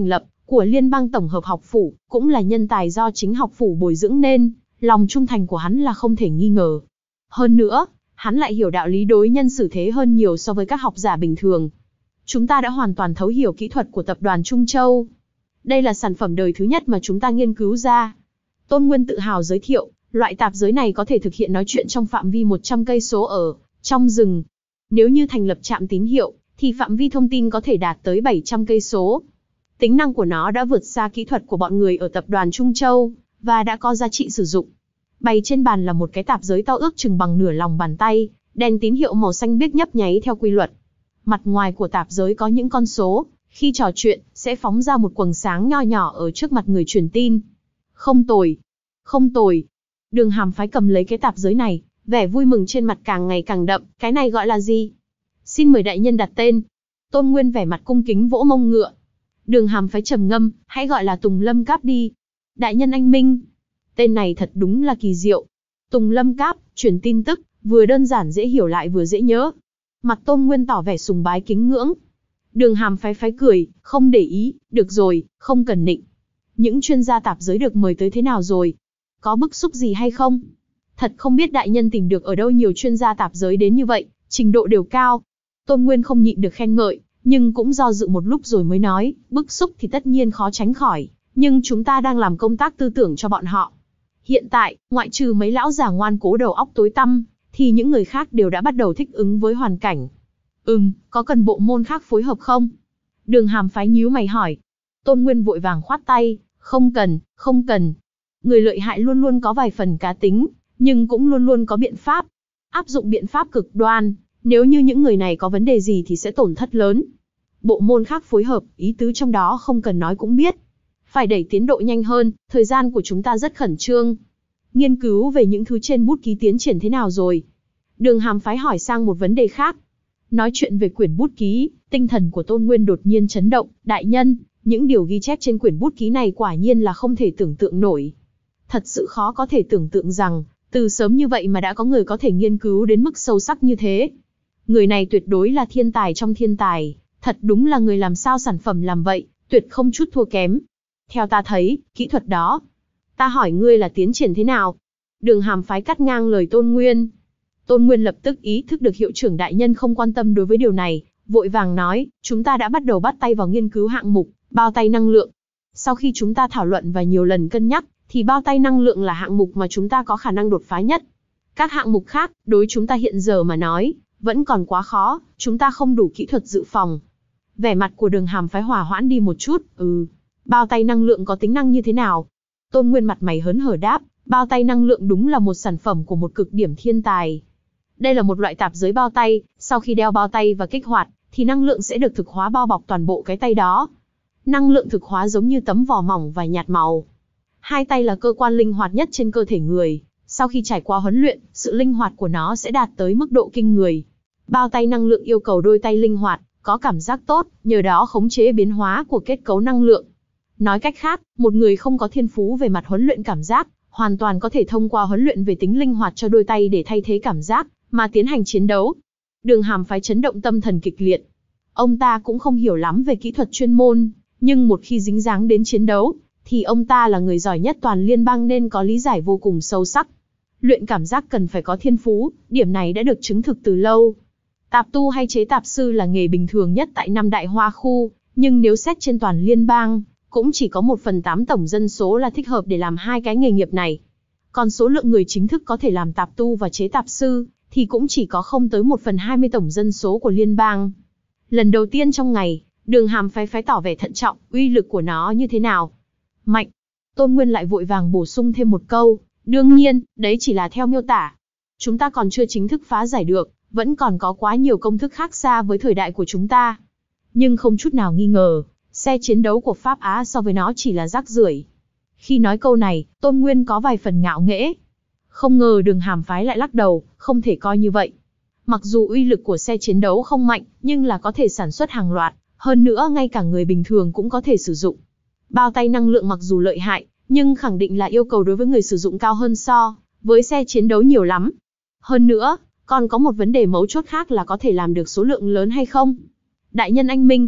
của Liên bang Tổng hợp học phủ, cũng là nhân tài do chính học phủ bồi dưỡng nên, lòng trung thành của hắn là không thể nghi ngờ. Hơn nữa, hắn lại hiểu đạo lý đối nhân xử thế hơn nhiều so với các học giả bình thường. Chúng ta đã hoàn toàn thấu hiểu kỹ thuật của tập đoàn Trung Châu. Đây là sản phẩm đời thứ nhất mà chúng ta nghiên cứu ra. Tôn Nguyên tự hào giới thiệu, loại tạp giới này có thể thực hiện nói chuyện trong phạm vi một trăm cây số ở trong rừng. Nếu như thành lập trạm tín hiệu, thì phạm vi thông tin có thể đạt tới bảy trăm cây số. Tính năng của nó đã vượt xa kỹ thuật của bọn người ở tập đoàn Trung Châu, và đã có giá trị sử dụng. Bày trên bàn là một cái tạp giới to ước chừng bằng nửa lòng bàn tay, đèn tín hiệu màu xanh biếc nhấp nháy theo quy luật. Mặt ngoài của tạp giới có những con số, khi trò chuyện, sẽ phóng ra một quầng sáng nho nhỏ ở trước mặt người truyền tin. Không tồi, không tồi. Đường Hàm Phái cầm lấy cái tạp giới này, vẻ vui mừng trên mặt càng ngày càng đậm, cái này gọi là gì? Xin mời đại nhân đặt tên. Tôn Nguyên vẻ mặt cung kính vỗ mông ngựa. Đường Hàm Phái trầm ngâm, hãy gọi là Tùng Lâm Cáp đi. Đại nhân anh minh. Tên này thật đúng là kỳ diệu. Tùng Lâm Cáp, truyền tin tức, vừa đơn giản dễ hiểu lại vừa dễ nhớ. Mặt Tôn Nguyên tỏ vẻ sùng bái kính ngưỡng. Đường Hàm Phái phái cười, không để ý, được rồi, không cần nịnh. Những chuyên gia tạp giới được mời tới thế nào rồi? Có bức xúc gì hay không? Thật không biết đại nhân tìm được ở đâu nhiều chuyên gia tạp giới đến như vậy, trình độ đều cao. Tôn Nguyên không nhịn được khen ngợi, nhưng cũng do dự một lúc rồi mới nói, bức xúc thì tất nhiên khó tránh khỏi, nhưng chúng ta đang làm công tác tư tưởng cho bọn họ. Hiện tại, ngoại trừ mấy lão già ngoan cố đầu óc tối tăm, thì những người khác đều đã bắt đầu thích ứng với hoàn cảnh. Ừm, có cần bộ môn khác phối hợp không? Đường Hàm Phái nhíu mày hỏi. Tôn Nguyên vội vàng khoát tay, không cần, không cần. Người lợi hại luôn luôn có vài phần cá tính, nhưng cũng luôn luôn có biện pháp. Áp dụng biện pháp cực đoan, nếu như những người này có vấn đề gì thì sẽ tổn thất lớn. Bộ môn khác phối hợp, ý tứ trong đó không cần nói cũng biết. Phải đẩy tiến độ nhanh hơn, thời gian của chúng ta rất khẩn trương. Nghiên cứu về những thứ trên bút ký tiến triển thế nào rồi? Đường Hàm Phái hỏi sang một vấn đề khác. Nói chuyện về quyển bút ký, tinh thần của Tôn Nguyên đột nhiên chấn động. Đại nhân, những điều ghi chép trên quyển bút ký này quả nhiên là không thể tưởng tượng nổi. Thật sự khó có thể tưởng tượng rằng, từ sớm như vậy mà đã có người có thể nghiên cứu đến mức sâu sắc như thế. Người này tuyệt đối là thiên tài trong thiên tài, thật đúng là người làm sao sản phẩm làm vậy, tuyệt không chút thua kém. Theo ta thấy, kỹ thuật đó. Ta hỏi ngươi là tiến triển thế nào? Đường Hàm Phái cắt ngang lời Tôn Nguyên. Tôn Nguyên lập tức ý thức được hiệu trưởng đại nhân không quan tâm đối với điều này, vội vàng nói, chúng ta đã bắt đầu bắt tay vào nghiên cứu hạng mục, bao tay năng lượng. Sau khi chúng ta thảo luận và nhiều lần cân nhắc, thì bao tay năng lượng là hạng mục mà chúng ta có khả năng đột phá nhất. Các hạng mục khác, đối chúng ta hiện giờ mà nói, vẫn còn quá khó, chúng ta không đủ kỹ thuật dự phòng. Vẻ mặt của Đường Hàm Phái hòa hoãn đi một chút, ừ, bao tay năng lượng có tính năng như thế nào? Tôn Nguyên mặt mày hớn hở đáp, bao tay năng lượng đúng là một sản phẩm của một cực điểm thiên tài. Đây là một loại tạp giới bao tay, sau khi đeo bao tay và kích hoạt, thì năng lượng sẽ được thực hóa bao bọc toàn bộ cái tay đó. Năng lượng thực hóa giống như tấm vỏ mỏng và nhạt màu. Hai tay là cơ quan linh hoạt nhất trên cơ thể người, sau khi trải qua huấn luyện, sự linh hoạt của nó sẽ đạt tới mức độ kinh người. Bao tay năng lượng yêu cầu đôi tay linh hoạt, có cảm giác tốt, nhờ đó khống chế biến hóa của kết cấu năng lượng. Nói cách khác, một người không có thiên phú về mặt huấn luyện cảm giác, hoàn toàn có thể thông qua huấn luyện về tính linh hoạt cho đôi tay để thay thế cảm giác, mà tiến hành chiến đấu. Đường Hàm Phái chấn động tâm thần kịch liệt. Ông ta cũng không hiểu lắm về kỹ thuật chuyên môn, nhưng một khi dính dáng đến chiến đấu, thì ông ta là người giỏi nhất toàn liên bang nên có lý giải vô cùng sâu sắc. Luyện cảm giác cần phải có thiên phú, điểm này đã được chứng thực từ lâu. Tạp tu hay chế tạp sư là nghề bình thường nhất tại năm đại hoa khu, nhưng nếu xét trên toàn liên bang, cũng chỉ có một phần tám tổng dân số là thích hợp để làm hai cái nghề nghiệp này. Còn số lượng người chính thức có thể làm tạp tu và chế tạp sư, thì cũng chỉ có không tới một phần hai mươi tổng dân số của liên bang. Lần đầu tiên trong ngày, Đường Hàm Phái phái tỏ vẻ thận trọng, uy lực của nó như thế nào? Mạnh. Tôn Nguyên lại vội vàng bổ sung thêm một câu, đương nhiên, đấy chỉ là theo miêu tả. Chúng ta còn chưa chính thức phá giải được, vẫn còn có quá nhiều công thức khác xa với thời đại của chúng ta. Nhưng không chút nào nghi ngờ, xe chiến đấu của Pháp Á so với nó chỉ là rác rưởi. Khi nói câu này, Tôn Nguyên có vài phần ngạo nghễ. Không ngờ Đường Hàm Phái lại lắc đầu, không thể coi như vậy. Mặc dù uy lực của xe chiến đấu không mạnh, nhưng là có thể sản xuất hàng loạt, hơn nữa ngay cả người bình thường cũng có thể sử dụng. Bao tay năng lượng mặc dù lợi hại, nhưng khẳng định là yêu cầu đối với người sử dụng cao hơn so với xe chiến đấu nhiều lắm. Hơn nữa, còn có một vấn đề mấu chốt khác là có thể làm được số lượng lớn hay không? Đại nhân anh minh.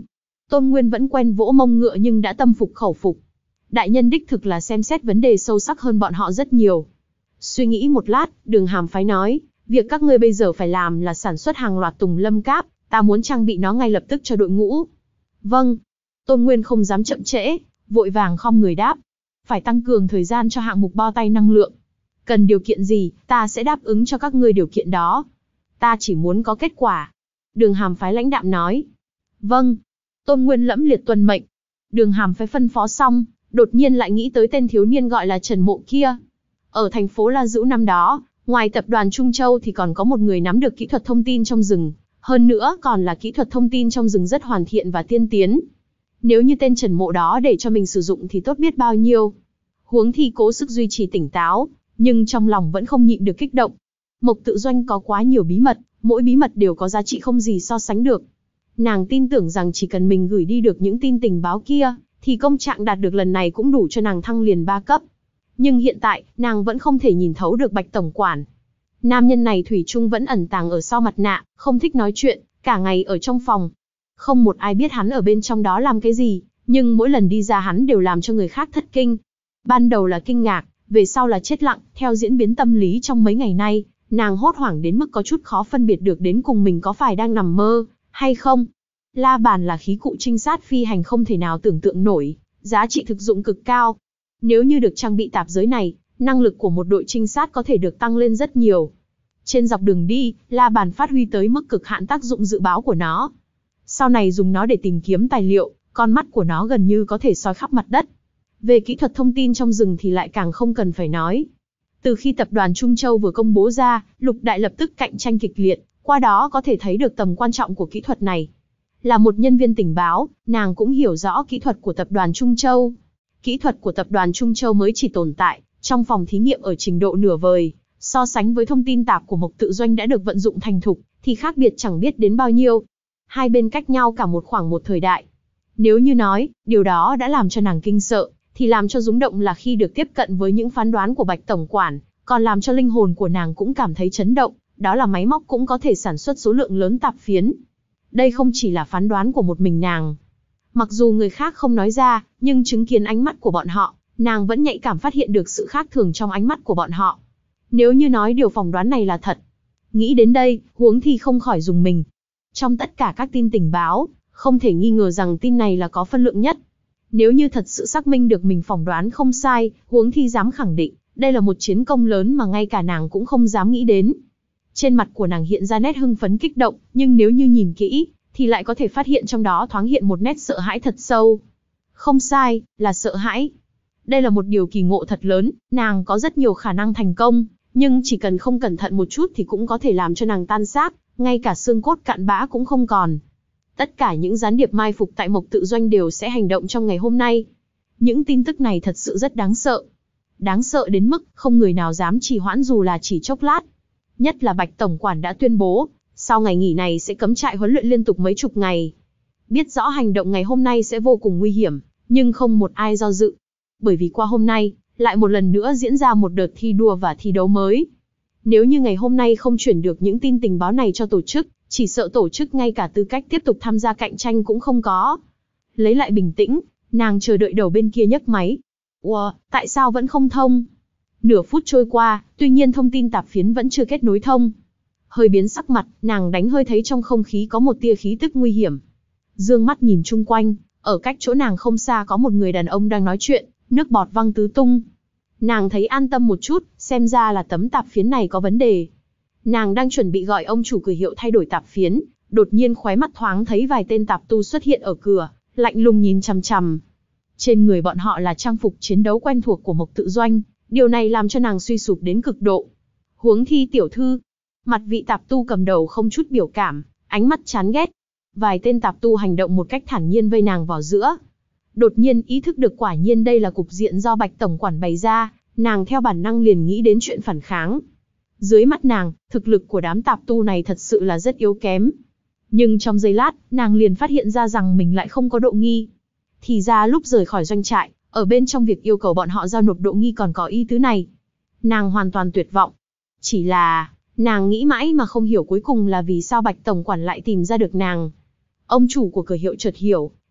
Tôn Nguyên vẫn quen vỗ mông ngựa nhưng đã tâm phục khẩu phục. Đại nhân đích thực là xem xét vấn đề sâu sắc hơn bọn họ rất nhiều. Suy nghĩ một lát, Đường Hàm Phái nói, việc các ngươi bây giờ phải làm là sản xuất hàng loạt tùng lâm cáp, ta muốn trang bị nó ngay lập tức cho đội ngũ. Vâng. Tôn Nguyên không dám chậm trễ, vội vàng khom người đáp. Phải tăng cường thời gian cho hạng mục bao tay năng lượng. Cần điều kiện gì, ta sẽ đáp ứng cho các ngươi điều kiện đó. Ta chỉ muốn có kết quả. Đường Hàm Phái lãnh đạm nói. Vâng. Tôn Nguyên lẫm liệt tuân mệnh. Đường Hàm Phái phân phó xong, đột nhiên lại nghĩ tới tên thiếu niên gọi là Trần Mộ kia. Ở thành phố La Dữ năm đó, ngoài tập đoàn Trung Châu thì còn có một người nắm được kỹ thuật thông tin trong rừng. Hơn nữa còn là kỹ thuật thông tin trong rừng rất hoàn thiện và tiên tiến. Nếu như tên Trần Mộ đó để cho mình sử dụng thì tốt biết bao nhiêu. Huống thi cố sức duy trì tỉnh táo, nhưng trong lòng vẫn không nhịn được kích động. Mộc Tự Doanh có quá nhiều bí mật, mỗi bí mật đều có giá trị không gì so sánh được. Nàng tin tưởng rằng chỉ cần mình gửi đi được những tin tình báo kia, thì công trạng đạt được lần này cũng đủ cho nàng thăng liền ba cấp. Nhưng hiện tại, nàng vẫn không thể nhìn thấu được Bạch Tổng Quản. Nam nhân này thủy chung vẫn ẩn tàng ở sau mặt nạ, không thích nói chuyện, cả ngày ở trong phòng. Không một ai biết hắn ở bên trong đó làm cái gì, nhưng mỗi lần đi ra hắn đều làm cho người khác thất kinh. Ban đầu là kinh ngạc, về sau là chết lặng, theo diễn biến tâm lý trong mấy ngày nay, nàng hốt hoảng đến mức có chút khó phân biệt được đến cùng mình có phải đang nằm mơ, hay không. La bàn là khí cụ trinh sát phi hành không thể nào tưởng tượng nổi, giá trị thực dụng cực cao. Nếu như được trang bị tạp giới này, năng lực của một đội trinh sát có thể được tăng lên rất nhiều. Trên dọc đường đi, la bàn phát huy tới mức cực hạn tác dụng dự báo của nó. Sau này dùng nó để tìm kiếm tài liệu, con mắt của nó gần như có thể soi khắp mặt đất. Về kỹ thuật thông tin trong rừng thì lại càng không cần phải nói. Từ khi tập đoàn Trung Châu vừa công bố ra, Lục Đại lập tức cạnh tranh kịch liệt, qua đó có thể thấy được tầm quan trọng của kỹ thuật này. Là một nhân viên tình báo, nàng cũng hiểu rõ kỹ thuật của tập đoàn Trung Châu. Kỹ thuật của tập đoàn Trung Châu mới chỉ tồn tại trong phòng thí nghiệm ở trình độ nửa vời, so sánh với thông tin tạp của Mộc Tự Doanh đã được vận dụng thành thục, thì khác biệt chẳng biết đến bao nhiêu. Hai bên cách nhau cả một khoảng một thời đại. Nếu như nói, điều đó đã làm cho nàng kinh sợ, thì làm cho rúng động là khi được tiếp cận với những phán đoán của Bạch Tổng Quản, còn làm cho linh hồn của nàng cũng cảm thấy chấn động, đó là máy móc cũng có thể sản xuất số lượng lớn tạp phiến. Đây không chỉ là phán đoán của một mình nàng. Mặc dù người khác không nói ra, nhưng chứng kiến ánh mắt của bọn họ, nàng vẫn nhạy cảm phát hiện được sự khác thường trong ánh mắt của bọn họ. Nếu như nói điều phỏng đoán này là thật. Nghĩ đến đây, Huống Thi không khỏi rùng mình. Trong tất cả các tin tình báo, không thể nghi ngờ rằng tin này là có phân lượng nhất. Nếu như thật sự xác minh được mình phỏng đoán không sai, Huống Thi dám khẳng định, đây là một chiến công lớn mà ngay cả nàng cũng không dám nghĩ đến. Trên mặt của nàng hiện ra nét hưng phấn kích động, nhưng nếu như nhìn kỹ, thì lại có thể phát hiện trong đó thoáng hiện một nét sợ hãi thật sâu. Không sai, là sợ hãi. Đây là một điều kỳ ngộ thật lớn, nàng có rất nhiều khả năng thành công, nhưng chỉ cần không cẩn thận một chút thì cũng có thể làm cho nàng tan xác, ngay cả xương cốt cặn bã cũng không còn. Tất cả những gián điệp mai phục tại Mộc Tự Doanh đều sẽ hành động trong ngày hôm nay. Những tin tức này thật sự rất đáng sợ. Đáng sợ đến mức không người nào dám trì hoãn dù là chỉ chốc lát. Nhất là Bạch Tổng Quản đã tuyên bố, sau ngày nghỉ này sẽ cấm trại huấn luyện liên tục mấy chục ngày. Biết rõ hành động ngày hôm nay sẽ vô cùng nguy hiểm, nhưng không một ai do dự. Bởi vì qua hôm nay, lại một lần nữa diễn ra một đợt thi đua và thi đấu mới. Nếu như ngày hôm nay không chuyển được những tin tình báo này cho tổ chức, chỉ sợ tổ chức ngay cả tư cách tiếp tục tham gia cạnh tranh cũng không có. Lấy lại bình tĩnh, nàng chờ đợi đầu bên kia nhấc máy. Ủa, tại sao vẫn không thông? Nửa phút trôi qua, tuy nhiên thông tin tạp phiến vẫn chưa kết nối thông. Hơi biến sắc mặt, nàng đánh hơi thấy trong không khí có một tia khí tức nguy hiểm. Dương mắt nhìn chung quanh, ở cách chỗ nàng không xa có một người đàn ông đang nói chuyện, nước bọt văng tứ tung. Nàng thấy an tâm một chút, xem ra là tấm tạp phiến này có vấn đề. Nàng đang chuẩn bị gọi ông chủ cửa hiệu thay đổi tạp phiến, đột nhiên khóe mắt thoáng thấy vài tên tạp tu xuất hiện ở cửa, lạnh lùng nhìn chằm chằm. Trên người bọn họ là trang phục chiến đấu quen thuộc của Mộc Tự Doanh, điều này làm cho nàng suy sụp đến cực độ. Huống Thi tiểu thư, mặt vị tạp tu cầm đầu không chút biểu cảm, ánh mắt chán ghét. Vài tên tạp tu hành động một cách thản nhiên vây nàng vào giữa. Đột nhiên ý thức được quả nhiên đây là cục diện do Bạch Tổng Quản bày ra, nàng theo bản năng liền nghĩ đến chuyện phản kháng. Dưới mắt nàng, thực lực của đám tạp tu này thật sự là rất yếu kém. Nhưng trong giây lát, nàng liền phát hiện ra rằng mình lại không có độ nghi. Thì ra lúc rời khỏi doanh trại, ở bên trong việc yêu cầu bọn họ giao nộp độ nghi còn có ý tứ này. Nàng hoàn toàn tuyệt vọng. Chỉ là, nàng nghĩ mãi mà không hiểu cuối cùng là vì sao Bạch Tổng Quản lại tìm ra được nàng. Ông chủ của cửa hiệu chợt hiểu,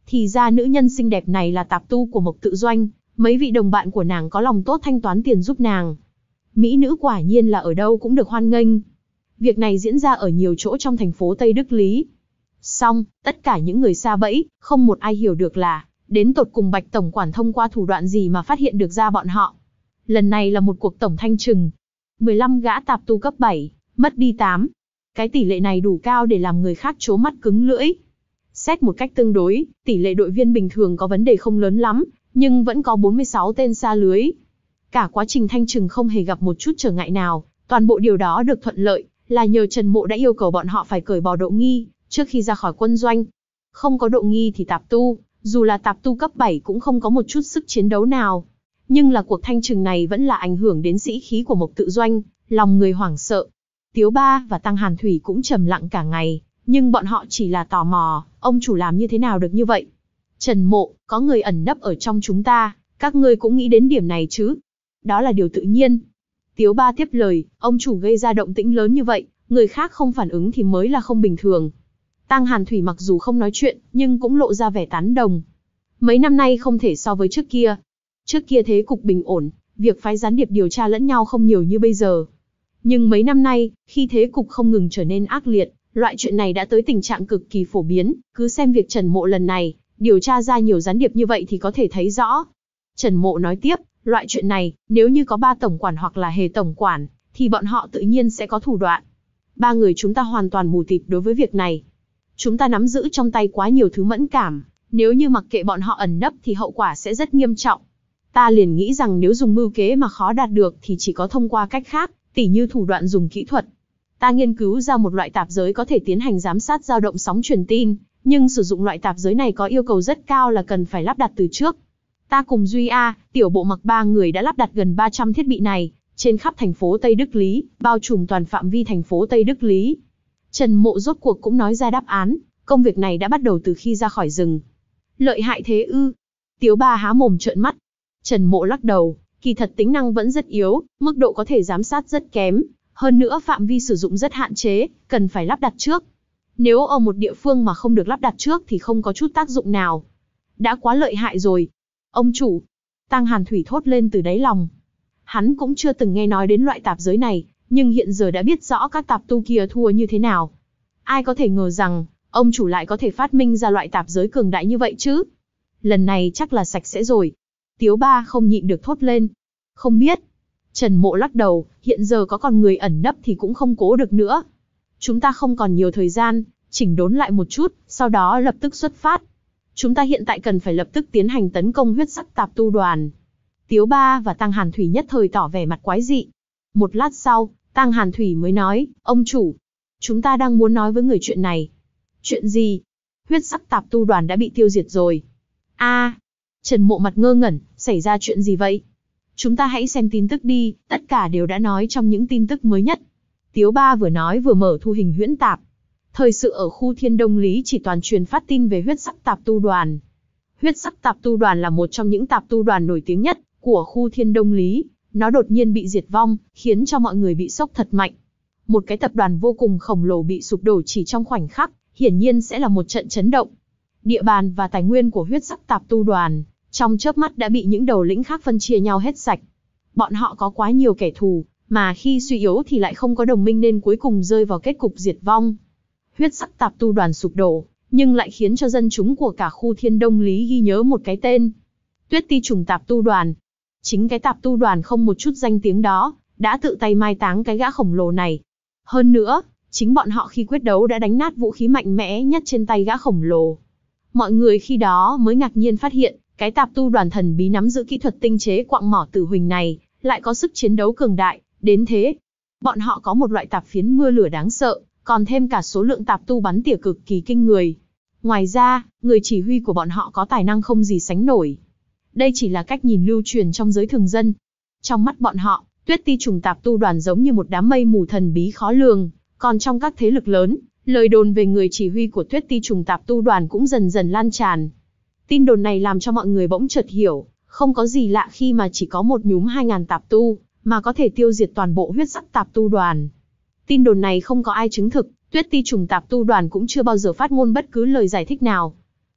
Thì ra nữ nhân xinh đẹp này là tạp tu của Mộc Tự Doanh, mấy vị đồng bạn của nàng có lòng tốt thanh toán tiền giúp nàng. Mỹ nữ quả nhiên là ở đâu cũng được hoan nghênh. Việc này diễn ra ở nhiều chỗ trong thành phố Tây Đức Lý. Song, tất cả những người sa bẫy, không một ai hiểu được là, đến tột cùng Bạch tổng quản thông qua thủ đoạn gì mà phát hiện được ra bọn họ. Lần này là một cuộc tổng thanh trừng. mười lăm gã tạp tu cấp bảy, mất đi tám. Cái tỷ lệ này đủ cao để làm người khác trố mắt cứng lưỡi. Xét một cách tương đối, tỷ lệ đội viên bình thường có vấn đề không lớn lắm, nhưng vẫn có bốn mươi sáu tên sa lưới. Cả quá trình thanh trừng không hề gặp một chút trở ngại nào, toàn bộ điều đó được thuận lợi, là nhờ Trần Mộ đã yêu cầu bọn họ phải cởi bỏ độ nghi, trước khi ra khỏi quân doanh. Không có độ nghi thì tạp tu, dù là tạp tu cấp bảy cũng không có một chút sức chiến đấu nào. Nhưng là cuộc thanh trừng này vẫn là ảnh hưởng đến sĩ khí của Mộc Tự Doanh, lòng người hoảng sợ. Tiếu Ba và Tăng Hàn Thủy cũng trầm lặng cả ngày, nhưng bọn họ chỉ là tò mò, ông chủ làm như thế nào được như vậy? Trần Mộ, có người ẩn nấp ở trong chúng ta, các ngươi cũng nghĩ đến điểm này chứ? Đó là điều tự nhiên. Tiếu Ba tiếp lời, ông chủ gây ra động tĩnh lớn như vậy, người khác không phản ứng thì mới là không bình thường. Tăng Hàn Thủy mặc dù không nói chuyện, nhưng cũng lộ ra vẻ tán đồng. Mấy năm nay không thể so với trước kia. Trước kia thế cục bình ổn, việc phái gián điệp điều tra lẫn nhau không nhiều như bây giờ. Nhưng mấy năm nay, khi thế cục không ngừng trở nên ác liệt, loại chuyện này đã tới tình trạng cực kỳ phổ biến, cứ xem việc Trần Mộ lần này, điều tra ra nhiều gián điệp như vậy thì có thể thấy rõ. Trần Mộ nói tiếp, loại chuyện này, nếu như có ba tổng quản hoặc là hề tổng quản, thì bọn họ tự nhiên sẽ có thủ đoạn. Ba người chúng ta hoàn toàn mù tịt đối với việc này. Chúng ta nắm giữ trong tay quá nhiều thứ mẫn cảm, nếu như mặc kệ bọn họ ẩn nấp thì hậu quả sẽ rất nghiêm trọng. Ta liền nghĩ rằng nếu dùng mưu kế mà khó đạt được thì chỉ có thông qua cách khác, tỉ như thủ đoạn dùng kỹ thuật. Ta nghiên cứu ra một loại tạp giới có thể tiến hành giám sát dao động sóng truyền tin, nhưng sử dụng loại tạp giới này có yêu cầu rất cao là cần phải lắp đặt từ trước. Ta cùng Duy A, tiểu bộ mặc ba người đã lắp đặt gần ba trăm thiết bị này, trên khắp thành phố Tây Đức Lý, bao trùm toàn phạm vi thành phố Tây Đức Lý. Trần Mộ rốt cuộc cũng nói ra đáp án, công việc này đã bắt đầu từ khi ra khỏi rừng. Lợi hại thế ư? Tiếu Ba há mồm trợn mắt. Trần Mộ lắc đầu, kỳ thật tính năng vẫn rất yếu, mức độ có thể giám sát rất kém, hơn nữa phạm vi sử dụng rất hạn chế, cần phải lắp đặt trước. Nếu ở một địa phương mà không được lắp đặt trước thì không có chút tác dụng nào. Đã quá lợi hại rồi. Ông chủ, Tăng Hàn Thủy thốt lên từ đáy lòng. Hắn cũng chưa từng nghe nói đến loại tạp giới này, nhưng hiện giờ đã biết rõ các tạp tu kia thua như thế nào. Ai có thể ngờ rằng, ông chủ lại có thể phát minh ra loại tạp giới cường đại như vậy chứ? Lần này chắc là sạch sẽ rồi. Tiếu Ba không nhịn được thốt lên. Không biết. Trần Mộ lắc đầu, hiện giờ có còn người ẩn nấp thì cũng không cố được nữa. Chúng ta không còn nhiều thời gian, chỉnh đốn lại một chút, sau đó lập tức xuất phát. Chúng ta hiện tại cần phải lập tức tiến hành tấn công huyết sắc tạp tu đoàn. Tiếu Ba và Tăng Hàn Thủy nhất thời tỏ vẻ mặt quái dị. Một lát sau, Tăng Hàn Thủy mới nói, ông chủ, chúng ta đang muốn nói với người chuyện này. Chuyện gì? Huyết sắc tạp tu đoàn đã bị tiêu diệt rồi. A, Trần Mộ mặt ngơ ngẩn, xảy ra chuyện gì vậy? Chúng ta hãy xem tin tức đi, tất cả đều đã nói trong những tin tức mới nhất. Tiếu Ba vừa nói vừa mở thu hình huyễn tạp. Thời sự ở khu Thiên Đông Lý chỉ toàn truyền phát tin về huyết sắc tạp tu đoàn. Huyết sắc tạp tu đoàn là một trong những tạp tu đoàn nổi tiếng nhất của khu Thiên Đông Lý. Nó đột nhiên bị diệt vong, khiến cho mọi người bị sốc thật mạnh. Một cái tập đoàn vô cùng khổng lồ bị sụp đổ chỉ trong khoảnh khắc, hiển nhiên sẽ là một trận chấn động. Địa bàn và tài nguyên của huyết sắc tạp tu đoàn, trong chớp mắt đã bị những đầu lĩnh khác phân chia nhau hết sạch. Bọn họ có quá nhiều kẻ thù, mà khi suy yếu thì lại không có đồng minh nên cuối cùng rơi vào kết cục diệt vong. Huyết sắc tạp tu đoàn sụp đổ, nhưng lại khiến cho dân chúng của cả khu Thiên Đông Lý ghi nhớ một cái tên. Tuyết Ti Trùng tạp tu đoàn. Chính cái tạp tu đoàn không một chút danh tiếng đó, đã tự tay mai táng cái gã khổng lồ này. Hơn nữa, chính bọn họ khi quyết đấu đã đánh nát vũ khí mạnh mẽ nhất trên tay gã khổng lồ. Mọi người khi đó mới ngạc nhiên phát hiện, cái tạp tu đoàn thần bí nắm giữ kỹ thuật tinh chế quặng mỏ tử huỳnh này, lại có sức chiến đấu cường đại, đến thế. Bọn họ có một loại tạp phiến mưa lửa đáng sợ, còn thêm cả số lượng tạp tu bắn tỉa cực kỳ kinh người. Ngoài ra, người chỉ huy của bọn họ có tài năng không gì sánh nổi. Đây chỉ là cách nhìn lưu truyền trong giới thường dân. Trong mắt bọn họ, Tuyết Ti Trùng tạp tu đoàn giống như một đám mây mù thần bí khó lường, còn trong các thế lực lớn, lời đồn về người chỉ huy của Tuyết Ti Trùng tạp tu đoàn cũng dần dần lan tràn. Tin đồn này làm cho mọi người bỗng chợt hiểu, không có gì lạ khi mà chỉ có một nhúm hai ngàn tạp tu, mà có thể tiêu diệt toàn bộ huyết sắc tạp tu đoàn. Tin đồn này không có ai chứng thực, Tuyết Ti Trùng tạp tu đoàn cũng chưa bao giờ phát ngôn bất cứ lời giải thích nào.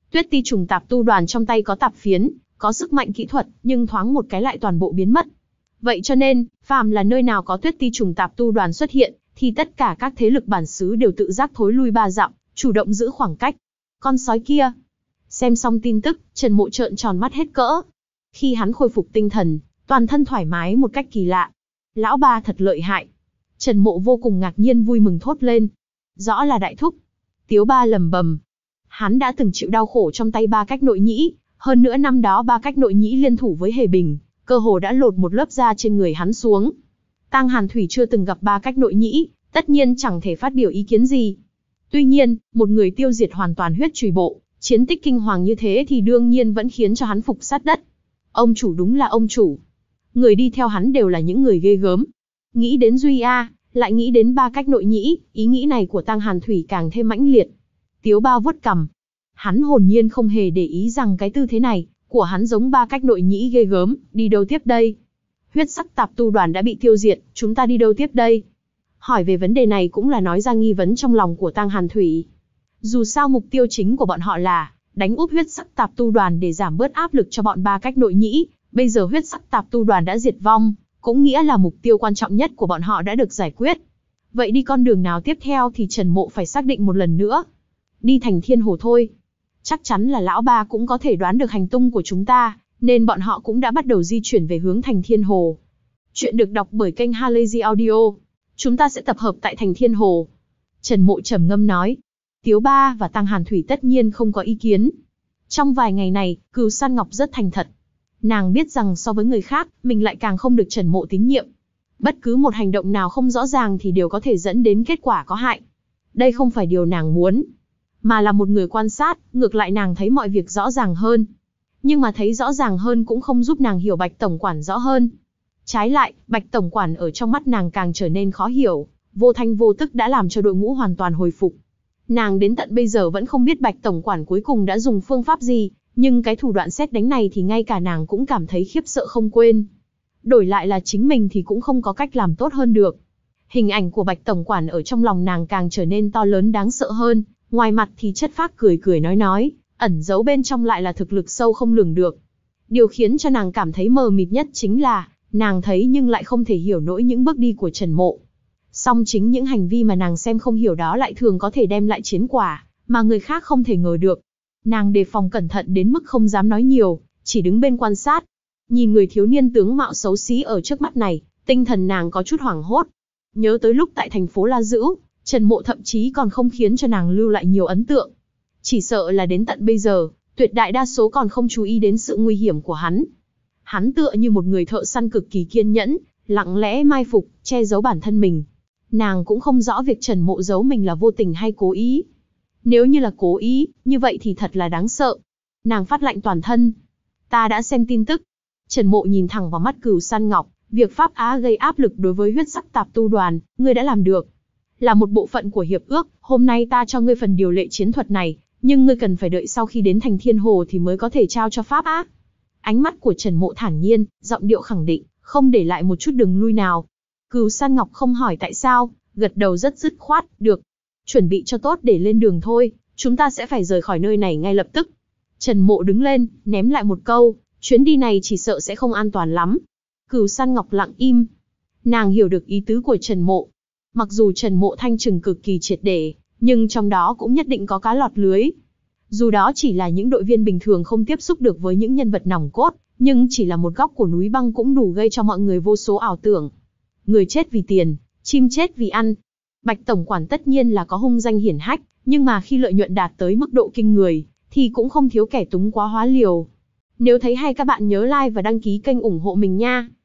Tuyết ti trùng tạp tu đoàn trong tay có tạp phiến, có sức mạnh kỹ thuật, nhưng thoáng một cái lại toàn bộ biến mất. Vậy cho nên, phàm là nơi nào có tuyết ti trùng tạp tu đoàn xuất hiện, thì tất cả các thế lực bản xứ đều tự giác thối lui ba dặm, chủ động giữ khoảng cách. Con sói kia. Xem xong tin tức, Trần Mộ trợn tròn mắt hết cỡ. Khi hắn khôi phục tinh thần, toàn thân thoải mái một cách kỳ lạ. Lão ba thật lợi hại. Trần Mộ vô cùng ngạc nhiên vui mừng thốt lên. Rõ là đại thúc. Tiếu Ba lầm bầm. Hắn đã từng chịu đau khổ trong tay ba cách nội nhĩ, hơn nữa năm đó ba cách nội nhĩ liên thủ với Hề Bình, cơ hồ đã lột một lớp da trên người hắn xuống. Tang Hàn Thủy chưa từng gặp ba cách nội nhĩ, tất nhiên chẳng thể phát biểu ý kiến gì. Tuy nhiên, một người tiêu diệt hoàn toàn huyết trùy bộ, chiến tích kinh hoàng như thế thì đương nhiên vẫn khiến cho hắn phục sát đất. Ông chủ đúng là ông chủ. Người đi theo hắn đều là những người ghê gớm. Nghĩ đến Duy A, lại nghĩ đến ba cách nội nhĩ, ý nghĩ này của Tang Hàn Thủy càng thêm mãnh liệt. Tiếu Ba vuốt cằm. Hắn hồn nhiên không hề để ý rằng cái tư thế này của hắn giống ba cách nội nhĩ ghê gớm, đi đâu tiếp đây? Huyết sắc tạp tu đoàn đã bị tiêu diệt, chúng ta đi đâu tiếp đây? Hỏi về vấn đề này cũng là nói ra nghi vấn trong lòng của Tang Hàn Thủy. Dù sao mục tiêu chính của bọn họ là đánh úp huyết sắc tạp tu đoàn để giảm bớt áp lực cho bọn ba cách nội nhĩ, bây giờ huyết sắc tạp tu đoàn đã diệt vong, cũng nghĩa là mục tiêu quan trọng nhất của bọn họ đã được giải quyết. Vậy đi con đường nào tiếp theo thì Trần Mộ phải xác định một lần nữa. Đi thành Thiên Hồ thôi. Chắc chắn là lão ba cũng có thể đoán được hành tung của chúng ta, nên bọn họ cũng đã bắt đầu di chuyển về hướng thành Thiên Hồ. Chuyện được đọc bởi kênh Halazy Audio. Chúng ta sẽ tập hợp tại thành Thiên Hồ. Trần Mộ trầm ngâm nói. Tiếu Ba và Tang Hàn Thủy tất nhiên không có ý kiến. Trong vài ngày này, Cửu San Ngọc rất thành thật. Nàng biết rằng so với người khác, mình lại càng không được Trần Mộ tín nhiệm. Bất cứ một hành động nào không rõ ràng thì đều có thể dẫn đến kết quả có hại. Đây không phải điều nàng muốn. Mà là một người quan sát, ngược lại nàng thấy mọi việc rõ ràng hơn. Nhưng mà thấy rõ ràng hơn cũng không giúp nàng hiểu Bạch Tổng Quản rõ hơn. Trái lại, Bạch Tổng Quản ở trong mắt nàng càng trở nên khó hiểu, vô thanh vô tức đã làm cho đội ngũ hoàn toàn hồi phục. Nàng đến tận bây giờ vẫn không biết Bạch Tổng Quản cuối cùng đã dùng phương pháp gì, nhưng cái thủ đoạn sét đánh này thì ngay cả nàng cũng cảm thấy khiếp sợ không quên. Đổi lại là chính mình thì cũng không có cách làm tốt hơn được. Hình ảnh của Bạch Tổng Quản ở trong lòng nàng càng trở nên to lớn đáng sợ hơn, ngoài mặt thì chất phác cười cười nói nói, ẩn giấu bên trong lại là thực lực sâu không lường được. Điều khiến cho nàng cảm thấy mờ mịt nhất chính là, nàng thấy nhưng lại không thể hiểu nổi những bước đi của Trần Mộ. Song chính những hành vi mà nàng xem không hiểu đó lại thường có thể đem lại chiến quả, mà người khác không thể ngờ được. Nàng đề phòng cẩn thận đến mức không dám nói nhiều, chỉ đứng bên quan sát. Nhìn người thiếu niên tướng mạo xấu xí ở trước mắt này, tinh thần nàng có chút hoảng hốt. Nhớ tới lúc tại thành phố La Dữ, Trần Mộ thậm chí còn không khiến cho nàng lưu lại nhiều ấn tượng. Chỉ sợ là đến tận bây giờ, tuyệt đại đa số còn không chú ý đến sự nguy hiểm của hắn. Hắn tựa như một người thợ săn cực kỳ kiên nhẫn, lặng lẽ mai phục, che giấu bản thân mình. Nàng cũng không rõ việc Trần Mộ giấu mình là vô tình hay cố ý. Nếu như là cố ý, như vậy thì thật là đáng sợ. Nàng phát lạnh toàn thân. Ta đã xem tin tức. Trần Mộ nhìn thẳng vào mắt Cửu San Ngọc, việc Pháp Á gây áp lực đối với huyết sắc tạp tu đoàn, ngươi đã làm được. Là một bộ phận của hiệp ước, hôm nay ta cho ngươi phần điều lệ chiến thuật này, nhưng ngươi cần phải đợi sau khi đến thành Thiên Hồ thì mới có thể trao cho Pháp Á. Ánh mắt của Trần Mộ thản nhiên, giọng điệu khẳng định, không để lại một chút đường lui nào. Cửu San Ngọc không hỏi tại sao, gật đầu rất dứt khoát, được. Chuẩn bị cho tốt để lên đường thôi, chúng ta sẽ phải rời khỏi nơi này ngay lập tức. Trần Mộ đứng lên, ném lại một câu, chuyến đi này chỉ sợ sẽ không an toàn lắm. Cửu San Ngọc lặng im. Nàng hiểu được ý tứ của Trần Mộ. Mặc dù Trần Mộ thanh trừng cực kỳ triệt để, nhưng trong đó cũng nhất định có cá lọt lưới. Dù đó chỉ là những đội viên bình thường không tiếp xúc được với những nhân vật nòng cốt, nhưng chỉ là một góc của núi băng cũng đủ gây cho mọi người vô số ảo tưởng. Người chết vì tiền, chim chết vì ăn. Bạch Tổng Quản tất nhiên là có hung danh hiển hách, nhưng mà khi lợi nhuận đạt tới mức độ kinh người, thì cũng không thiếu kẻ túng quá hóa liều. Nếu thấy hay các bạn nhớ like và đăng ký kênh ủng hộ mình nha.